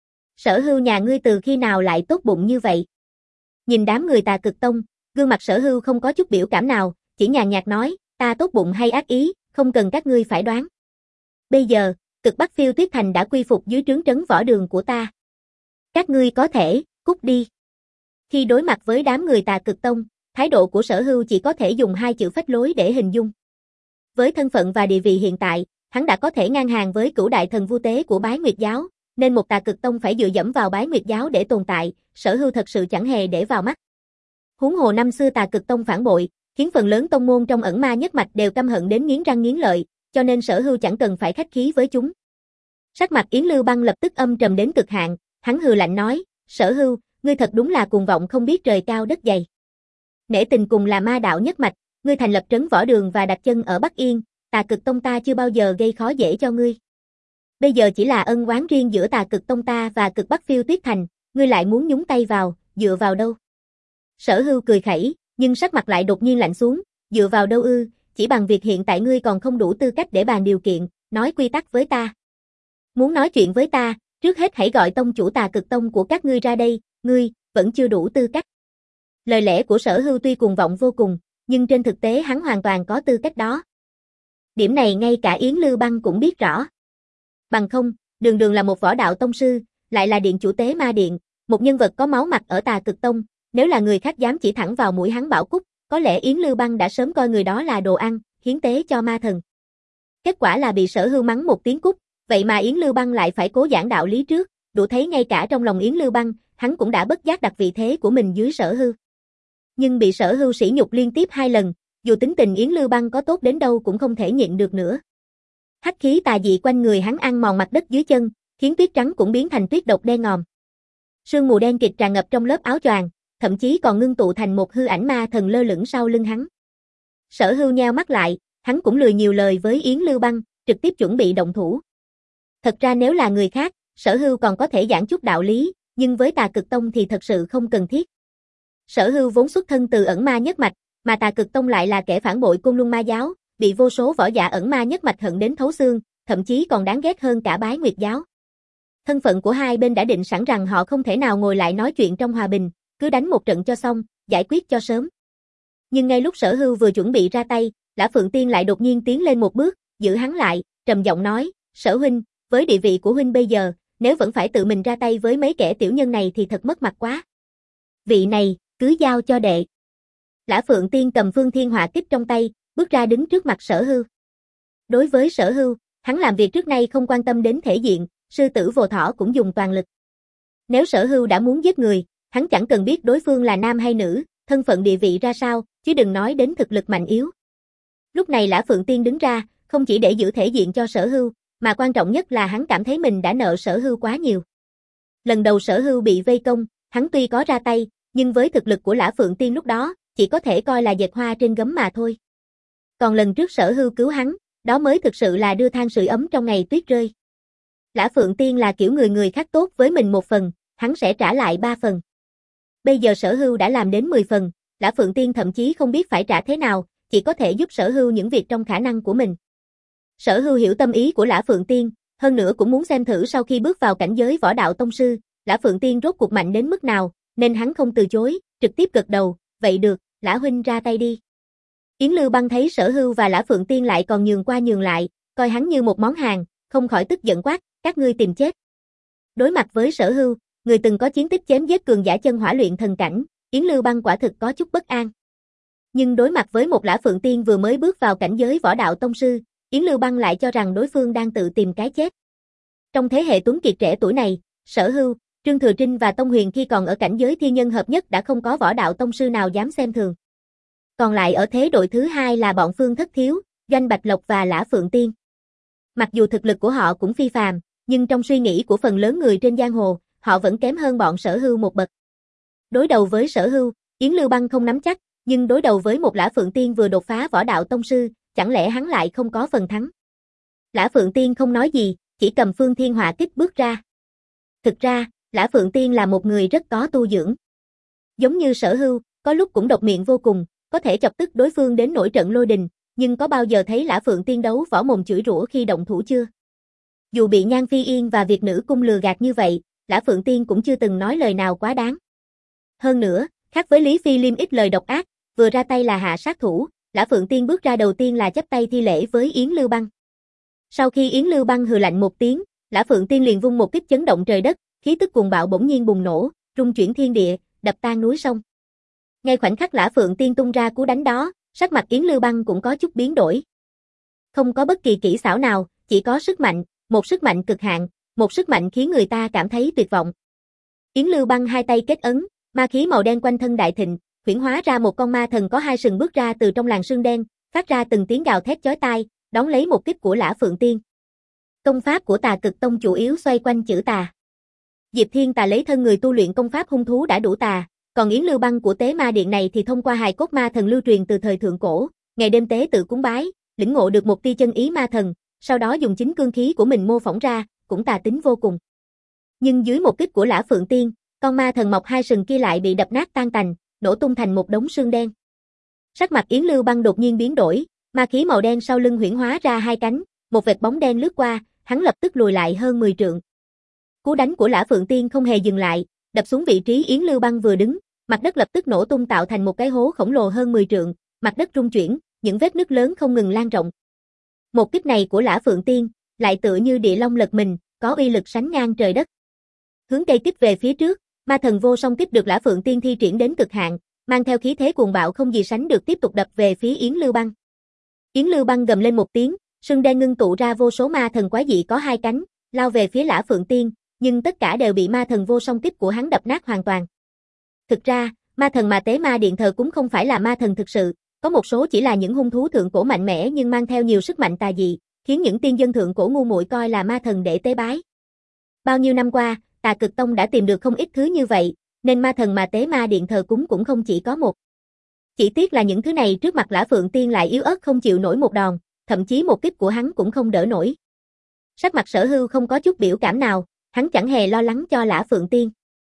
Sở Hưu nhà ngươi từ khi nào lại tốt bụng như vậy? Nhìn đám người Tà Cực Tông, gương mặt Sở Hưu không có chút biểu cảm nào, chỉ nhàn nhạt nói, ta tốt bụng hay ác ý, không cần các ngươi phải đoán. Bây giờ, cực Bắc Phiêu Tuyết Thành đã quy phục dưới trướng trấn võ đường của ta. Các ngươi có thể, cút đi. Khi đối mặt với đám người Tà Cực Tông, thái độ của Sở Hưu chỉ có thể dùng hai chữ phách lối để hình dung. Với thân phận và địa vị hiện tại, hắn đã có thể ngang hàng với cửu đại thần vu tế của Bái Nguyệt Giáo, nên một Tà Cực Tông phải dựa dẫm vào Bái Nguyệt Giáo để tồn tại, Sở Hưu thật sự chẳng hề để vào mắt. Huống hồ năm xưa Tà Cực Tông phản bội, khiến phần lớn tông môn trong ẩn ma nhất mạch đều căm hận đến nghiến răng nghiến lợi, cho nên Sở Hưu chẳng cần phải khách khí với chúng. Sắc mặt Yến Lưu Băng lập tức âm trầm đến cực hạn, hắn hừ lạnh nói, Sở Hưu, ngươi thật đúng là cuồng vọng không biết trời cao đất dày. Nể tình cùng là ma đạo nhất mạch, ngươi thành lập trấn võ đường và đặt chân ở Bắc Yên, Tà Cực Tông ta chưa bao giờ gây khó dễ cho ngươi. Bây giờ chỉ là ân oán riêng giữa Tà Cực Tông ta và cực Bắc Phiêu Tuyết Thành, ngươi lại muốn nhúng tay vào, dựa vào đâu? Sở Hưu cười khẩy, nhưng sắc mặt lại đột nhiên lạnh xuống, dựa vào đâu ư, chỉ bằng việc hiện tại ngươi còn không đủ tư cách để bàn điều kiện, nói quy tắc với ta. Muốn nói chuyện với ta, trước hết hãy gọi tông chủ Tà Cực Tông của các ngươi ra đây, ngươi, vẫn chưa đủ tư cách. Lời lẽ của Sở Hưu tuy cuồng vọng vô cùng, nhưng trên thực tế hắn hoàn toàn có tư cách đó. Điểm này ngay cả Yến Lưu Băng cũng biết rõ. Bằng không, đường đường là một võ đạo tông sư, lại là điện chủ tế ma điện, một nhân vật có máu mặt ở Tà Cực Tông, nếu là người khác dám chỉ thẳng vào mũi hắn bảo cúc, có lẽ Yến Lưu Băng đã sớm coi người đó là đồ ăn, hiến tế cho ma thần. Kết quả là bị Sở Hưu mắng một tiếng cút, vậy mà Yến Lưu Băng lại phải cố giảng đạo lý trước, đủ thấy ngay cả trong lòng Yến Lưu Băng, hắn cũng đã bất giác đặt vị thế của mình dưới Sở Hưu. Nhưng bị Sở Hưu sỉ nhục liên tiếp hai lần, dù tính tình Yến Lưu Băng có tốt đến đâu cũng không thể nhịn được nữa. Hắc khí tà dị quanh người hắn ăn mòn mặt đất dưới chân, khiến tuyết trắng cũng biến thành tuyết độc đen ngòm. Sương mù đen kịt tràn ngập trong lớp áo choàng, thậm chí còn ngưng tụ thành một hư ảnh ma thần lơ lửng sau lưng hắn. Sở Hưu nheo mắt lại, hắn cũng lười nhiều lời với Yến Lưu Băng, trực tiếp chuẩn bị động thủ. Thật ra nếu là người khác, Sở Hưu còn có thể giảng chút đạo lý, nhưng với Tà Cực Tông thì thật sự không cần thiết. Sở Hưu vốn xuất thân từ ẩn ma nhất mạch, mà Tà Cực Tông lại là kẻ phản bội Côn Luân Ma giáo, bị vô số võ giả ẩn ma nhất mạch hận đến thấu xương, thậm chí còn đáng ghét hơn cả Bái Nguyệt giáo. Thân phận của hai bên đã định sẵn rằng họ không thể nào ngồi lại nói chuyện trong hòa bình, cứ đánh một trận cho xong, giải quyết cho sớm. Nhưng ngay lúc Sở Hưu vừa chuẩn bị ra tay, Lã Phượng Tiên lại đột nhiên tiến lên một bước, giữ hắn lại, trầm giọng nói, Sở huynh, với địa vị của huynh bây giờ, nếu vẫn phải tự mình ra tay với mấy kẻ tiểu nhân này thì thật mất mặt quá. Vị này, cứ giao cho đệ. Lã Phượng Tiên cầm Phương Thiên Họa kích trong tay, bước ra đứng trước mặt Sở Hưu. Đối với Sở Hưu, hắn làm việc trước nay không quan tâm đến thể diện, sư tử vô thỏ cũng dùng toàn lực. Nếu Sở Hưu đã muốn giết người, hắn chẳng cần biết đối phương là nam hay nữ, thân phận địa vị ra sao, chứ đừng nói đến thực lực mạnh yếu. Lúc này Lã Phượng Tiên đứng ra, không chỉ để giữ thể diện cho Sở Hưu, mà quan trọng nhất là hắn cảm thấy mình đã nợ Sở Hưu quá nhiều. Lần đầu Sở Hưu bị vây công, hắn tuy có ra tay, nhưng với thực lực của Lã Phượng Tiên lúc đó, chỉ có thể coi là dệt hoa trên gấm mà thôi. Còn lần trước Sở Hưu cứu hắn, đó mới thực sự là đưa than sưởi ấm trong ngày tuyết rơi. Lã Phượng Tiên là kiểu người người khác tốt với mình một phần, hắn sẽ trả lại ba phần. Bây giờ Sở Hưu đã làm đến mười phần, Lã Phượng Tiên thậm chí không biết phải trả thế nào, chỉ có thể giúp Sở Hưu những việc trong khả năng của mình. Sở Hưu hiểu tâm ý của Lã Phượng Tiên, hơn nữa cũng muốn xem thử sau khi bước vào cảnh giới võ đạo tông sư, Lã Phượng Tiên rốt cuộc mạnh đến mức nào, nên hắn không từ chối, trực tiếp gật đầu, vậy được, Lã huynh ra tay đi. Yến Lưu Băng thấy Sở Hưu và Lã Phượng Tiên lại còn nhường qua nhường lại, coi hắn như một món hàng, không khỏi tức giận quát, các ngươi tìm chết. Đối mặt với Sở Hưu, người từng có chiến tích chém giết cường giả chân hỏa luyện thần cảnh, Yến Lưu Băng quả thực có chút bất an. Nhưng đối mặt với một Lã Phượng Tiên vừa mới bước vào cảnh giới võ đạo tông sư, Yến Lưu Băng lại cho rằng đối phương đang tự tìm cái chết. Trong thế hệ tuấn kiệt trẻ tuổi này, Sở Hưu, Trương Thừa Trinh và Tông Huyền khi còn ở cảnh giới thiên nhân hợp nhất đã không có võ đạo tông sư nào dám xem thường. Còn lại ở thế đội thứ hai là bọn Phương Thất Thiếu, Doanh Bạch Lộc và Lã Phượng Tiên. Mặc dù thực lực của họ cũng phi phàm, nhưng trong suy nghĩ của phần lớn người trên giang hồ, họ vẫn kém hơn bọn Sở Hưu một bậc. Đối đầu với Sở Hưu, Yến Lưu Băng không nắm chắc, nhưng đối đầu với một Lã Phượng Tiên vừa đột phá võ đạo tông sư, chẳng lẽ hắn lại không có phần thắng. Lã Phượng Tiên không nói gì, chỉ cầm Phương Thiên Họa kích bước ra. Thực ra, Lã Phượng Tiên là một người rất có tu dưỡng. Giống như Sở Hưu, có lúc cũng độc miệng vô cùng, có thể chọc tức đối phương đến nổi trận lôi đình, nhưng có bao giờ thấy Lã Phượng Tiên đấu võ mồm chửi rủa khi động thủ chưa? Dù bị Nhan Phi Yên và Việt Nữ Cung lừa gạt như vậy, Lã Phượng Tiên cũng chưa từng nói lời nào quá đáng. Hơn nữa, khác với Lý Phi Liêm ít lời độc ác, vừa ra tay là hạ sát thủ, Lã Phượng Tiên bước ra đầu tiên là chắp tay thi lễ với Yến Lưu Băng. Sau khi Yến Lưu Băng hừ lạnh một tiếng, Lã Phượng Tiên liền vung một kích chấn động trời đất, khí tức cuồng bạo bỗng nhiên bùng nổ, rung chuyển thiên địa, đập tan núi sông. Ngay khoảnh khắc Lã Phượng Tiên tung ra cú đánh đó, sắc mặt Yến Lưu Băng cũng có chút biến đổi. Không có bất kỳ kỹ xảo nào, chỉ có sức mạnh, một sức mạnh cực hạn, một sức mạnh khiến người ta cảm thấy tuyệt vọng. Yến Lưu Băng hai tay kết ấn, ma khí màu đen quanh thân đại thịnh, huyễn hóa ra một con ma thần có hai sừng bước ra từ trong làn sương đen, phát ra từng tiếng gào thét chói tai, đón lấy một kích của Lã Phượng Tiên. Công pháp của Tà Cực Tông chủ yếu xoay quanh chữ tà. Diệp Thiên Tà lấy thân người tu luyện công pháp hung thú đã đủ tà, còn Yến Lưu Băng của Tế Ma Điện này thì thông qua hài cốt ma thần lưu truyền từ thời thượng cổ, ngày đêm tế tự cúng bái, lĩnh ngộ được một tia chân ý ma thần, sau đó dùng chính cương khí của mình mô phỏng ra, cũng tà tính vô cùng. Nhưng dưới một kích của Lã Phượng Tiên, con ma thần mọc hai sừng kia lại bị đập nát tan tành, nổ tung thành một đống xương đen. Sắc mặt Yến Lưu Băng đột nhiên biến đổi, ma khí màu đen sau lưng huyễn hóa ra hai cánh, một vệt bóng đen lướt qua, hắn lập tức lùi lại hơn mười trượng. Cú đánh của Lã Phượng Tiên không hề dừng lại, đập xuống vị trí Yến Lưu Băng vừa đứng, mặt đất lập tức nổ tung tạo thành một cái hố khổng lồ hơn mười trượng, mặt đất rung chuyển, những vết nứt lớn không ngừng lan rộng. Một kích này của Lã Phượng Tiên, lại tựa như địa long lật mình, có uy lực sánh ngang trời đất. Hướng cây kích về phía trước, ma thần vô song kích được Lã Phượng Tiên thi triển đến cực hạn, mang theo khí thế cuồng bạo không gì sánh được tiếp tục đập về phía Yến Lưu Băng. Yến Lưu Băng gầm lên một tiếng, sương đen ngưng tụ ra vô số ma thần quái dị có hai cánh, lao về phía Lã Phượng Tiên, nhưng tất cả đều bị ma thần vô song kích của hắn đập nát hoàn toàn. Thực ra, ma thần mà Tế Ma Điện thờ cũng không phải là ma thần thực sự, có một số chỉ là những hung thú thượng cổ mạnh mẽ nhưng mang theo nhiều sức mạnh tà dị, khiến những tiên dân thượng cổ ngu muội coi là ma thần để tế bái. Bao nhiêu năm qua, Tà Cực Tông đã tìm được không ít thứ như vậy, nên ma thần mà Tế Ma Điện thờ cúng cũng không chỉ có một. Chỉ tiếc là những thứ này trước mặt Lã Phượng Tiên lại yếu ớt không chịu nổi một đòn, thậm chí một kích của hắn cũng không đỡ nổi. Sắc mặt Sở Hưu không có chút biểu cảm nào, hắn chẳng hề lo lắng cho Lã Phượng Tiên.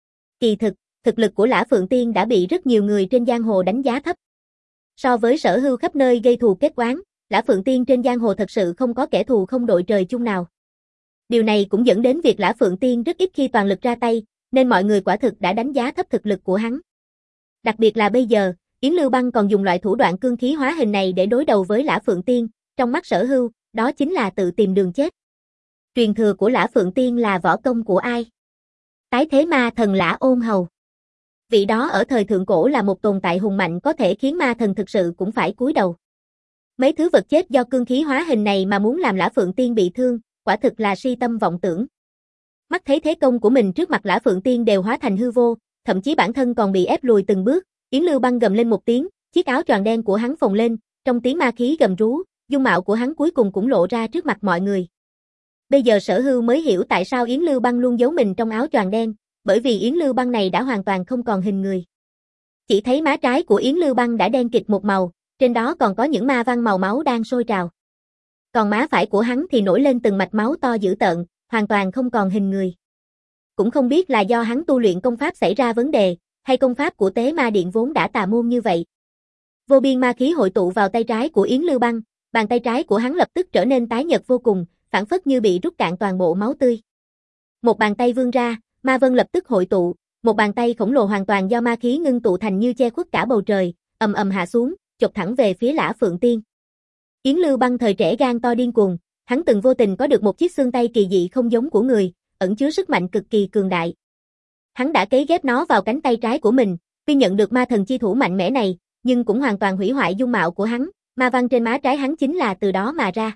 Kỳ thực, thực lực của Lã Phượng Tiên đã bị rất nhiều người trên giang hồ đánh giá thấp. So với Sở Hưu khắp nơi gây thù kết oán, Lã Phượng Tiên trên giang hồ thật sự không có kẻ thù không đội trời chung nào. Điều này cũng dẫn đến việc Lã Phượng Tiên rất ít khi toàn lực ra tay, nên mọi người quả thực đã đánh giá thấp thực lực của hắn. Đặc biệt là bây giờ, Yến Lưu Băng còn dùng loại thủ đoạn cương khí hóa hình này để đối đầu với Lã Phượng Tiên, trong mắt Sở Hưu, đó chính là tự tìm đường chết. Truyền thừa của Lã Phượng Tiên là võ công của ai? Tái thế ma thần Lã Ôn Hầu. Vị đó ở thời thượng cổ là một tồn tại hùng mạnh có thể khiến ma thần thực sự cũng phải cúi đầu. Mấy thứ vật chết do cương khí hóa hình này mà muốn làm Lã Phượng Tiên bị thương, quả thực là si tâm vọng tưởng. Mắt thấy thế công của mình trước mặt Lã Phượng Tiên đều hóa thành hư vô, thậm chí bản thân còn bị ép lùi từng bước, Yến Lưu Băng gầm lên một tiếng, chiếc áo choàng đen của hắn phồng lên, trong tiếng ma khí gầm rú, dung mạo của hắn cuối cùng cũng lộ ra trước mặt mọi người. Bây giờ Sở Hưu mới hiểu tại sao Yến Lưu Băng luôn giấu mình trong áo choàng đen, bởi vì Yến Lưu Băng này đã hoàn toàn không còn hình người. Chỉ thấy má trái của Yến Lưu Băng đã đen kịt một màu, trên đó còn có những ma văn màu máu đang sôi trào. Còn má phải của hắn thì nổi lên từng mạch máu to dữ tợn, hoàn toàn không còn hình người. Cũng không biết là do hắn tu luyện công pháp xảy ra vấn đề, hay công pháp của Tế Ma Điện vốn đã tà môn như vậy. Vô biên ma khí hội tụ vào tay trái của Yến Lưu Băng, bàn tay trái của hắn lập tức trở nên tái nhợt vô cùng, phảng phất như bị rút cạn toàn bộ máu tươi. Một bàn tay vươn ra, ma vân lập tức hội tụ, một bàn tay khổng lồ hoàn toàn do ma khí ngưng tụ thành như che khuất cả bầu trời, ầm ầm hạ xuống, chộp thẳng về phía Lã Phượng Tiên. Yến Lưu Băng thời trẻ gan to điên cuồng, hắn từng vô tình có được một chiếc xương tay kỳ dị không giống của người, ẩn chứa sức mạnh cực kỳ cường đại. Hắn đã cấy ghép nó vào cánh tay trái của mình, tuy nhận được ma thần chi thủ mạnh mẽ này, nhưng cũng hoàn toàn hủy hoại dung mạo của hắn, ma văn trên má trái hắn chính là từ đó mà ra.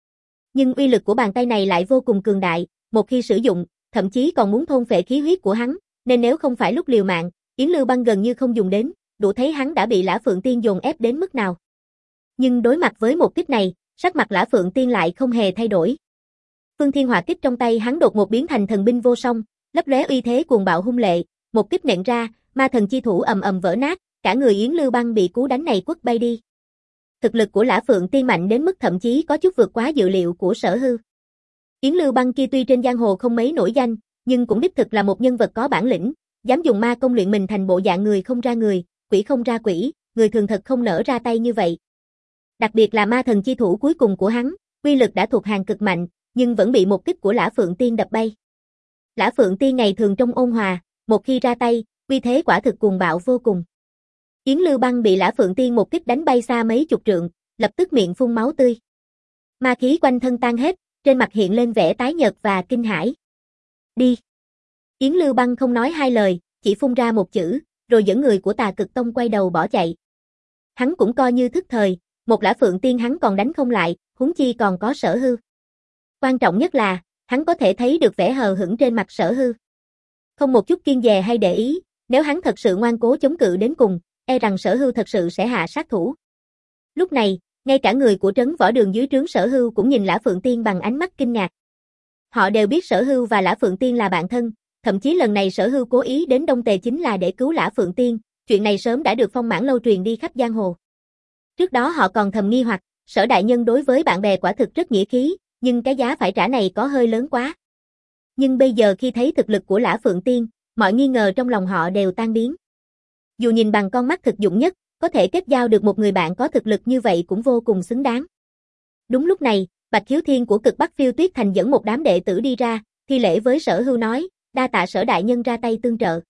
Nhưng uy lực của bàn tay này lại vô cùng cường đại, một khi sử dụng, thậm chí còn muốn thôn phệ khí huyết của hắn, nên nếu không phải lúc liều mạng, Yến Lưu Băng gần như không dùng đến, đủ thấy hắn đã bị Lã Phượng Tiên dồn ép đến mức nào. Nhưng đối mặt với một kích này, sắc mặt Lã Phượng Tiên lại không hề thay đổi. Phương Thiên Hỏa kích trong tay hắn đột ngột biến thành thần binh vô song, lấp lóe uy thế cuồng bạo hung lệ, một kích nện ra, ma thần chi thủ ầm ầm vỡ nát, cả người Yến Lưu Băng bị cú đánh này quất bay đi. Thực lực của Lã Phượng Tiên mạnh đến mức thậm chí có chút vượt quá dự liệu của Sở Hưu. Yến Lưu Băng kia tuy trên giang hồ không mấy nổi danh, nhưng cũng đích thực là một nhân vật có bản lĩnh, dám dùng ma công luyện mình thành bộ dạng người không ra người, quỷ không ra quỷ, người thường thật không nỡ ra tay như vậy. Đặc biệt là ma thần chi thủ cuối cùng của hắn, uy lực đã thuộc hàng cực mạnh, nhưng vẫn bị một kích của Lã Phượng Tiên đập bay. Lã Phượng Tiên ngày thường trông ôn hòa, một khi ra tay, uy thế quả thực cuồng bạo vô cùng. Yến Lưu Băng bị Lã Phượng Tiên một kích đánh bay xa mấy chục trượng, lập tức miệng phun máu tươi. Ma khí quanh thân tan hết, trên mặt hiện lên vẻ tái nhợt và kinh hãi. Đi! Yến Lưu Băng không nói hai lời, chỉ phun ra một chữ, rồi dẫn người của Tà Cực Tông quay đầu bỏ chạy. Hắn cũng coi như thức thời, một Lã Phượng Tiên hắn còn đánh không lại, huống chi còn có Sở Hưu. Quan trọng nhất là, hắn có thể thấy được vẻ hờ hững trên mặt Sở Hưu. Không một chút kiêng dè hay để ý, nếu hắn thật sự ngoan cố chống cự đến cùng, e rằng Sở Hưu thật sự sẽ hạ sát thủ. Lúc này, ngay cả người của trấn võ đường dưới trướng Sở Hưu cũng nhìn Lã Phượng Tiên bằng ánh mắt kinh ngạc. Họ đều biết Sở Hưu và Lã Phượng Tiên là bạn thân, thậm chí lần này Sở Hưu cố ý đến Đông Tề chính là để cứu Lã Phượng Tiên, chuyện này sớm đã được Phong Mãn Lâu truyền đi khắp giang hồ. Trước đó họ còn thầm nghi hoặc, Sở đại nhân đối với bạn bè quả thực rất nghĩa khí, nhưng cái giá phải trả này có hơi lớn quá. Nhưng bây giờ khi thấy thực lực của Lã Phượng Tiên, mọi nghi ngờ trong lòng họ đều tan biến. Dù nhìn bằng con mắt thực dụng nhất, có thể kết giao được một người bạn có thực lực như vậy cũng vô cùng xứng đáng. Đúng lúc này, Bạch Khiếu Thiên của Cực Bắc Phiêu Tuyết Thành dẫn một đám đệ tử đi ra, thi lễ với Sở Hưu nói, đa tạ Sở đại nhân ra tay tương trợ.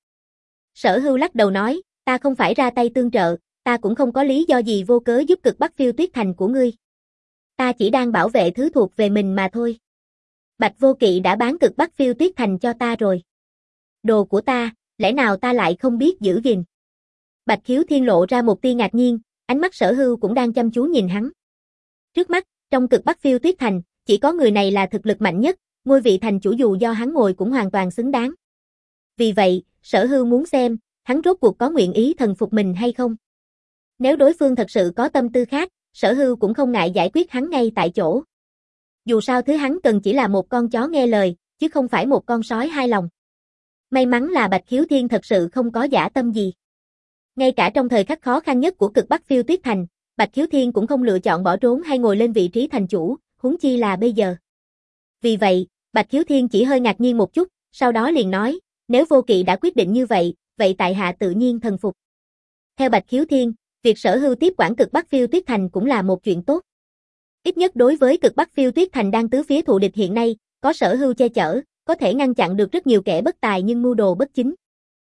Sở Hưu lắc đầu nói, ta không phải ra tay tương trợ, ta cũng không có lý do gì vô cớ giúp Cực Bắc Phiêu Tuyết Thành của ngươi. Ta chỉ đang bảo vệ thứ thuộc về mình mà thôi. Bạch Vô Kỵ đã bán Cực Bắc Phiêu Tuyết Thành cho ta rồi. Đồ của ta, lẽ nào ta lại không biết giữ gìn? Bạch Khiếu Thiên lộ ra một tia ngạc nhiên, ánh mắt Sở Hưu cũng đang chăm chú nhìn hắn. Trước mắt, trong Cực Bắc Phiêu Tuyết Thành, chỉ có người này là thực lực mạnh nhất, ngôi vị thành chủ dù do hắn ngồi cũng hoàn toàn xứng đáng. Vì vậy, Sở Hưu muốn xem, hắn rốt cuộc có nguyện ý thần phục mình hay không. Nếu đối phương thật sự có tâm tư khác, Sở Hưu cũng không ngại giải quyết hắn ngay tại chỗ. Dù sao thứ hắn cần chỉ là một con chó nghe lời, chứ không phải một con sói hai lòng. May mắn là Bạch Khiếu Thiên thật sự không có dã tâm gì. Ngay cả trong thời khắc khó khăn nhất của Cực Bắc Phiêu Tuyết Thành, Bạch Khiếu Thiên cũng không lựa chọn bỏ trốn hay ngồi lên vị trí thành chủ, huống chi là bây giờ. Vì vậy, Bạch Khiếu Thiên chỉ hơi ngạc nhiên một chút, sau đó liền nói, nếu Vô Kỵ đã quyết định như vậy, vậy tại hạ tự nhiên thần phục. Theo Bạch Khiếu Thiên, việc Sở Hưu tiếp quản Cực Bắc Phiêu Tuyết Thành cũng là một chuyện tốt. Ít nhất đối với cực Bắc Phiêu Tuyết Thành đang tứ phía thù địch hiện nay, có Sở Hưu che chở, có thể ngăn chặn được rất nhiều kẻ bất tài nhưng mưu đồ bất chính.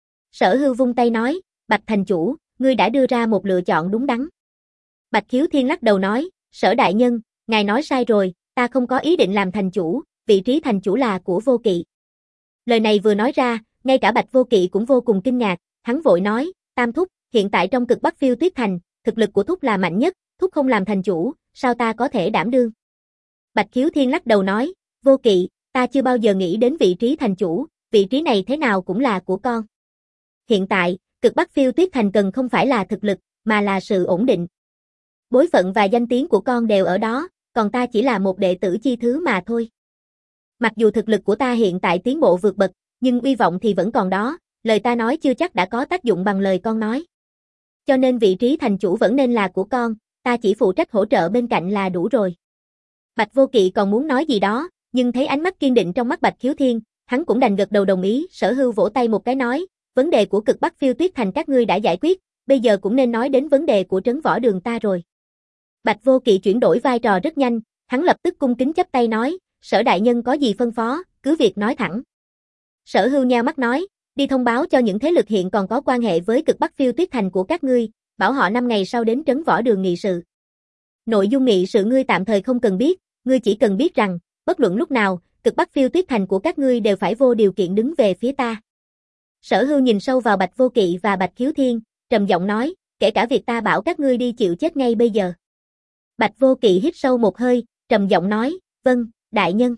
Sở Hưu vung tay nói, Bạch thành chủ, ngươi đã đưa ra một lựa chọn đúng đắn. Bạch Khiếu Thiên lắc đầu nói, Sở đại nhân, ngài nói sai rồi, ta không có ý định làm thành chủ, vị trí thành chủ là của Vô Kỵ. Lời này vừa nói ra, ngay cả Bạch Vô Kỵ cũng vô cùng kinh ngạc, hắn vội nói, Tam thúc, hiện tại trong cực Bắc Phiêu Tuyết Thành, thực lực của thúc là mạnh nhất, thúc không làm thành chủ, sao ta có thể đảm đương? Bạch Khiếu Thiên lắc đầu nói, Vô Kỵ, ta chưa bao giờ nghĩ đến vị trí thành chủ, vị trí này thế nào cũng là của con. Hiện tại, cực Bắc Phiêu Tuyết Thành cần không phải là thực lực, mà là sự ổn định. Bối phận và danh tiếng của con đều ở đó, còn ta chỉ là một đệ tử chi thứ mà thôi. Mặc dù thực lực của ta hiện tại tiến bộ vượt bậc, nhưng uy vọng thì vẫn còn đó, lời ta nói chưa chắc đã có tác dụng bằng lời con nói. Cho nên vị trí thành chủ vẫn nên là của con, ta chỉ phụ trách hỗ trợ bên cạnh là đủ rồi. Bạch Vô Kỵ còn muốn nói gì đó, nhưng thấy ánh mắt kiên định trong mắt Bạch Khiếu Thiên, hắn cũng đành gật đầu đồng ý. Sở Hưu vỗ tay một cái nói, vấn đề của cực Bắc Phiêu Tuyết Thành các ngươi đã giải quyết, bây giờ cũng nên nói đến vấn đề của trấn võ đường ta rồi. Bạch Vô Kỵ chuyển đổi vai trò rất nhanh, hắn lập tức cung kính chắp tay nói, Sở đại nhân có gì phân phó, cứ việc nói thẳng. Sở Hưu nheo mắt nói, đi thông báo cho những thế lực hiện còn có quan hệ với cực Bắc Phiêu Tuyết Thành của các ngươi, bảo họ năm ngày sau đến trấn võ đường nghị sự. Nội dung nghị sự ngươi tạm thời không cần biết, ngươi chỉ cần biết rằng, bất luận lúc nào, cực Bắc Phiêu Tuyết Thành của các ngươi đều phải vô điều kiện đứng về phía ta. Sở Hưu nhìn sâu vào Bạch Vô Kỵ và Bạch Khiếu Thiên, trầm giọng nói, kể cả việc ta bảo các ngươi đi chịu chết ngay bây giờ. Bạch Vô Kỵ hít sâu một hơi, trầm giọng nói, vâng, đại nhân.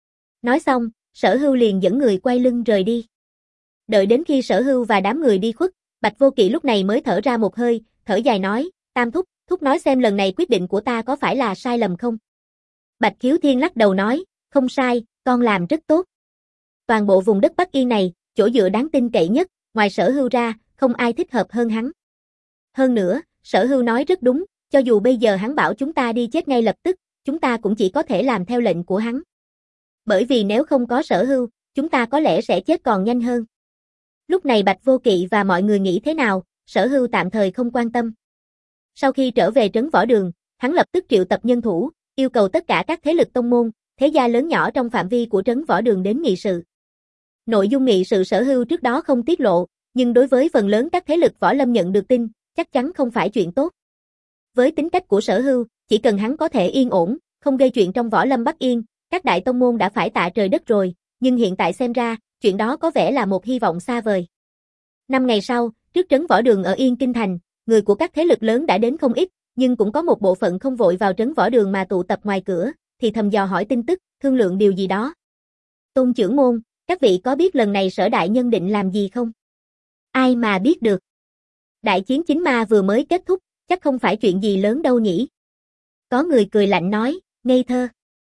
Nói xong, Sở Hưu liền dẫn người quay lưng rời đi. Đợi đến khi Sở Hưu và đám người đi khuất, Bạch Vô Kỵ lúc này mới thở ra một hơi, thở dài nói, Tam thúc, thúc nói xem lần này quyết định của ta có phải là sai lầm không? Bạch Khiếu Thiên lắc đầu nói, không sai, con làm rất tốt. Toàn bộ vùng đất Bắc Yên này, chỗ dựa đáng tin cậy nhất, ngoài Sở Hưu ra, không ai thích hợp hơn hắn. Hơn nữa, Sở Hưu nói rất đúng, cho dù bây giờ hắn bảo chúng ta đi chết ngay lập tức, chúng ta cũng chỉ có thể làm theo lệnh của hắn. Bởi vì nếu không có Sở Hưu, chúng ta có lẽ sẽ chết còn nhanh hơn. Lúc này Bạch Vô Kỵ và mọi người nghĩ thế nào, Sở Hưu tạm thời không quan tâm. Sau khi trở về trấn võ đường, hắn lập tức triệu tập nhân thủ, yêu cầu tất cả các thế lực tông môn, thế gia lớn nhỏ trong phạm vi của trấn võ đường đến nghị sự. Nội dung nghị sự Sở Hưu trước đó không tiết lộ, nhưng đối với phần lớn các thế lực võ lâm nhận được tin, chắc chắn không phải chuyện tốt. Với tính cách của Sở Hưu, chỉ cần hắn có thể yên ổn, không gây chuyện trong võ lâm Bắc Yên, các đại tông môn đã phải tạ trời đất rồi, nhưng hiện tại xem ra, chuyện đó có vẻ là một hy vọng xa vời. Năm ngày sau, trước trấn võ đường ở Yên Kinh Thành, người của các thế lực lớn đã đến không ít, nhưng cũng có một bộ phận không vội vào trấn võ đường mà tụ tập ngoài cửa, thì thầm dò hỏi tin tức, thương lượng điều gì đó. Tôn trưởng môn, các vị có biết lần này Sở đại nhân định làm gì không? Ai mà biết được. Đại chiến chính ma vừa mới kết thúc, chắc không phải chuyện gì lớn đâu nhỉ? Có người cười lạnh nói, ngây thơ.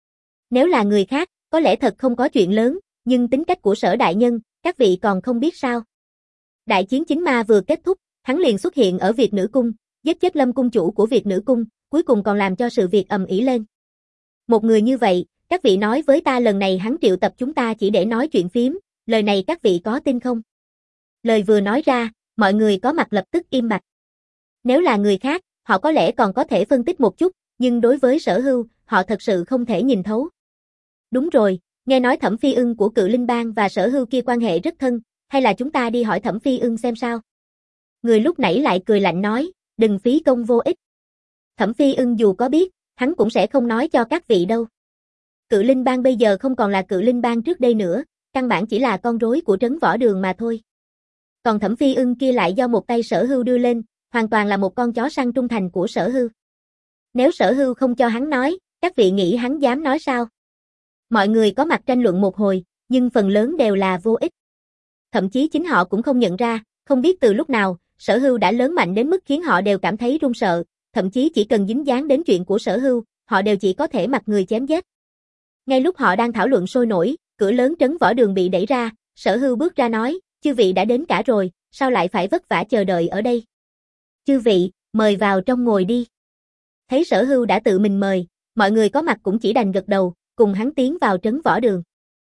Nếu là người khác, có lẽ thật không có chuyện lớn, nhưng tính cách của Sở đại nhân, các vị còn không biết sao. Đại chiến chính ma vừa kết thúc, hắn liền xuất hiện ở Việt Nữ Cung, giết chết Lâm cung chủ của Việt Nữ Cung, cuối cùng còn làm cho sự việc ầm ĩ lên. Một người như vậy, các vị nói với ta lần này hắn triệu tập chúng ta chỉ để nói chuyện phiếm, lời này các vị có tin không? Lời vừa nói ra, mọi người có mặt lập tức im bặt. Nếu là người khác, họ có lẽ còn có thể phân tích một chút, nhưng đối với Sở Hưu, họ thật sự không thể nhìn thấu. Đúng rồi, nghe nói Thẩm Phi Ưng của Cự Linh Bang và Sở Hưu kia quan hệ rất thân, hay là chúng ta đi hỏi Thẩm Phi Ưng xem sao? Người lúc nãy lại cười lạnh nói, đừng phí công vô ích. Thẩm Phi Ưng dù có biết, hắn cũng sẽ không nói cho các vị đâu. Cự Linh Bang bây giờ không còn là Cự Linh Bang trước đây nữa, căn bản chỉ là con rối của trấn võ đường mà thôi. Còn Thẩm Phi Ưng kia lại do một tay Sở Hưu đưa lên, hoàn toàn là một con chó săn trung thành của Sở Hưu. Nếu Sở Hưu không cho hắn nói, các vị nghĩ hắn dám nói sao? Mọi người có mặt tranh luận một hồi, nhưng phần lớn đều là vô ích. Thậm chí chính họ cũng không nhận ra, không biết từ lúc nào, Sở Hưu đã lớn mạnh đến mức khiến họ đều cảm thấy run sợ, thậm chí chỉ cần dính dáng đến chuyện của Sở Hưu, họ đều chỉ có thể mặc người chém giết. Ngay lúc họ đang thảo luận sôi nổi, cửa lớn trấn võ đường bị đẩy ra, Sở Hưu bước ra nói, chư vị đã đến cả rồi, sao lại phải vất vả chờ đợi ở đây? Chư vị, mời vào trong ngồi đi. Thấy Sở Hưu đã tự mình mời, mọi người có mặt cũng chỉ đành gật đầu, cùng hắn tiến vào trấn võ đường.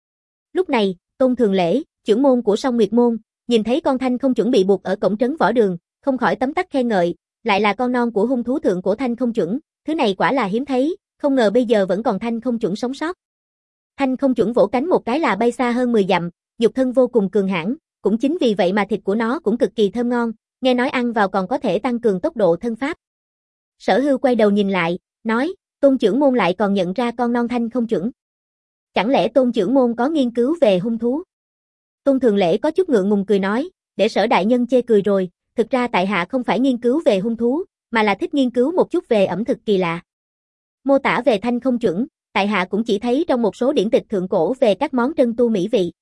Lúc này, Tôn Thường Lễ, trưởng môn của Song Nguyệt môn, nhìn thấy con Thanh Không chuẩn bị buộc ở cổng trấn võ đường, không khỏi tấm tắc khen ngợi, lại là con non của hung thú thượng cổ Thanh Không chuẩn, thứ này quả là hiếm thấy, không ngờ bây giờ vẫn còn Thanh Không Chuẩn sống sót. Thanh Không Chuẩn vỗ cánh một cái là bay xa hơn mười dặm, nhục thân vô cùng cường hãn, cũng chính vì vậy mà thịt của nó cũng cực kỳ thơm ngon, nghe nói ăn vào còn có thể tăng cường tốc độ thân pháp. Sở Hưu quay đầu nhìn lại, nói, Tôn trưởng môn lại còn nhận ra con non Thanh Không Chuẩn. Chẳng lẽ Tôn trưởng môn có nghiên cứu về hung thú? Tôn Thường Lễ có chút ngượng ngùng cười nói, để Sở đại nhân chê cười rồi, thực ra tại hạ không phải nghiên cứu về hung thú, mà là thích nghiên cứu một chút về ẩm thực kỳ lạ. Mô tả về Thanh Không Chuẩn, tại hạ cũng chỉ thấy trong một số điển tịch thượng cổ về các món trân tu mỹ vị.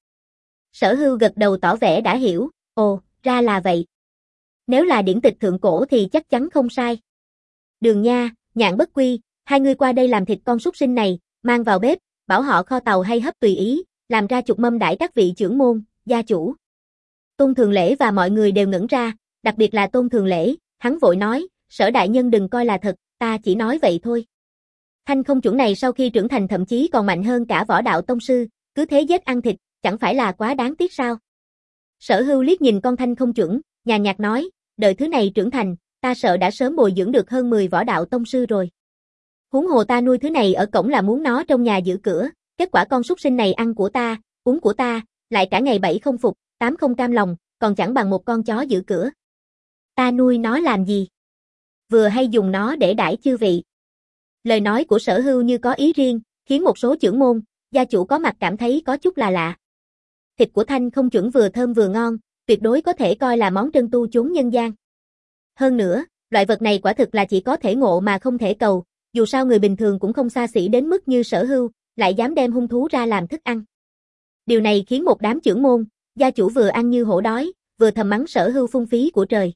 Sở Hưu gật đầu tỏ vẻ đã hiểu, ồ, ra là vậy. Nếu là điển tịch thượng cổ thì chắc chắn không sai. Đường Nha, Nhạn Bất Quy, hai người qua đây làm thịt con súc sinh này, mang vào bếp, bảo họ kho tàu hay hấp tùy ý, làm ra chục mâm đãi các vị trưởng môn, gia chủ. Tôn Thường Lễ và mọi người đều ngẩn ra, đặc biệt là Tôn Thường Lễ, hắn vội nói, Sở đại nhân đừng coi là thật, ta chỉ nói vậy thôi. Thanh Không Chuẩn này sau khi trưởng thành thậm chí còn mạnh hơn cả võ đạo tông sư, cứ thế giết ăn thịt, chẳng phải là quá đáng tiếc sao? Sở Hưu liếc nhìn con Thanh Không Chuẩn, nhàn nhạt nói, đợi thứ này trưởng thành, ta sợ đã sớm bồi dưỡng được hơn mười võ đạo tông sư rồi. Huống hồ ta nuôi thứ này ở cổng là muốn nó trong nhà giữ cửa, kết quả con súc sinh này ăn của ta, uống của ta, lại cả ngày bảy không phục, tám không cam lòng, còn chẳng bằng một con chó giữ cửa. Ta nuôi nó làm gì? Vừa hay dùng nó để đãi chư vị. Lời nói của Sở Hưu như có ý riêng, khiến một số trưởng môn, gia chủ có mặt cảm thấy có chút là lạ. Thịt của Thanh Không Chuẩn vừa thơm vừa ngon, tuyệt đối có thể coi là món trân tu chốn nhân gian. Hơn nữa, loại vật này quả thực là chỉ có thể ngộ mà không thể cầu, dù sao người bình thường cũng không xa xỉ đến mức như Sở Hưu, lại dám đem hung thú ra làm thức ăn. Điều này khiến một đám trưởng môn, gia chủ vừa ăn như hổ đói, vừa thầm mắng Sở Hưu phung phí của trời.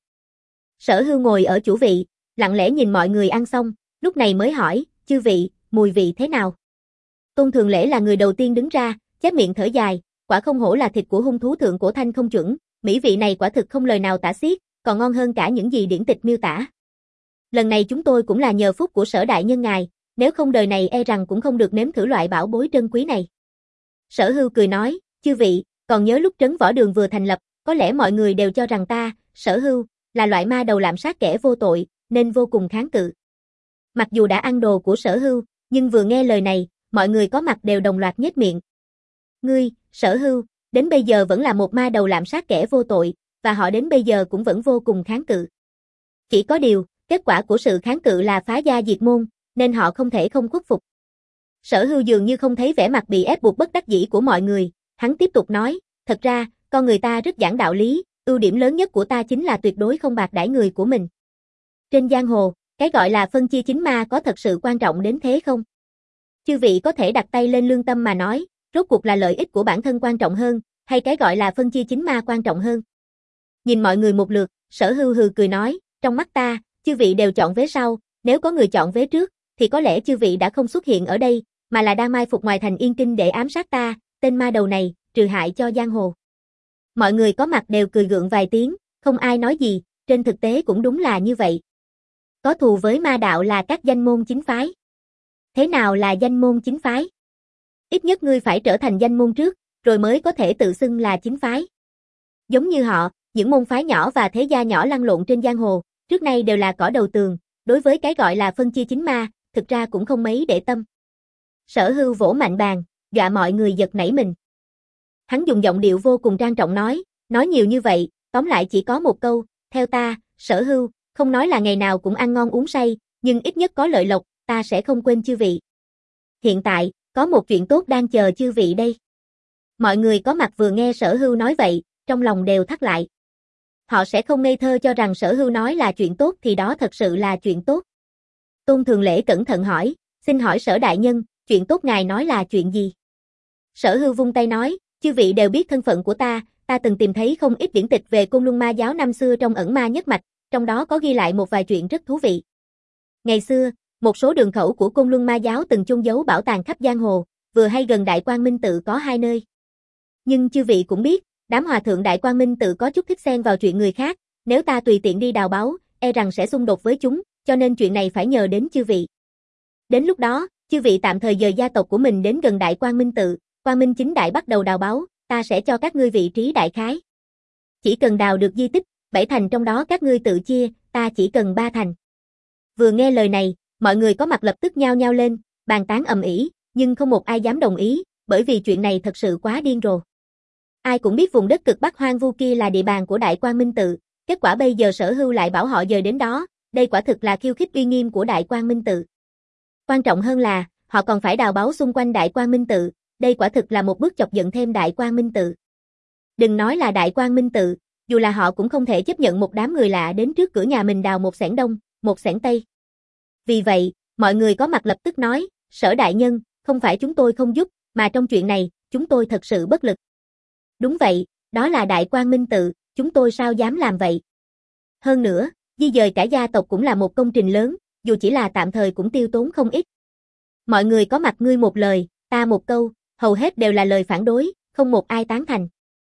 Sở Hưu ngồi ở chủ vị, lặng lẽ nhìn mọi người ăn xong, lúc này mới hỏi, chư vị, mùi vị thế nào? Tôn Thường Lễ là người đầu tiên đứng ra, chép miệng thở dài, quả không hổ là thịt của hung thú thượng cổ Thanh Không Chuẩn, mỹ vị này quả thực không lời nào tả xiết, còn ngon hơn cả những gì điển tịch miêu tả. Lần này chúng tôi cũng là nhờ phúc của Sở đại nhân ngài, nếu không đời này e rằng cũng không được nếm thử loại bảo bối trân quý này. Sở Hưu cười nói, chư vị, còn nhớ lúc Trấn Võ Đường vừa thành lập, có lẽ mọi người đều cho rằng ta, Sở Hưu, là loại ma đầu lạm sát kẻ vô tội, nên vô cùng kháng cự. Mặc dù đã ăn đồ của Sở Hưu, nhưng vừa nghe lời này, mọi người có mặt đều đồng loạt nhếch miệng. Ngươi, Sở Hưu, đến bây giờ vẫn là một ma đầu lạm sát kẻ vô tội, và họ đến bây giờ cũng vẫn vô cùng kháng cự. Chỉ có điều, kết quả của sự kháng cự là phá gia diệt môn, nên họ không thể không khuất phục. Sở Hưu dường như không thấy vẻ mặt bị ép buộc bất đắc dĩ của mọi người, hắn tiếp tục nói, thật ra, con người ta rất giảng đạo lý, ưu điểm lớn nhất của ta chính là tuyệt đối không bạc đãi người của mình. Trên giang hồ, cái gọi là phân chia chính ma có thật sự quan trọng đến thế không? Chư vị có thể đặt tay lên lương tâm mà nói, rốt cuộc là lợi ích của bản thân quan trọng hơn, hay cái gọi là phân chia chính ma quan trọng hơn? Nhìn mọi người một lượt, Sở Hưu hừ cười nói, trong mắt ta, chư vị đều chọn vế sau, nếu có người chọn vế trước, thì có lẽ chư vị đã không xuất hiện ở đây, mà là đang mai phục ngoài thành Yên Kinh để ám sát ta, tên ma đầu này, trừ hại cho giang hồ. Mọi người có mặt đều cười gượng vài tiếng, không ai nói gì, trên thực tế cũng đúng là như vậy. Có thù với ma đạo là các danh môn chính phái. Thế nào là danh môn chính phái? Ít nhất ngươi phải trở thành danh môn trước, rồi mới có thể tự xưng là chính phái. Giống như họ, những môn phái nhỏ và thế gia nhỏ lăn lộn trên giang hồ, trước nay đều là cỏ đầu tường, đối với cái gọi là phân chia chính ma, thực ra cũng không mấy để tâm. Sở Hưu vỗ mạnh bàn, dọa mọi người giật nảy mình. Hắn dùng giọng điệu vô cùng trang trọng nói, nói nhiều như vậy, tóm lại chỉ có một câu, theo ta, Sở Hưu, không nói là ngày nào cũng ăn ngon uống say, nhưng ít nhất có lợi lộc, ta sẽ không quên chư vị. Hiện tại, có một chuyện tốt đang chờ chư vị đây. Mọi người có mặt vừa nghe Sở Hưu nói vậy, trong lòng đều thắt lại. Họ sẽ không ngây thơ cho rằng Sở Hưu nói là chuyện tốt thì đó thật sự là chuyện tốt. Tôn Thường Lễ cẩn thận hỏi, xin hỏi Sở đại nhân, chuyện tốt ngài nói là chuyện gì? Sở Hưu vung tay nói, chư vị đều biết thân phận của ta, ta từng tìm thấy không ít điển tịch về Côn Luân Ma giáo năm xưa trong ẩn ma nhất mạch, trong đó có ghi lại một vài chuyện rất thú vị. Ngày xưa, một số đường khẩu của Côn Luân Ma giáo từng chôn giấu bảo tàng khắp giang hồ, vừa hay gần Đại Quang Minh Tự có hai nơi. Nhưng chư vị cũng biết, đám hòa thượng Đại Quang Minh Tự có chút thích xen vào chuyện người khác, nếu ta tùy tiện đi đào báu, e rằng sẽ xung đột với chúng, cho nên chuyện này phải nhờ đến chư vị. Đến lúc đó, chư vị tạm thời dời gia tộc của mình đến gần Đại Quang Minh Tự, Quang Minh chính đại bắt đầu đào báu, ta sẽ cho các ngươi vị trí đại khái. Chỉ cần đào được di tích, bảy thành trong đó các ngươi tự chia, ta chỉ cần ba thành. Vừa nghe lời này, mọi người có mặt lập tức nhao nhao lên, bàn tán ầm ĩ, nhưng không một ai dám đồng ý, bởi vì chuyện này thật sự quá điên rồ. Ai cũng biết vùng đất cực Bắc hoang vu kia là địa bàn của Đại Quang Minh Tự, kết quả bây giờ Sở Hưu lại bảo họ dời đến đó, đây quả thực là khiêu khích uy nghiêm của Đại Quang Minh Tự. Quan trọng hơn là, họ còn phải đào báu xung quanh Đại Quang Minh Tự, đây quả thực là một bước chọc giận thêm Đại Quang Minh Tự. Đừng nói là Đại Quang Minh Tự, dù là họ cũng không thể chấp nhận một đám người lạ đến trước cửa nhà mình đào một xẻng đông, một xẻng tây. Vì vậy, mọi người có mặt lập tức nói, Sở đại nhân, không phải chúng tôi không giúp, mà trong chuyện này, chúng tôi thật sự bất lực. Đúng vậy, đó là Đại Quang Minh Tự, chúng tôi sao dám làm vậy? Hơn nữa, di dời cả gia tộc cũng là một công trình lớn, dù chỉ là tạm thời cũng tiêu tốn không ít. Mọi người có mặt ngươi một lời, ta một câu, hầu hết đều là lời phản đối, không một ai tán thành.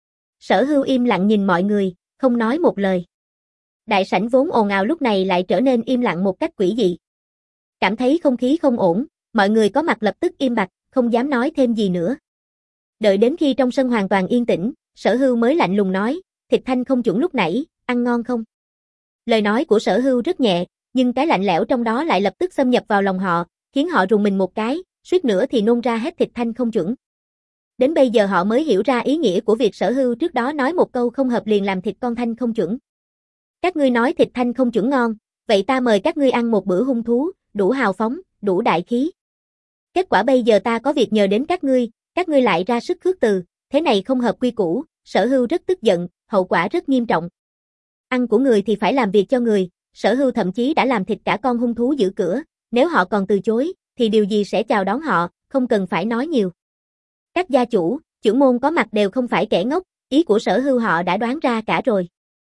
Sở Hưu im lặng nhìn mọi người, không nói một lời. Đại sảnh vốn ồn ào lúc này lại trở nên im lặng một cách quỷ dị. Cảm thấy không khí không ổn, mọi người có mặt lập tức im bặt, không dám nói thêm gì nữa. Đợi đến khi trong sân hoàn toàn yên tĩnh, Sở Hưu mới lạnh lùng nói, thịt thanh không chuẩn lúc nãy, ăn ngon không? Lời nói của Sở Hưu rất nhẹ, nhưng cái lạnh lẽo trong đó lại lập tức xâm nhập vào lòng họ, khiến họ rùng mình một cái, suýt nữa thì nôn ra hết thịt thanh không chuẩn. Đến bây giờ họ mới hiểu ra ý nghĩa của việc Sở Hưu trước đó nói một câu không hợp liền làm thịt con thanh không chuẩn. Các ngươi nói thịt thanh không chuẩn ngon, vậy ta mời các ngươi ăn một bữa hung thú, đủ hào phóng, đủ đại khí. Kết quả bây giờ ta có việc nhờ đến các ngươi, các ngươi lại ra sức khước từ, thế này không hợp quy củ, Sở Hưu rất tức giận, hậu quả rất nghiêm trọng. Ăn của người thì phải làm việc cho người, Sở Hưu thậm chí đã làm thịt cả con hung thú giữ cửa, nếu họ còn từ chối, thì điều gì sẽ chào đón họ, không cần phải nói nhiều. Các gia chủ, trưởng môn có mặt đều không phải kẻ ngốc, ý của Sở Hưu họ đã đoán ra cả rồi.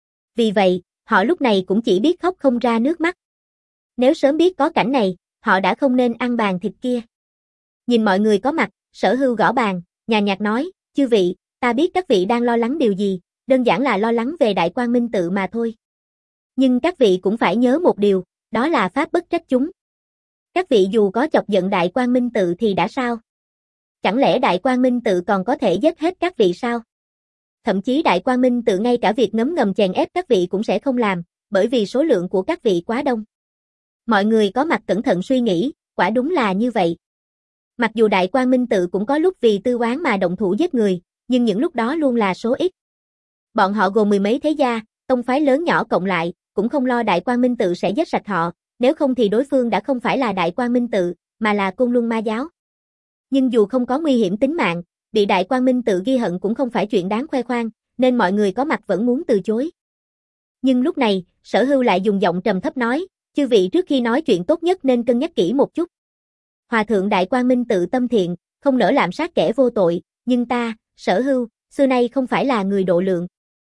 Vì vậy, họ lúc này cũng chỉ biết khóc không ra nước mắt. Nếu sớm biết có cảnh này, họ đã không nên ăn bàn thịt kia. Nhìn mọi người có mặt, Sở Hưu gõ bàn, nhàn nhạt nói, chư vị, ta biết các vị đang lo lắng điều gì, đơn giản là lo lắng về Đại Quang Minh Tự mà thôi. Nhưng các vị cũng phải nhớ một điều, đó là pháp bất trách chúng. Các vị dù có chọc giận Đại Quang Minh Tự thì đã sao? Chẳng lẽ Đại Quang Minh Tự còn có thể giết hết các vị sao? Thậm chí Đại Quang Minh Tự ngay cả việc ngấm ngầm chèn ép các vị cũng sẽ không làm, bởi vì số lượng của các vị quá đông. Mọi người có mặt cẩn thận suy nghĩ, quả đúng là như vậy. Mặc dù Đại Quang Minh Tự cũng có lúc vì tư oán mà động thủ giết người, nhưng những lúc đó luôn là số ít. Bọn họ gồm mười mấy thế gia, tông phái lớn nhỏ cộng lại, cũng không lo Đại Quang Minh Tự sẽ giết sạch họ, nếu không thì đối phương đã không phải là Đại Quang Minh Tự, mà là Côn Luân Ma Giáo. Nhưng dù không có nguy hiểm tính mạng, bị Đại Quang Minh Tự ghi hận cũng không phải chuyện đáng khoe khoang, nên mọi người có mặt vẫn muốn từ chối. Nhưng lúc này, Sở Hưu lại dùng giọng trầm thấp nói, chư vị trước khi nói chuyện tốt nhất nên cân nhắc kỹ một chút. Hòa thượng Đại Quang Minh Tự tâm thiện, không nỡ lạm sát kẻ vô tội, nhưng ta, Sở Hưu, xưa nay không phải là người độ lượng.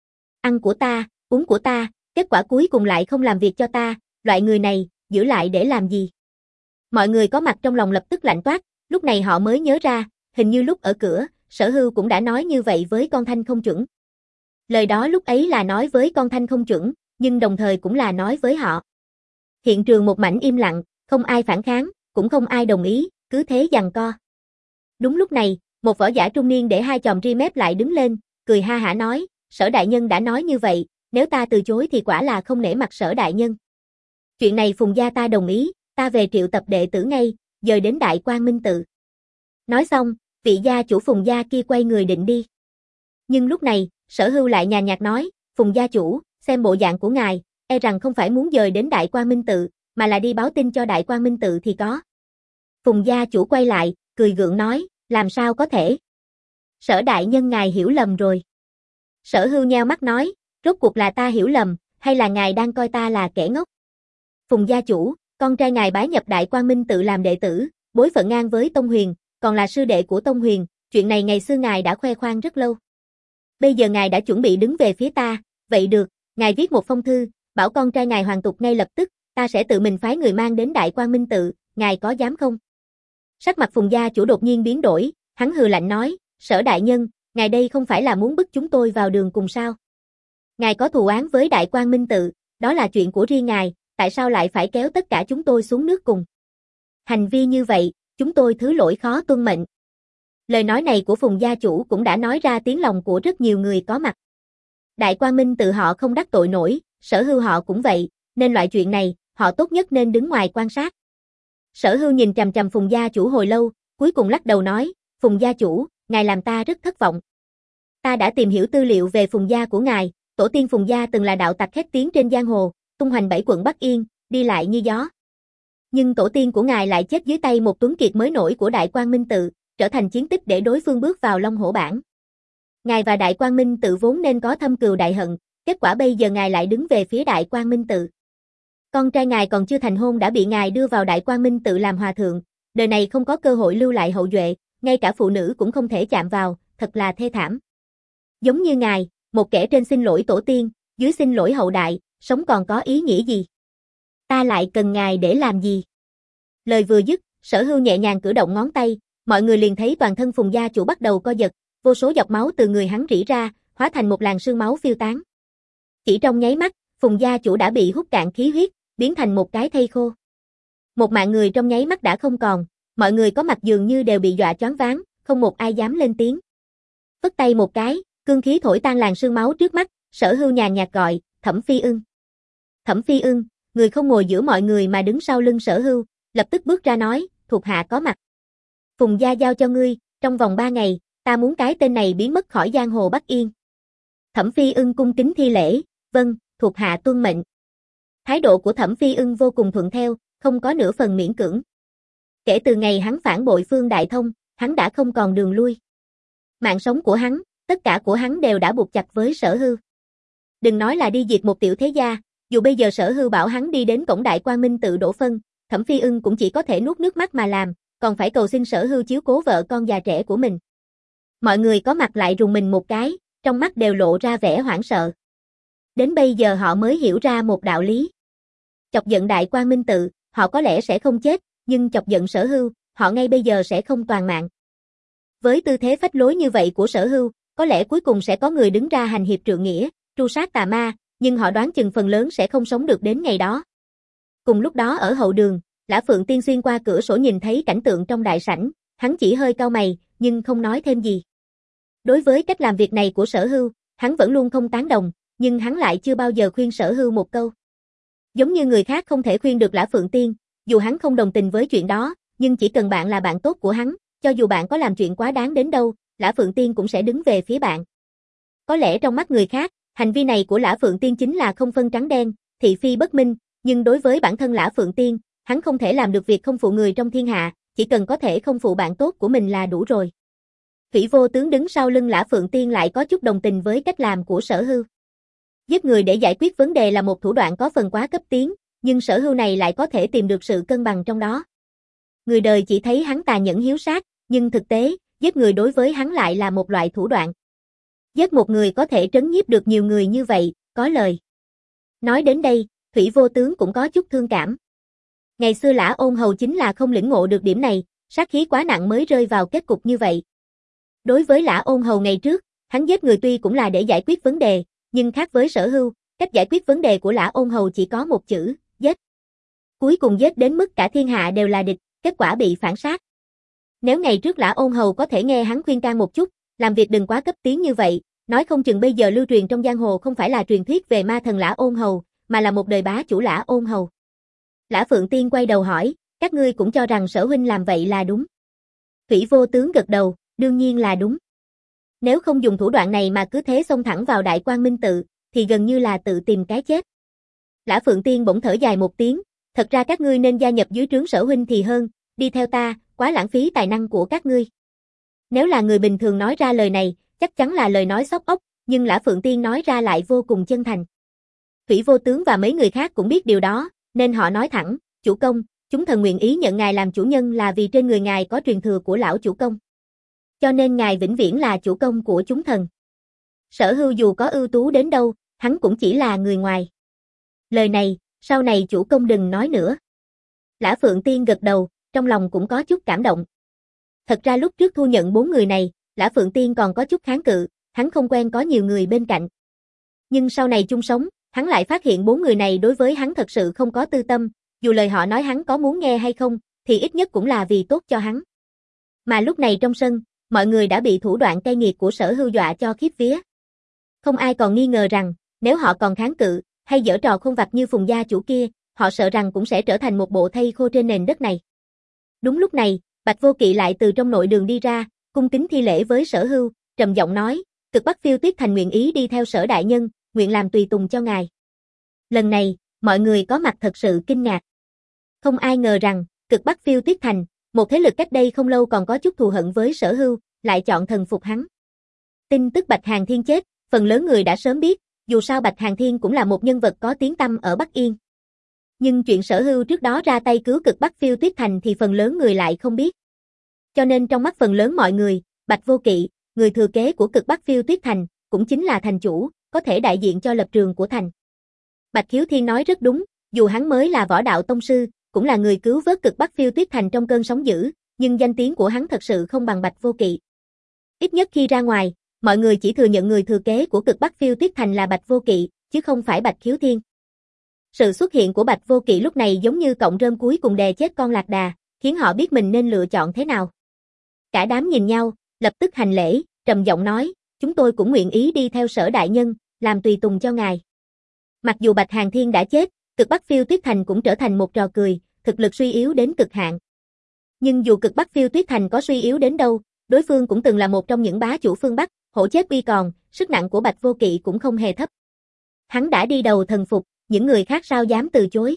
Ăn của ta, uống của ta, kết quả cuối cùng lại không làm việc cho ta, loại người này, giữ lại để làm gì? Mọi người có mặt trong lòng lập tức lạnh toát, lúc này họ mới nhớ ra, hình như lúc ở cửa, Sở Hưu cũng đã nói như vậy với con thanh không chuẩn. Lời đó lúc ấy là nói với con thanh không chuẩn, nhưng đồng thời cũng là nói với họ. Hiện trường một mảnh im lặng, không ai phản kháng, cũng không ai đồng ý, cứ thế giằng co. Đúng lúc này, một võ giả trung niên để hai chòm ri mép lại đứng lên, cười ha hả nói, Sở đại nhân đã nói như vậy, nếu ta từ chối thì quả là không nể mặt Sở đại nhân. Chuyện này Phùng gia ta đồng ý, ta về triệu tập đệ tử ngay, dời đến Đại Quang Minh Tự. Nói xong, vị gia chủ Phùng gia kia quay người định đi. Nhưng lúc này, Sở Hưu lại nhàn nhạt nói, Phùng gia chủ, xem bộ dạng của ngài, e rằng không phải muốn dời đến Đại Quang Minh Tự, mà là đi báo tin cho Đại Quang Minh Tự thì có. Phùng gia chủ quay lại, cười gượng nói, làm sao có thể? Sở đại nhân ngài hiểu lầm rồi. Sở Hưu nheo mắt nói, rốt cuộc là ta hiểu lầm, hay là ngài đang coi ta là kẻ ngốc? Phùng gia chủ, con trai ngài bái nhập Đại Quang Minh Tự làm đệ tử, bối phận ngang với Tông Huyền, còn là sư đệ của Tông Huyền, chuyện này ngày xưa ngài đã khoe khoang rất lâu. Bây giờ ngài đã chuẩn bị đứng về phía ta, vậy được, ngài viết một phong thư, bảo con trai ngài hoàn tục ngay lập tức, ta sẽ tự mình phái người mang đến Đại Quang Minh Tự, ngài có dám không? Sắc mặt Phùng gia chủ đột nhiên biến đổi, hắn hừ lạnh nói, Sở đại nhân, ngài đây không phải là muốn bức chúng tôi vào đường cùng sao? Ngài có thù oán với Đại Quang Minh Tự, đó là chuyện của riêng ngài, tại sao lại phải kéo tất cả chúng tôi xuống nước cùng? Hành vi như vậy, chúng tôi thứ lỗi khó tuân mệnh. Lời nói này của Phùng gia chủ cũng đã nói ra tiếng lòng của rất nhiều người có mặt. Đại Quang Minh Tự họ không đắc tội nổi, Sở Hưu họ cũng vậy, nên loại chuyện này, họ tốt nhất nên đứng ngoài quan sát. Sở Hưu nhìn trầm trầm Phùng gia chủ hồi lâu, cuối cùng lắc đầu nói, Phùng gia chủ, ngài làm ta rất thất vọng. Ta đã tìm hiểu tư liệu về Phùng gia của ngài, tổ tiên Phùng gia từng là đạo tặc khét tiếng trên giang hồ, tung hoành bảy quận Bắc Yên, đi lại như gió. Nhưng tổ tiên của ngài lại chết dưới tay một tuấn kiệt mới nổi của Đại Quang Minh Tự, trở thành chiến tích để đối phương bước vào Long Hổ bảng. Ngài và Đại Quang Minh Tự vốn nên có thâm cừu đại hận, kết quả bây giờ ngài lại đứng về phía Đại Quang Minh Tự. Con trai ngài còn chưa thành hôn đã bị ngài đưa vào Đại Quang Minh Tự làm hòa thượng, đời này không có cơ hội lưu lại hậu duệ, ngay cả phụ nữ cũng không thể chạm vào, thật là thê thảm. Giống như ngài, một kẻ trên xin lỗi tổ tiên, dưới xin lỗi hậu đại, sống còn có ý nghĩa gì? Ta lại cần ngài để làm gì? Lời vừa dứt, Sở Hưu nhẹ nhàng cử động ngón tay, mọi người liền thấy toàn thân Phùng gia chủ bắt đầu co giật, vô số giọt máu từ người hắn rỉ ra, hóa thành một làn sương máu phiêu tán. Chỉ trong nháy mắt, Phùng gia chủ đã bị hút cạn khí huyết, biến thành một cái thây khô. Một mạng người trong nháy mắt đã không còn, mọi người có mặt dường như đều bị dọa choáng váng, không một ai dám lên tiếng. Phất tay một cái, cương khí thổi tan làn sương máu trước mắt, Sở Hưu nhàn nhạt gọi, Thẩm Phi Ưng. Thẩm Phi Ưng, người không ngồi giữa mọi người mà đứng sau lưng Sở Hưu, lập tức bước ra nói, thuộc hạ có mặt. Phùng gia giao cho ngươi, trong vòng ba ngày, ta muốn cái tên này biến mất khỏi giang hồ Bắc Yên. Thẩm Phi Ưng cung kính thi lễ, vâng, thuộc hạ tuân mệnh. Thái độ của Thẩm Phi Ưng vô cùng thuận theo, không có nửa phần miễn cưỡng. Kể từ ngày hắn phản bội Phương Đại Thông, hắn đã không còn đường lui. Mạng sống của hắn, tất cả của hắn đều đã buộc chặt với Sở Hưu. Đừng nói là đi diệt một tiểu thế gia, dù bây giờ Sở Hưu bảo hắn đi đến cổng Đại Quang Minh Tự đổ phân, Thẩm Phi Ưng cũng chỉ có thể nuốt nước mắt mà làm, còn phải cầu xin Sở Hưu chiếu cố vợ con già trẻ của mình. Mọi người có mặt lại rùng mình một cái, trong mắt đều lộ ra vẻ hoảng sợ. Đến bây giờ họ mới hiểu ra một đạo lý. Chọc giận Đại Quang Minh Tự, họ có lẽ sẽ không chết, nhưng chọc giận Sở Hưu, họ ngay bây giờ sẽ không toàn mạng. Với tư thế phách lối như vậy của Sở Hưu, có lẽ cuối cùng sẽ có người đứng ra hành hiệp trượng nghĩa, tru sát tà ma, nhưng họ đoán chừng phần lớn sẽ không sống được đến ngày đó. Cùng lúc đó ở hậu đường, Lã Phượng Tiên xuyên qua cửa sổ nhìn thấy cảnh tượng trong đại sảnh, hắn chỉ hơi cau mày, nhưng không nói thêm gì. Đối với cách làm việc này của Sở Hưu, hắn vẫn luôn không tán đồng, nhưng hắn lại chưa bao giờ khuyên Sở Hưu một câu. Giống như người khác không thể khuyên được Lã Phượng Tiên, dù hắn không đồng tình với chuyện đó, nhưng chỉ cần bạn là bạn tốt của hắn, cho dù bạn có làm chuyện quá đáng đến đâu, Lã Phượng Tiên cũng sẽ đứng về phía bạn. Có lẽ trong mắt người khác, hành vi này của Lã Phượng Tiên chính là không phân trắng đen, thị phi bất minh, nhưng đối với bản thân Lã Phượng Tiên, hắn không thể làm được việc không phụ người trong thiên hạ, chỉ cần có thể không phụ bạn tốt của mình là đủ rồi. Thủy Vô Tướng đứng sau lưng Lã Phượng Tiên lại có chút đồng tình với cách làm của Sở Hưu. Giết người để giải quyết vấn đề là một thủ đoạn có phần quá cấp tiến, nhưng Sở Hưu này lại có thể tìm được sự cân bằng trong đó. Người đời chỉ thấy hắn tà nhẫn hiếu sát, nhưng thực tế, giết người đối với hắn lại là một loại thủ đoạn. Giết một người có thể trấn nhiếp được nhiều người như vậy, có lời. Nói đến đây, Thủy Vô Tướng cũng có chút thương cảm. Ngày xưa Lã Ôn Hầu chính là không lĩnh ngộ được điểm này, sát khí quá nặng mới rơi vào kết cục như vậy. Đối với Lã Ôn Hầu ngày trước, hắn giết người tuy cũng là để giải quyết vấn đề, nhưng khác với Sở Hưu, cách giải quyết vấn đề của Lã Ôn Hầu chỉ có một chữ, giết. Cuối cùng giết đến mức cả thiên hạ đều là địch, kết quả bị phản sát. Nếu ngày trước Lã Ôn Hầu có thể nghe hắn khuyên can một chút, làm việc đừng quá cấp tiến như vậy, nói không chừng bây giờ lưu truyền trong giang hồ không phải là truyền thuyết về ma thần Lã Ôn Hầu, mà là một đời bá chủ Lã Ôn Hầu. Lã Phượng Tiên quay đầu hỏi, các ngươi cũng cho rằng Sở huynh làm vậy là đúng. Thủy Vô Tướng gật đầu, đương nhiên là đúng. Nếu không dùng thủ đoạn này mà cứ thế xông thẳng vào Đại Quang Minh Tự, thì gần như là tự tìm cái chết. Lã Phượng Tiên bỗng thở dài một tiếng, thật ra các ngươi nên gia nhập dưới trướng Sở huynh thì hơn, đi theo ta, quá lãng phí tài năng của các ngươi. Nếu là người bình thường nói ra lời này, chắc chắn là lời nói xóc ốc, nhưng Lã Phượng Tiên nói ra lại vô cùng chân thành. Thủy Vô Tướng và mấy người khác cũng biết điều đó, nên họ nói thẳng, chủ công, chúng thần nguyện ý nhận ngài làm chủ nhân là vì trên người ngài có truyền thừa của lão chủ công. Cho nên ngài vĩnh viễn là chủ công của chúng thần. Sở Hưu dù có ưu tú đến đâu, hắn cũng chỉ là người ngoài. Lời này, sau này chủ công đừng nói nữa. Lã Phượng Tiên gật đầu, trong lòng cũng có chút cảm động. Thật ra lúc trước thu nhận bốn người này, Lã Phượng Tiên còn có chút kháng cự, hắn không quen có nhiều người bên cạnh. Nhưng sau này chung sống, hắn lại phát hiện bốn người này đối với hắn thật sự không có tư tâm, dù lời họ nói hắn có muốn nghe hay không, thì ít nhất cũng là vì tốt cho hắn. Mà lúc này trong sân, mọi người đã bị thủ đoạn cay nghiệt của Sở Hưu dọa cho khiếp vía. Không ai còn nghi ngờ rằng, nếu họ còn kháng cự, hay giở trò khôn vặt như Phùng gia chủ kia, họ sợ rằng cũng sẽ trở thành một bộ thây khô trên nền đất này. Đúng lúc này, Bạch Vô Kỵ lại từ trong nội đường đi ra, cung kính thi lễ với Sở Hưu, trầm giọng nói, Cực Bắc Phiêu Tuyết Thành nguyện ý đi theo Sở đại nhân, nguyện làm tùy tùng cho ngài. Lần này, mọi người có mặt thật sự kinh ngạc. Không ai ngờ rằng, Cực Bắc Phiêu Tuyết Thành, một thế lực cách đây không lâu còn có chút thù hận với Sở Hưu, lại chọn thần phục hắn. Tin tức Bạch Hàn Thiên chết, phần lớn người đã sớm biết, dù sao Bạch Hàn Thiên cũng là một nhân vật có tiếng tăm ở Bắc Yên. Nhưng chuyện Sở Hưu trước đó ra tay cứu Cực Bắc Phiêu Tuyết Thành thì phần lớn người lại không biết. Cho nên trong mắt phần lớn mọi người, Bạch Vô Kỵ, người thừa kế của Cực Bắc Phiêu Tuyết Thành, cũng chính là thành chủ, có thể đại diện cho lập trường của thành. Bạch Khiếu Thiên nói rất đúng, dù hắn mới là võ đạo tông sư, cũng là người cứu vớt Cực Bắc Phiêu Tuyết Thành trong cơn sóng dữ, nhưng danh tiếng của hắn thật sự không bằng Bạch Vô Kỵ. Ít nhất khi ra ngoài, mọi người chỉ thừa nhận người thừa kế của Cực Bắc Phiêu Tuyết Thành là Bạch Vô Kỵ, chứ không phải Bạch Khiếu Thiên. Sự xuất hiện của Bạch Vô Kỵ lúc này giống như cọng rơm cuối cùng đè chết con lạc đà, khiến họ biết mình nên lựa chọn thế nào. Cả đám nhìn nhau, lập tức hành lễ, trầm giọng nói, chúng tôi cũng nguyện ý đi theo Sở đại nhân, làm tùy tùng cho ngài. Mặc dù Bạch Hàn Thiên đã chết, Cực Bắc Phiêu Tuyết Thành cũng trở thành một trò cười, thực lực suy yếu đến cực hạn. Nhưng dù Cực Bắc Phiêu Tuyết Thành có suy yếu đến đâu, đối phương cũng từng là một trong những bá chủ phương Bắc, hổ chết uy còn, sức nặng của Bạch Vô Kỵ cũng không hề thấp. Hắn đã đi đầu thần phục, những người khác sao dám từ chối.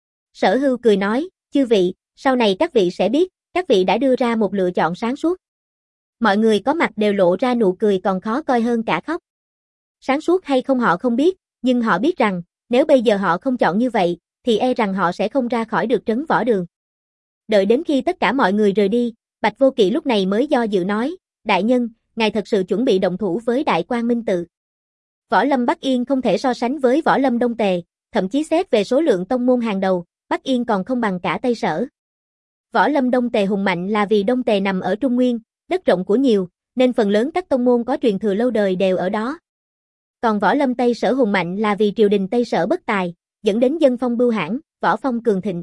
Sở Hưu cười nói, chư vị, sau này các vị sẽ biết, các vị đã đưa ra một lựa chọn sáng suốt. Mọi người có mặt đều lộ ra nụ cười còn khó coi hơn cả khóc. Sáng suốt hay không họ không biết, nhưng họ biết rằng, nếu bây giờ họ không chọn như vậy, thì e rằng họ sẽ không ra khỏi được trấn võ đường. Đợi đến khi tất cả mọi người rời đi, Bạch Vô Kỵ lúc này mới do dự nói, đại nhân, ngài thật sự chuẩn bị động thủ với Đại Quang Minh Tự. Võ lâm Bắc Yên không thể so sánh với võ lâm Đông Tề, thậm chí xét về số lượng tông môn hàng đầu, Bắc Yên còn không bằng cả Tây Sở. Võ lâm Đông Tề hùng mạnh là vì Đông Tề nằm ở Trung Nguyên, đất rộng của nhiều, nên phần lớn các tông môn có truyền thừa lâu đời đều ở đó. Còn võ lâm Tây Sở hùng mạnh là vì triều đình Tây Sở bất tài, dẫn đến dân phong bưu hãn, võ phong cường thịnh.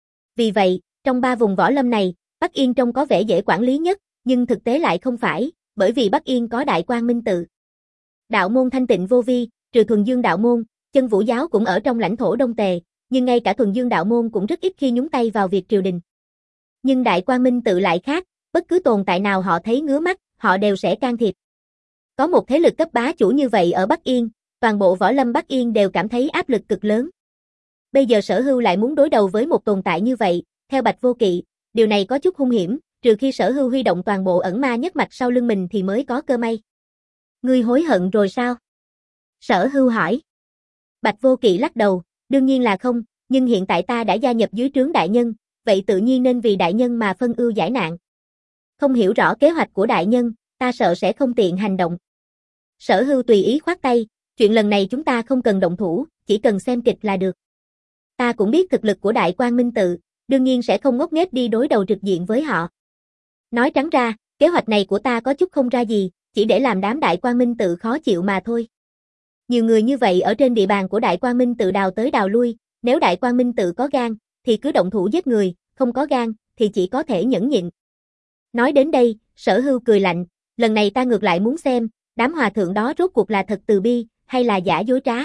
Vì vậy, trong ba vùng võ lâm này, Bắc Yên trông có vẻ dễ quản lý nhất, nhưng thực tế lại không phải, bởi vì Bắc Yên có Đại Quang Minh Tự. Đạo môn thanh tịnh vô vi, trừ Thuần Dương đạo môn, Chân Vũ giáo cũng ở trong lãnh thổ Đông Tề, nhưng ngay cả Thuần Dương đạo môn cũng rất ít khi nhúng tay vào việc triều đình. Nhưng Đại Quang Minh Tự lại khác, bất cứ tồn tại nào họ thấy ngứa mắt, họ đều sẽ can thiệp. Có một thế lực cấp bá chủ như vậy ở Bắc Yên, toàn bộ võ lâm Bắc Yên đều cảm thấy áp lực cực lớn. Bây giờ Sở Hưu lại muốn đối đầu với một tồn tại như vậy, theo Bạch Vô Kỵ, điều này có chút hung hiểm, trừ khi Sở Hưu huy động toàn bộ ẩn ma nhất mạch sau lưng mình thì mới có cơ may. Ngươi hối hận rồi sao? Sở Hưu hỏi. Bạch Vô Kỵ lắc đầu, đương nhiên là không, nhưng hiện tại ta đã gia nhập dưới trướng đại nhân, vậy tự nhiên nên vì đại nhân mà phân ưu giải nạn. Không hiểu rõ kế hoạch của đại nhân, ta sợ sẽ không tiện hành động. Sở Hưu tùy ý khoát tay, chuyện lần này chúng ta không cần động thủ, chỉ cần xem kịch là được. Ta cũng biết thực lực của Đại Quang Minh Tự, đương nhiên sẽ không ngốc nghếch đi đối đầu trực diện với họ. Nói trắng ra, kế hoạch này của ta có chút không ra gì, chỉ để làm đám Đại Quang Minh Tự khó chịu mà thôi. Nhiều người như vậy ở trên địa bàn của Đại Quang Minh Tự đào tới đào lui, nếu Đại Quang Minh Tự có gan, thì cứ động thủ giết người, không có gan, thì chỉ có thể nhẫn nhịn. Nói đến đây, Sở Hưu cười lạnh, lần này ta ngược lại muốn xem, đám hòa thượng đó rốt cuộc là thật từ bi, hay là giả dối trá.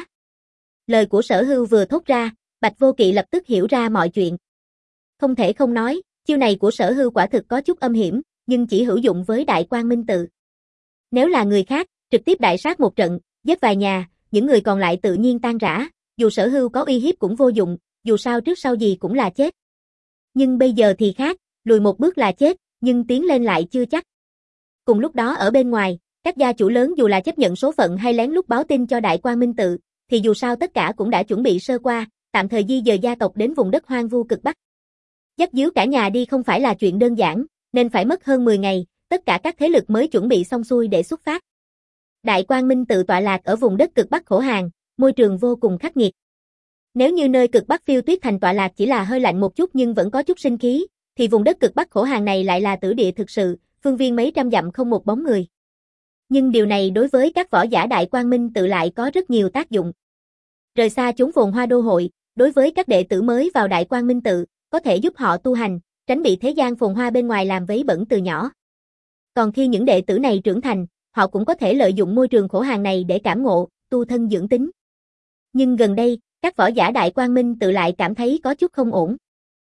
Lời của Sở Hưu vừa thốt ra, Bạch Vô Kỵ lập tức hiểu ra mọi chuyện. Không thể không nói, chiêu này của Sở Hưu quả thực có chút âm hiểm, nhưng chỉ hữu dụng với Đại Quang Minh Tự. Nếu là người khác, trực tiếp đại sát một trận, giết vài nhà, những người còn lại tự nhiên tan rã, dù Sở Hưu có uy hiếp cũng vô dụng, dù sao trước sau gì cũng là chết. Nhưng bây giờ thì khác, lùi một bước là chết, nhưng tiến lên lại chưa chắc. Cùng lúc đó ở bên ngoài, các gia chủ lớn dù là chấp nhận số phận hay lén lút báo tin cho Đại Quang Minh Tự, thì dù sao tất cả cũng đã chuẩn bị sơ qua, tạm thời di dời gia tộc đến vùng đất hoang vu cực Bắc. Dắt díu cả nhà đi không phải là chuyện đơn giản, nên phải mất hơn mười ngày, tất cả các thế lực mới chuẩn bị xong xuôi để xuất phát. Đại Quang Minh Tự tọa lạc ở vùng đất cực Bắc khổ hàn, môi trường vô cùng khắc nghiệt. Nếu như nơi cực Bắc Phiêu Tuyết Thành tọa lạc chỉ là hơi lạnh một chút nhưng vẫn có chút sinh khí, thì vùng đất cực Bắc khổ hàn này lại là tử địa thực sự, phương viên mấy trăm dặm không một bóng người. Nhưng điều này đối với các võ giả Đại Quang Minh Tự lại có rất nhiều tác dụng. Rời xa chốn phồn hoa đô hội, đối với các đệ tử mới vào Đại Quang Minh Tự, có thể giúp họ tu hành, tránh bị thế gian phồn hoa bên ngoài làm vấy bẩn từ nhỏ. Còn khi những đệ tử này trưởng thành, họ cũng có thể lợi dụng môi trường khổ hàn này để cảm ngộ, tu thân dưỡng tính. Nhưng gần đây, các võ giả Đại Quang Minh Tự lại cảm thấy có chút không ổn.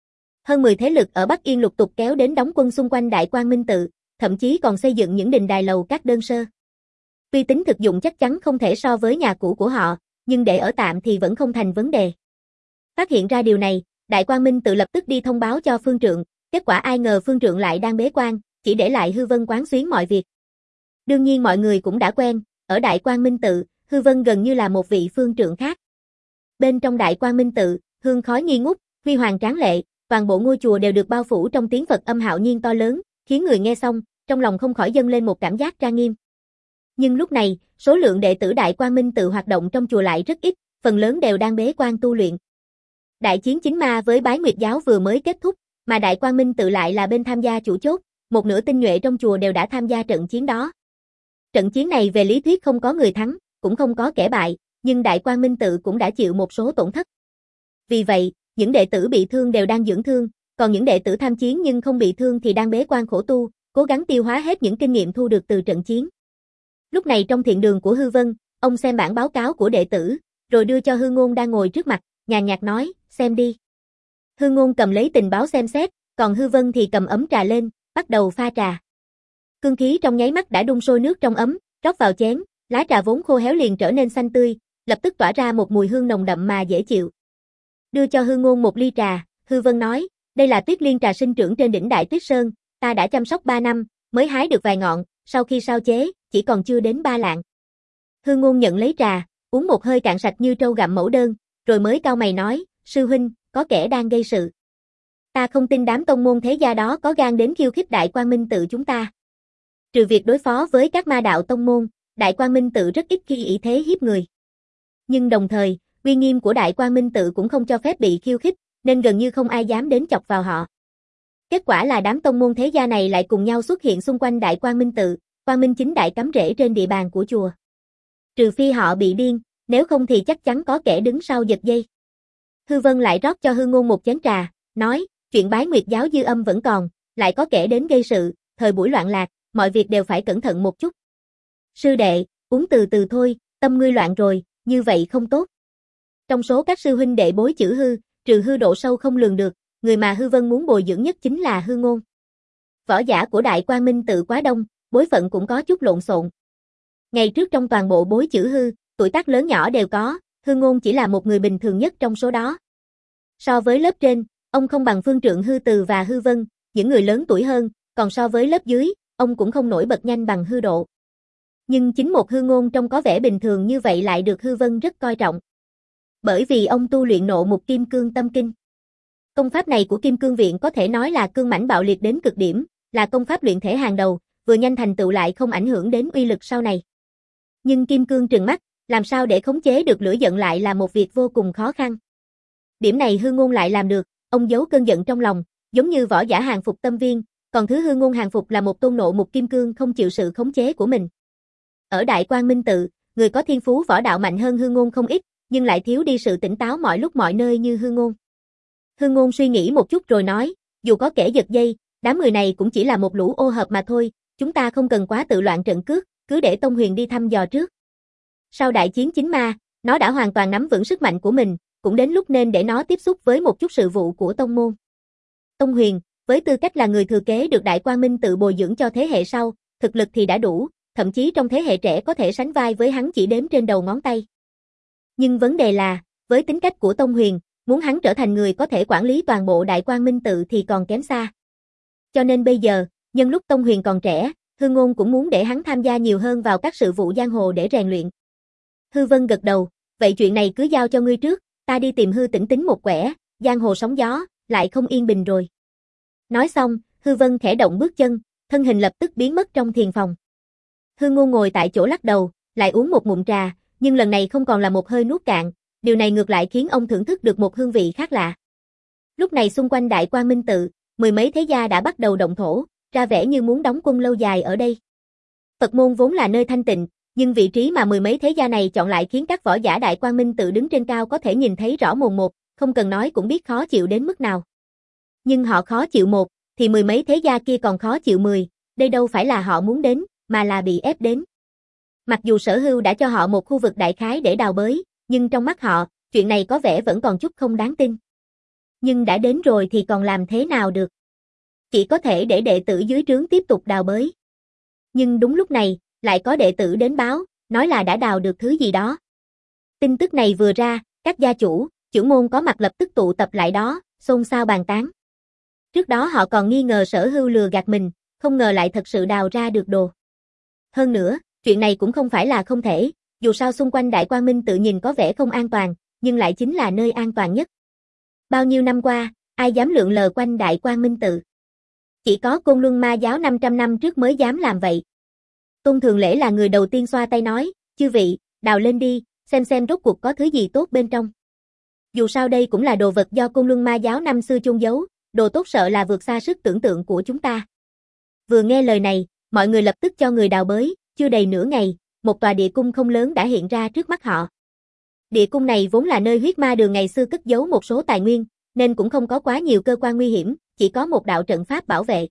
Hơn mười thế lực ở Bắc Yên lục tục kéo đến đóng quân xung quanh Đại Quang Minh Tự, thậm chí còn xây dựng những đình đài lầu các đơn sơ. Tuy tính thực dụng chắc chắn không thể so với nhà cũ của họ, nhưng để ở tạm thì vẫn không thành vấn đề. Phát hiện ra điều này, Đại Quang Minh Tự lập tức đi thông báo cho Phương Trượng, kết quả ai ngờ Phương Trượng lại đang bế quan, chỉ để lại Hư Vân quán xuyến mọi việc. Đương nhiên mọi người cũng đã quen, ở Đại Quang Minh Tự, Hư Vân gần như là một vị Phương Trượng khác. Bên trong Đại Quang Minh Tự, hương khói nghi ngút, huy hoàng tráng lệ, toàn bộ ngôi chùa đều được bao phủ trong tiếng Phật âm hạo nhiên to lớn, khiến người nghe xong, trong lòng không khỏi dâng lên một cảm giác trang nghiêm. Nhưng lúc này, số lượng đệ tử Đại Quang Minh Tự hoạt động trong chùa lại rất ít, phần lớn đều đang bế quan tu luyện. Đại chiến chính ma với Bái Nguyệt giáo vừa mới kết thúc, mà Đại Quang Minh Tự lại là bên tham gia chủ chốt, một nửa tinh nhuệ trong chùa đều đã tham gia trận chiến đó. Trận chiến này về lý thuyết không có người thắng, cũng không có kẻ bại, nhưng Đại Quang Minh Tự cũng đã chịu một số tổn thất. Vì vậy, những đệ tử bị thương đều đang dưỡng thương, còn những đệ tử tham chiến nhưng không bị thương thì đang bế quan khổ tu, cố gắng tiêu hóa hết những kinh nghiệm thu được từ trận chiến. Lúc này trong thiện đường của Hư Vân, ông xem bản báo cáo của đệ tử, rồi đưa cho Hư Ngôn đang ngồi trước mặt, nhàn nhạt nói, xem đi. Hư Ngôn cầm lấy tình báo xem xét, còn Hư Vân thì cầm ấm trà lên, bắt đầu pha trà. Cương khí trong nháy mắt đã đun sôi nước trong ấm, rót vào chén, lá trà vốn khô héo liền trở nên xanh tươi, lập tức tỏa ra một mùi hương nồng đậm mà dễ chịu. Đưa cho Hư Ngôn một ly trà, Hư Vân nói, đây là tuyết liên trà sinh trưởng trên đỉnh Đại Tuyết Sơn, ta đã chăm sóc ba năm, mới hái được vài ngọn, sau khi sao chế, chỉ còn chưa đến ba lạng. Hư Ngôn nhận lấy trà, uống một hơi cạn sạch như trâu gặm mẫu đơn, rồi mới cau mày nói, sư huynh, có kẻ đang gây sự. Ta không tin đám tông môn thế gia đó có gan đến khiêu khích Đại Quang Minh Tự chúng ta. Trừ việc đối phó với các ma đạo tông môn, Đại Quang Minh Tự rất ít khi ý thế hiếp người. Nhưng đồng thời, uy nghiêm của Đại Quang Minh Tự cũng không cho phép bị khiêu khích, nên gần như không ai dám đến chọc vào họ. Kết quả là đám tông môn thế gia này lại cùng nhau xuất hiện xung quanh Đại Quang Minh Tự, Quang Minh chính đại cắm rễ trên địa bàn của chùa. Trừ phi họ bị điên, nếu không thì chắc chắn có kẻ đứng sau giật dây. Hư Vân lại rót cho Hư Ngôn một chén trà, nói, chuyện Bái Nguyệt giáo dư âm vẫn còn, lại có kẻ đến gây sự, thời buổi loạn lạc, mọi việc đều phải cẩn thận một chút. Sư đệ, uống từ từ thôi, tâm ngươi loạn rồi, như vậy không tốt. Trong số các sư huynh đệ bối chữ Hư, trừ Hư độ sâu không lường được, người mà Hư Vân muốn bồi dưỡng nhất chính là Hư Ngôn. Võ giả của Đại Quang Minh Tự quá đông, bối phận cũng có chút lộn xộn. Ngày trước trong toàn bộ bối chữ Hư, tuổi tác lớn nhỏ đều có, Hư Ngôn chỉ là một người bình thường nhất trong số đó. So với lớp trên, ông không bằng Phương Trượng Hư Từ và Hư Vân, những người lớn tuổi hơn, còn so với lớp dưới, ông cũng không nổi bật nhanh bằng Hư Độ. Nhưng chính một Hư Ngôn trông có vẻ bình thường như vậy lại được Hư Vân rất coi trọng. Bởi vì ông tu luyện nộ mục kim cương tâm kinh. Công pháp này của Kim Cương Viện có thể nói là cương mãnh bạo liệt đến cực điểm, là công pháp luyện thể hàng đầu, vừa nhanh thành tựu lại không ảnh hưởng đến uy lực sau này. Nhưng kim cương trừng mắt, làm sao để khống chế được lửa giận lại là một việc vô cùng khó khăn. Điểm này Hư Ngôn lại làm được, ông giấu cơn giận trong lòng, giống như võ giả hàng phục tâm viên, còn thứ Hư Ngôn hàng phục là một tôn nộ mục kim cương không chịu sự khống chế của mình. Ở Đại Quang Minh Tự, người có thiên phú võ đạo mạnh hơn Hư Ngôn không ít, nhưng lại thiếu đi sự tỉnh táo mọi lúc mọi nơi như Hư Ngôn. Hư Ngôn suy nghĩ một chút rồi nói, dù có kẻ giật dây, đám người này cũng chỉ là một lũ ô hợp mà thôi, chúng ta không cần quá tự loạn trận cước, cứ để Tông Huyền đi thăm dò trước. Sau đại chiến chính ma, nó đã hoàn toàn nắm vững sức mạnh của mình, cũng đến lúc nên để nó tiếp xúc với một chút sự vụ của tông môn. Tông Huyền, với tư cách là người thừa kế được Đại Quang Minh Tự bồi dưỡng cho thế hệ sau, thực lực thì đã đủ, thậm chí trong thế hệ trẻ có thể sánh vai với hắn chỉ đếm trên đầu ngón tay. Nhưng vấn đề là, với tính cách của Tông Huyền, muốn hắn trở thành người có thể quản lý toàn bộ Đại Quang Minh Tự thì còn kém xa. Cho nên bây giờ, nhân lúc Tông Huyền còn trẻ, Hư Ngôn cũng muốn để hắn tham gia nhiều hơn vào các sự vụ giang hồ để rèn luyện. Hư Vân gật đầu, vậy chuyện này cứ giao cho ngươi trước, ta đi tìm Hư Tĩnh tính một quẻ, giang hồ sóng gió, lại không yên bình rồi. Nói xong, Hư Vân khẽ động bước chân, thân hình lập tức biến mất trong thiền phòng. Hư Ngôn ngồi tại chỗ lắc đầu, lại uống một ngụm trà, nhưng lần này không còn là một hơi nuốt cạn, điều này ngược lại khiến ông thưởng thức được một hương vị khác lạ. Lúc này xung quanh Đại Quang Minh Tự, mười mấy thế gia đã bắt đầu động thổ, ra vẻ như muốn đóng quân lâu dài ở đây. Phật môn vốn là nơi thanh tịnh, nhưng vị trí mà mười mấy thế gia này chọn lại khiến các võ giả Đại Quang Minh Tự đứng trên cao có thể nhìn thấy rõ mồn một, không cần nói cũng biết khó chịu đến mức nào. Nhưng họ khó chịu một, thì mười mấy thế gia kia còn khó chịu mười, đây đâu phải là họ muốn đến, mà là bị ép đến. Mặc dù Sở Hưu đã cho họ một khu vực đại khái để đào bới, nhưng trong mắt họ, chuyện này có vẻ vẫn còn chút không đáng tin. Nhưng đã đến rồi thì còn làm thế nào được? Chỉ có thể để đệ tử dưới trướng tiếp tục đào bới. Nhưng đúng lúc này, lại có đệ tử đến báo, nói là đã đào được thứ gì đó. Tin tức này vừa ra, các gia chủ, trưởng môn có mặt lập tức tụ tập lại đó, xôn xao bàn tán. Trước đó họ còn nghi ngờ Sở Hưu lừa gạt mình, không ngờ lại thật sự đào ra được đồ. Hơn nữa, chuyện này cũng không phải là không thể, dù sao xung quanh Đại Quang Minh tự nhìn có vẻ không an toàn, nhưng lại chính là nơi an toàn nhất. Bao nhiêu năm qua, ai dám lượn lờ quanh Đại Quang Minh tự? Chỉ có Côn Luân Ma giáo năm trăm năm trước mới dám làm vậy. Tôn Thường Lễ là người đầu tiên xoa tay nói, chư vị, đào lên đi, xem xem rốt cuộc có thứ gì tốt bên trong. Dù sao đây cũng là đồ vật do Côn Luân Ma giáo năm xưa chôn giấu, đồ tốt sợ là vượt xa sức tưởng tượng của chúng ta. Vừa nghe lời này, mọi người lập tức cho người đào bới, chưa đầy nửa ngày, một tòa địa cung không lớn đã hiện ra trước mắt họ. Địa cung này vốn là nơi huyết ma đường ngày xưa cất giấu một số tài nguyên, nên cũng không có quá nhiều cơ quan nguy hiểm, chỉ có một đạo trận pháp bảo vệ.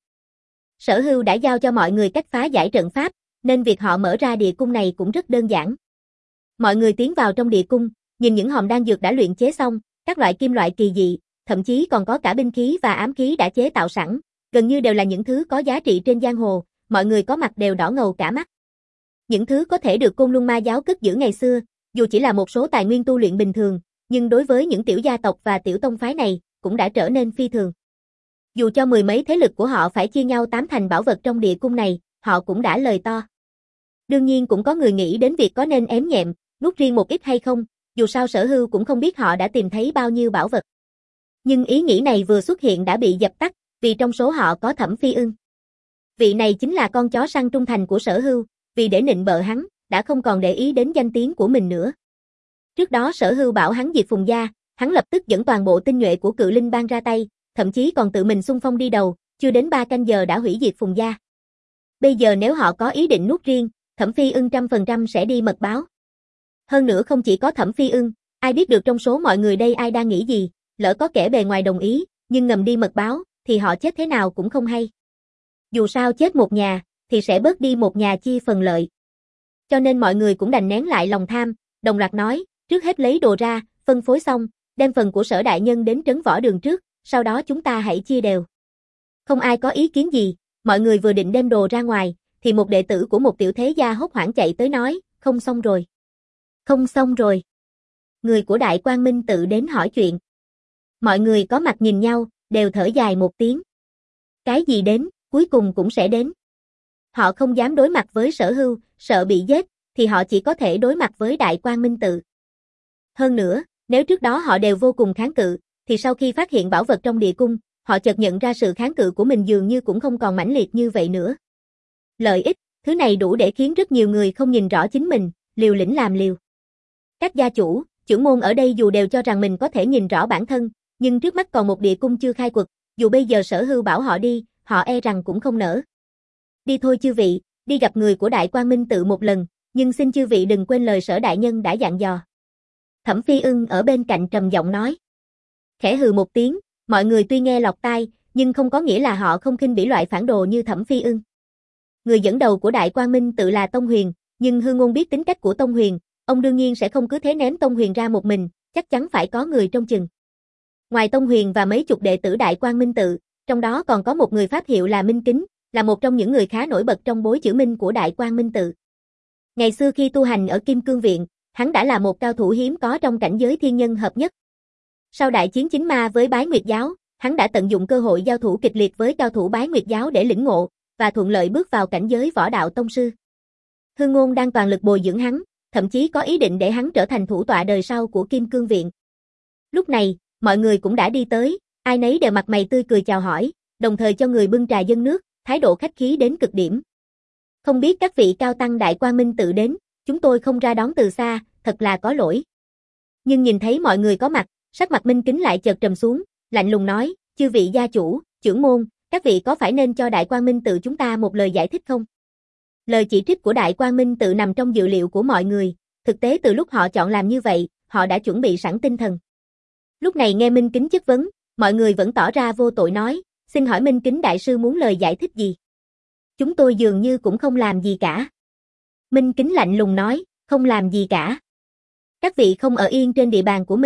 Sở Hưu đã giao cho mọi người cách phá giải trận pháp, nên việc họ mở ra địa cung này cũng rất đơn giản. Mọi người tiến vào trong địa cung, nhìn những hòm đan dược đã luyện chế xong, các loại kim loại kỳ dị, thậm chí còn có cả binh khí và ám khí đã chế tạo sẵn, gần như đều là những thứ có giá trị trên giang hồ, mọi người có mặt đều đỏ ngầu cả mắt. Những thứ có thể được Côn Luân Ma giáo cất giữ ngày xưa, dù chỉ là một số tài nguyên tu luyện bình thường, nhưng đối với những tiểu gia tộc và tiểu tông phái này, cũng đã trở nên phi thường. Dù cho mười mấy thế lực của họ phải chia nhau tám thành bảo vật trong địa cung này, họ cũng đã lời to. Đương nhiên cũng có người nghĩ đến việc có nên ém nhẹm, nuốt riêng một ít hay không, dù sao Sở Hưu cũng không biết họ đã tìm thấy bao nhiêu bảo vật. Nhưng ý nghĩ này vừa xuất hiện đã bị dập tắt, vì trong số họ có Thẩm Phi Ưng. Vị này chính là con chó săn trung thành của Sở Hưu, vì để nịnh bợ hắn, đã không còn để ý đến danh tiếng của mình nữa. Trước đó Sở Hưu bảo hắn diệt Phùng gia, hắn lập tức dẫn toàn bộ tinh nhuệ của Cự Linh Bang ra tay, thậm chí còn tự mình xung phong đi đầu, chưa đến ba canh giờ đã hủy diệt Phùng gia. Bây giờ nếu họ có ý định nuốt riêng, Thẩm Phi Ưng trăm phần trăm sẽ đi mật báo. Hơn nữa không chỉ có Thẩm Phi Ưng, ai biết được trong số mọi người đây ai đang nghĩ gì, lỡ có kẻ bề ngoài đồng ý, nhưng ngầm đi mật báo, thì họ chết thế nào cũng không hay. Dù sao chết một nhà, thì sẽ bớt đi một nhà chia phần lợi. Cho nên mọi người cũng đành nén lại lòng tham, đồng loạt nói, trước hết lấy đồ ra, phân phối xong, đem phần của Sở đại nhân đến trấn võ đường trước, sau đó chúng ta hãy chia đều. Không ai có ý kiến gì, mọi người vừa định đem đồ ra ngoài, thì một đệ tử của một tiểu thế gia hốt hoảng chạy tới nói, không xong rồi. Không xong rồi. Người của Đại Quang Minh tự đến hỏi chuyện. Mọi người có mặt nhìn nhau, đều thở dài một tiếng. Cái gì đến, cuối cùng cũng sẽ đến. Họ không dám đối mặt với Sở Hưu, sợ bị giết, thì họ chỉ có thể đối mặt với Đại Quang Minh tự. Hơn nữa, nếu trước đó họ đều vô cùng kháng cự, thì sau khi phát hiện bảo vật trong địa cung, họ chợt nhận ra sự kháng cự của mình dường như cũng không còn mãnh liệt như vậy nữa. Lợi ích, thứ này đủ để khiến rất nhiều người không nhìn rõ chính mình, liều lĩnh làm liều. Các gia chủ, trưởng môn ở đây dù đều cho rằng mình có thể nhìn rõ bản thân, nhưng trước mắt còn một địa cung chưa khai quật, dù bây giờ Sở Hưu bảo họ đi, họ e rằng cũng không nỡ. Đi thôi chư vị, đi gặp người của Đại Quang Minh tự một lần, nhưng xin chư vị đừng quên lời Sở đại nhân đã dặn dò. Thẩm Phi Ưng ở bên cạnh trầm giọng nói. Khẽ hừ một tiếng, mọi người tuy nghe lọt tai, nhưng không có nghĩa là họ không khinh bỉ loại phản đồ như Thẩm Phi Ưng. Người dẫn đầu của Đại Quang Minh tự là Tông Huyền, nhưng Hư Ngôn biết tính cách của Tông Huyền, ông đương nhiên sẽ không cứ thế ném Tông Huyền ra một mình, chắc chắn phải có người trông chừng. Ngoài Tông Huyền và mấy chục đệ tử Đại Quang Minh tự, trong đó còn có một người pháp hiệu là Minh Kính, là một trong những người khá nổi bật trong bối chữ Minh của Đại Quang Minh tự. Ngày xưa khi tu hành ở Kim Cương Viện, hắn đã là một cao thủ hiếm có trong cảnh giới thiên nhân hợp nhất. Sau đại chiến chính ma với Bái Nguyệt giáo, hắn đã tận dụng cơ hội giao thủ kịch liệt với cao thủ Bái Nguyệt giáo để lĩnh ngộ, và thuận lợi bước vào cảnh giới võ đạo tông sư. Hư Ngôn đang toàn lực bồi dưỡng hắn, thậm chí có ý định để hắn trở thành thủ tọa đời sau của Kim Cương Viện. Lúc này, mọi người cũng đã đi tới, ai nấy đều mặt mày tươi cười chào hỏi, đồng thời cho người bưng trà dâng nước, thái độ khách khí đến cực điểm. Không biết các vị cao tăng Đại Quang Minh tự đến, chúng tôi không ra đón từ xa, thật là có lỗi. Nhưng nhìn thấy mọi người có mặt, sắc mặt Minh Kính lại chợt trầm xuống, lạnh lùng nói, chư vị gia chủ, trưởng môn, các vị có phải nên cho Đại Quang Minh tự chúng ta một lời giải thích không? Lời chỉ trích của Đại Quang Minh tự nằm trong dự liệu của mọi người, thực tế từ lúc họ chọn làm như vậy, họ đã chuẩn bị sẵn tinh thần. Lúc này nghe Minh Kính chất vấn, mọi người vẫn tỏ ra vô tội nói, xin hỏi Minh Kính đại sư muốn lời giải thích gì? Chúng tôi dường như cũng không làm gì cả. Minh Kính lạnh lùng nói, không làm gì cả. Các vị không ở yên trên địa bàn của mình,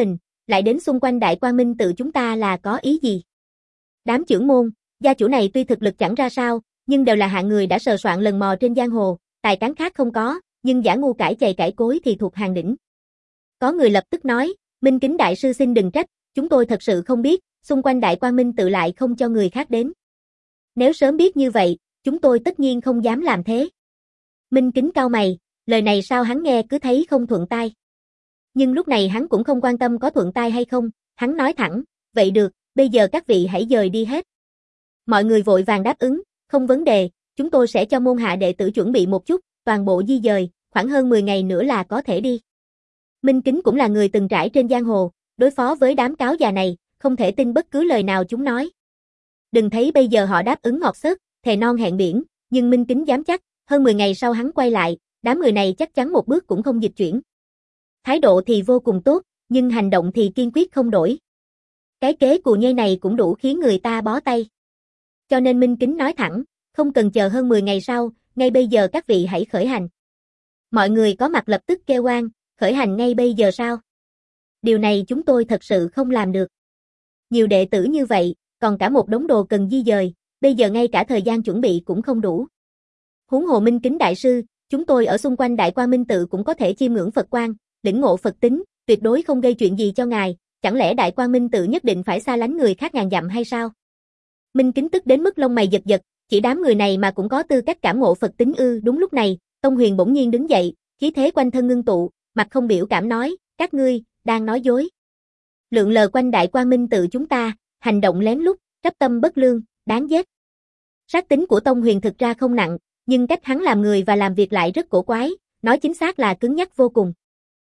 lại đến xung quanh Đại Quang Minh tự chúng ta là có ý gì? Đám trưởng môn, gia chủ này tuy thực lực chẳng ra sao, nhưng đều là hạng người đã sờ soạn lần mò trên giang hồ, tài cán khác không có, nhưng giả ngu cải chày cải cối thì thuộc hàng đỉnh. Có người lập tức nói, Minh Kính đại sư xin đừng trách, chúng tôi thật sự không biết, xung quanh Đại Quang Minh tự lại không cho người khác đến. Nếu sớm biết như vậy, chúng tôi tất nhiên không dám làm thế. Minh Kính cau mày, lời này sao hắn nghe cứ thấy không thuận tai. Nhưng lúc này hắn cũng không quan tâm có thuận tai hay không, hắn nói thẳng, vậy được, bây giờ các vị hãy dời đi hết. Mọi người vội vàng đáp ứng, không vấn đề, chúng tôi sẽ cho môn hạ đệ tử chuẩn bị một chút, toàn bộ di dời, khoảng hơn mười ngày nữa là có thể đi. Minh Kính cũng là người từng trải trên giang hồ, đối phó với đám cáo già này, không thể tin bất cứ lời nào chúng nói. Đừng thấy bây giờ họ đáp ứng ngọt xớt, thề non hẹn biển, nhưng Minh Kính dám chắc, hơn mười ngày sau hắn quay lại, đám người này chắc chắn một bước cũng không dịch chuyển. Thái độ thì vô cùng tốt, nhưng hành động thì kiên quyết không đổi. Cái kế cù nhây này cũng đủ khiến người ta bó tay. Cho nên Minh Kính nói thẳng, không cần chờ hơn mười ngày sau, ngay bây giờ các vị hãy khởi hành. Mọi người có mặt lập tức kêu oan, khởi hành ngay bây giờ sao? Điều này chúng tôi thật sự không làm được. Nhiều đệ tử như vậy, còn cả một đống đồ cần di dời, bây giờ ngay cả thời gian chuẩn bị cũng không đủ. Huống hồ Minh Kính đại sư, chúng tôi ở xung quanh Đại Quang Minh tự cũng có thể chiêm ngưỡng Phật quang, lĩnh ngộ Phật tính, tuyệt đối không gây chuyện gì cho ngài, chẳng lẽ Đại Quang Minh tự nhất định phải xa lánh người khác ngàn dặm hay sao? Minh Kính tức đến mức lông mày giật giật, chỉ đám người này mà cũng có tư cách cảm ngộ Phật tính ư? Đúng lúc này, Tông Huyền bỗng nhiên đứng dậy, khí thế quanh thân ngưng tụ, mặt không biểu cảm nói, các ngươi đang nói dối. Lượn lờ quanh Đại Quang Minh tự chúng ta, hành động lén lút, trách tâm bất lương, đáng giết. Sát tính của Tông Huyền thực ra không nặng, nhưng cách hắn làm người và làm việc lại rất cổ quái, nói chính xác là cứng nhắc vô cùng.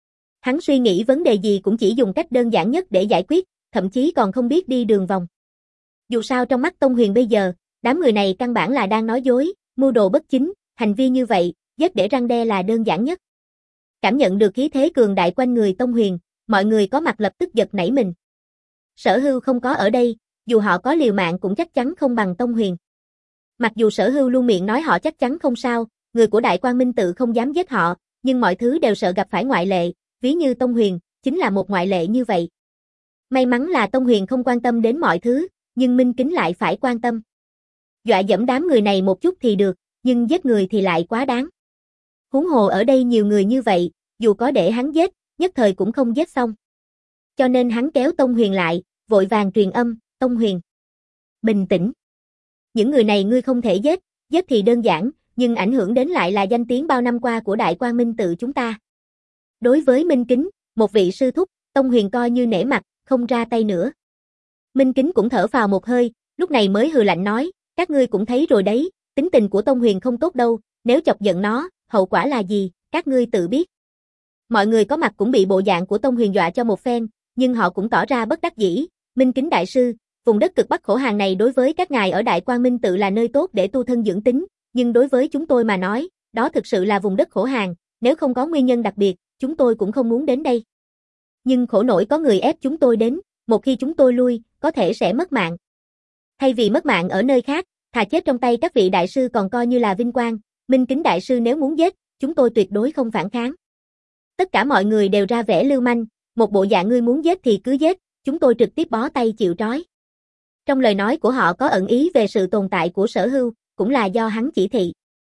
Hắn suy nghĩ vấn đề gì cũng chỉ dùng cách đơn giản nhất để giải quyết, thậm chí còn không biết đi đường vòng. Dù sao trong mắt Tông Huyền bây giờ, đám người này căn bản là đang nói dối, mưu đồ bất chính, hành vi như vậy, giết để răn đe là đơn giản nhất. Cảm nhận được khí thế cường đại quanh người Tông Huyền, mọi người có mặt lập tức giật nảy mình. Sở Hưu không có ở đây, dù họ có liều mạng cũng chắc chắn không bằng Tông Huyền. Mặc dù Sở Hưu luôn miệng nói họ chắc chắn không sao, người của Đại Quang Minh tự không dám giết họ, nhưng mọi thứ đều sợ gặp phải ngoại lệ, ví như Tông Huyền, chính là một ngoại lệ như vậy. May mắn là Tông Huyền không quan tâm đến mọi thứ, nhưng Minh Kính lại phải quan tâm. Dọa dẫm đám người này một chút thì được, nhưng giết người thì lại quá đáng. Huống hồ ở đây nhiều người như vậy, dù có để hắn giết, nhất thời cũng không giết xong. Cho nên hắn kéo Tông Huyền lại, vội vàng truyền âm, Tông Huyền. Bình tĩnh. Những người này ngươi không thể giết, giết thì đơn giản, nhưng ảnh hưởng đến lại là danh tiếng bao năm qua của Đại Quang Minh tự chúng ta. Đối với Minh Kính, một vị sư thúc, Tông Huyền coi như nể mặt, không ra tay nữa. Minh Kính cũng thở phào một hơi, lúc này mới hừ lạnh nói, các ngươi cũng thấy rồi đấy, tính tình của Tông Huyền không tốt đâu, nếu chọc giận nó, hậu quả là gì, các ngươi tự biết. Mọi người có mặt cũng bị bộ dạng của Tông Huyền dọa cho một phen, nhưng họ cũng tỏ ra bất đắc dĩ. Minh Kính đại sư, vùng đất cực bắc khổ hàn này đối với các ngài ở Đại Quang Minh tự là nơi tốt để tu thân dưỡng tính, nhưng đối với chúng tôi mà nói, đó thực sự là vùng đất khổ hàn, nếu không có nguyên nhân đặc biệt, chúng tôi cũng không muốn đến đây. Nhưng khổ nổi có người ép chúng tôi đến, một khi chúng tôi lui, có thể sẽ mất mạng. Thay vì mất mạng ở nơi khác, thà chết trong tay các vị đại sư còn coi như là vinh quang. Minh Kính đại sư nếu muốn giết, chúng tôi tuyệt đối không phản kháng. Tất cả mọi người đều ra vẻ lưu manh, một bộ dạng ngươi muốn giết thì cứ giết, chúng tôi trực tiếp bó tay chịu trói. Trong lời nói của họ có ẩn ý về sự tồn tại của Sở Hưu, cũng là do hắn chỉ thị.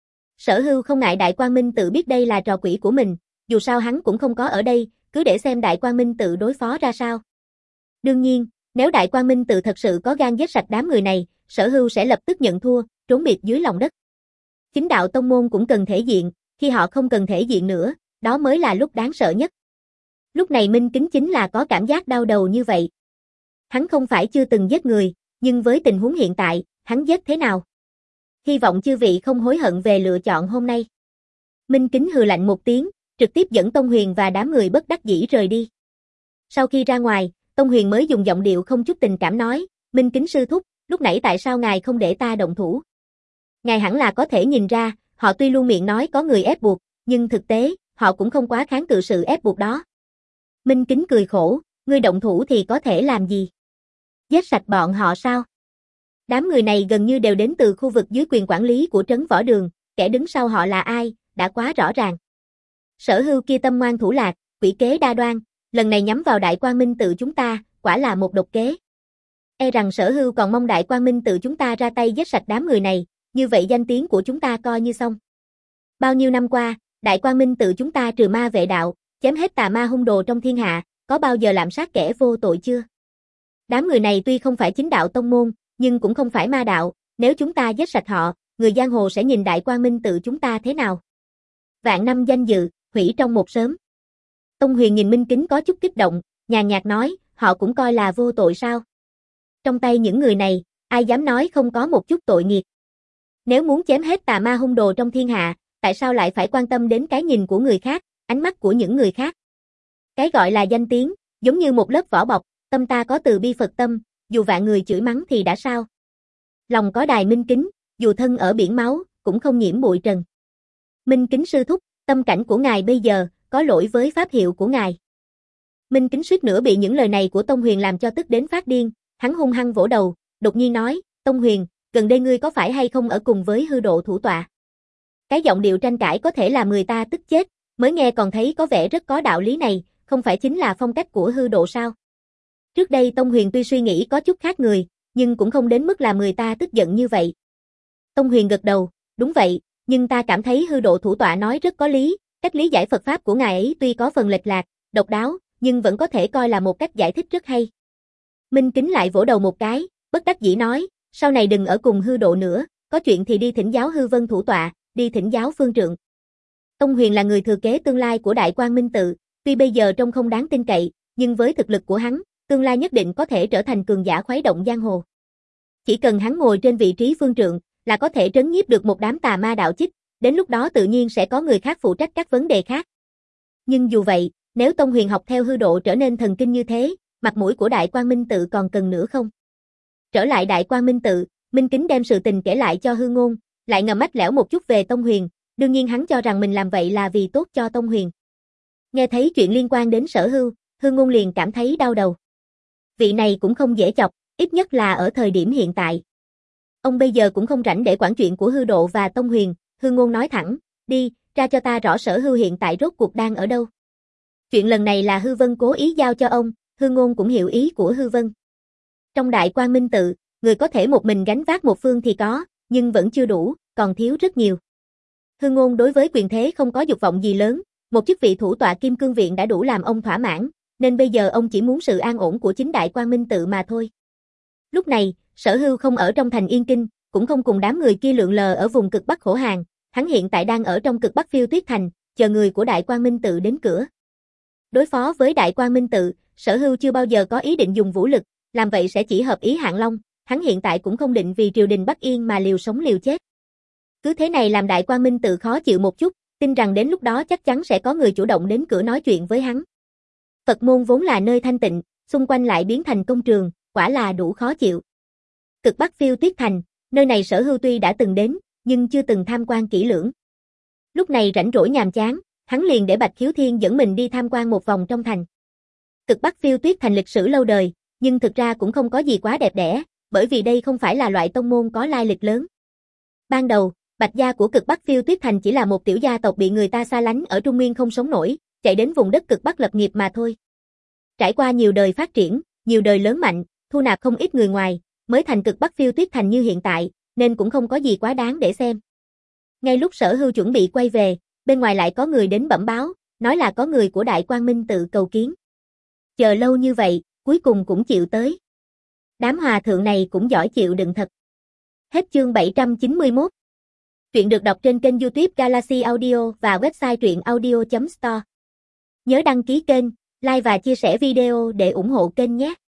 Sở Hưu không ngại Đại Quang Minh tự biết đây là trò quỷ của mình, dù sao hắn cũng không có ở đây, cứ để xem Đại Quang Minh tự đối phó ra sao. Đương nhiên, nếu Đại Quang Minh tự thật sự có gan giết sạch đám người này, Sở Hưu sẽ lập tức nhận thua, trốn biệt dưới lòng đất. Chính đạo tông môn cũng cần thể diện, khi họ không cần thể diện nữa, đó mới là lúc đáng sợ nhất. Lúc này Minh Kính chính là có cảm giác đau đầu như vậy. Hắn không phải chưa từng giết người, nhưng với tình huống hiện tại, hắn giết thế nào? Hy vọng chư vị không hối hận về lựa chọn hôm nay. Minh Kính hừ lạnh một tiếng, trực tiếp dẫn Tông Huyền và đám người bất đắc dĩ rời đi. Sau khi ra ngoài, Tông Huyền mới dùng giọng điệu không chút tình cảm nói, Minh Kính sư thúc, lúc nãy tại sao ngài không để ta động thủ? Ngài hẳn là có thể nhìn ra, họ tuy luôn miệng nói có người ép buộc, nhưng thực tế, họ cũng không quá kháng cự sự ép buộc đó. Minh Kính cười khổ, ngươi động thủ thì có thể làm gì? Giết sạch bọn họ sao? Đám người này gần như đều đến từ khu vực dưới quyền quản lý của trấn Võ Đường, kẻ đứng sau họ là ai, đã quá rõ ràng. Sở Hưu kia tâm ngoan thủ lạc, quỷ kế đa đoan, lần này nhắm vào Đại Quang Minh Tự chúng ta, quả là một độc kế. E rằng Sở Hưu còn mong Đại Quang Minh Tự chúng ta ra tay giết sạch đám người này, như vậy danh tiếng của chúng ta coi như xong. Bao nhiêu năm qua, Đại Quang Minh Tự chúng ta trừ ma vệ đạo, chém hết tà ma hung đồ trong thiên hạ, có bao giờ lạm sát kẻ vô tội chưa? Đám người này tuy không phải chính đạo tông môn, nhưng cũng không phải ma đạo, nếu chúng ta giết sạch họ, người giang hồ sẽ nhìn Đại Quang Minh Tự chúng ta thế nào? Vạn năm danh dự, hủy trong một sớm. Tông Huyền nhìn Minh Kính có chút kích động, nhàn nhạt nói, họ cũng coi là vô tội sao? Trong tay những người này, ai dám nói không có một chút tội nghiệp? Nếu muốn chém hết tà ma hung đồ trong thiên hạ, tại sao lại phải quan tâm đến cái nhìn của người khác, ánh mắt của những người khác? Cái gọi là danh tiếng, giống như một lớp vỏ bọc, tâm ta có từ bi Phật tâm, dù vạn người chửi mắng thì đã sao? Lòng có đài Minh Kính, dù thân ở biển máu, cũng không nhiễm bụi trần. Minh Kính sư thúc, tâm cảnh của ngài bây giờ, có lỗi với pháp hiệu của ngài. Minh Kính suýt nữa bị những lời này của Tông Huyền làm cho tức đến phát điên, hắn hung hăng vỗ đầu, đột nhiên nói, Tông Huyền, gần đây ngươi có phải hay không ở cùng với hư độ thủ tọa? Cái giọng điệu tranh cãi có thể làm người ta tức chết, mới nghe còn thấy có vẻ rất có đạo lý này, không phải chính là phong cách của hư độ sao? Trước đây Tông Huyền tuy suy nghĩ có chút khác người, nhưng cũng không đến mức làm người ta tức giận như vậy. Tông Huyền gật đầu, đúng vậy, nhưng ta cảm thấy hư độ thủ tọa nói rất có lý, cách lý giải Phật Pháp của ngài ấy tuy có phần lệch lạc, độc đáo, nhưng vẫn có thể coi là một cách giải thích rất hay. Minh Kính lại vỗ đầu một cái, bất đắc dĩ nói, sau này đừng ở cùng hư độ nữa, có chuyện thì đi thỉnh giáo hư vân thủ tọa, đi thỉnh giáo phương trượng. Tông Huyền là người thừa kế tương lai của Đại Quang Minh Tự, tuy bây giờ trông không đáng tin cậy, nhưng với thực lực của hắn, tương lai nhất định có thể trở thành cường giả khuấy động giang hồ. Chỉ cần hắn ngồi trên vị trí phương trượng, là có thể trấn nhiếp được một đám tà ma đạo chích, đến lúc đó tự nhiên sẽ có người khác phụ trách các vấn đề khác. Nhưng dù vậy, nếu Tông Huyền học theo hư độ trở nên thần kinh như thế, mặt mũi của Đại Quang Minh Tự còn cần nữa không? Trở lại Đại Quang Minh Tự, Minh Kính đem sự tình kể lại cho Hư Ngôn, lại ngầm mách lẻo một chút về Tông Huyền, đương nhiên hắn cho rằng mình làm vậy là vì tốt cho Tông Huyền. Nghe thấy chuyện liên quan đến Sở Hưu, Hư Ngôn liền cảm thấy đau đầu. Vị này cũng không dễ chọc, ít nhất là ở thời điểm hiện tại. Ông bây giờ cũng không rảnh để quản chuyện của Hư Độ và Tông Huyền, Hư Ngôn nói thẳng, đi, ra cho ta rõ Sở Hưu hiện tại rốt cuộc đang ở đâu. Chuyện lần này là Hư Vân cố ý giao cho ông, Hư Ngôn cũng hiểu ý của Hư Vân. Trong Đại Quang Minh Tự, người có thể một mình gánh vác một phương thì có, nhưng vẫn chưa đủ, còn thiếu rất nhiều. Hư Ngôn đối với quyền thế không có dục vọng gì lớn, một chức vị thủ tọa Kim Cương Viện đã đủ làm ông thỏa mãn, nên bây giờ ông chỉ muốn sự an ổn của chính Đại Quang Minh Tự mà thôi. Lúc này, Sở Hưu không ở trong thành Yên Kinh, cũng không cùng đám người kia lượn lờ ở vùng cực Bắc khổ hàng, hắn hiện tại đang ở trong cực Bắc Phiêu Tuyết Thành, chờ người của Đại Quang Minh Tự đến cửa. Đối phó với Đại Quang Minh Tự, Sở Hưu chưa bao giờ có ý định dùng vũ lực, làm vậy sẽ chỉ hợp ý Hạng Long, hắn hiện tại cũng không định vì triều đình Bắc Yên mà liều sống liều chết. Cứ thế này làm Đại Quang Minh Tự khó chịu một chút, tin rằng đến lúc đó chắc chắn sẽ có người chủ động đến cửa nói chuyện với hắn. Phật môn vốn là nơi thanh tịnh, xung quanh lại biến thành công trường, quả là đủ khó chịu. Cực Bắc Phiêu Tuyết Thành, nơi này Sở Hưu tuy đã từng đến, nhưng chưa từng tham quan kỹ lưỡng. Lúc này rảnh rỗi nhàm chán, hắn liền để Bạch Khiếu Thiên dẫn mình đi tham quan một vòng trong thành. Cực Bắc Phiêu Tuyết Thành lịch sử lâu đời, nhưng thực ra cũng không có gì quá đẹp đẽ, bởi vì đây không phải là loại tông môn có lai lịch lớn. Ban đầu, Bạch gia của Cực Bắc Phiêu Tuyết Thành chỉ là một tiểu gia tộc bị người ta xa lánh ở Trung Nguyên không sống nổi, chạy đến vùng đất Cực Bắc lập nghiệp mà thôi. Trải qua nhiều đời phát triển, nhiều đời lớn mạnh, thu nạp không ít người ngoài, mới thành Cực Bắc Phiêu Tuyết Thành như hiện tại, nên cũng không có gì quá đáng để xem. Ngay lúc Sở Hưu chuẩn bị quay về, bên ngoài lại có người đến bẩm báo, nói là có người của Đại Quang Minh Tự cầu kiến. Chờ lâu như vậy, cuối cùng cũng chịu tới. Đám hòa thượng này cũng giỏi chịu đựng thật. Hết chương bảy trăm chín mươi mốt. Truyện được đọc trên kênh YouTube Galaxy Audio và website truyện audio chấm store. Nhớ đăng ký kênh, like và chia sẻ video để ủng hộ kênh nhé.